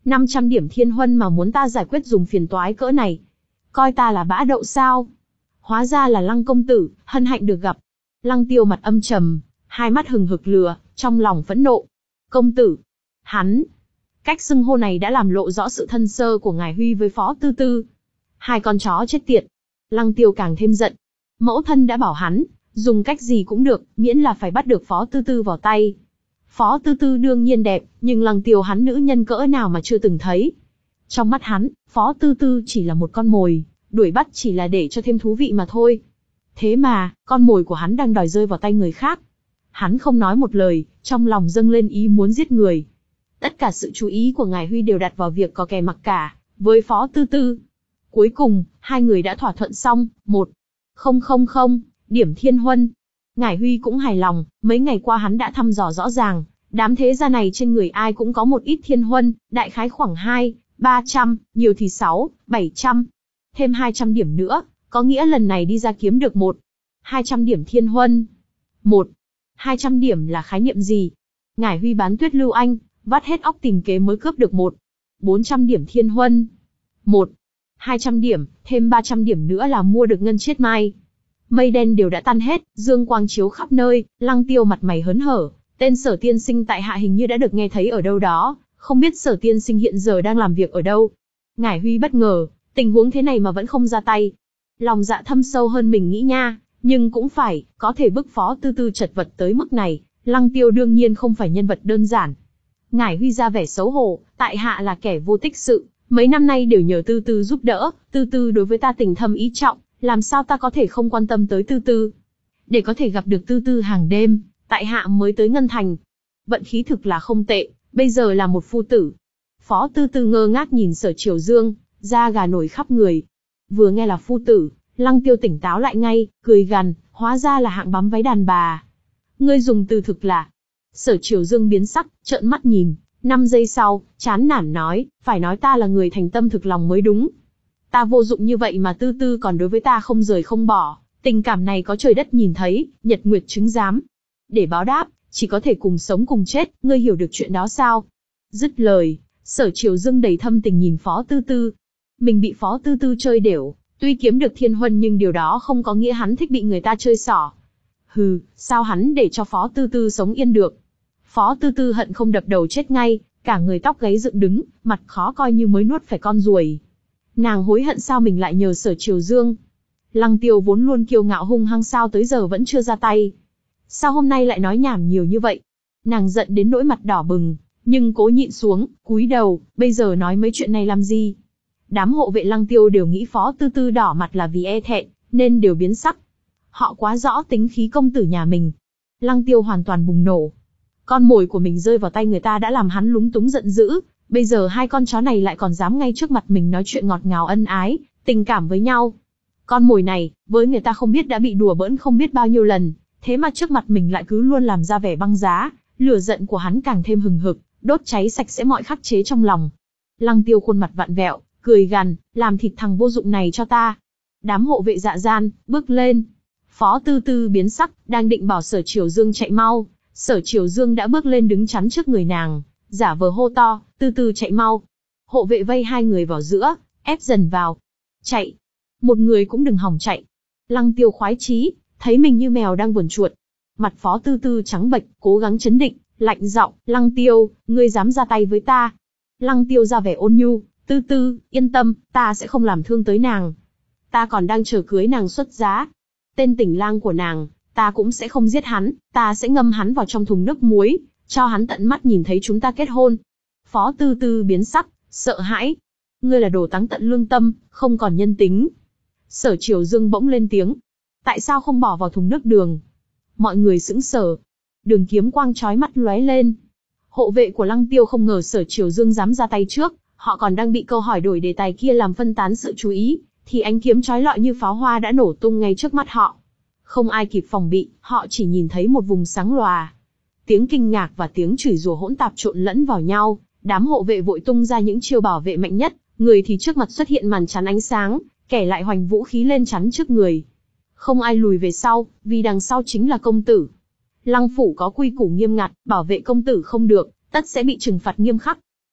năm trăm điểm thiên huân mà muốn ta giải quyết dùng phiền toái cỡ này. Coi ta là bã đậu sao? Hóa ra là Lăng công tử, hân hạnh được gặp. Lăng Tiêu mặt âm trầm, hai mắt hừng hực lửa, trong lòng phẫn nộ. Công tử. Hắn. Cách xưng hô này đã làm lộ rõ sự thân sơ của ngài Huy với Phó Tư Tư. Hai con chó chết tiệt. Lăng Tiêu càng thêm giận. Mẫu thân đã bảo hắn, dùng cách gì cũng được, miễn là phải bắt được Phó Tư Tư vào tay. Phó Tư Tư đương nhiên đẹp, nhưng Lăng Tiêu hắn nữ nhân cỡ nào mà chưa từng thấy. Trong mắt hắn, Phó Tư Tư chỉ là một con mồi, đuổi bắt chỉ là để cho thêm thú vị mà thôi. Thế mà, con mồi của hắn đang đòi rơi vào tay người khác. Hắn không nói một lời, trong lòng dâng lên ý muốn giết người. Tất cả sự chú ý của ngài Huy đều đặt vào việc có kè mặc cả với Phó Tư Tư. Cuối cùng, hai người đã thỏa thuận xong, một không không không điểm thiên huân. Ngải Huy cũng hài lòng, mấy ngày qua hắn đã thăm dò rõ ràng, đám thế gia này trên người ai cũng có một ít thiên huân, đại khái khoảng hai, ba trăm, nhiều thì sáu, bảy trăm. Thêm hai trăm điểm nữa, có nghĩa lần này đi ra kiếm được một, hai trăm điểm thiên huân. Một, hai trăm điểm là khái niệm gì? Ngải Huy bán Tuyết Lưu Anh, vắt hết óc tìm kế mới cướp được một, bốn trăm điểm thiên huân. Một, hai trăm điểm, thêm ba trăm điểm nữa là mua được ngân chiết mai. Mây đen đều đã tan hết, dương quang chiếu khắp nơi, Lăng Tiêu mặt mày hớn hở. Tên Sở tiên sinh tại hạ hình như đã được nghe thấy ở đâu đó, không biết Sở tiên sinh hiện giờ đang làm việc ở đâu. Ngải Huy bất ngờ, tình huống thế này mà vẫn không ra tay. Lòng dạ thâm sâu hơn mình nghĩ nha, nhưng cũng phải, có thể bức Phó Tư Tư chật vật tới mức này, Lăng Tiêu đương nhiên không phải nhân vật đơn giản. Ngải Huy ra vẻ xấu hổ, tại hạ là kẻ vô tích sự, mấy năm nay đều nhờ Tư Tư giúp đỡ, Tư Tư đối với ta tình thâm ý trọng, làm sao ta có thể không quan tâm tới Tư Tư. Để có thể gặp được Tư Tư hàng đêm, tại hạ mới tới Ngân Thành. Vận khí thực là không tệ, bây giờ là một phu tử. Phó Tư Tư ngơ ngác nhìn Sở Triều Dương, da gà nổi khắp người. Vừa nghe là phu tử, Lăng Tiêu tỉnh táo lại ngay, cười gằn, hóa ra là hạng bám váy đàn bà. Ngươi dùng từ thực là. Sở Triều Dương biến sắc, trợn mắt nhìn, năm giây sau, chán nản nói, phải nói ta là người thành tâm thực lòng mới đúng. Ta vô dụng như vậy mà Tư Tư còn đối với ta không rời không bỏ, tình cảm này có trời đất nhìn thấy, nhật nguyệt chứng giám. Để báo đáp, chỉ có thể cùng sống cùng chết, ngươi hiểu được chuyện đó sao? Dứt lời, Sở Triều Dương đầy thâm tình nhìn Phó Tư Tư. Mình bị Phó Tư Tư chơi đểu, tuy kiếm được thiên huân nhưng điều đó không có nghĩa hắn thích bị người ta chơi xỏ. Hừ, sao hắn để cho Phó Tư Tư sống yên được? Phó Tư Tư hận không đập đầu chết ngay, cả người tóc gáy dựng đứng, mặt khó coi như mới nuốt phải con ruồi. Nàng hối hận sao mình lại nhờ Sở Triều Dương. Lăng Tiêu vốn luôn kiêu ngạo hung hăng sao tới giờ vẫn chưa ra tay. Sao hôm nay lại nói nhảm nhiều như vậy? Nàng giận đến nỗi mặt đỏ bừng, nhưng cố nhịn xuống, cúi đầu, bây giờ nói mấy chuyện này làm gì? Đám hộ vệ Lăng Tiêu đều nghĩ Phó Tư Tư đỏ mặt là vì e thẹn, nên đều biến sắc. Họ quá rõ tính khí công tử nhà mình. Lăng Tiêu hoàn toàn bùng nổ. Con mồi của mình rơi vào tay người ta đã làm hắn lúng túng giận dữ, bây giờ hai con chó này lại còn dám ngay trước mặt mình nói chuyện ngọt ngào ân ái, tình cảm với nhau. Con mồi này, với người ta không biết đã bị đùa bỡn không biết bao nhiêu lần, thế mà trước mặt mình lại cứ luôn làm ra vẻ băng giá, lửa giận của hắn càng thêm hừng hực, đốt cháy sạch sẽ mọi khắc chế trong lòng. Lăng Tiêu khuôn mặt vặn vẹo, cười gằn, làm thịt thằng vô dụng này cho ta. Đám hộ vệ dạ gian, bước lên. Phó Tư Tư biến sắc, đang định bảo Sở Triều Dương chạy mau. Sở Triều Dương đã bước lên đứng chắn trước người nàng, giả vờ hô to, Tư Tư chạy mau. Hộ vệ vây hai người vào giữa, ép dần vào. Chạy. Một người cũng đừng hòng chạy. Lăng Tiêu khoái chí, thấy mình như mèo đang vườn chuột. Mặt Phó Tư Tư trắng bệch, cố gắng chấn định, lạnh giọng, Lăng Tiêu, ngươi dám ra tay với ta. Lăng Tiêu ra vẻ ôn nhu, Tư Tư, yên tâm, ta sẽ không làm thương tới nàng. Ta còn đang chờ cưới nàng xuất giá. Tên tỉnh lang của nàng, ta cũng sẽ không giết hắn, ta sẽ ngâm hắn vào trong thùng nước muối, cho hắn tận mắt nhìn thấy chúng ta kết hôn. Phó Tư Tư biến sắc, sợ hãi. Ngươi là đồ táng tận lương tâm, không còn nhân tính. Sở Triều Dương bỗng lên tiếng. Tại sao không bỏ vào thùng nước đường? Mọi người sững sờ. Đường kiếm quang chói mắt lóe lên. Hộ vệ của Lăng Tiêu không ngờ Sở Triều Dương dám ra tay trước, họ còn đang bị câu hỏi đổi đề tài kia làm phân tán sự chú ý, thì ánh kiếm chói lọi như pháo hoa đã nổ tung ngay trước mắt họ. Không ai kịp phòng bị, họ chỉ nhìn thấy một vùng sáng lòa. Tiếng kinh ngạc và tiếng chửi rủa hỗn tạp trộn lẫn vào nhau, đám hộ vệ vội tung ra những chiêu bảo vệ mạnh nhất, người thì trước mặt xuất hiện màn chắn ánh sáng, kẻ lại hoành vũ khí lên chắn trước người. Không ai lùi về sau, vì đằng sau chính là công tử. Lăng phủ có quy củ nghiêm ngặt, bảo vệ công tử không được, tất sẽ bị trừng phạt nghiêm khắc.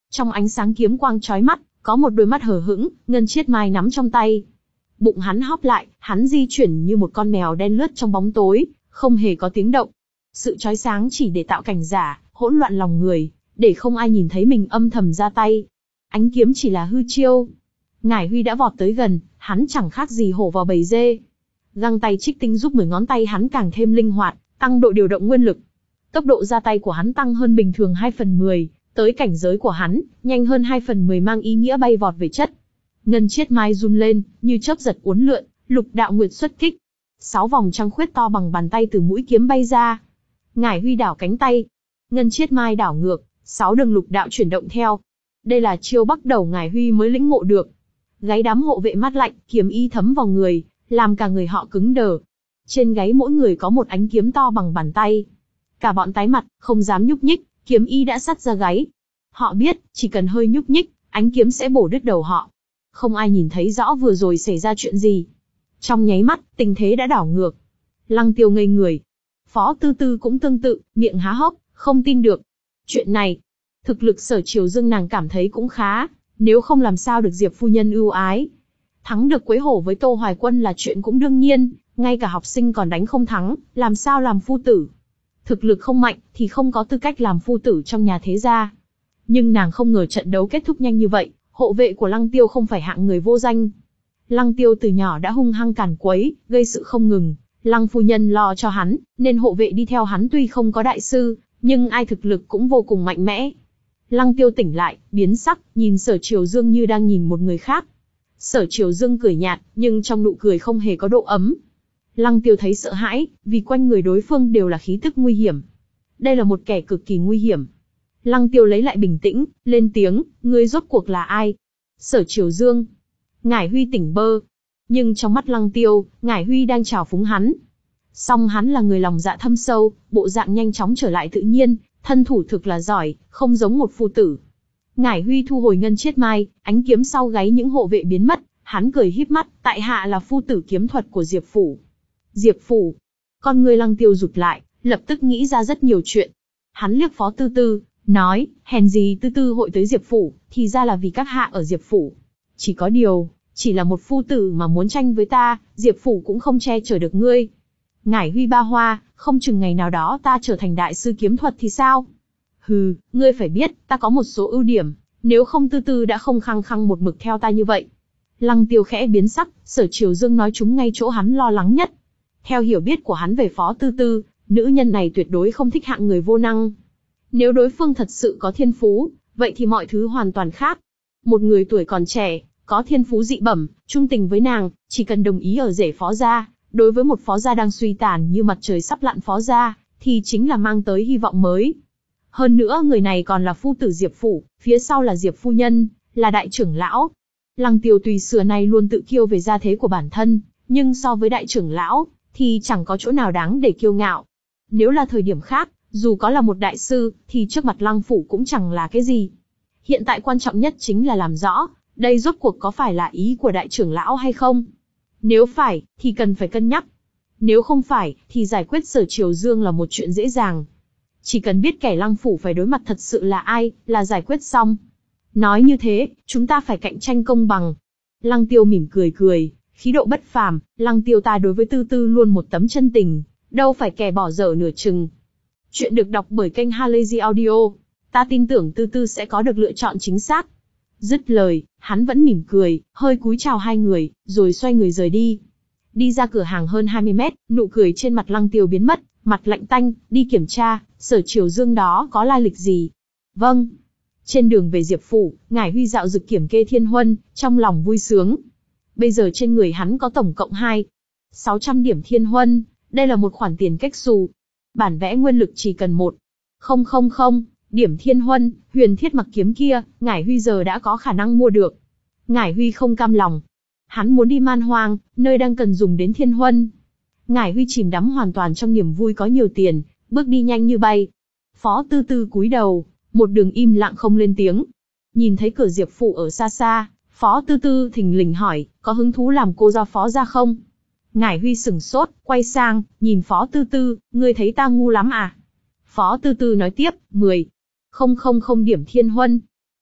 Trong ánh sáng kiếm quang chói mắt, có một đôi mắt hờ hững, ngân chiết mai nắm trong tay. Bụng hắn hóp lại, hắn di chuyển như một con mèo đen lướt trong bóng tối, không hề có tiếng động. Sự chói sáng chỉ để tạo cảnh giả, hỗn loạn lòng người, để không ai nhìn thấy mình âm thầm ra tay. Ánh kiếm chỉ là hư chiêu. Ngải Huy đã vọt tới gần, hắn chẳng khác gì hổ vào bầy dê. Găng tay trích tinh giúp mười ngón tay hắn càng thêm linh hoạt, tăng độ điều động nguyên lực. Tốc độ ra tay của hắn tăng hơn bình thường hai phần mười, tới cảnh giới của hắn, nhanh hơn hai phần mười mang ý nghĩa bay vọt về chất. Ngân chiết mai run lên, như chớp giật uốn lượn, lục đạo nguyệt xuất kích. Sáu vòng trăng khuyết to bằng bàn tay từ mũi kiếm bay ra. Ngải Huy đảo cánh tay, ngân chiết mai đảo ngược, sáu đường lục đạo chuyển động theo. Đây là chiêu bắt đầu Ngải Huy mới lĩnh ngộ được. Gáy đám hộ vệ mát lạnh, kiếm ý thấm vào người, làm cả người họ cứng đờ. Trên gáy mỗi người có một ánh kiếm to bằng bàn tay. Cả bọn tái mặt, không dám nhúc nhích, kiếm ý đã sắt ra gáy. Họ biết, chỉ cần hơi nhúc nhích, ánh kiếm sẽ bổ đứt đầu họ. Không ai nhìn thấy rõ vừa rồi xảy ra chuyện gì. Trong nháy mắt, tình thế đã đảo ngược. Lăng Tiêu ngây người. Phó Tư Tư cũng tương tự, miệng há hốc, không tin được. Chuyện này, thực lực Sở Triều Dương nàng cảm thấy cũng khá, nếu không làm sao được Diệp phu nhân ưu ái. Thắng được quấy hổ với Tô Hoài Quân là chuyện cũng đương nhiên, ngay cả học sinh còn đánh không thắng, làm sao làm phu tử. Thực lực không mạnh, thì không có tư cách làm phu tử trong nhà thế gia. Nhưng nàng không ngờ trận đấu kết thúc nhanh như vậy, hộ vệ của Lăng Tiêu không phải hạng người vô danh. Lăng Tiêu từ nhỏ đã hung hăng càn quấy, gây sự không ngừng. Lăng phu nhân lo cho hắn, nên hộ vệ đi theo hắn tuy không có đại sư, nhưng ai thực lực cũng vô cùng mạnh mẽ. Lăng Tiêu tỉnh lại, biến sắc, nhìn Sở Triều Dương như đang nhìn một người khác. Sở Triều Dương cười nhạt, nhưng trong nụ cười không hề có độ ấm. Lăng Tiêu thấy sợ hãi, vì quanh người đối phương đều là khí tức nguy hiểm. Đây là một kẻ cực kỳ nguy hiểm. Lăng Tiêu lấy lại bình tĩnh, lên tiếng, ngươi rốt cuộc là ai? Sở Triều Dương. Ngải Huy tỉnh bơ. Nhưng trong mắt Lăng Tiêu, Ngải Huy đang trào phúng hắn. Song hắn là người lòng dạ thâm sâu, bộ dạng nhanh chóng trở lại tự nhiên, thân thủ thực là giỏi, không giống một phu tử. Ngải Huy thu hồi ngân chiết mai, ánh kiếm sau gáy những hộ vệ biến mất, hắn cười híp mắt, tại hạ là phu tử kiếm thuật của Diệp phủ. Diệp phủ. Con người Lăng Tiêu rụt lại, lập tức nghĩ ra rất nhiều chuyện. Hắn liếc Phó Tư Tư, nói, hèn gì Tư Tư hội tới Diệp phủ, thì ra là vì các hạ ở Diệp phủ. Chỉ có điều, chỉ là một phu tử mà muốn tranh với ta, Diệp phủ cũng không che chở được ngươi. Ngải Huy ba hoa, không chừng ngày nào đó ta trở thành đại sư kiếm thuật thì sao? Hừ, ngươi phải biết, ta có một số ưu điểm, nếu không Tư Tư đã không khăng khăng một mực theo ta như vậy. Lăng Tiêu khẽ biến sắc, Sở Triều Dương nói trúng ngay chỗ hắn lo lắng nhất. Theo hiểu biết của hắn về Phó Tư Tư, nữ nhân này tuyệt đối không thích hạng người vô năng. Nếu đối phương thật sự có thiên phú, vậy thì mọi thứ hoàn toàn khác. Một người tuổi còn trẻ, có thiên phú dị bẩm, trung tình với nàng, chỉ cần đồng ý ở rể Phó gia, đối với một Phó gia đang suy tàn như mặt trời sắp lặn Phó gia, thì chính là mang tới hy vọng mới. Hơn nữa người này còn là phu tử Diệp phủ, phía sau là Diệp phu nhân, là đại trưởng lão. Lăng Tiêu tùy xưa nay luôn tự kiêu về gia thế của bản thân, nhưng so với đại trưởng lão, thì chẳng có chỗ nào đáng để kiêu ngạo. Nếu là thời điểm khác, dù có là một đại sư, thì trước mặt Lăng phủ cũng chẳng là cái gì. Hiện tại quan trọng nhất chính là làm rõ, đây rốt cuộc có phải là ý của đại trưởng lão hay không? Nếu phải, thì cần phải cân nhắc. Nếu không phải, thì giải quyết Sở Triều Dương là một chuyện dễ dàng. Chỉ cần biết kẻ Lăng phủ phải đối mặt thật sự là ai, là giải quyết xong. Nói như thế, chúng ta phải cạnh tranh công bằng. Lăng Tiêu mỉm cười cười, khí độ bất phàm, Lăng Tiêu ta đối với Tư Tư luôn một tấm chân tình, đâu phải kẻ bỏ dở nửa chừng. Chuyện được đọc bởi kênh Halazy Audio. Ta tin tưởng Tư Tư sẽ có được lựa chọn chính xác. Dứt lời, hắn vẫn mỉm cười, hơi cúi chào hai người, rồi xoay người rời đi. Đi ra cửa hàng hơn hai mươi mét, nụ cười trên mặt Lăng Tiêu biến mất, mặt lạnh tanh, đi kiểm tra, Sở Triều Dương đó có lai lịch gì. Vâng. Trên đường về Diệp phủ, Ngải Huy dạo dực kiểm kê thiên huân, trong lòng vui sướng. Bây giờ trên người hắn có tổng cộng hai sáu trăm điểm thiên huân, đây là một khoản tiền cách xù. Bản vẽ nguyên lực chỉ cần một không không không điểm thiên huân, huyền thiết mặc kiếm kia, Ngải Huy giờ đã có khả năng mua được. Ngải Huy không cam lòng. Hắn muốn đi Man Hoang, nơi đang cần dùng đến thiên huân. Ngải Huy chìm đắm hoàn toàn trong niềm vui có nhiều tiền, bước đi nhanh như bay. Phó Tư Tư cúi đầu, một đường im lặng không lên tiếng. Nhìn thấy cửa Diệp phủ ở xa xa, Phó Tư Tư thình lình hỏi, có hứng thú làm cô gia Phó gia không? Ngải Huy sửng sốt, quay sang, nhìn Phó Tư Tư, ngươi thấy ta ngu lắm à? Phó Tư Tư nói tiếp, mười không không không điểm thiên huân.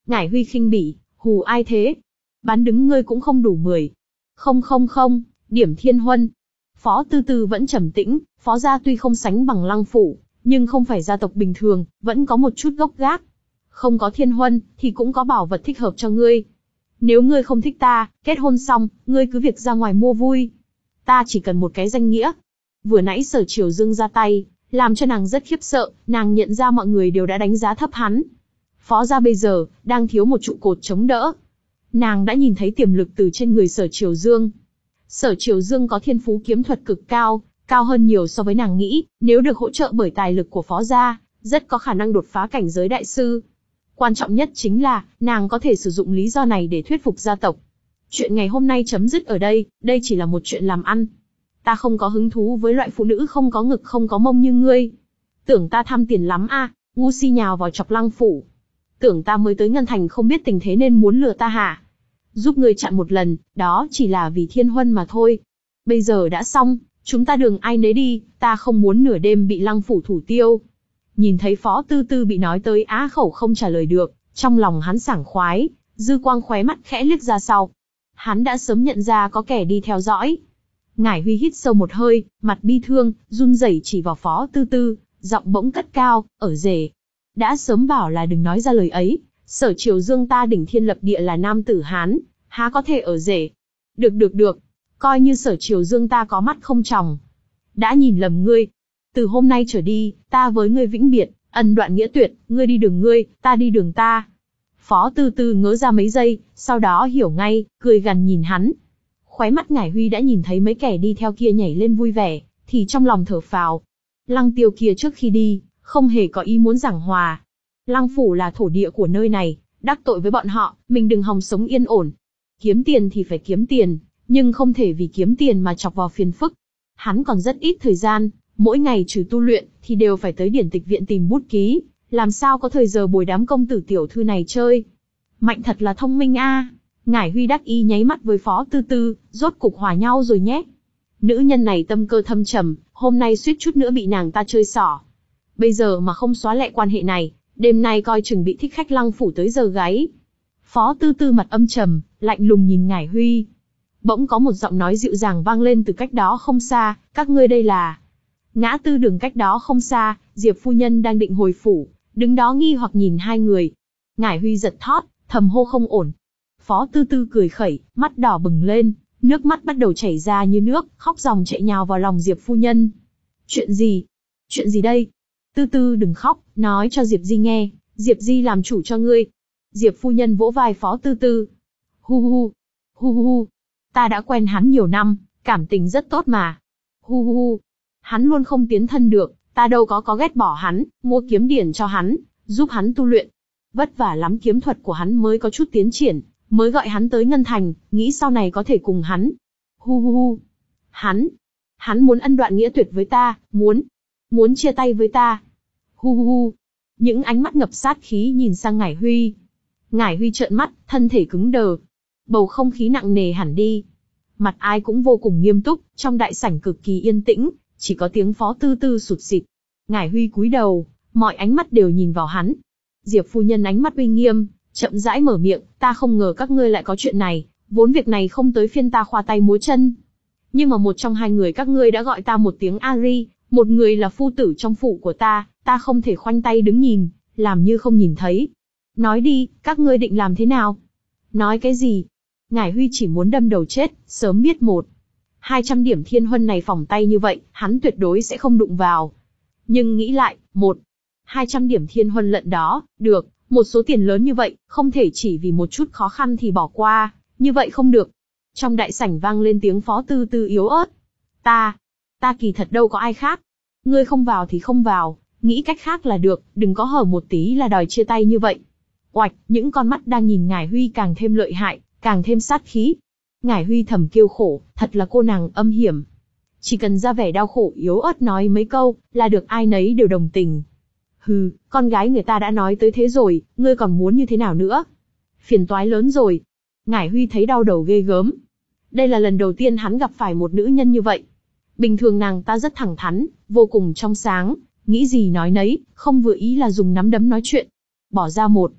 Ngải Huy khinh bỉ, hù ai thế? Bán đứng ngươi cũng không đủ mười. Không không không, điểm thiên huân. Phó Tư Tư vẫn trầm tĩnh, Phó gia tuy không sánh bằng Lăng phủ, nhưng không phải gia tộc bình thường, vẫn có một chút gốc gác. Không có thiên huân, thì cũng có bảo vật thích hợp cho ngươi. Nếu ngươi không thích ta, kết hôn xong, ngươi cứ việc ra ngoài mua vui. Ta chỉ cần một cái danh nghĩa. Vừa nãy Sở Triều Dương ra tay, làm cho nàng rất khiếp sợ, nàng nhận ra mọi người đều đã đánh giá thấp hắn. Phó gia bây giờ, đang thiếu một trụ cột chống đỡ. Nàng đã nhìn thấy tiềm lực từ trên người Sở Triều Dương. Sở Triều Dương có thiên phú kiếm thuật cực cao, cao hơn nhiều so với nàng nghĩ, nếu được hỗ trợ bởi tài lực của Phó gia, rất có khả năng đột phá cảnh giới đại sư. Quan trọng nhất chính là, nàng có thể sử dụng lý do này để thuyết phục gia tộc. Chuyện ngày hôm nay chấm dứt ở đây, đây chỉ là một chuyện làm ăn. Ta không có hứng thú với loại phụ nữ không có ngực không có mông như ngươi. Tưởng ta tham tiền lắm a? À, ngu si nhào vào chọc Lăng phủ. Tưởng ta mới tới Ngân Thành không biết tình thế nên muốn lừa ta hả? Giúp ngươi chặn một lần, đó chỉ là vì thiên huân mà thôi. Bây giờ đã xong, chúng ta đường ai nấy đi, ta không muốn nửa đêm bị Lăng phủ thủ tiêu. Nhìn thấy Phó Tư Tư bị nói tới á khẩu không trả lời được, trong lòng hắn sảng khoái, dư quang khóe mắt khẽ liếc ra sau. Hắn đã sớm nhận ra có kẻ đi theo dõi. Ngải Huy hít sâu một hơi, mặt bi thương, run rẩy chỉ vào Phó Tư Tư, giọng bỗng cất cao, ở rể. Đã sớm bảo là đừng nói ra lời ấy, Sở Triều Dương ta đỉnh thiên lập địa là nam tử Hán, há có thể ở rể. Được được được, coi như Sở Triều Dương ta có mắt không tròng. Đã nhìn lầm ngươi. Từ hôm nay trở đi, ta với ngươi vĩnh biệt, ân đoạn nghĩa tuyệt, ngươi đi đường ngươi, ta đi đường ta. Phó Tư Tư ngớ ra mấy giây, sau đó hiểu ngay, cười gằn nhìn hắn. Khóe mắt Ngải Huy đã nhìn thấy mấy kẻ đi theo kia nhảy lên vui vẻ, thì trong lòng thở phào. Lăng Tiêu kia trước khi đi, không hề có ý muốn giảng hòa. Lăng phủ là thổ địa của nơi này, đắc tội với bọn họ, mình đừng hòng sống yên ổn. Kiếm tiền thì phải kiếm tiền, nhưng không thể vì kiếm tiền mà chọc vào phiền phức. Hắn còn rất ít thời gian, mỗi ngày trừ tu luyện, thì đều phải tới điển tịch viện tìm bút ký, làm sao có thời giờ bồi đám công tử tiểu thư này chơi. Mạnh thật là thông minh a. À. Ngải Huy đắc ý nháy mắt với Phó Tư Tư, rốt cục hòa nhau rồi nhé. Nữ nhân này tâm cơ thâm trầm, hôm nay suýt chút nữa bị nàng ta chơi xỏ. Bây giờ mà không xóa lẹ quan hệ này, đêm nay coi chừng bị thích khách Lăng phủ tới giờ gáy. Phó Tư Tư mặt âm trầm, lạnh lùng nhìn Ngải Huy. Bỗng có một giọng nói dịu dàng vang lên từ cách đó không xa, các ngươi đây là... Ngã tư đường cách đó không xa, Diệp phu nhân đang định hồi phủ, đứng đó nghi hoặc nhìn hai người. Ngải Huy giật thót, thầm hô không ổn. Phó Tư Tư cười khẩy, mắt đỏ bừng lên, nước mắt bắt đầu chảy ra như nước, khóc ròng chạy nhào vào lòng Diệp phu nhân. Chuyện gì? Chuyện gì đây? Tư Tư đừng khóc, nói cho Diệp Di nghe, Diệp Di làm chủ cho ngươi. Diệp phu nhân vỗ vai Phó Tư Tư. Hu hu, hu hu hu, ta đã quen hắn nhiều năm, cảm tình rất tốt mà. Hu hu hu, hắn luôn không tiến thân được, ta đâu có có ghét bỏ hắn, mua kiếm điển cho hắn, giúp hắn tu luyện. Vất vả lắm kiếm thuật của hắn mới có chút tiến triển, mới gọi hắn tới Ngân Thành, nghĩ sau này có thể cùng hắn. Hu hu hu, hắn, hắn muốn ân đoạn nghĩa tuyệt với ta, muốn, muốn chia tay với ta. Hu hu hu, những ánh mắt ngập sát khí nhìn sang Ngải Huy. Ngải Huy trợn mắt, thân thể cứng đờ. Bầu không khí nặng nề hẳn đi. Mặt ai cũng vô cùng nghiêm túc, trong đại sảnh cực kỳ yên tĩnh, chỉ có tiếng Phó Tư Tư sụt sịt. Ngải Huy cúi đầu, mọi ánh mắt đều nhìn vào hắn. Diệp phu nhân ánh mắt uy nghiêm, chậm rãi mở miệng, ta không ngờ các ngươi lại có chuyện này, vốn việc này không tới phiên ta khoa tay múa chân. Nhưng mà một trong hai người các ngươi đã gọi ta một tiếng Ari, một người là phu tử trong phủ của ta, ta không thể khoanh tay đứng nhìn, làm như không nhìn thấy. Nói đi, các ngươi định làm thế nào? Nói cái gì? Ngải Huy chỉ muốn đâm đầu chết, sớm biết một. hai trăm điểm thiên huân này phỏng tay như vậy, hắn tuyệt đối sẽ không đụng vào. Nhưng nghĩ lại, một. hai trăm điểm thiên huân lận đó, được, một số tiền lớn như vậy, không thể chỉ vì một chút khó khăn thì bỏ qua, như vậy không được. Trong đại sảnh vang lên tiếng Phó Tư Tư yếu ớt. Ta, ta kỳ thật đâu có ai khác. Ngươi không vào thì không vào, nghĩ cách khác là được, đừng có hở một tí là đòi chia tay như vậy. Oạch, những con mắt đang nhìn Ngải Huy càng thêm lợi hại, càng thêm sát khí. Ngải Huy thầm kêu khổ, thật là cô nàng âm hiểm. Chỉ cần ra vẻ đau khổ yếu ớt nói mấy câu, là được ai nấy đều đồng tình. Hừ, con gái người ta đã nói tới thế rồi, ngươi còn muốn như thế nào nữa? Phiền toái lớn rồi. Ngải Huy thấy đau đầu ghê gớm. Đây là lần đầu tiên hắn gặp phải một nữ nhân như vậy. Bình thường nàng ta rất thẳng thắn, vô cùng trong sáng, nghĩ gì nói nấy, không vừa ý là dùng nắm đấm nói chuyện. Bỏ ra một.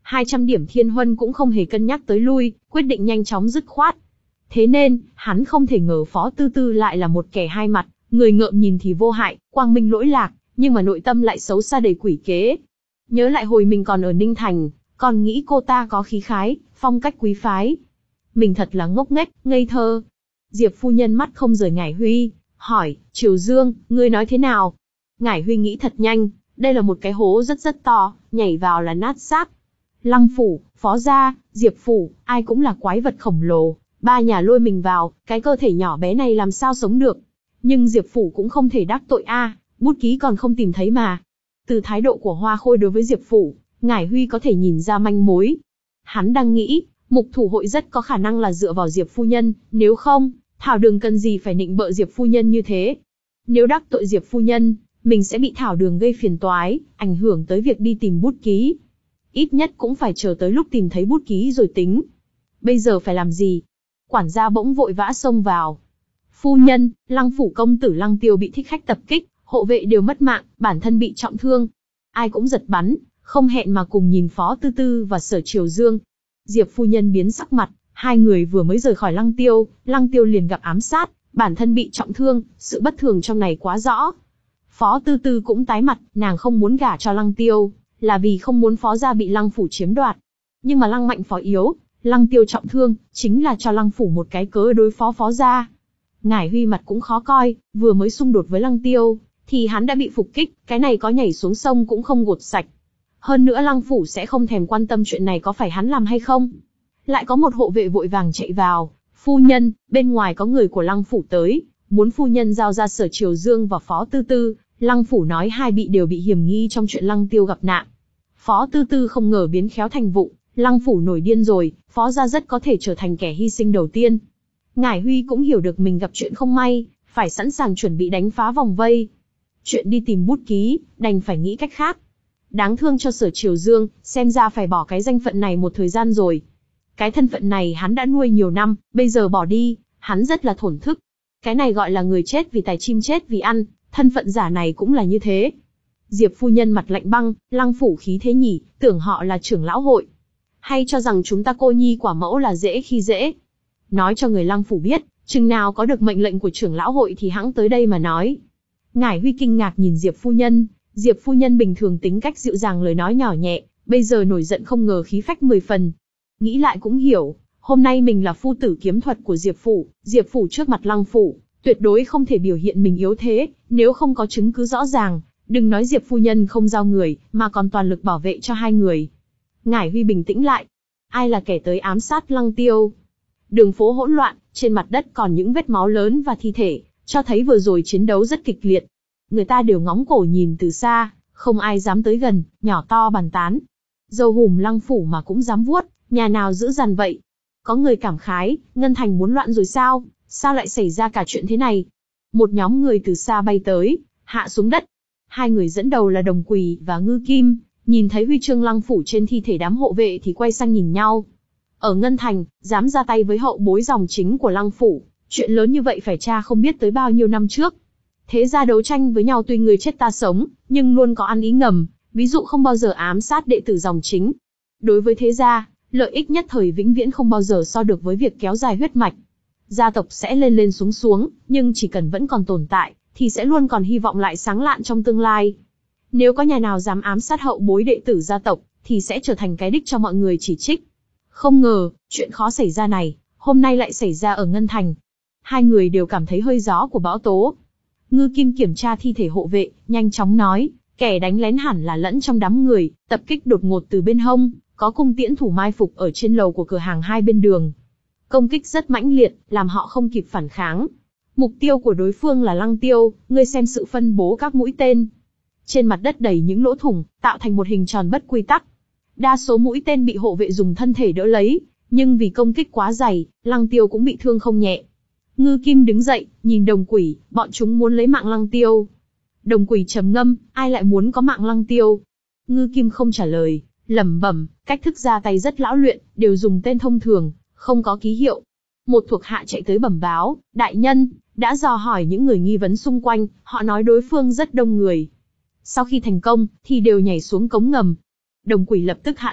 hai trăm điểm thiên huân cũng không hề cân nhắc tới lui, quyết định nhanh chóng dứt khoát. Thế nên, hắn không thể ngờ Phó Tư Tư lại là một kẻ hai mặt, người ngợm nhìn thì vô hại, quang minh lỗi lạc, nhưng mà nội tâm lại xấu xa đầy quỷ kế. Nhớ lại hồi mình còn ở Ninh Thành, còn nghĩ cô ta có khí khái, phong cách quý phái. Mình thật là ngốc nghếch, ngây thơ. Diệp phu nhân mắt không rời Ngải Huy, hỏi, Triều Dương, ngươi nói thế nào? Ngải Huy nghĩ thật nhanh, đây là một cái hố rất rất to, nhảy vào là nát xác. Lăng phủ, Phó gia, Diệp phủ, ai cũng là quái vật khổng lồ, ba nhà lôi mình vào, cái cơ thể nhỏ bé này làm sao sống được. Nhưng Diệp phủ cũng không thể đắc tội a, à, bút ký còn không tìm thấy mà. Từ thái độ của Hoa Khôi đối với Diệp phủ, Ngải Huy có thể nhìn ra manh mối. Hắn đang nghĩ, Mục thủ hội rất có khả năng là dựa vào Diệp phu nhân, nếu không, Thảo Đường cần gì phải nịnh bợ Diệp phu nhân như thế. Nếu đắc tội Diệp phu nhân, mình sẽ bị Thảo Đường gây phiền toái, ảnh hưởng tới việc đi tìm bút ký. Ít nhất cũng phải chờ tới lúc tìm thấy bút ký rồi tính. Bây giờ phải làm gì? Quản gia bỗng vội vã xông vào. Phu nhân, Lăng phủ công tử Lăng Tiêu bị thích khách tập kích, hộ vệ đều mất mạng, bản thân bị trọng thương. Ai cũng giật bắn, không hẹn mà cùng nhìn Phó Tư Tư và Sở Triều Dương. Diệp phu nhân biến sắc mặt, hai người vừa mới rời khỏi Lăng Tiêu, Lăng Tiêu liền gặp ám sát, bản thân bị trọng thương, sự bất thường trong này quá rõ. Phó Tư Tư cũng tái mặt, nàng không muốn gả cho Lăng Tiêu, là vì không muốn Phó gia bị Lăng phủ chiếm đoạt. Nhưng mà Lăng mạnh Phó yếu, Lăng Tiêu trọng thương, chính là cho Lăng phủ một cái cớ đối phó Phó gia. Ngải Huy mặt cũng khó coi, vừa mới xung đột với Lăng Tiêu, thì hắn đã bị phục kích, cái này có nhảy xuống sông cũng không gột sạch. Hơn nữa Lăng phủ sẽ không thèm quan tâm chuyện này có phải hắn làm hay không. Lại có một hộ vệ vội vàng chạy vào, phu nhân, bên ngoài có người của Lăng phủ tới, muốn phu nhân giao ra Sở Triều Dương và Phó Tư Tư. Lăng phủ nói hai bị đều bị hiểm nghi trong chuyện Lăng Tiêu gặp nạn. Phó Tư Tư không ngờ biến khéo thành vụ, Lăng phủ nổi điên rồi, Phó gia rất có thể trở thành kẻ hy sinh đầu tiên. Ngải Huy cũng hiểu được mình gặp chuyện không may, phải sẵn sàng chuẩn bị đánh phá vòng vây. Chuyện đi tìm bút ký, đành phải nghĩ cách khác. Đáng thương cho Sở Triều Dương, xem ra phải bỏ cái danh phận này một thời gian rồi. Cái thân phận này hắn đã nuôi nhiều năm, bây giờ bỏ đi, hắn rất là thổn thức. Cái này gọi là người chết vì tài chim chết vì ăn, thân phận giả này cũng là như thế. Diệp phu nhân mặt lạnh băng, Lăng phủ khí thế nhỉ, tưởng họ là trưởng lão hội. Hay cho rằng chúng ta cô nhi quả mẫu là dễ khi dễ. Nói cho người Lăng phủ biết, chừng nào có được mệnh lệnh của trưởng lão hội thì hẵng tới đây mà nói. Ngải Huy kinh ngạc nhìn Diệp phu nhân, Diệp phu nhân bình thường tính cách dịu dàng lời nói nhỏ nhẹ, bây giờ nổi giận không ngờ khí phách mười phần. Nghĩ lại cũng hiểu, hôm nay mình là phu tử kiếm thuật của Diệp phủ, Diệp phủ trước mặt Lăng phủ, tuyệt đối không thể biểu hiện mình yếu thế, nếu không có chứng cứ rõ ràng, đừng nói Diệp phu nhân không giao người, mà còn toàn lực bảo vệ cho hai người. Ngải Huy bình tĩnh lại. Ai là kẻ tới ám sát Lăng Tiêu? Đường phố hỗn loạn, trên mặt đất còn những vết máu lớn và thi thể, cho thấy vừa rồi chiến đấu rất kịch liệt. Người ta đều ngóng cổ nhìn từ xa, không ai dám tới gần, nhỏ to bàn tán. Dâu hùm Lăng phủ mà cũng dám vuốt, nhà nào dữ dằn vậy? Có người cảm khái, Ngân Thành muốn loạn rồi sao? Sao lại xảy ra cả chuyện thế này? Một nhóm người từ xa bay tới, hạ xuống đất. Hai người dẫn đầu là Đồng Quỳ và Ngư Kim, nhìn thấy huy chương Lăng phủ trên thi thể đám hộ vệ thì quay sang nhìn nhau. Ở Ngân Thành, dám ra tay với hậu bối dòng chính của Lăng phủ, chuyện lớn như vậy phải tra không biết tới bao nhiêu năm trước. Thế ra đấu tranh với nhau tuy người chết ta sống, nhưng luôn có ăn ý ngầm, ví dụ không bao giờ ám sát đệ tử dòng chính. Đối với thế gia, lợi ích nhất thời vĩnh viễn không bao giờ so được với việc kéo dài huyết mạch. Gia tộc sẽ lên lên xuống xuống, nhưng chỉ cần vẫn còn tồn tại, thì sẽ luôn còn hy vọng lại sáng lạn trong tương lai. Nếu có nhà nào dám ám sát hậu bối đệ tử gia tộc, thì sẽ trở thành cái đích cho mọi người chỉ trích. Không ngờ, chuyện khó xảy ra này, hôm nay lại xảy ra ở Ngân Thành. Hai người đều cảm thấy hơi gió của bão tố. Ngư Kim kiểm tra thi thể hộ vệ, nhanh chóng nói, kẻ đánh lén hẳn là lẫn trong đám người, tập kích đột ngột từ bên hông, có cung tiễn thủ mai phục ở trên lầu của cửa hàng hai bên đường. Công kích rất mãnh liệt, làm họ không kịp phản kháng. Mục tiêu của đối phương là Lăng Tiêu, ngươi xem sự phân bố các mũi tên. Trên mặt đất đầy những lỗ thủng, tạo thành một hình tròn bất quy tắc. Đa số mũi tên bị hộ vệ dùng thân thể đỡ lấy, nhưng vì công kích quá dày, Lăng Tiêu cũng bị thương không nhẹ. Ngư Kim đứng dậy, nhìn Đồng Quỷ, bọn chúng muốn lấy mạng Lăng Tiêu. Đồng Quỷ trầm ngâm, ai lại muốn có mạng Lăng Tiêu? Ngư Kim không trả lời, lẩm bẩm, cách thức ra tay rất lão luyện, đều dùng tên thông thường, không có ký hiệu. Một thuộc hạ chạy tới bẩm báo, đại nhân, đã dò hỏi những người nghi vấn xung quanh, họ nói đối phương rất đông người. Sau khi thành công, thì đều nhảy xuống cống ngầm. Đồng Quỷ lập tức hạ lệnh,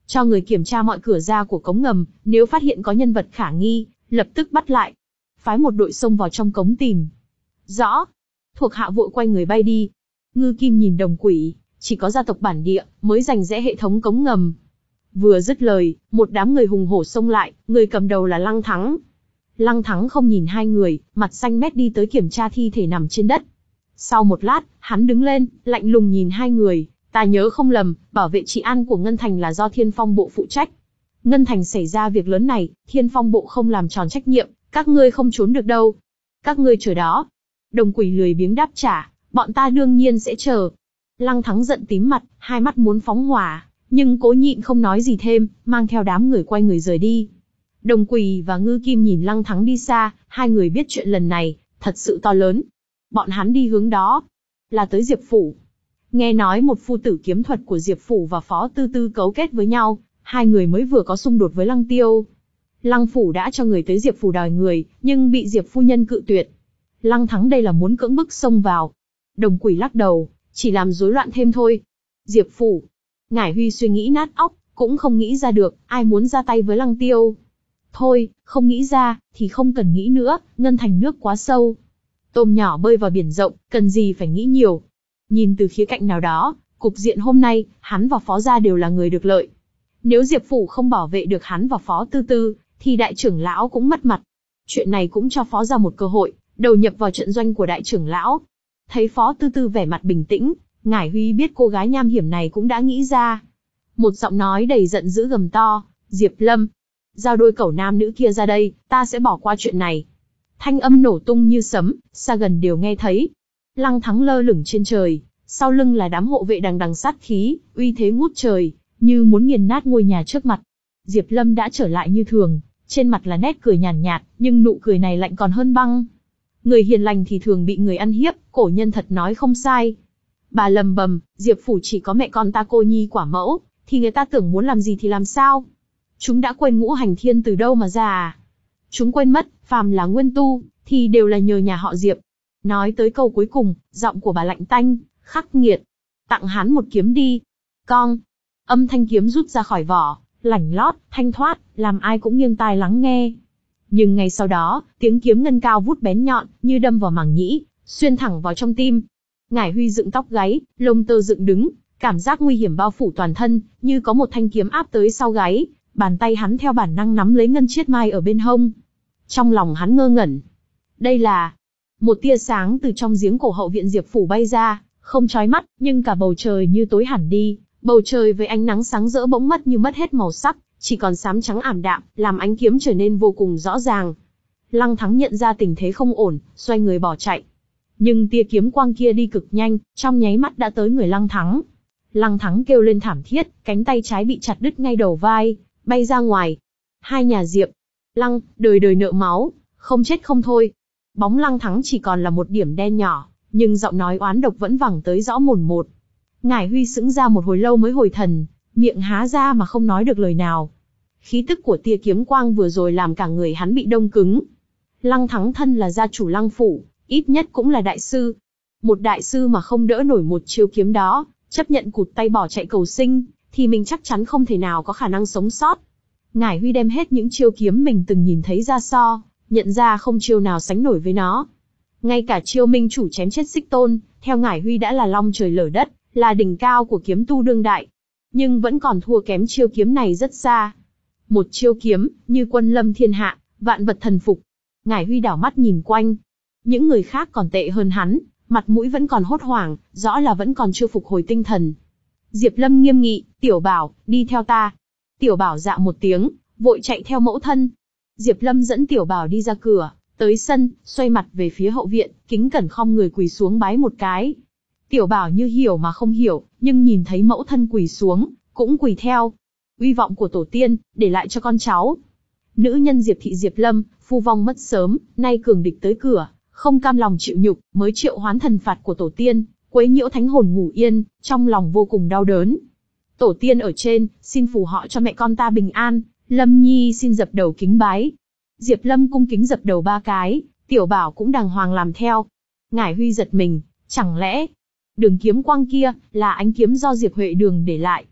cho người kiểm tra mọi cửa ra của cống ngầm, nếu phát hiện có nhân vật khả nghi, lập tức bắt lại. Phái một đội xông vào trong cống tìm. Rõ. Thuộc hạ vội quay người bay đi. Ngư Kim nhìn Đồng Quỷ, chỉ có gia tộc bản địa mới rành rẽ hệ thống cống ngầm. Vừa dứt lời, một đám người hùng hổ xông lại, người cầm đầu là Lăng Thắng. Lăng Thắng không nhìn hai người, mặt xanh mét đi tới kiểm tra thi thể nằm trên đất. Sau một lát, hắn đứng lên, lạnh lùng nhìn hai người, ta nhớ không lầm, bảo vệ trị an của Ngân Thành là do Thiên Phong Bộ phụ trách. Ngân Thành xảy ra việc lớn này, Thiên Phong Bộ không làm tròn trách nhiệm, các ngươi không trốn được đâu. Các ngươi chờ đó. Đồng Quỷ lười biếng đáp trả, bọn ta đương nhiên sẽ chờ. Lăng Thắng giận tím mặt, hai mắt muốn phóng hỏa, nhưng cố nhịn không nói gì thêm, mang theo đám người quay người rời đi. Đồng Quỷ và Ngư Kim nhìn Lăng Thắng đi xa, hai người biết chuyện lần này thật sự to lớn. Bọn hắn đi hướng đó là tới Diệp Phủ. Nghe nói một phu tử kiếm thuật của Diệp Phủ và Phó Tư Tư cấu kết với nhau, hai người mới vừa có xung đột với Lăng Tiêu. Lăng Phủ đã cho người tới Diệp Phủ đòi người, nhưng bị Diệp phu nhân cự tuyệt. Lăng Thắng đây là muốn cưỡng bức xông vào. Đồng Quỷ lắc đầu, chỉ làm rối loạn thêm thôi. Diệp Phủ. Ngải Huy suy nghĩ nát óc, cũng không nghĩ ra được ai muốn ra tay với Lăng Tiêu. Thôi, không nghĩ ra, thì không cần nghĩ nữa, Ngân Thành nước quá sâu. Tôm nhỏ bơi vào biển rộng, cần gì phải nghĩ nhiều. Nhìn từ khía cạnh nào đó, cục diện hôm nay, hắn và Phó gia đều là người được lợi. Nếu Diệp Phủ không bảo vệ được hắn và Phó Tư Tư, thì đại trưởng lão cũng mất mặt. Chuyện này cũng cho Phó gia một cơ hội, đầu nhập vào trận doanh của đại trưởng lão. Thấy Phó Tư Tư vẻ mặt bình tĩnh, Ngải Huy biết cô gái nham hiểm này cũng đã nghĩ ra. Một giọng nói đầy giận dữ gầm to, Diệp Lâm, giao đôi cẩu nam nữ kia ra đây, ta sẽ bỏ qua chuyện này. Thanh âm nổ tung như sấm, xa gần đều nghe thấy. Lăng Thắng lơ lửng trên trời, sau lưng là đám hộ vệ đằng đằng sát khí, uy thế ngút trời, như muốn nghiền nát ngôi nhà trước mặt. Diệp Lâm đã trở lại như thường, trên mặt là nét cười nhàn nhạt, nhưng nụ cười này lạnh còn hơn băng. Người hiền lành thì thường bị người ăn hiếp, cổ nhân thật nói không sai. Bà lầm bầm, Diệp Phủ chỉ có mẹ con ta cô nhi quả mẫu, thì người ta tưởng muốn làm gì thì làm sao. Chúng đã quên ngũ hành thiên từ đâu mà ra à? Chúng quên mất, phàm là nguyên tu, thì đều là nhờ nhà họ Diệp. Nói tới câu cuối cùng, giọng của bà lạnh tanh, khắc nghiệt. Tặng hắn một kiếm đi. Cong. Âm thanh kiếm rút ra khỏi vỏ, lảnh lót, thanh thoát, làm ai cũng nghiêng tai lắng nghe. Nhưng ngay sau đó, tiếng kiếm ngân cao vút bén nhọn, như đâm vào màng nhĩ, xuyên thẳng vào trong tim. Ngải Huy dựng tóc gáy, lông tơ dựng đứng, cảm giác nguy hiểm bao phủ toàn thân, như có một thanh kiếm áp tới sau gáy. Bàn tay hắn theo bản năng nắm lấy ngân chiết mai ở bên hông. Trong lòng hắn ngơ ngẩn. Đây là... Một tia sáng từ trong giếng cổ hậu viện Diệp Phủ bay ra, không chói mắt, nhưng cả bầu trời như tối hẳn đi. Bầu trời với ánh nắng sáng rỡ bỗng mất như mất hết màu sắc, chỉ còn xám trắng ảm đạm, làm ánh kiếm trở nên vô cùng rõ ràng. Lăng Thắng nhận ra tình thế không ổn, xoay người bỏ chạy. Nhưng tia kiếm quang kia đi cực nhanh, trong nháy mắt đã tới người Lăng Thắng. Lăng Thắng kêu lên thảm thiết, cánh tay trái bị chặt đứt ngay đầu vai, bay ra ngoài. Hai nhà Diệp, Lăng, đời đời nợ máu, không chết không thôi. Bóng Lăng Thắng chỉ còn là một điểm đen nhỏ, nhưng giọng nói oán độc vẫn vẳng tới rõ mồn một. Ngải Huy sững ra một hồi lâu mới hồi thần, miệng há ra mà không nói được lời nào. Khí tức của tia kiếm quang vừa rồi làm cả người hắn bị đông cứng. Lăng Thắng thân là gia chủ Lăng Phủ, ít nhất cũng là đại sư. Một đại sư mà không đỡ nổi một chiêu kiếm đó, chấp nhận cụt tay bỏ chạy cầu sinh, thì mình chắc chắn không thể nào có khả năng sống sót. Ngải Huy đem hết những chiêu kiếm mình từng nhìn thấy ra so, nhận ra không chiêu nào sánh nổi với nó. Ngay cả chiêu minh chủ chém chết Xích Tôn, theo Ngải Huy đã là long trời lở đất, là đỉnh cao của kiếm tu đương đại. Nhưng vẫn còn thua kém chiêu kiếm này rất xa. Một chiêu kiếm, như quân lâm thiên hạ, vạn vật thần phục. Ngải Huy đảo mắt nhìn quanh. Những người khác còn tệ hơn hắn, mặt mũi vẫn còn hốt hoảng, rõ là vẫn còn chưa phục hồi tinh thần. Diệp Lâm nghiêm nghị, Tiểu Bảo, đi theo ta. Tiểu Bảo dạ một tiếng, vội chạy theo mẫu thân. Diệp Lâm dẫn Tiểu Bảo đi ra cửa, tới sân, xoay mặt về phía hậu viện, kính cẩn khom người quỳ xuống bái một cái. Tiểu Bảo như hiểu mà không hiểu, nhưng nhìn thấy mẫu thân quỳ xuống, cũng quỳ theo. Uy vọng của tổ tiên, để lại cho con cháu. Nữ nhân Diệp thị Diệp Lâm, phu vong mất sớm, nay cường địch tới cửa, không cam lòng chịu nhục, mới triệu hoán thần phạt của tổ tiên, quấy nhiễu thánh hồn ngủ yên, trong lòng vô cùng đau đớn. Tổ tiên ở trên, xin phù họ cho mẹ con ta bình an. Lâm Nhi xin dập đầu kính bái. Diệp Lâm cung kính dập đầu ba cái, Tiểu Bảo cũng đàng hoàng làm theo. Ngải Huy giật mình, chẳng lẽ đường kiếm quang kia là ánh kiếm do Diệp Huệ Đường để lại?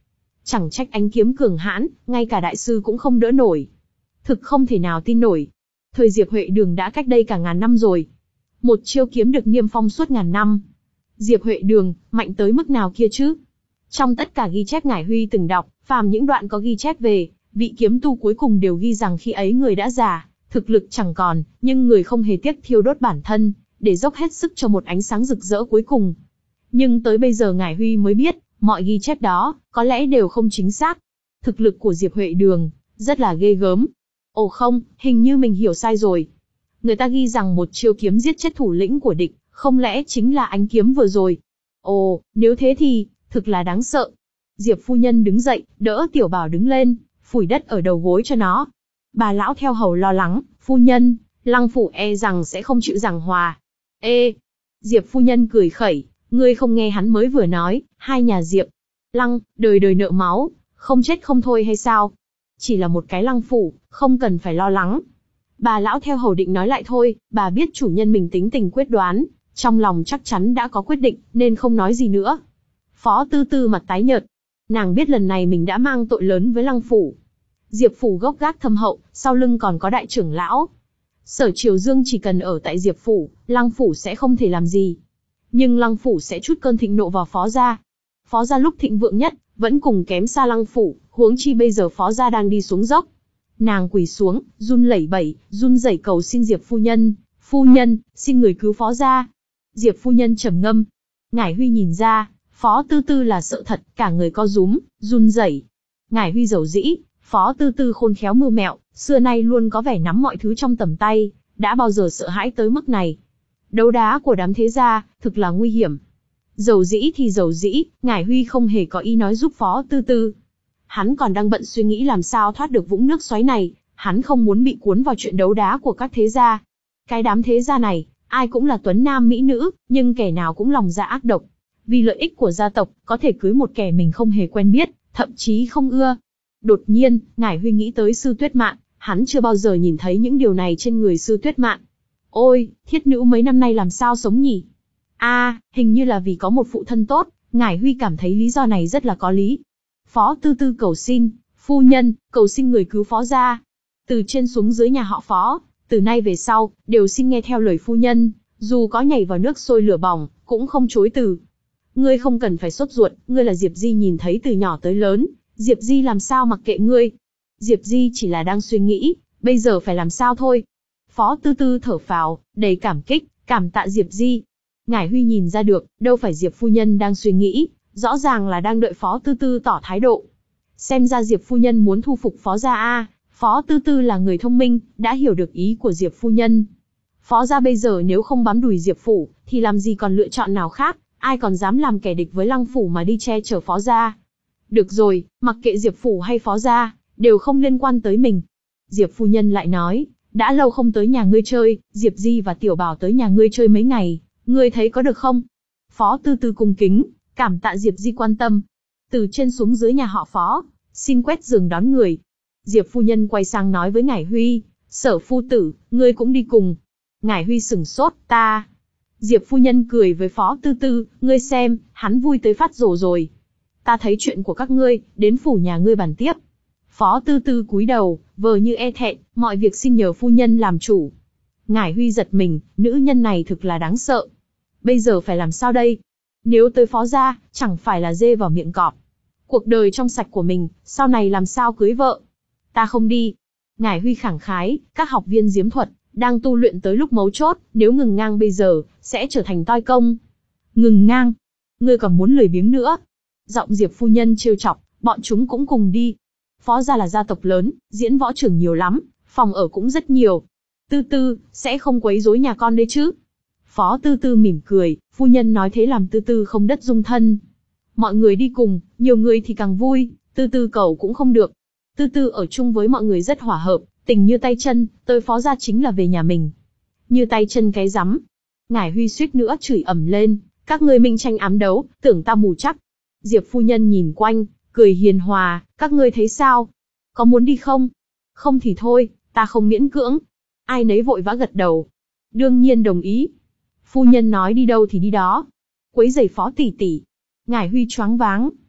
Chẳng trách ánh kiếm cường hãn, ngay cả đại sư cũng không đỡ nổi. Thực không thể nào tin nổi. Thời Diệp Huệ Đường đã cách đây cả ngàn năm rồi. Một chiêu kiếm được niêm phong suốt ngàn năm. Diệp Huệ Đường, mạnh tới mức nào kia chứ? Trong tất cả ghi chép Ngải Huy từng đọc, phàm những đoạn có ghi chép về vị kiếm tu cuối cùng đều ghi rằng khi ấy người đã già, thực lực chẳng còn, nhưng người không hề tiếc thiêu đốt bản thân, để dốc hết sức cho một ánh sáng rực rỡ cuối cùng. Nhưng tới bây giờ Ngải Huy mới biết, mọi ghi chép đó, có lẽ đều không chính xác. Thực lực của Diệp Huệ Đường, rất là ghê gớm. Ồ không, hình như mình hiểu sai rồi. Người ta ghi rằng một chiêu kiếm giết chết thủ lĩnh của địch, không lẽ chính là ánh kiếm vừa rồi? Ồ, nếu thế thì, thực là đáng sợ. Diệp phu nhân đứng dậy, đỡ Tiểu Bảo đứng lên, phủi đất ở đầu gối cho nó. Bà lão theo hầu lo lắng, phu nhân, Lăng phủ e rằng sẽ không chịu giảng hòa. Ê! Diệp phu nhân cười khẩy, ngươi không nghe hắn mới vừa nói, hai nhà Diệp, Lăng, đời đời nợ máu, không chết không thôi hay sao? Chỉ là một cái Lăng phủ, không cần phải lo lắng. Bà lão theo hầu định nói lại thôi, bà biết chủ nhân mình tính tình quyết đoán, trong lòng chắc chắn đã có quyết định, nên không nói gì nữa. Phó Tư Tư mặt tái nhợt. Nàng biết lần này mình đã mang tội lớn với Lăng phủ. Diệp phủ gốc gác thâm hậu, sau lưng còn có đại trưởng lão. Sở Triều Dương chỉ cần ở tại Diệp phủ, Lăng phủ sẽ không thể làm gì. Nhưng Lăng phủ sẽ trút cơn thịnh nộ vào Phó gia. Phó gia lúc thịnh vượng nhất, vẫn cùng kém xa Lăng phủ, huống chi bây giờ Phó gia đang đi xuống dốc. Nàng quỳ xuống, run lẩy bẩy, run rẩy cầu xin Diệp phu nhân, phu nhân, xin người cứu Phó gia. Diệp phu nhân trầm ngâm. Ngải Huy nhìn ra, Phó Tư Tư là sợ thật, cả người co rúm, run rẩy. Ngải Huy giàu dĩ, Phó Tư Tư khôn khéo mưu mẹo, xưa nay luôn có vẻ nắm mọi thứ trong tầm tay, đã bao giờ sợ hãi tới mức này. Đấu đá của đám thế gia, thực là nguy hiểm. Giàu dĩ thì giàu dĩ, Ngải Huy không hề có ý nói giúp Phó Tư Tư. Hắn còn đang bận suy nghĩ làm sao thoát được vũng nước xoáy này, hắn không muốn bị cuốn vào chuyện đấu đá của các thế gia. Cái đám thế gia này, ai cũng là tuấn nam mỹ nữ, nhưng kẻ nào cũng lòng dạ ác độc. Vì lợi ích của gia tộc, có thể cưới một kẻ mình không hề quen biết, thậm chí không ưa. Đột nhiên, Ngải Huy nghĩ tới Sư Tuyết Mạn, hắn chưa bao giờ nhìn thấy những điều này trên người Sư Tuyết Mạn. Ôi, thiết nữ mấy năm nay làm sao sống nhỉ? A, à, hình như là vì có một phụ thân tốt, Ngải Huy cảm thấy lý do này rất là có lý. Phó Tư Tư cầu xin, phu nhân, cầu xin người cứu Phó gia. Từ trên xuống dưới nhà họ Phó, từ nay về sau, đều xin nghe theo lời phu nhân, dù có nhảy vào nước sôi lửa bỏng, cũng không chối từ. Ngươi không cần phải sốt ruột, ngươi là Diệp Di nhìn thấy từ nhỏ tới lớn, Diệp Di làm sao mặc kệ ngươi. Diệp Di chỉ là đang suy nghĩ, bây giờ phải làm sao thôi. Phó Tư Tư thở phào, đầy cảm kích, cảm tạ Diệp Di. Ngải Huy nhìn ra được, đâu phải Diệp phu nhân đang suy nghĩ, rõ ràng là đang đợi Phó Tư Tư tỏ thái độ. Xem ra Diệp phu nhân muốn thu phục Phó gia a. Phó Tư Tư là người thông minh, đã hiểu được ý của Diệp phu nhân. Phó gia bây giờ nếu không bám đùi Diệp phủ, thì làm gì còn lựa chọn nào khác, ai còn dám làm kẻ địch với Lăng phủ mà đi che chở Phó gia. Được rồi, mặc kệ Diệp phủ hay Phó gia, đều không liên quan tới mình. Diệp phu nhân lại nói, đã lâu không tới nhà ngươi chơi, Diệp Di và Tiểu Bảo tới nhà ngươi chơi mấy ngày, ngươi thấy có được không? Phó Tư Tư cung kính, cảm tạ Diệp Di quan tâm. Từ trên xuống dưới nhà họ Phó, xin quét giường đón người. Diệp phu nhân quay sang nói với Ngải Huy, Sở phu tử, ngươi cũng đi cùng. Ngải Huy sửng sốt, ta. Diệp phu nhân cười với Phó Tư Tư, ngươi xem, hắn vui tới phát rồ rồi. Ta thấy chuyện của các ngươi, đến phủ nhà ngươi bàn tiếp. Phó Tư Tư cúi đầu, vờ như e thẹn, mọi việc xin nhờ phu nhân làm chủ. Ngải Huy giật mình, nữ nhân này thực là đáng sợ. Bây giờ phải làm sao đây? Nếu tới Phó gia, chẳng phải là dê vào miệng cọp. Cuộc đời trong sạch của mình, sau này làm sao cưới vợ? Ta không đi. Ngải Huy khẳng khái, các học viên diếm thuật, đang tu luyện tới lúc mấu chốt, nếu ngừng ngang bây giờ, sẽ trở thành toi công. Ngừng ngang? Ngươi còn muốn lười biếng nữa? Giọng Diệp phu nhân trêu chọc, bọn chúng cũng cùng đi. Phó gia là gia tộc lớn, diễn võ trường nhiều lắm, phòng ở cũng rất nhiều. Tư Tư, sẽ không quấy rối nhà con đấy chứ? Phó Tư Tư mỉm cười, phu nhân nói thế làm Tư Tư không đất dung thân. Mọi người đi cùng, nhiều người thì càng vui, Tư Tư cầu cũng không được. Tư Tư ở chung với mọi người rất hòa hợp, tình như tay chân, tới Phó gia chính là về nhà mình. Như tay chân cái rắm. Ngải Huy suýt nữa chửi ầm lên, các ngươi minh tranh ám đấu, tưởng ta mù chắc. Diệp phu nhân nhìn quanh, cười hiền hòa, các ngươi thấy sao? Có muốn đi không? Không thì thôi, ta không miễn cưỡng. Ai nấy vội vã gật đầu. Đương nhiên đồng ý. Phu nhân nói đi đâu thì đi đó. Quấy rầy Phó tỷ tỷ. Ngải Huy choáng váng.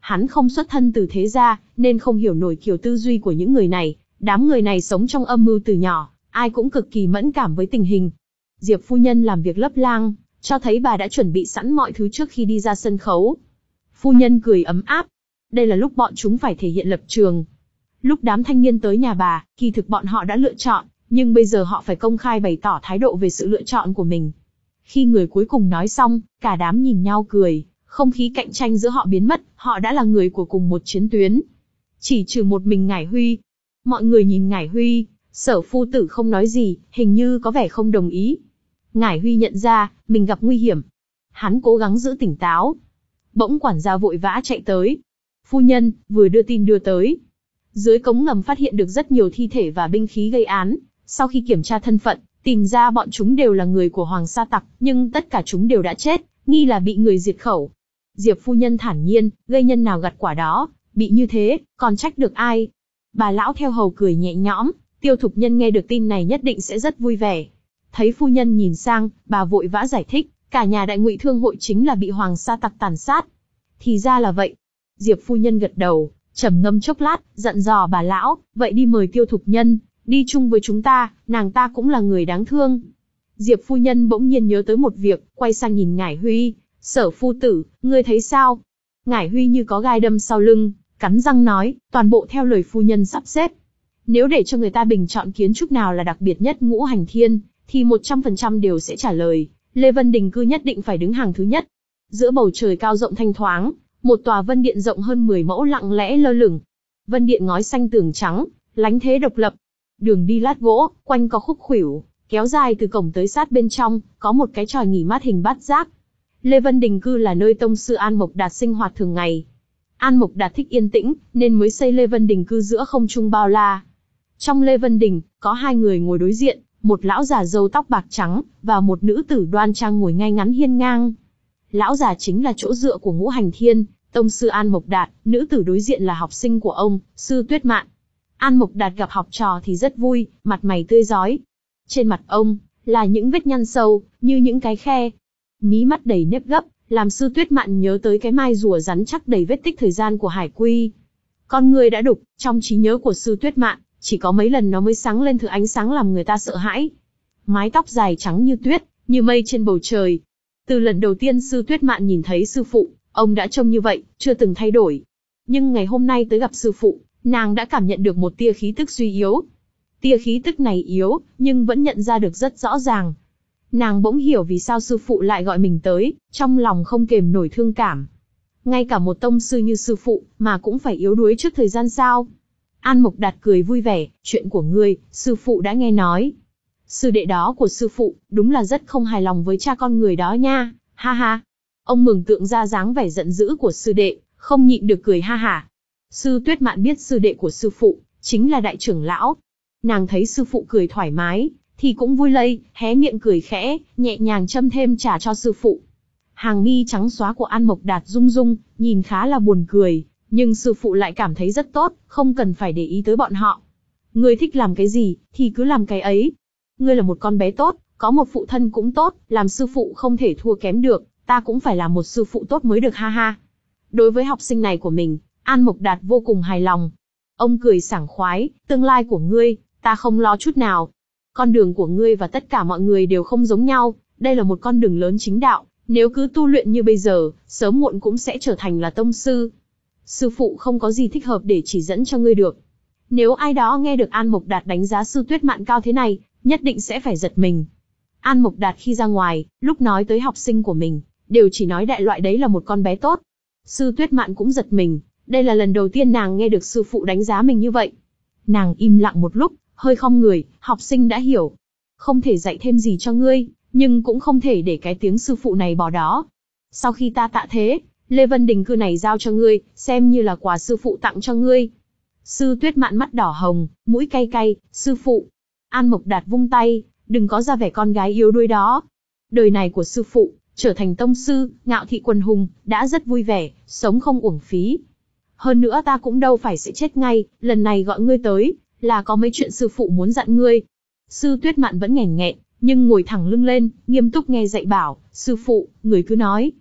Hắn không xuất thân từ thế gia, nên không hiểu nổi kiểu tư duy của những người này. Đám người này sống trong âm mưu từ nhỏ, ai cũng cực kỳ mẫn cảm với tình hình. Diệp phu nhân làm việc lấp lang, cho thấy bà đã chuẩn bị sẵn mọi thứ trước khi đi ra sân khấu. Phu nhân cười ấm áp. Đây là lúc bọn chúng phải thể hiện lập trường. Lúc đám thanh niên tới nhà bà, kỳ thực bọn họ đã lựa chọn, nhưng bây giờ họ phải công khai bày tỏ thái độ về sự lựa chọn của mình. Khi người cuối cùng nói xong, cả đám nhìn nhau cười, không khí cạnh tranh giữa họ biến mất, họ đã là người của cùng một chiến tuyến. Chỉ trừ một mình Ngải Huy. Mọi người nhìn Ngải Huy, Sở phu tử không nói gì, hình như có vẻ không đồng ý. Ngải Huy nhận ra, mình gặp nguy hiểm. Hắn cố gắng giữ tỉnh táo. Bỗng quản gia vội vã chạy tới. Phu nhân, vừa đưa tin đưa tới. Dưới cống ngầm phát hiện được rất nhiều thi thể và binh khí gây án. Sau khi kiểm tra thân phận, tìm ra bọn chúng đều là người của Hoàng Sa Tặc, nhưng tất cả chúng đều đã chết, nghi là bị người diệt khẩu. Diệp phu nhân thản nhiên, gây nhân nào gặt quả đó, bị như thế, còn trách được ai? Bà lão theo hầu cười nhẹ nhõm, Tiêu Thục Nhân nghe được tin này nhất định sẽ rất vui vẻ. Thấy phu nhân nhìn sang, bà vội vã giải thích, cả nhà Đại Ngụy Thương hội chính là bị Hoàng Sa Tặc tàn sát. Thì ra là vậy. Diệp phu nhân gật đầu, trầm ngâm chốc lát, dặn dò bà lão, vậy đi mời Tiêu Thục Nhân, đi chung với chúng ta, nàng ta cũng là người đáng thương. Diệp phu nhân bỗng nhiên nhớ tới một việc, quay sang nhìn Ngải Huy, Sở phu tử, ngươi thấy sao? Ngải Huy như có gai đâm sau lưng, cắn răng nói, toàn bộ theo lời phu nhân sắp xếp. Nếu để cho người ta bình chọn kiến trúc nào là đặc biệt nhất Ngũ Hành Thiên, thì một trăm phần trăm đều sẽ trả lời, Lê Vân Đình Cư nhất định phải đứng hàng thứ nhất. Giữa bầu trời cao rộng thanh thoáng, một tòa vân điện rộng hơn mười mẫu lặng lẽ lơ lửng. Vân điện ngói xanh tường trắng, lánh thế độc lập. Đường đi lát gỗ, quanh có khúc khuỷu, kéo dài từ cổng tới sát bên trong, có một cái tròi nghỉ mát hình bát giác. Lê Vân Đình Cư là nơi tông sư An Mộc Đạt sinh hoạt thường ngày. An Mộc Đạt thích yên tĩnh, nên mới xây Lê Vân Đình Cư giữa không trung bao la. Trong Lê Vân Đình, có hai người ngồi đối diện, một lão già râu tóc bạc trắng, và một nữ tử đoan trang ngồi ngay ngắn hiên ngang. Lão già chính là chỗ dựa của Ngũ Hành Thiên, tông sư An Mộc Đạt, nữ tử đối diện là học sinh của ông, sư Tuyết Mạn. An Mộc Đạt gặp học trò thì rất vui, mặt mày tươi rói. Trên mặt ông, là những vết nhăn sâu, như những cái khe. Mí mắt đầy nếp gấp, làm sư Tuyết Mạn nhớ tới cái mai rùa rắn chắc đầy vết tích thời gian của Hải Quy. Con người đã đục, trong trí nhớ của sư Tuyết Mạn, chỉ có mấy lần nó mới sáng lên thứ ánh sáng làm người ta sợ hãi. Mái tóc dài trắng như tuyết, như mây trên bầu trời. Từ lần đầu tiên sư Tuyết Mạn nhìn thấy sư phụ, ông đã trông như vậy, chưa từng thay đổi. Nhưng ngày hôm nay tới gặp sư phụ, nàng đã cảm nhận được một tia khí tức suy yếu. Tia khí tức này yếu, nhưng vẫn nhận ra được rất rõ ràng. Nàng bỗng hiểu vì sao sư phụ lại gọi mình tới, trong lòng không kềm nổi thương cảm. Ngay cả một tông sư như sư phụ, mà cũng phải yếu đuối trước thời gian sao? An Mộc Đạt cười vui vẻ, chuyện của ngươi, sư phụ đã nghe nói. Sư đệ đó của sư phụ, đúng là rất không hài lòng với cha con người đó nha, ha ha. Ông mường tượng ra dáng vẻ giận dữ của sư đệ, không nhịn được cười ha hả. Sư Tuyết Mạn biết sư đệ của sư phụ, chính là đại trưởng lão. Nàng thấy sư phụ cười thoải mái, thì cũng vui lây, hé miệng cười khẽ, nhẹ nhàng châm thêm trà cho sư phụ. Hàng mi trắng xóa của An Mộc Đạt rung rung, nhìn khá là buồn cười, nhưng sư phụ lại cảm thấy rất tốt, không cần phải để ý tới bọn họ. Ngươi thích làm cái gì, thì cứ làm cái ấy. Ngươi là một con bé tốt, có một phụ thân cũng tốt, làm sư phụ không thể thua kém được, ta cũng phải là một sư phụ tốt mới được ha ha. Đối với học sinh này của mình, An Mộc Đạt vô cùng hài lòng. Ông cười sảng khoái, tương lai của ngươi, ta không lo chút nào. Con đường của ngươi và tất cả mọi người đều không giống nhau, đây là một con đường lớn chính đạo, nếu cứ tu luyện như bây giờ, sớm muộn cũng sẽ trở thành là tông sư. Sư phụ không có gì thích hợp để chỉ dẫn cho ngươi được. Nếu ai đó nghe được An Mộc Đạt đánh giá sư Tuyết Mạn cao thế này, nhất định sẽ phải giật mình. An Mộc Đạt khi ra ngoài, lúc nói tới học sinh của mình, đều chỉ nói đại loại đấy là một con bé tốt. Sư Tuyết Mạn cũng giật mình, đây là lần đầu tiên nàng nghe được sư phụ đánh giá mình như vậy. Nàng im lặng một lúc, hơi khom người, học sinh đã hiểu. Không thể dạy thêm gì cho ngươi, nhưng cũng không thể để cái tiếng sư phụ này bỏ đó. Sau khi ta tạ thế, Lê Vân Đình Cư này giao cho ngươi, xem như là quà sư phụ tặng cho ngươi. Sư Tuyết Mạn mắt đỏ hồng, mũi cay cay, sư phụ. An Mộc Đạt vung tay, đừng có ra vẻ con gái yếu đuối đó. Đời này của sư phụ, trở thành tông sư, ngạo thị quần hùng, đã rất vui vẻ, sống không uổng phí. Hơn nữa ta cũng đâu phải sẽ chết ngay, lần này gọi ngươi tới, là có mấy chuyện sư phụ muốn dặn ngươi. Sư Tuyết Mạn vẫn nghèn nghẹn, nhưng ngồi thẳng lưng lên, nghiêm túc nghe dạy bảo, sư phụ, người cứ nói.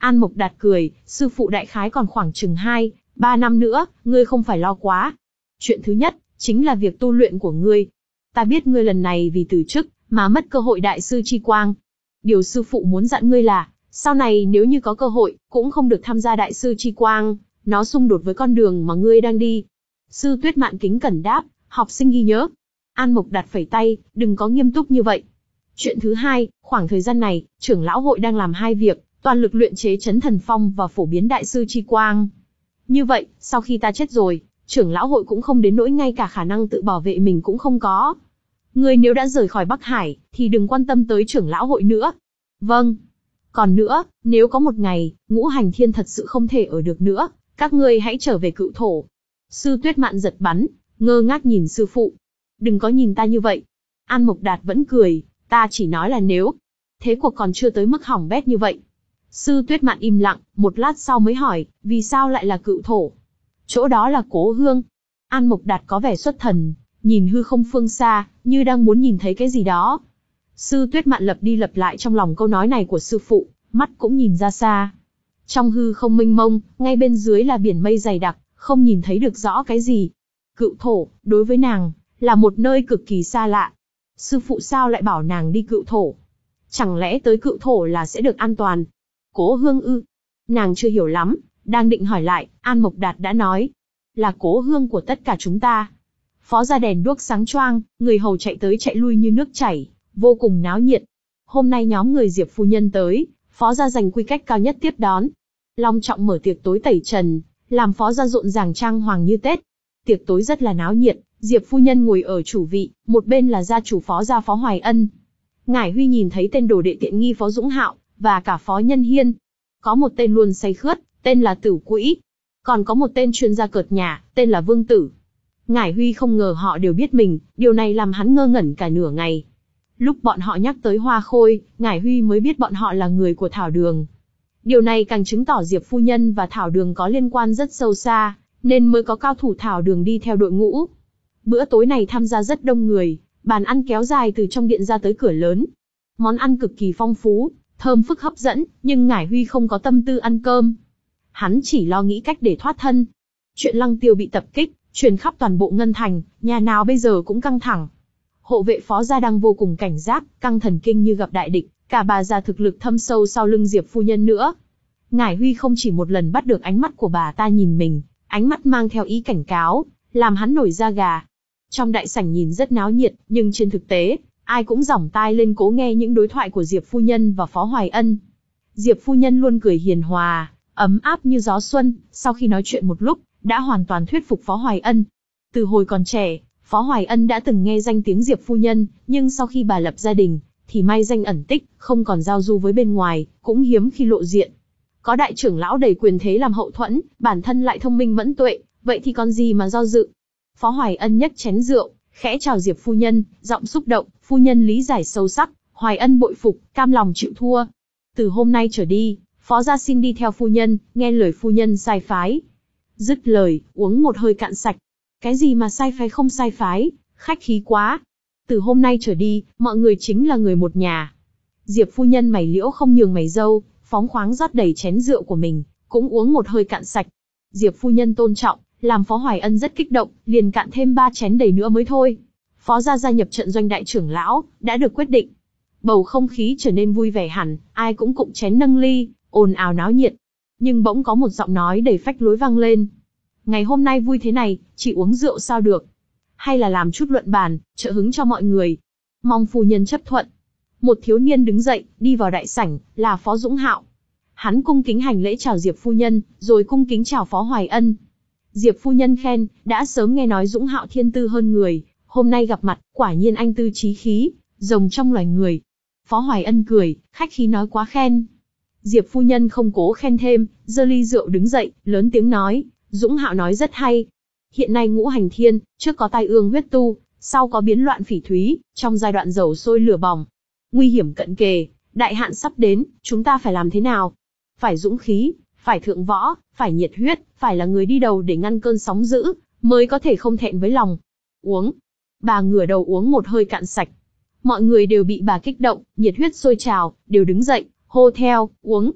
An Mộc Đạt cười, sư phụ đại khái còn khoảng chừng hai, ba năm nữa, ngươi không phải lo quá. Chuyện thứ nhất, chính là việc tu luyện của ngươi. Ta biết ngươi lần này vì từ chức, mà mất cơ hội đại sư chi quang. Điều sư phụ muốn dặn ngươi là, sau này nếu như có cơ hội, cũng không được tham gia đại sư chi quang, nó xung đột với con đường mà ngươi đang đi. Sư Tuyết Mạn kính cẩn đáp, học sinh ghi nhớ. An Mộc Đạt phẩy tay, đừng có nghiêm túc như vậy. Chuyện thứ hai, khoảng thời gian này, trưởng lão hội đang làm hai việc, toàn lực luyện chế chấn thần phong và phổ biến đại sư chi quang. Như vậy, sau khi ta chết rồi, trưởng lão hội cũng không đến nỗi ngay cả khả năng tự bảo vệ mình cũng không có. Ngươi nếu đã rời khỏi Bắc Hải, thì đừng quan tâm tới trưởng lão hội nữa. Vâng. Còn nữa, nếu có một ngày, Ngũ Hành Thiên thật sự không thể ở được nữa, các ngươi hãy trở về Cựu Thổ. Sư Tuyết Mạn giật bắn, ngơ ngác nhìn sư phụ. Đừng có nhìn ta như vậy. An Mộc Đạt vẫn cười, ta chỉ nói là nếu. Thế cuộc còn chưa tới mức hỏng bét như vậy. Sư Tuyết Mạn im lặng, một lát sau mới hỏi, vì sao lại là Cựu Thổ? Chỗ đó là Cố Hương. An Mộc Đạt có vẻ xuất thần, nhìn hư không phương xa, như đang muốn nhìn thấy cái gì đó. Sư Tuyết Mạn lặp đi lặp lại trong lòng câu nói này của sư phụ, mắt cũng nhìn ra xa. Trong hư không mênh mông, ngay bên dưới là biển mây dày đặc, không nhìn thấy được rõ cái gì. Cựu Thổ, đối với nàng, là một nơi cực kỳ xa lạ. Sư phụ sao lại bảo nàng đi Cựu Thổ? Chẳng lẽ tới Cựu Thổ là sẽ được an toàn? Cố Hương ư? Nàng chưa hiểu lắm, đang định hỏi lại, An Mộc Đạt đã nói. Là cố hương của tất cả chúng ta. Phó gia đèn đuốc sáng choang, người hầu chạy tới chạy lui như nước chảy, vô cùng náo nhiệt. Hôm nay nhóm người Diệp phu nhân tới, phó gia dành quy cách cao nhất tiếp đón. Long trọng mở tiệc tối tẩy trần, làm phó gia rộn ràng trang hoàng như Tết. Tiệc tối rất là náo nhiệt, Diệp phu nhân ngồi ở chủ vị, một bên là gia chủ phó gia Phó Hoài Ân. Ngải Huy nhìn thấy tên đồ đệ tiện nghi Phó Dũng Hạo, và cả Phó Nhân Hiên. Có một tên luôn say khướt, tên là Tử Quỹ. Còn có một tên chuyên gia cợt nhả, tên là Vương Tử. Ngải Huy không ngờ họ đều biết mình, điều này làm hắn ngơ ngẩn cả nửa ngày. Lúc bọn họ nhắc tới Hoa Khôi, Ngải Huy mới biết bọn họ là người của Thảo Đường. Điều này càng chứng tỏ Diệp phu nhân và Thảo Đường có liên quan rất sâu xa, nên mới có cao thủ Thảo Đường đi theo đội ngũ. Bữa tối này tham gia rất đông người, bàn ăn kéo dài từ trong điện ra tới cửa lớn. Món ăn cực kỳ phong phú, thơm phức hấp dẫn, nhưng Ngải Huy không có tâm tư ăn cơm. Hắn chỉ lo nghĩ cách để thoát thân. Chuyện Lăng Tiêu bị tập kích, truyền khắp toàn bộ Ngân Thành, nhà nào bây giờ cũng căng thẳng. Hộ vệ phó gia đang vô cùng cảnh giác, căng thần kinh như gặp đại địch, cả bà già thực lực thâm sâu sau lưng Diệp phu nhân nữa. Ngải Huy không chỉ một lần bắt được ánh mắt của bà ta nhìn mình, ánh mắt mang theo ý cảnh cáo, làm hắn nổi da gà. Trong đại sảnh nhìn rất náo nhiệt, nhưng trên thực tế, ai cũng giỏng tai lên cố nghe những đối thoại của Diệp phu nhân và Phó Hoài Ân. Diệp phu nhân luôn cười hiền hòa, ấm áp như gió xuân, sau khi nói chuyện một lúc, đã hoàn toàn thuyết phục Phó Hoài Ân. Từ hồi còn trẻ, Phó Hoài Ân đã từng nghe danh tiếng Diệp phu nhân, nhưng sau khi bà lập gia đình, thì mai danh ẩn tích, không còn giao du với bên ngoài, cũng hiếm khi lộ diện. Có đại trưởng lão đầy quyền thế làm hậu thuẫn, bản thân lại thông minh mẫn tuệ, vậy thì còn gì mà do dự. Phó Hoài Ân nhấc chén rượu, khẽ chào Diệp phu nhân, giọng xúc động, phu nhân lý giải sâu sắc, Hoài Ân bội phục, cam lòng chịu thua. Từ hôm nay trở đi, phó gia xin đi theo phu nhân, nghe lời phu nhân sai phái. Dứt lời, uống một hơi cạn sạch. Cái gì mà sai phái không sai phái, khách khí quá. Từ hôm nay trở đi, mọi người chính là người một nhà. Diệp phu nhân mày liễu không nhường mày râu, phóng khoáng rót đầy chén rượu của mình, cũng uống một hơi cạn sạch. Diệp phu nhân tôn trọng, làm Phó Hoài Ân rất kích động, liền cạn thêm ba chén đầy nữa mới thôi. Phó gia gia nhập trận doanh đại trưởng lão, đã được quyết định. Bầu không khí trở nên vui vẻ hẳn, ai cũng cụng chén nâng ly, ồn ào náo nhiệt. Nhưng bỗng có một giọng nói đầy phách lối vang lên. Ngày hôm nay vui thế này, chỉ uống rượu sao được? Hay là làm chút luận bàn, trợ hứng cho mọi người? Mong phu nhân chấp thuận. Một thiếu niên đứng dậy, đi vào đại sảnh, là Phó Dũng Hạo. Hắn cung kính hành lễ chào Diệp phu nhân, rồi cung kính chào Phó Hoài Ân. Diệp phu nhân khen, đã sớm nghe nói Dũng Hạo thiên tư hơn người, hôm nay gặp mặt, quả nhiên anh tư trí khí, rồng trong loài người. Phó Hoài Ân cười, khách khí nói quá khen. Diệp phu nhân không cố khen thêm, giơ ly rượu đứng dậy, lớn tiếng nói, Dũng Hạo nói rất hay. Hiện nay Ngũ Hành Thiên, trước có tai ương huyết tu, sau có biến loạn phỉ thúy, trong giai đoạn dầu sôi lửa bỏng. Nguy hiểm cận kề, đại hạn sắp đến, chúng ta phải làm thế nào? Phải dũng khí, phải thượng võ, phải nhiệt huyết, phải là người đi đầu để ngăn cơn sóng dữ, mới có thể không thẹn với lòng. Uống. Bà ngửa đầu uống một hơi cạn sạch. Mọi người đều bị bà kích động, nhiệt huyết sôi trào, đều đứng dậy, hô theo, uống.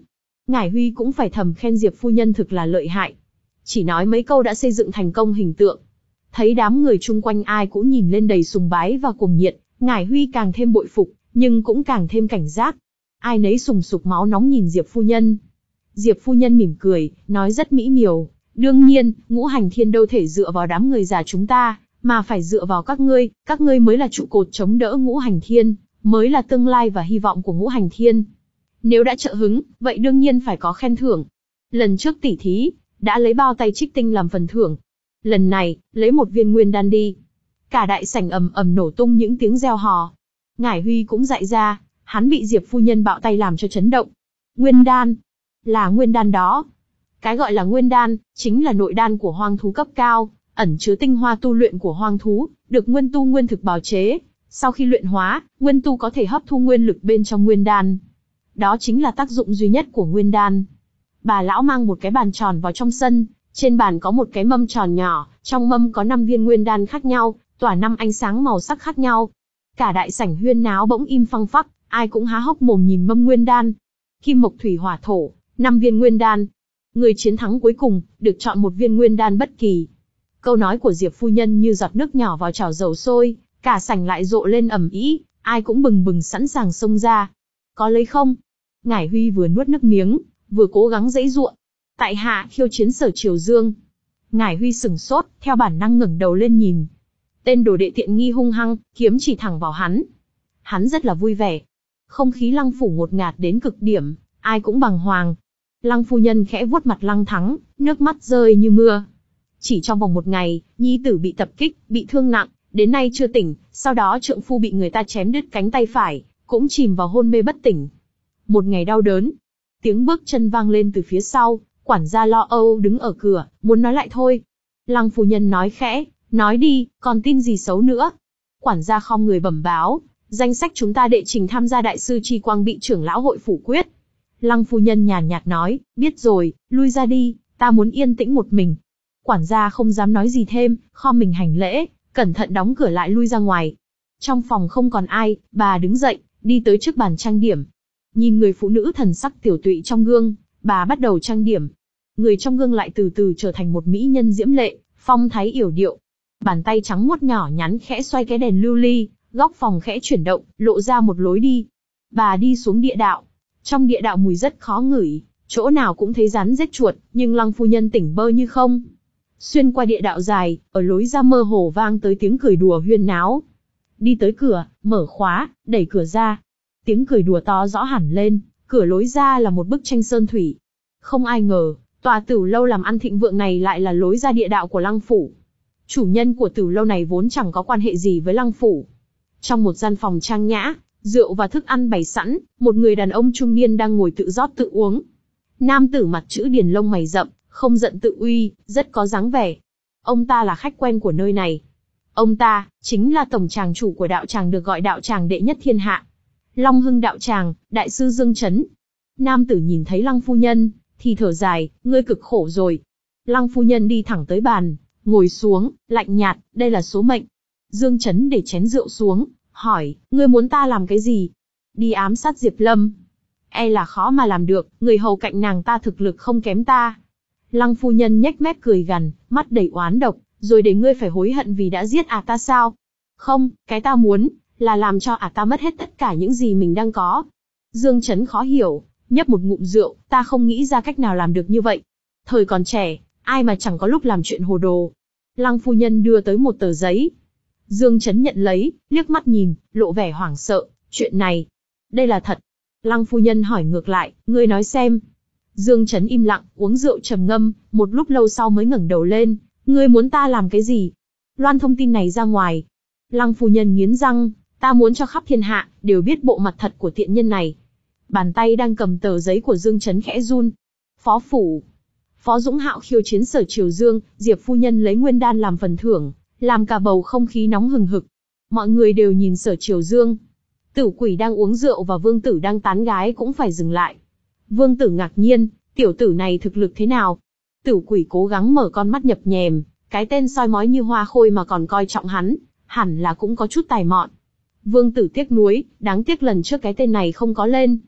Ngải Huy cũng phải thầm khen Diệp phu nhân thực là lợi hại. Chỉ nói mấy câu đã xây dựng thành công hình tượng. Thấy đám người chung quanh ai cũng nhìn lên đầy sùng bái và cuồng nhiệt, Ngải Huy càng thêm bội phục, nhưng cũng càng thêm cảnh giác. Ai nấy sùng sục máu nóng nhìn Diệp phu nhân. Diệp phu nhân mỉm cười, nói rất mỹ miều. Đương nhiên, ngũ hành thiên đâu thể dựa vào đám người già chúng ta, mà phải dựa vào các ngươi, các ngươi mới là trụ cột chống đỡ ngũ hành thiên, mới là tương lai và hy vọng của ngũ hành thiên. Nếu đã trợ hứng, vậy đương nhiên phải có khen thưởng. Lần trước tỉ thí, đã lấy bao tay trích tinh làm phần thưởng. Lần này, lấy một viên nguyên đan đi. Cả đại sảnh ầm ầm nổ tung những tiếng reo hò. Ngải Huy cũng dại ra, hắn bị Diệp phu nhân bạo tay làm cho chấn động. Nguyên đan, là nguyên đan đó. Cái gọi là nguyên đan, chính là nội đan của hoang thú cấp cao, ẩn chứa tinh hoa tu luyện của hoang thú, được nguyên tu nguyên thực bào chế. Sau khi luyện hóa, nguyên tu có thể hấp thu nguyên lực bên trong nguyên đan. Đó chính là tác dụng duy nhất của nguyên đan. Bà lão mang một cái bàn tròn vào trong sân, trên bàn có một cái mâm tròn nhỏ, trong mâm có năm viên nguyên đan khác nhau, tỏa năm ánh sáng màu sắc khác nhau. Cả đại sảnh huyên náo bỗng im phăng phắc, ai cũng há hốc mồm nhìn mâm nguyên đan. Kim mộc thủy hỏa thổ, năm viên nguyên đan. Người chiến thắng cuối cùng, được chọn một viên nguyên đan bất kỳ. Câu nói của Diệp phu nhân như giọt nước nhỏ vào chảo dầu sôi, cả sảnh lại rộ lên ầm ĩ, ai cũng bừng bừng sẵn sàng xông ra. Có lấy không? Ngải Huy vừa nuốt nước miếng, vừa cố gắng giãy giụa. Tại hạ khiêu chiến Sở Triều Dương. Ngải Huy sừng sốt, theo bản năng ngẩng đầu lên nhìn. Tên đồ đệ tiện nghi hung hăng, kiếm chỉ thẳng vào hắn. Hắn rất là vui vẻ. Không khí Lăng phủ ngột ngạt đến cực điểm, ai cũng bàng hoàng. Lăng phu nhân khẽ vuốt mặt Lăng Thắng, nước mắt rơi như mưa. Chỉ trong vòng một ngày, nhi tử bị tập kích, bị thương nặng, đến nay chưa tỉnh, sau đó trượng phu bị người ta chém đứt cánh tay phải, cũng chìm vào hôn mê bất tỉnh. Một ngày đau đớn. Tiếng bước chân vang lên từ phía sau, quản gia lo âu đứng ở cửa, muốn nói lại thôi. Lăng phu nhân nói khẽ, nói đi, còn tin gì xấu nữa. Quản gia khom người bẩm báo, danh sách chúng ta đệ trình tham gia đại sư Chi Quang bị trưởng lão hội phủ quyết. Lăng phu nhân nhàn nhạt nói, biết rồi, lui ra đi, ta muốn yên tĩnh một mình. Quản gia không dám nói gì thêm, khom mình hành lễ, cẩn thận đóng cửa lại lui ra ngoài. Trong phòng không còn ai, bà đứng dậy, đi tới trước bàn trang điểm. Nhìn người phụ nữ thần sắc tiểu tụy trong gương, bà bắt đầu trang điểm. Người trong gương lại từ từ trở thành một mỹ nhân diễm lệ, phong thái yểu điệu. Bàn tay trắng muốt nhỏ nhắn khẽ xoay cái đèn lưu ly, góc phòng khẽ chuyển động, lộ ra một lối đi. Bà đi xuống địa đạo. Trong địa đạo mùi rất khó ngửi, chỗ nào cũng thấy rắn rết chuột, nhưng Lăng phu nhân tỉnh bơ như không. Xuyên qua địa đạo dài, ở lối ra mơ hồ vang tới tiếng cười đùa huyên náo. Đi tới cửa, mở khóa, đẩy cửa ra. Tiếng cười đùa to rõ hẳn lên, cửa lối ra là một bức tranh sơn thủy. Không ai ngờ, tòa Tửu lâu làm ăn thịnh vượng này lại là lối ra địa đạo của Lăng phủ. Chủ nhân của Tửu lâu này vốn chẳng có quan hệ gì với Lăng phủ. Trong một gian phòng trang nhã, rượu và thức ăn bày sẵn, một người đàn ông trung niên đang ngồi tự rót tự uống. Nam tử mặt chữ điển lông mày rậm, không giận tự uy, rất có dáng vẻ. Ông ta là khách quen của nơi này. Ông ta, chính là tổng tràng chủ của đạo tràng được gọi đạo tràng đệ nhất thiên hạ. Long Hưng đạo tràng, đại sư Dương Chấn. Nam tử nhìn thấy Lăng phu nhân, thì thở dài, ngươi cực khổ rồi. Lăng phu nhân đi thẳng tới bàn, ngồi xuống, lạnh nhạt, đây là số mệnh. Dương Chấn để chén rượu xuống, hỏi, ngươi muốn ta làm cái gì? Đi ám sát Diệp Lâm. E là khó mà làm được, người hầu cạnh nàng ta thực lực không kém ta. Lăng phu nhân nhếch mép cười gằn, mắt đầy oán độc, rồi để ngươi phải hối hận vì đã giết ả ta sao? Không, cái ta muốn, là làm cho ả ta mất hết tất cả những gì mình đang có. Dương Chấn khó hiểu, nhấp một ngụm rượu, ta không nghĩ ra cách nào làm được như vậy. Thời còn trẻ, ai mà chẳng có lúc làm chuyện hồ đồ. Lăng phu nhân đưa tới một tờ giấy. Dương Chấn nhận lấy, liếc mắt nhìn, lộ vẻ hoảng sợ, chuyện này, đây là thật. Lăng phu nhân hỏi ngược lại, ngươi nói xem. Dương Chấn im lặng, uống rượu trầm ngâm, một lúc lâu sau mới ngẩng đầu lên, ngươi muốn ta làm cái gì? Loan thông tin này ra ngoài. Lăng phu nhân nghiến răng, ta muốn cho khắp thiên hạ, đều biết bộ mặt thật của tiện nhân này. Bàn tay đang cầm tờ giấy của Dương Chấn khẽ run. Phó phủ. Phó Dũng Hạo khiêu chiến Sở Triều Dương, Diệp phu nhân lấy nguyên đan làm phần thưởng, làm cả bầu không khí nóng hừng hực. Mọi người đều nhìn Sở Triều Dương. Tử Quỷ đang uống rượu và Vương Tử đang tán gái cũng phải dừng lại. Vương Tử ngạc nhiên, tiểu tử này thực lực thế nào? Tử Quỷ cố gắng mở con mắt nhập nhèm, cái tên soi mói như hoa khôi mà còn coi trọng hắn, hẳn là cũng có chút tài mọn. Vương Tử tiếc nuối, đáng tiếc lần trước cái tên này không có lên.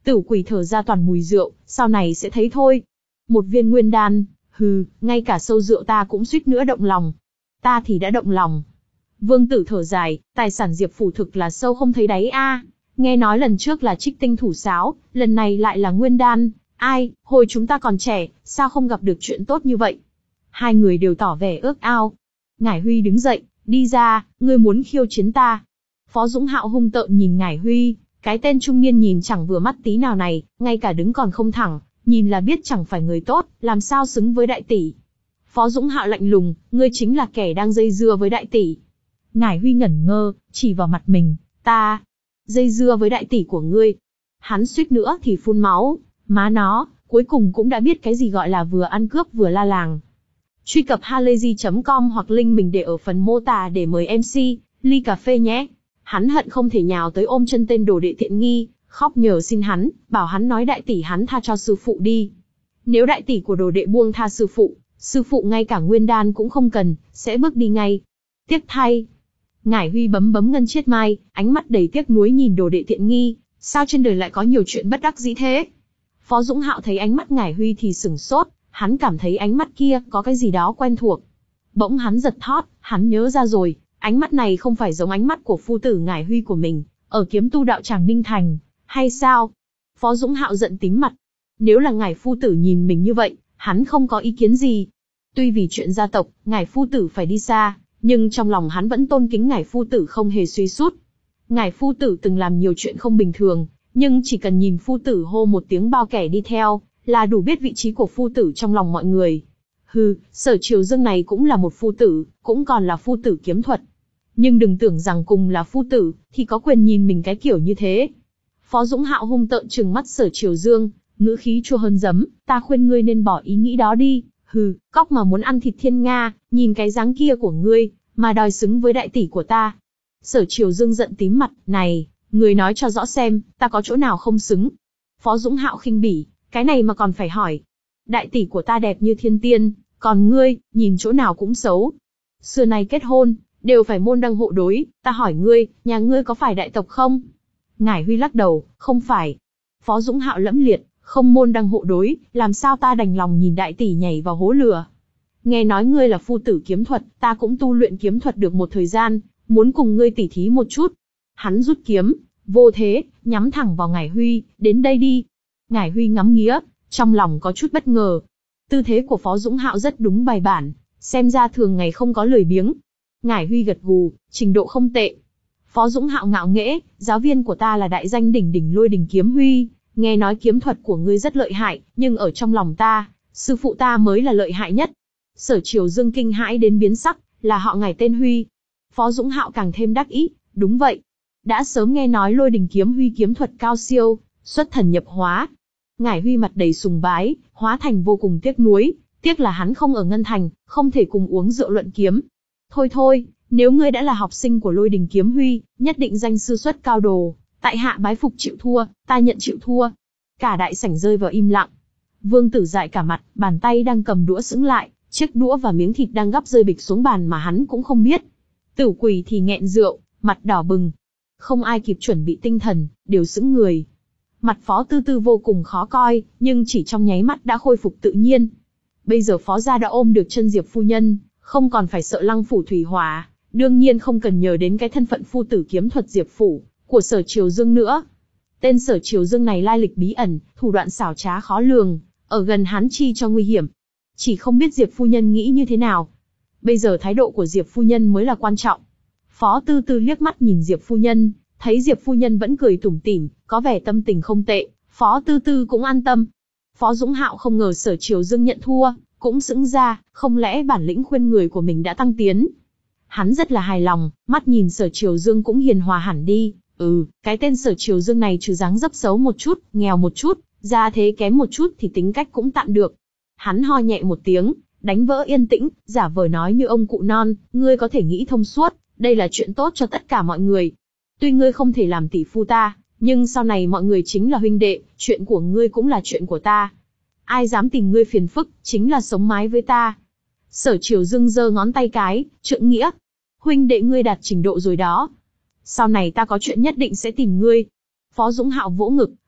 Tử quỷ thở ra toàn mùi rượu, sau này sẽ thấy thôi. Một viên nguyên đan, hừ, ngay cả sâu rượu ta cũng suýt nữa động lòng. Ta thì đã động lòng. Vương Tử thở dài, tài sản Diệp phủ thực là sâu không thấy đáy a. Nghe nói lần trước là trích tinh thủ sáo, lần này lại là nguyên đan. Ai, hồi chúng ta còn trẻ, sao không gặp được chuyện tốt như vậy? Hai người đều tỏ vẻ ước ao. Ngải Huy đứng dậy, đi ra, ngươi muốn khiêu chiến ta. Phó Dũng Hạo hung tợn nhìn Ngải Huy, cái tên trung niên nhìn chẳng vừa mắt tí nào này, ngay cả đứng còn không thẳng, nhìn là biết chẳng phải người tốt, làm sao xứng với đại tỷ. Phó Dũng Hạo lạnh lùng, ngươi chính là kẻ đang dây dưa với đại tỷ. Ngải Huy ngẩn ngơ, chỉ vào mặt mình, ta, dây dưa với đại tỷ của ngươi. Hắn suýt nữa thì phun máu, má nó, cuối cùng cũng đã biết cái gì gọi là vừa ăn cướp vừa la làng. Truy cập halayzi chấm com hoặc link mình để ở phần mô tả để mời em xê, ly cà phê nhé. Hắn hận không thể nhào tới ôm chân tên đồ đệ tiện nghi, khóc nhờ xin hắn, bảo hắn nói đại tỷ hắn tha cho sư phụ đi. Nếu đại tỷ của đồ đệ buông tha sư phụ, sư phụ ngay cả nguyên đan cũng không cần, sẽ bước đi ngay. Tiếc thay. Ngải Huy bấm bấm ngân chiết mai, ánh mắt đầy tiếc nuối nhìn đồ đệ tiện nghi, sao trên đời lại có nhiều chuyện bất đắc dĩ thế? Phó Dũng Hạo thấy ánh mắt Ngải Huy thì sửng sốt, hắn cảm thấy ánh mắt kia có cái gì đó quen thuộc. Bỗng hắn giật thót, hắn nhớ ra rồi, ánh mắt này không phải giống ánh mắt của phu tử Ngải Huy của mình, ở kiếm tu đạo tràng Ninh Thành, hay sao? Phó Dũng Hạo giận tím mặt. Nếu là Ngải phu tử nhìn mình như vậy, hắn không có ý kiến gì. Tuy vì chuyện gia tộc, Ngải phu tử phải đi xa, nhưng trong lòng hắn vẫn tôn kính Ngải phu tử không hề suy sút. Ngải phu tử từng làm nhiều chuyện không bình thường, nhưng chỉ cần nhìn phu tử hô một tiếng bao kẻ đi theo, là đủ biết vị trí của phu tử trong lòng mọi người. Hừ, Sở Triều Dương này cũng là một phu tử, cũng còn là phu tử kiếm thuật. Nhưng đừng tưởng rằng cùng là phu tử, thì có quyền nhìn mình cái kiểu như thế. Phó Dũng Hạo hung tợn trừng mắt Sở Triều Dương, ngữ khí chua hơn giấm, ta khuyên ngươi nên bỏ ý nghĩ đó đi. Hừ, cóc mà muốn ăn thịt thiên nga, nhìn cái dáng kia của ngươi, mà đòi xứng với đại tỷ của ta. Sở Triều Dương giận tím mặt, này, ngươi nói cho rõ xem, ta có chỗ nào không xứng. Phó Dũng Hạo khinh bỉ, cái này mà còn phải hỏi. Đại tỷ của ta đẹp như thiên tiên, còn ngươi, nhìn chỗ nào cũng xấu. Xưa nay kết hôn, đều phải môn đăng hộ đối, ta hỏi ngươi, nhà ngươi có phải đại tộc không? Ngải Huy lắc đầu, không phải. Phó Dũng Hạo lẫm liệt, không môn đăng hộ đối, làm sao ta đành lòng nhìn đại tỷ nhảy vào hố lửa. Nghe nói ngươi là phu tử kiếm thuật, ta cũng tu luyện kiếm thuật được một thời gian, muốn cùng ngươi tỉ thí một chút. Hắn rút kiếm, vô thế, nhắm thẳng vào Ngải Huy, đến đây đi. Ngải Huy ngắm nghía, trong lòng có chút bất ngờ. Tư thế của Phó Dũng Hạo rất đúng bài bản, xem ra thường ngày không có lười biếng. Ngải Huy gật gù, trình độ không tệ. Phó Dũng Hạo ngạo nghễ, giáo viên của ta là đại danh đỉnh đỉnh Lôi Đình Kiếm Huy, nghe nói kiếm thuật của ngươi rất lợi hại, nhưng ở trong lòng ta, sư phụ ta mới là lợi hại nhất. Sở Triều Dương kinh hãi đến biến sắc, là họ Ngải tên Huy. Phó Dũng Hạo càng thêm đắc ý, đúng vậy. Đã sớm nghe nói Lôi Đình Kiếm Huy kiếm thuật cao siêu, xuất thần nhập hóa. Ngải Huy mặt đầy sùng bái, hóa thành vô cùng tiếc nuối, tiếc là hắn không ở Ngân Thành, không thể cùng uống rượu luận kiếm. Thôi thôi, nếu ngươi đã là học sinh của Lôi Đình Kiếm Huy, nhất định danh sư xuất cao đồ, tại hạ bái phục chịu thua, ta nhận chịu thua. Cả đại sảnh rơi vào im lặng. Vương Tử dại cả mặt, bàn tay đang cầm đũa sững lại, chiếc đũa và miếng thịt đang gắp rơi bịch xuống bàn mà hắn cũng không biết. Tử Quỳ thì nghẹn rượu, mặt đỏ bừng. Không ai kịp chuẩn bị tinh thần, đều sững người. Mặt Phó Tư Tư vô cùng khó coi, nhưng chỉ trong nháy mắt đã khôi phục tự nhiên. Bây giờ Phó gia đã ôm được chân Diệp phu nhân, không còn phải sợ Lăng phủ thủy hỏa, đương nhiên không cần nhờ đến cái thân phận phu tử kiếm thuật Diệp phủ của Sở Triều Dương nữa. Tên Sở Triều Dương này lai lịch bí ẩn, thủ đoạn xảo trá khó lường, ở gần hắn chi cho nguy hiểm. Chỉ không biết Diệp phu nhân nghĩ như thế nào. Bây giờ thái độ của Diệp phu nhân mới là quan trọng. Phó Tư Tư liếc mắt nhìn Diệp phu nhân, thấy Diệp phu nhân vẫn cười tủm tỉm, có vẻ tâm tình không tệ, Phó Tư Tư cũng an tâm. Phó Dũng Hạo không ngờ Sở Triều Dương nhận thua, cũng sững ra, không lẽ bản lĩnh khuyên người của mình đã tăng tiến. Hắn rất là hài lòng, mắt nhìn Sở Triều Dương cũng hiền hòa hẳn đi. Ừ, cái tên Sở Triều Dương này trừ dáng dấp xấu một chút, nghèo một chút, gia thế kém một chút thì tính cách cũng tạm được. Hắn ho nhẹ một tiếng, đánh vỡ yên tĩnh, giả vờ nói như ông cụ non, ngươi có thể nghĩ thông suốt, đây là chuyện tốt cho tất cả mọi người. Tuy ngươi không thể làm tỷ phu ta, nhưng sau này mọi người chính là huynh đệ, chuyện của ngươi cũng là chuyện của ta. Ai dám tìm ngươi phiền phức, chính là sống mái với ta. Sở Triều Dương giơ ngón tay cái, trượng nghĩa. Huynh đệ ngươi đạt trình độ rồi đó. Sau này ta có chuyện nhất định sẽ tìm ngươi. Phó Dũng Hạo vỗ ngực,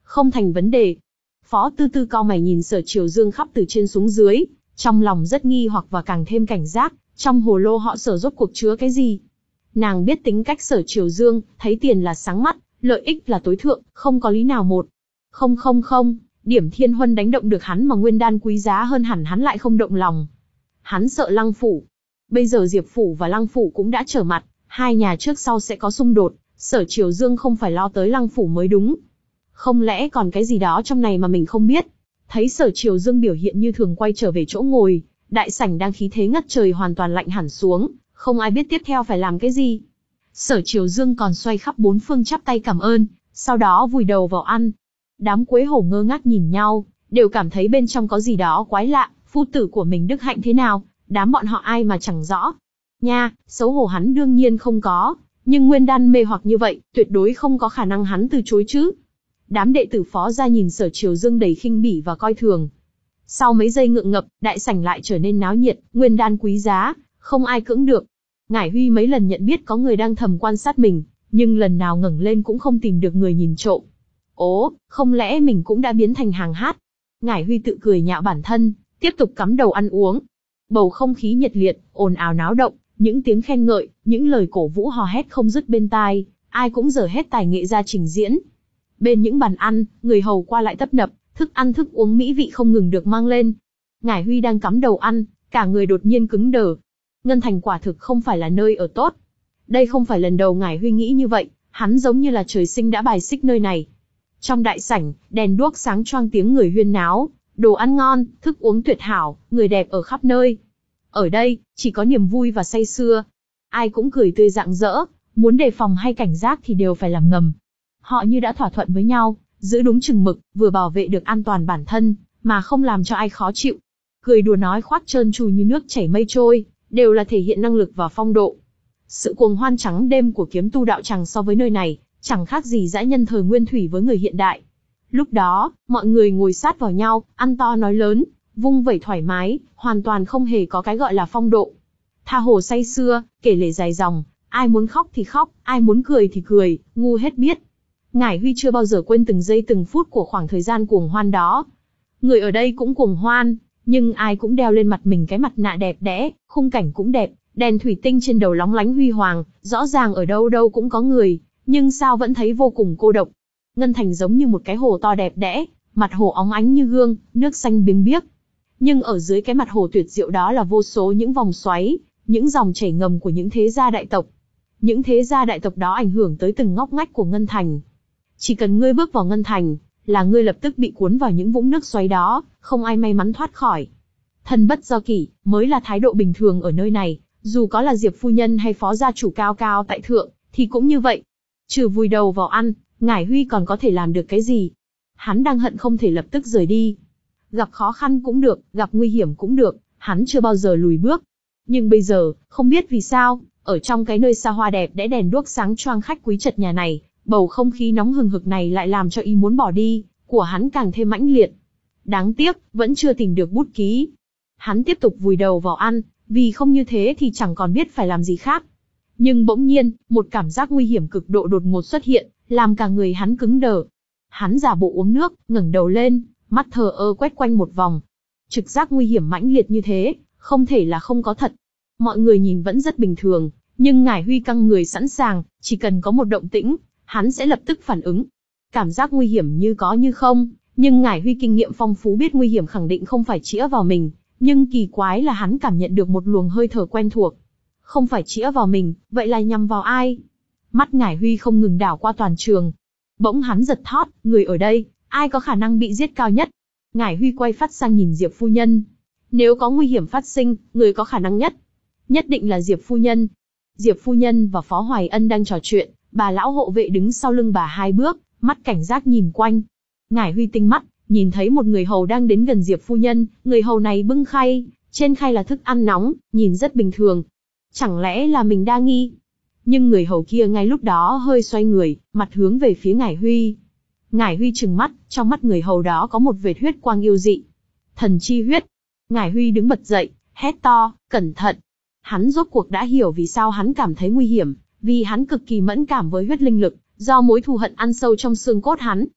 Không thành vấn đề. Phó Tư Tư cau mày nhìn Sở Triều Dương khắp từ trên xuống dưới, trong lòng rất nghi hoặc và càng thêm cảnh giác, trong hồ lô họ Sở rốt cuộc chứa cái gì. Nàng biết tính cách Sở Triều Dương, thấy tiền là sáng mắt, lợi ích là tối thượng, không có lý nào một. Không không không, Điểm Thiên Huân đánh động được hắn mà nguyên đan quý giá hơn hẳn hắn lại không động lòng. Hắn sợ Lăng Phủ. Bây giờ Diệp Phủ và Lăng Phủ cũng đã trở mặt, hai nhà trước sau sẽ có xung đột, Sở Triều Dương không phải lo tới Lăng Phủ mới đúng. Không lẽ còn cái gì đó trong này mà mình không biết? Thấy Sở Triều Dương biểu hiện như thường quay trở về chỗ ngồi, đại sảnh đang khí thế ngất trời hoàn toàn lạnh hẳn xuống, không ai biết tiếp theo phải làm cái gì. Sở Triều Dương còn xoay khắp bốn phương chắp tay cảm ơn, sau đó vùi đầu vào ăn. Đám Quế Hổ ngơ ngác nhìn nhau, đều cảm thấy bên trong có gì đó quái lạ, phu tử của mình đức hạnh thế nào, đám bọn họ ai mà chẳng rõ. Nha, xấu hổ hắn đương nhiên không có, nhưng nguyên đan mê hoặc như vậy, tuyệt đối không có khả năng hắn từ chối chứ. Đám đệ tử Phó gia nhìn Sở Triều Dương đầy khinh bỉ và coi thường. Sau mấy giây ngượng ngập, đại sảnh lại trở nên náo nhiệt, nguyên đan quý giá, không ai cưỡng được. Ngải Huy mấy lần nhận biết có người đang thầm quan sát mình, nhưng lần nào ngẩng lên cũng không tìm được người nhìn trộm. Ố, không lẽ mình cũng đã biến thành hàng hát? Ngải Huy tự cười nhạo bản thân, tiếp tục cắm đầu ăn uống. Bầu không khí nhiệt liệt, ồn ào náo động, những tiếng khen ngợi, những lời cổ vũ hò hét không dứt bên tai, ai cũng dở hết tài nghệ ra trình diễn. Bên những bàn ăn, người hầu qua lại tấp nập, thức ăn thức uống mỹ vị không ngừng được mang lên. Ngải Huy đang cắm đầu ăn, cả người đột nhiên cứng đờ. Ngân Thành quả thực không phải là nơi ở tốt. Đây không phải lần đầu Ngải Huy nghĩ như vậy, hắn giống như là trời sinh đã bài xích nơi này. Trong đại sảnh, đèn đuốc sáng choang tiếng người huyên náo, đồ ăn ngon, thức uống tuyệt hảo, người đẹp ở khắp nơi. Ở đây, chỉ có niềm vui và say sưa. Ai cũng cười tươi rạng rỡ, muốn đề phòng hay cảnh giác thì đều phải làm ngầm. Họ như đã thỏa thuận với nhau, giữ đúng chừng mực, vừa bảo vệ được an toàn bản thân, mà không làm cho ai khó chịu. Cười đùa nói khoác trơn tru như nước chảy mây trôi, đều là thể hiện năng lực và phong độ. Sự cuồng hoan trắng đêm của kiếm tu đạo tràng so với nơi này, chẳng khác gì dã nhân thời nguyên thủy với người hiện đại. Lúc đó, mọi người ngồi sát vào nhau, ăn to nói lớn, vung vẩy thoải mái, hoàn toàn không hề có cái gọi là phong độ. Tha hồ say sưa, kể lể dài dòng, ai muốn khóc thì khóc, ai muốn cười thì cười, ngu hết biết. Ngải Huy chưa bao giờ quên từng giây từng phút của khoảng thời gian cuồng hoan đó. Người ở đây cũng cuồng hoan, nhưng ai cũng đeo lên mặt mình cái mặt nạ đẹp đẽ, khung cảnh cũng đẹp, đèn thủy tinh trên đầu lóng lánh huy hoàng, rõ ràng ở đâu đâu cũng có người, nhưng sao vẫn thấy vô cùng cô độc. Ngân Thành giống như một cái hồ to đẹp đẽ, mặt hồ óng ánh như gương, nước xanh biếc biếc. Nhưng ở dưới cái mặt hồ tuyệt diệu đó là vô số những vòng xoáy, những dòng chảy ngầm của những thế gia đại tộc. Những thế gia đại tộc đó ảnh hưởng tới từng ngóc ngách của Ngân Thành. Chỉ cần ngươi bước vào Ngân Thành, là ngươi lập tức bị cuốn vào những vũng nước xoáy đó, không ai may mắn thoát khỏi. Thân bất do kỷ, mới là thái độ bình thường ở nơi này, dù có là Diệp phu nhân hay phó gia chủ cao cao tại thượng, thì cũng như vậy. Trừ vùi đầu vào ăn, Ngải Huy còn có thể làm được cái gì? Hắn đang hận không thể lập tức rời đi. Gặp khó khăn cũng được, gặp nguy hiểm cũng được, hắn chưa bao giờ lùi bước. Nhưng bây giờ, không biết vì sao, ở trong cái nơi xa hoa đẹp đẽ đèn đuốc sáng choang khách quý chật nhà này, bầu không khí nóng hừng hực này lại làm cho ý muốn bỏ đi của hắn càng thêm mãnh liệt. Đáng tiếc, vẫn chưa tìm được bút ký. Hắn tiếp tục vùi đầu vào ăn, vì không như thế thì chẳng còn biết phải làm gì khác. Nhưng bỗng nhiên, một cảm giác nguy hiểm cực độ đột ngột xuất hiện, làm cả người hắn cứng đờ. Hắn giả bộ uống nước, ngẩng đầu lên, mắt thờ ơ quét quanh một vòng. Trực giác nguy hiểm mãnh liệt như thế, không thể là không có thật. Mọi người nhìn vẫn rất bình thường, nhưng Ngải Huy căng người sẵn sàng, chỉ cần có một động tĩnh, hắn sẽ lập tức phản ứng. Cảm giác nguy hiểm như có như không, nhưng Ngải Huy kinh nghiệm phong phú biết nguy hiểm khẳng định không phải chĩa vào mình, nhưng kỳ quái là hắn cảm nhận được một luồng hơi thở quen thuộc. Không phải chĩa vào mình, vậy là nhằm vào ai? Mắt Ngải Huy không ngừng đảo qua toàn trường. Bỗng hắn giật thót, người ở đây, ai có khả năng bị giết cao nhất? Ngải Huy quay phát sang nhìn Diệp phu nhân. Nếu có nguy hiểm phát sinh, người có khả năng nhất. Nhất định là Diệp phu nhân. Diệp phu nhân và Phó Hoài Ân đang trò chuyện, bà lão hộ vệ đứng sau lưng bà hai bước, mắt cảnh giác nhìn quanh. Ngải Huy tinh mắt, nhìn thấy một người hầu đang đến gần Diệp phu nhân, người hầu này bưng khay, trên khay là thức ăn nóng, nhìn rất bình thường. Chẳng lẽ là mình đa nghi? Nhưng người hầu kia ngay lúc đó hơi xoay người, mặt hướng về phía Ngải Huy. Ngải Huy trừng mắt, trong mắt người hầu đó có một vệt huyết quang yêu dị. Thần chi huyết. Ngải Huy đứng bật dậy, hét to, cẩn thận. Hắn rốt cuộc đã hiểu vì sao hắn cảm thấy nguy hiểm, vì hắn cực kỳ mẫn cảm với huyết linh lực, do mối thù hận ăn sâu trong xương cốt hắn.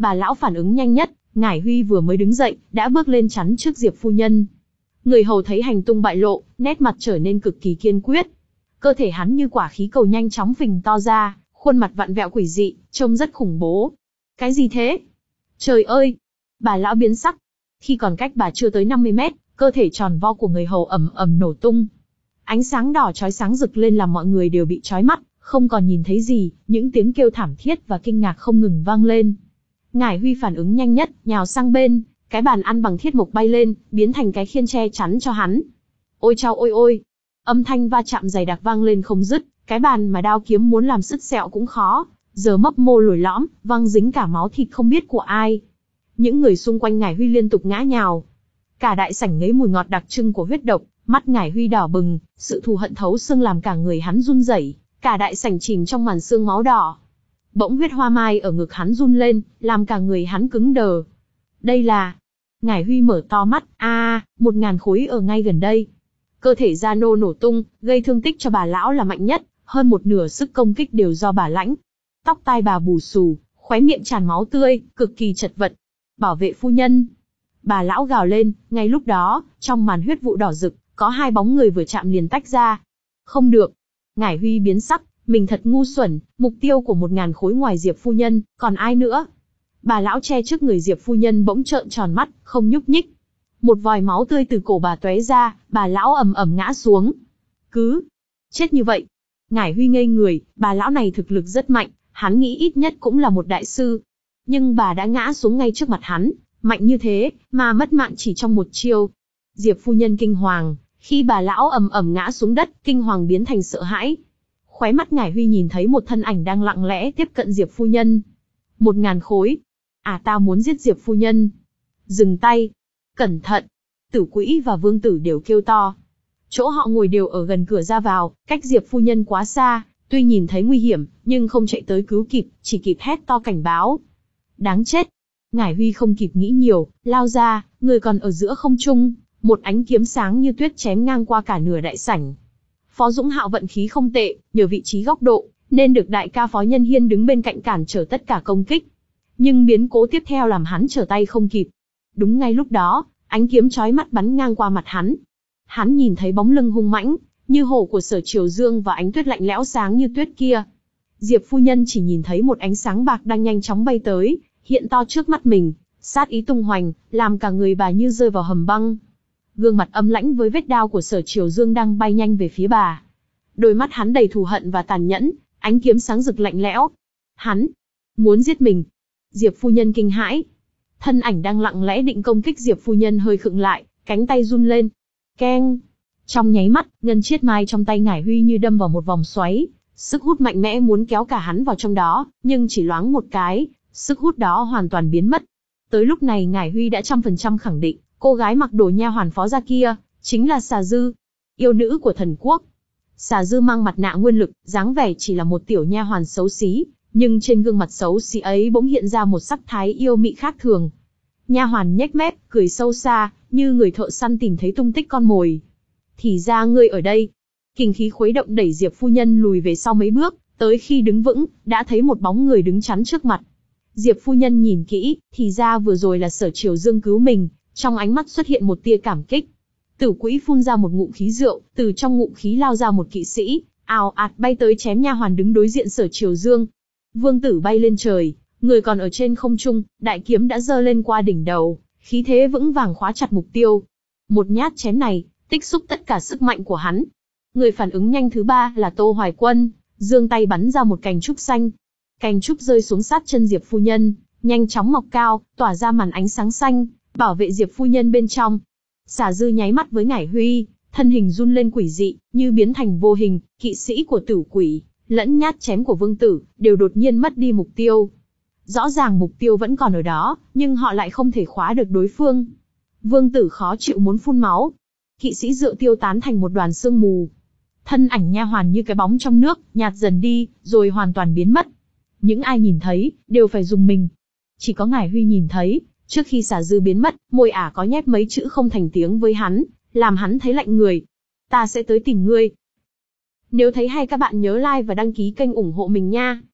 Bà lão phản ứng nhanh nhất, Ngải Huy vừa mới đứng dậy, đã bước lên chắn trước Diệp phu nhân. Người hầu thấy hành tung bại lộ, nét mặt trở nên cực kỳ kiên quyết. Cơ thể hắn như quả khí cầu nhanh chóng phình to ra, khuôn mặt vặn vẹo quỷ dị, trông rất khủng bố. Cái gì thế? Trời ơi! Bà lão biến sắc. Khi còn cách bà chưa tới năm mươi mét, cơ thể tròn vo của người hầu ầm ầm nổ tung. Ánh sáng đỏ chói sáng rực lên làm mọi người đều bị chói mắt, không còn nhìn thấy gì, những tiếng kêu thảm thiết và kinh ngạc không ngừng vang lên. Ngải Huy phản ứng nhanh nhất, nhào sang bên, cái bàn ăn bằng thiết mộc bay lên, biến thành cái khiên che chắn cho hắn. Ôi chao ôi ôi! Âm thanh va chạm dày đặc vang lên không dứt, cái bàn mà đao kiếm muốn làm sứt sẹo cũng khó, giờ mấp mô lồi lõm, văng dính cả máu thịt không biết của ai. Những người xung quanh Ngải Huy liên tục ngã nhào. Cả đại sảnh ngấy mùi ngọt đặc trưng của huyết độc, mắt Ngải Huy đỏ bừng, sự thù hận thấu xương làm cả người hắn run rẩy, cả đại sảnh chìm trong màn sương máu đỏ. Bỗng huyết hoa mai ở ngực hắn run lên, làm cả người hắn cứng đờ. Đây là... Ngải Huy mở to mắt, a, à, một ngàn khối ở ngay gần đây. Cơ thể Giano nổ tung, gây thương tích cho bà lão là mạnh nhất, hơn một nửa sức công kích đều do bà lãnh. Tóc tai bà bù xù, khóe miệng tràn máu tươi, cực kỳ chật vật. Bảo vệ phu nhân! Bà lão gào lên, ngay lúc đó, trong màn huyết vụ đỏ rực, có hai bóng người vừa chạm liền tách ra. Không được! Ngải Huy biến sắc, mình thật ngu xuẩn, mục tiêu của một ngàn khối ngoài Diệp phu nhân, còn ai nữa? Bà lão che trước người Diệp phu nhân bỗng trợn tròn mắt, không nhúc nhích. Một vòi máu tươi từ cổ bà tóe ra, bà lão ầm ầm ngã xuống. Cứ chết như vậy. Ngải Huy ngây người, bà lão này thực lực rất mạnh, hắn nghĩ ít nhất cũng là một đại sư. Nhưng bà đã ngã xuống ngay trước mặt hắn, mạnh như thế, mà mất mạng chỉ trong một chiêu. Diệp phu nhân kinh hoàng, khi bà lão ầm ầm ngã xuống đất, kinh hoàng biến thành sợ hãi. Khóe mắt Ngải Huy nhìn thấy một thân ảnh đang lặng lẽ tiếp cận Diệp phu nhân. Một ngàn khối. À, tao muốn giết Diệp phu nhân. Dừng tay. Cẩn thận. Tử Quỹ và Vương Tử đều kêu to. Chỗ họ ngồi đều ở gần cửa ra vào, cách Diệp phu nhân quá xa, tuy nhìn thấy nguy hiểm, nhưng không chạy tới cứu kịp, chỉ kịp hét to cảnh báo. Đáng chết. Ngải Huy không kịp nghĩ nhiều, lao ra, người còn ở giữa không trung, một ánh kiếm sáng như tuyết chém ngang qua cả nửa đại sảnh. Phó Dũng Hạo vận khí không tệ, nhờ vị trí góc độ, nên được đại ca Phó Nhân Hiên đứng bên cạnh cản trở tất cả công kích. Nhưng biến cố tiếp theo làm hắn trở tay không kịp. Đúng ngay lúc đó, ánh kiếm chói mắt bắn ngang qua mặt hắn. Hắn nhìn thấy bóng lưng hung mãnh, như hổ của Sở Triều Dương và ánh tuyết lạnh lẽo sáng như tuyết kia. Diệp phu nhân chỉ nhìn thấy một ánh sáng bạc đang nhanh chóng bay tới, hiện to trước mắt mình, sát ý tung hoành, làm cả người bà như rơi vào hầm băng. Gương mặt âm lãnh với vết đao của Sở Triều Dương đang bay nhanh về phía bà. Đôi mắt hắn đầy thù hận và tàn nhẫn, ánh kiếm sáng rực lạnh lẽo. Hắn muốn giết mình. Diệp phu nhân kinh hãi. Thân ảnh đang lặng lẽ định công kích Diệp phu nhân hơi khựng lại, cánh tay run lên. Keng! Trong nháy mắt, ngân chiết mai trong tay Ngải Huy như đâm vào một vòng xoáy, sức hút mạnh mẽ muốn kéo cả hắn vào trong đó, nhưng chỉ loáng một cái, sức hút đó hoàn toàn biến mất. Tới lúc này Ngải Huy đã trăm phần trăm khẳng định, cô gái mặc đồ nha hoàn phó gia kia, chính là Xà Dư, yêu nữ của thần quốc. Xà Dư mang mặt nạ nguyên lực, dáng vẻ chỉ là một tiểu nha hoàn xấu xí, nhưng trên gương mặt xấu xí ấy bỗng hiện ra một sắc thái yêu mị khác thường. Nha hoàn nhếch mép, cười sâu xa, như người thợ săn tìm thấy tung tích con mồi. Thì ra ngươi ở đây. Kình khí khuấy động đẩy Diệp phu nhân lùi về sau mấy bước, tới khi đứng vững, đã thấy một bóng người đứng chắn trước mặt. Diệp phu nhân nhìn kỹ, thì ra vừa rồi là Sở Triều Dương cứu mình, trong ánh mắt xuất hiện một tia cảm kích. Tử Quỹ phun ra một ngụm khí rượu, từ trong ngụm khí lao ra một kỵ sĩ, ào ạt bay tới chém nha hoàn đứng đối diện Sở Triều Dương. Vương Tử bay lên trời, người còn ở trên không trung, đại kiếm đã giơ lên qua đỉnh đầu, khí thế vững vàng khóa chặt mục tiêu. Một nhát chém này, tích xúc tất cả sức mạnh của hắn. Người phản ứng nhanh thứ ba là Tô Hoài Quân, giương tay bắn ra một cành trúc xanh. Cành trúc rơi xuống sát chân Diệp phu nhân, nhanh chóng mọc cao, tỏa ra màn ánh sáng xanh, bảo vệ Diệp phu nhân bên trong. Xà Dư nháy mắt với Ngải Huy, thân hình run lên quỷ dị, như biến thành vô hình, kỵ sĩ của Tử Quỷ, lẫn nhát chém của Vương Tử, đều đột nhiên mất đi mục tiêu. Rõ ràng mục tiêu vẫn còn ở đó, nhưng họ lại không thể khóa được đối phương. Vương Tử khó chịu muốn phun máu. Kỵ sĩ rượu tiêu tán thành một đoàn sương mù. Thân ảnh nha hoàn như cái bóng trong nước, nhạt dần đi, rồi hoàn toàn biến mất. Những ai nhìn thấy, đều phải dùng mình. Chỉ có Ngải Huy nhìn thấy, trước khi Xà Dư biến mất, môi ả có nhép mấy chữ không thành tiếng với hắn, làm hắn thấy lạnh người. Ta sẽ tới tìm ngươi. Nếu thấy hay các bạn nhớ like và đăng ký kênh ủng hộ mình nha.